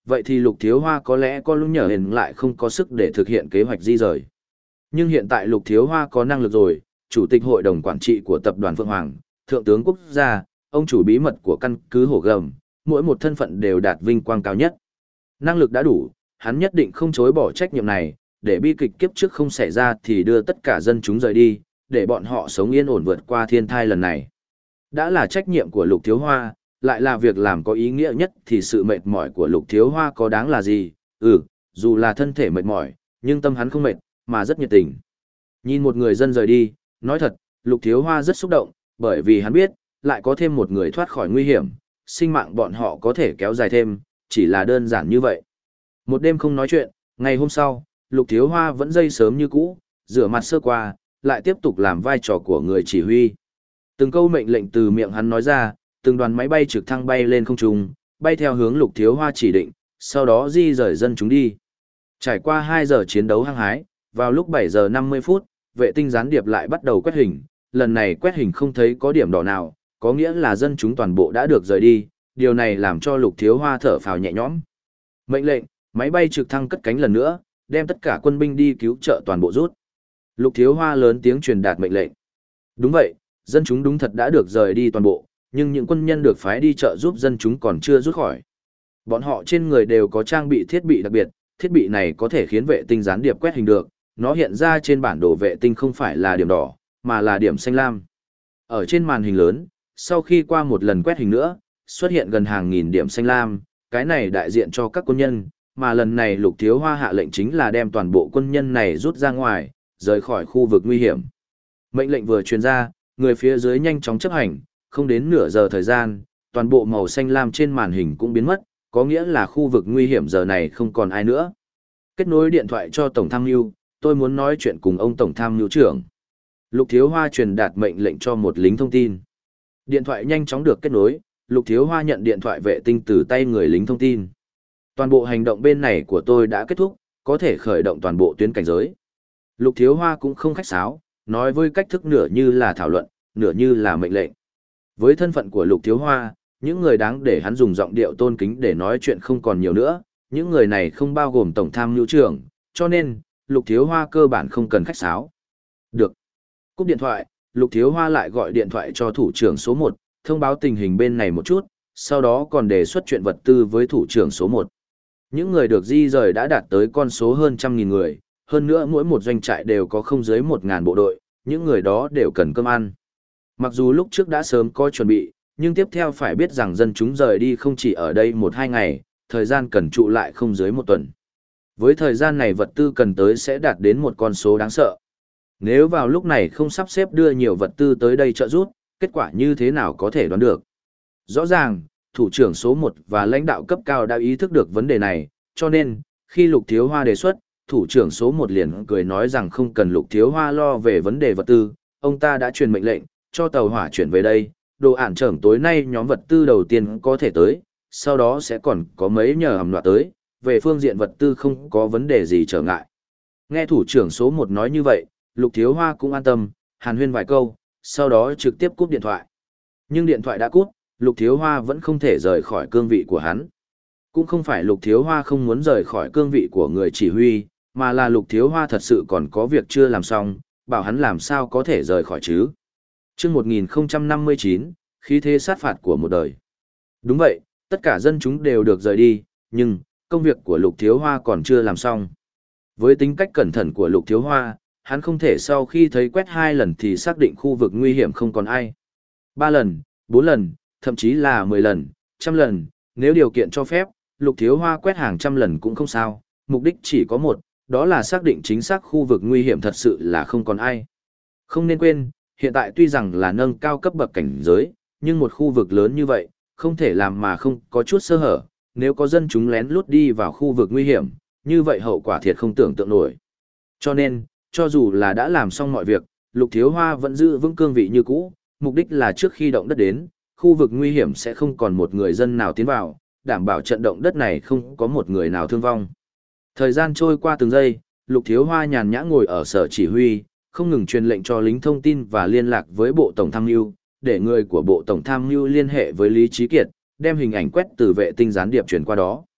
vậy thì Lục Thiếu Hoa có lẽ có lúc nhờ hình lại không có sức để thực hiện kế hoạch di rời. Nhưng hiện tại Lục Thiếu Hoa có năng lực rồi, chủ tịch hội đồng quản trị của tập đoàn Phượng Hoàng, thượng tướng quốc gia, ông chủ bí mật của căn cứ Hổ Gầm, mỗi một thân phận đều đạt vinh quang cao nhất. Năng lực đã đủ, hắn nhất định không chối bỏ trách nhiệm này, để bi kịch kiếp trước không xảy ra thì đưa tất cả dân chúng rời đi, để bọn họ sống yên ổn vượt qua thiên thai lần này. Đã là trách nhiệm của Lục Thiếu Hoa, lại là việc làm có ý nghĩa nhất thì sự mệt mỏi của Lục Thiếu Hoa có đáng là gì? Ừ, dù là thân thể mệt mỏi, nhưng tâm hắn không mệt, mà rất nhiệt tình. Nhìn một người dân rời đi, nói thật, Lục Thiếu Hoa rất xúc động, bởi vì hắn biết, lại có thêm một người thoát khỏi nguy hiểm, sinh mạng bọn họ có thể kéo dài thêm, chỉ là đơn giản như vậy. Một đêm không nói chuyện, ngày hôm sau, Lục Thiếu Hoa vẫn dậy sớm như cũ, rửa mặt sơ qua, lại tiếp tục làm vai trò của người chỉ huy. Từng câu mệnh lệnh từ miệng hắn nói ra, từng đoàn máy bay trực thăng bay lên không trung, bay theo hướng Lục Thiếu Hoa chỉ định, sau đó di rời dân chúng đi. Trải qua hai giờ chiến đấu hăng hái, vào lúc bảy giờ năm mươi phút, vệ tinh gián điệp lại bắt đầu quét hình, lần này quét hình không thấy có điểm đỏ nào, có nghĩa là dân chúng toàn bộ đã được rời đi, điều này làm cho Lục Thiếu Hoa thở phào nhẹ nhõm. Mệnh lệnh, máy bay trực thăng cất cánh lần nữa, đem tất cả quân binh đi cứu trợ toàn bộ rút. Lục Thiếu Hoa lớn tiếng truyền đạt mệnh lệnh. Đúng vậy, dân chúng đúng thật đã được rời đi toàn bộ, nhưng những quân nhân được phái đi trợ giúp dân chúng còn chưa rút khỏi. Bọn họ trên người đều có trang bị thiết bị đặc biệt, thiết bị này có thể khiến vệ tinh gián điệp quét hình được, nó hiện ra trên bản đồ vệ tinh không phải là điểm đỏ, mà là điểm xanh lam. Ở trên màn hình lớn, sau khi qua một lần quét hình nữa, xuất hiện gần hàng nghìn điểm xanh lam, cái này đại diện cho các quân nhân, mà lần này Lục Thiếu Hoa hạ lệnh chính là đem toàn bộ quân nhân này rút ra ngoài, rời khỏi khu vực nguy hiểm. Mệnh lệnh vừa truyền ra, người phía dưới nhanh chóng chấp hành, không đến nửa giờ thời gian, toàn bộ màu xanh lam trên màn hình cũng biến mất, có nghĩa là khu vực nguy hiểm giờ này không còn ai nữa. Kết nối điện thoại cho Tổng Tham mưu, tôi muốn nói chuyện cùng ông Tổng Tham mưu trưởng. Lục Thiếu Hoa truyền đạt mệnh lệnh cho một lính thông tin. Điện thoại nhanh chóng được kết nối, Lục Thiếu Hoa nhận điện thoại vệ tinh từ tay người lính thông tin. Toàn bộ hành động bên này của tôi đã kết thúc, có thể khởi động toàn bộ tuyến cảnh giới. Lục Thiếu Hoa cũng không khách sáo, nói với cách thức nửa như là thảo luận, nửa như là mệnh lệnh. Với thân phận của Lục Thiếu Hoa, những người đáng để hắn dùng giọng điệu tôn kính để nói chuyện không còn nhiều nữa, những người này không bao gồm Tổng Tham mưu trưởng, cho nên, Lục Thiếu Hoa cơ bản không cần khách sáo. Được. Cúp điện thoại, Lục Thiếu Hoa lại gọi điện thoại cho thủ trưởng số một, thông báo tình hình bên này một chút, sau đó còn đề xuất chuyện vật tư với thủ trưởng số một. Những người được di rời đã đạt tới con số hơn trăm nghìn người, hơn nữa mỗi một doanh trại đều có không dưới một ngàn bộ đội, những người đó đều cần cơm ăn. Mặc dù lúc trước đã sớm có chuẩn bị, nhưng tiếp theo phải biết rằng dân chúng rời đi không chỉ ở đây một hai ngày, thời gian cần trụ lại không dưới một tuần. Với thời gian này vật tư cần tới sẽ đạt đến một con số đáng sợ. Nếu vào lúc này không sắp xếp đưa nhiều vật tư tới đây trợ giúp, kết quả như thế nào có thể đoán được. Rõ ràng, thủ trưởng số một và lãnh đạo cấp cao đã ý thức được vấn đề này, cho nên, khi Lục Thiếu Hoa đề xuất, thủ trưởng số một liền cười nói rằng không cần Lục Thiếu Hoa lo về vấn đề vật tư, ông ta đã truyền mệnh lệnh, cho tàu hỏa chuyển về đây, đồ ản trưởng tối nay nhóm vật tư đầu tiên có thể tới, sau đó sẽ còn có mấy nhờ hầm loạt tới, về phương diện vật tư không có vấn đề gì trở ngại. Nghe thủ trưởng số một nói như vậy, Lục Thiếu Hoa cũng an tâm, hàn huyên vài câu, sau đó trực tiếp cúp điện thoại. Nhưng điện thoại đã cúp, Lục Thiếu Hoa vẫn không thể rời khỏi cương vị của hắn. Cũng không phải Lục Thiếu Hoa không muốn rời khỏi cương vị của người chỉ huy, mà là Lục Thiếu Hoa thật sự còn có việc chưa làm xong, bảo hắn làm sao có thể rời khỏi chứ. Chương một nghìn không trăm năm mươi chín, khí thế sát phạt của một đời. Đúng vậy, tất cả dân chúng đều được rời đi, nhưng công việc của Lục Thiếu Hoa còn chưa làm xong. Với tính cách cẩn thận của Lục Thiếu Hoa, hắn không thể sau khi thấy quét hai lần thì xác định khu vực nguy hiểm không còn ai. Ba lần, bốn lần, thậm chí là mười lần, trăm lần, nếu điều kiện cho phép, Lục Thiếu Hoa quét hàng trăm lần cũng không sao, mục đích chỉ có một, đó là xác định chính xác khu vực nguy hiểm thật sự là không còn ai. Không nên quên, hiện tại tuy rằng là nâng cao cấp bậc cảnh giới, nhưng một khu vực lớn như vậy, không thể làm mà không có chút sơ hở, nếu có dân chúng lén lút đi vào khu vực nguy hiểm, như vậy hậu quả thiệt không tưởng tượng nổi. Cho nên, cho dù là đã làm xong mọi việc, Lục Thiếu Hoa vẫn giữ vững cương vị như cũ, mục đích là trước khi động đất đến, khu vực nguy hiểm sẽ không còn một người dân nào tiến vào, đảm bảo trận động đất này không có một người nào thương vong. Thời gian trôi qua từng giây, Lục Thiếu Hoa nhàn nhã ngồi ở sở chỉ huy, không ngừng truyền lệnh cho lính thông tin và liên lạc với Bộ Tổng Tham mưu, để người của Bộ Tổng Tham mưu liên hệ với Lý Trí Kiệt, đem hình ảnh quét từ vệ tinh gián điệp truyền qua đó.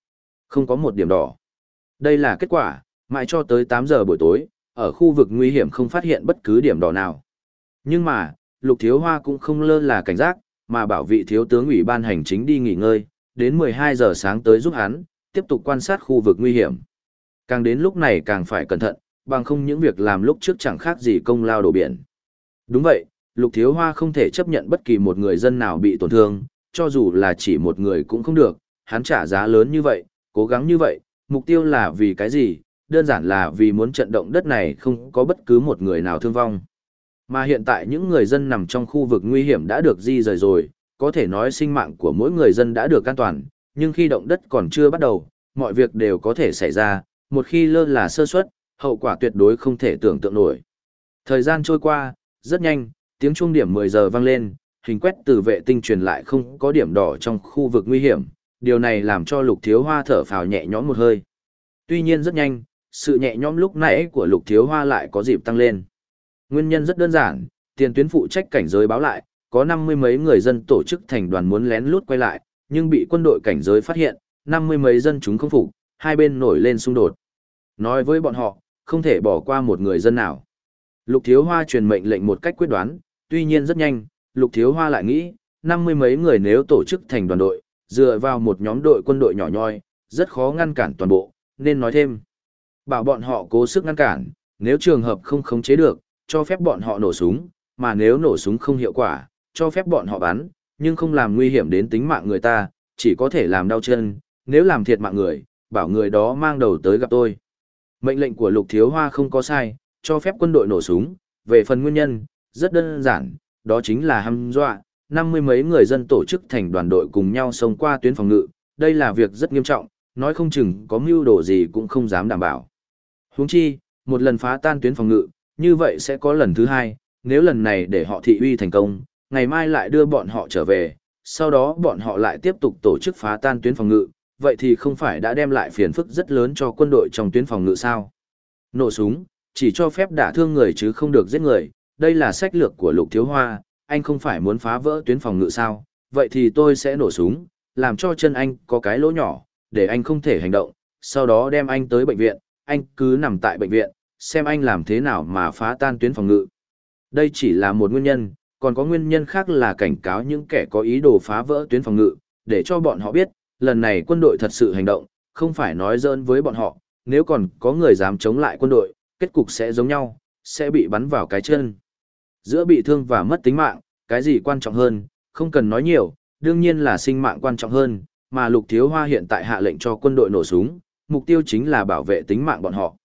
Không có một điểm đỏ. Đây là kết quả, mãi cho tới tám giờ buổi tối, ở khu vực nguy hiểm không phát hiện bất cứ điểm đỏ nào. Nhưng mà, Lục Thiếu Hoa cũng không lơ là cảnh giác, mà bảo vị thiếu tướng ủy ban hành chính đi nghỉ ngơi, đến mười hai giờ sáng tới giúp hắn, tiếp tục quan sát khu vực nguy hiểm. Càng đến lúc này càng phải cẩn thận, bằng không những việc làm lúc trước chẳng khác gì công lao đổ biển. Đúng vậy, Lục Thiếu Hoa không thể chấp nhận bất kỳ một người dân nào bị tổn thương, cho dù là chỉ một người cũng không được, hắn trả giá lớn như vậy, cố gắng như vậy, mục tiêu là vì cái gì? Đơn giản là vì muốn trận động đất này không có bất cứ một người nào thương vong. Mà hiện tại những người dân nằm trong khu vực nguy hiểm đã được di rời rồi, có thể nói sinh mạng của mỗi người dân đã được an toàn, nhưng khi động đất còn chưa bắt đầu, mọi việc đều có thể xảy ra, một khi lơ là sơ suất, hậu quả tuyệt đối không thể tưởng tượng nổi. Thời gian trôi qua, rất nhanh, tiếng chuông điểm mười giờ vang lên, hình quét từ vệ tinh truyền lại không có điểm đỏ trong khu vực nguy hiểm, điều này làm cho Lục Thiếu Hoa thở phào nhẹ nhõm một hơi. Tuy nhiên rất nhanh, sự nhẹ nhõm lúc nãy của Lục Thiếu Hoa lại có dịp tăng lên. Nguyên nhân rất đơn giản, tiền tuyến phụ trách cảnh giới báo lại, có năm mươi mấy người dân tổ chức thành đoàn muốn lén lút quay lại, nhưng bị quân đội cảnh giới phát hiện, năm mươi mấy dân chúng không phục, hai bên nổi lên xung đột. Nói với bọn họ, không thể bỏ qua một người dân nào. Lục Thiếu Hoa truyền mệnh lệnh một cách quyết đoán, tuy nhiên rất nhanh, Lục Thiếu Hoa lại nghĩ, năm mươi mấy người nếu tổ chức thành đoàn đội, dựa vào một nhóm đội quân đội nhỏ nhoi, rất khó ngăn cản toàn bộ, nên nói thêm. Bảo bọn họ cố sức ngăn cản, nếu trường hợp không khống chế được, cho phép bọn họ nổ súng, mà nếu nổ súng không hiệu quả, cho phép bọn họ bắn, nhưng không làm nguy hiểm đến tính mạng người ta, chỉ có thể làm đau chân, nếu làm thiệt mạng người, bảo người đó mang đầu tới gặp tôi. Mệnh lệnh của Lục Thiếu Hoa không có sai, cho phép quân đội nổ súng, về phần nguyên nhân, rất đơn giản, đó chính là hăm dọa, năm mươi mấy người dân tổ chức thành đoàn đội cùng nhau xông qua tuyến phòng ngự, đây là việc rất nghiêm trọng, nói không chừng có mưu đồ gì cũng không dám đảm bảo. Huống chi, một lần phá tan tuyến phòng ngự, như vậy sẽ có lần thứ hai, nếu lần này để họ thị uy thành công, ngày mai lại đưa bọn họ trở về, sau đó bọn họ lại tiếp tục tổ chức phá tan tuyến phòng ngự, vậy thì không phải đã đem lại phiền phức rất lớn cho quân đội trong tuyến phòng ngự sao? Nổ súng, chỉ cho phép đả thương người chứ không được giết người, đây là sách lược của Lục Thiếu Hoa, anh không phải muốn phá vỡ tuyến phòng ngự sao? Vậy thì tôi sẽ nổ súng, làm cho chân anh có cái lỗ nhỏ, để anh không thể hành động, sau đó đem anh tới bệnh viện, anh cứ nằm tại bệnh viện, xem anh làm thế nào mà phá tan tuyến phòng ngự. Đây chỉ là một nguyên nhân, còn có nguyên nhân khác là cảnh cáo những kẻ có ý đồ phá vỡ tuyến phòng ngự, để cho bọn họ biết, lần này quân đội thật sự hành động, không phải nói giỡn với bọn họ, nếu còn có người dám chống lại quân đội, kết cục sẽ giống nhau, sẽ bị bắn vào cái chân. Giữa bị thương và mất tính mạng, cái gì quan trọng hơn, không cần nói nhiều, đương nhiên là sinh mạng quan trọng hơn, mà Lục Thiếu Hoa hiện tại hạ lệnh cho quân đội nổ súng, mục tiêu chính là bảo vệ tính mạng bọn họ.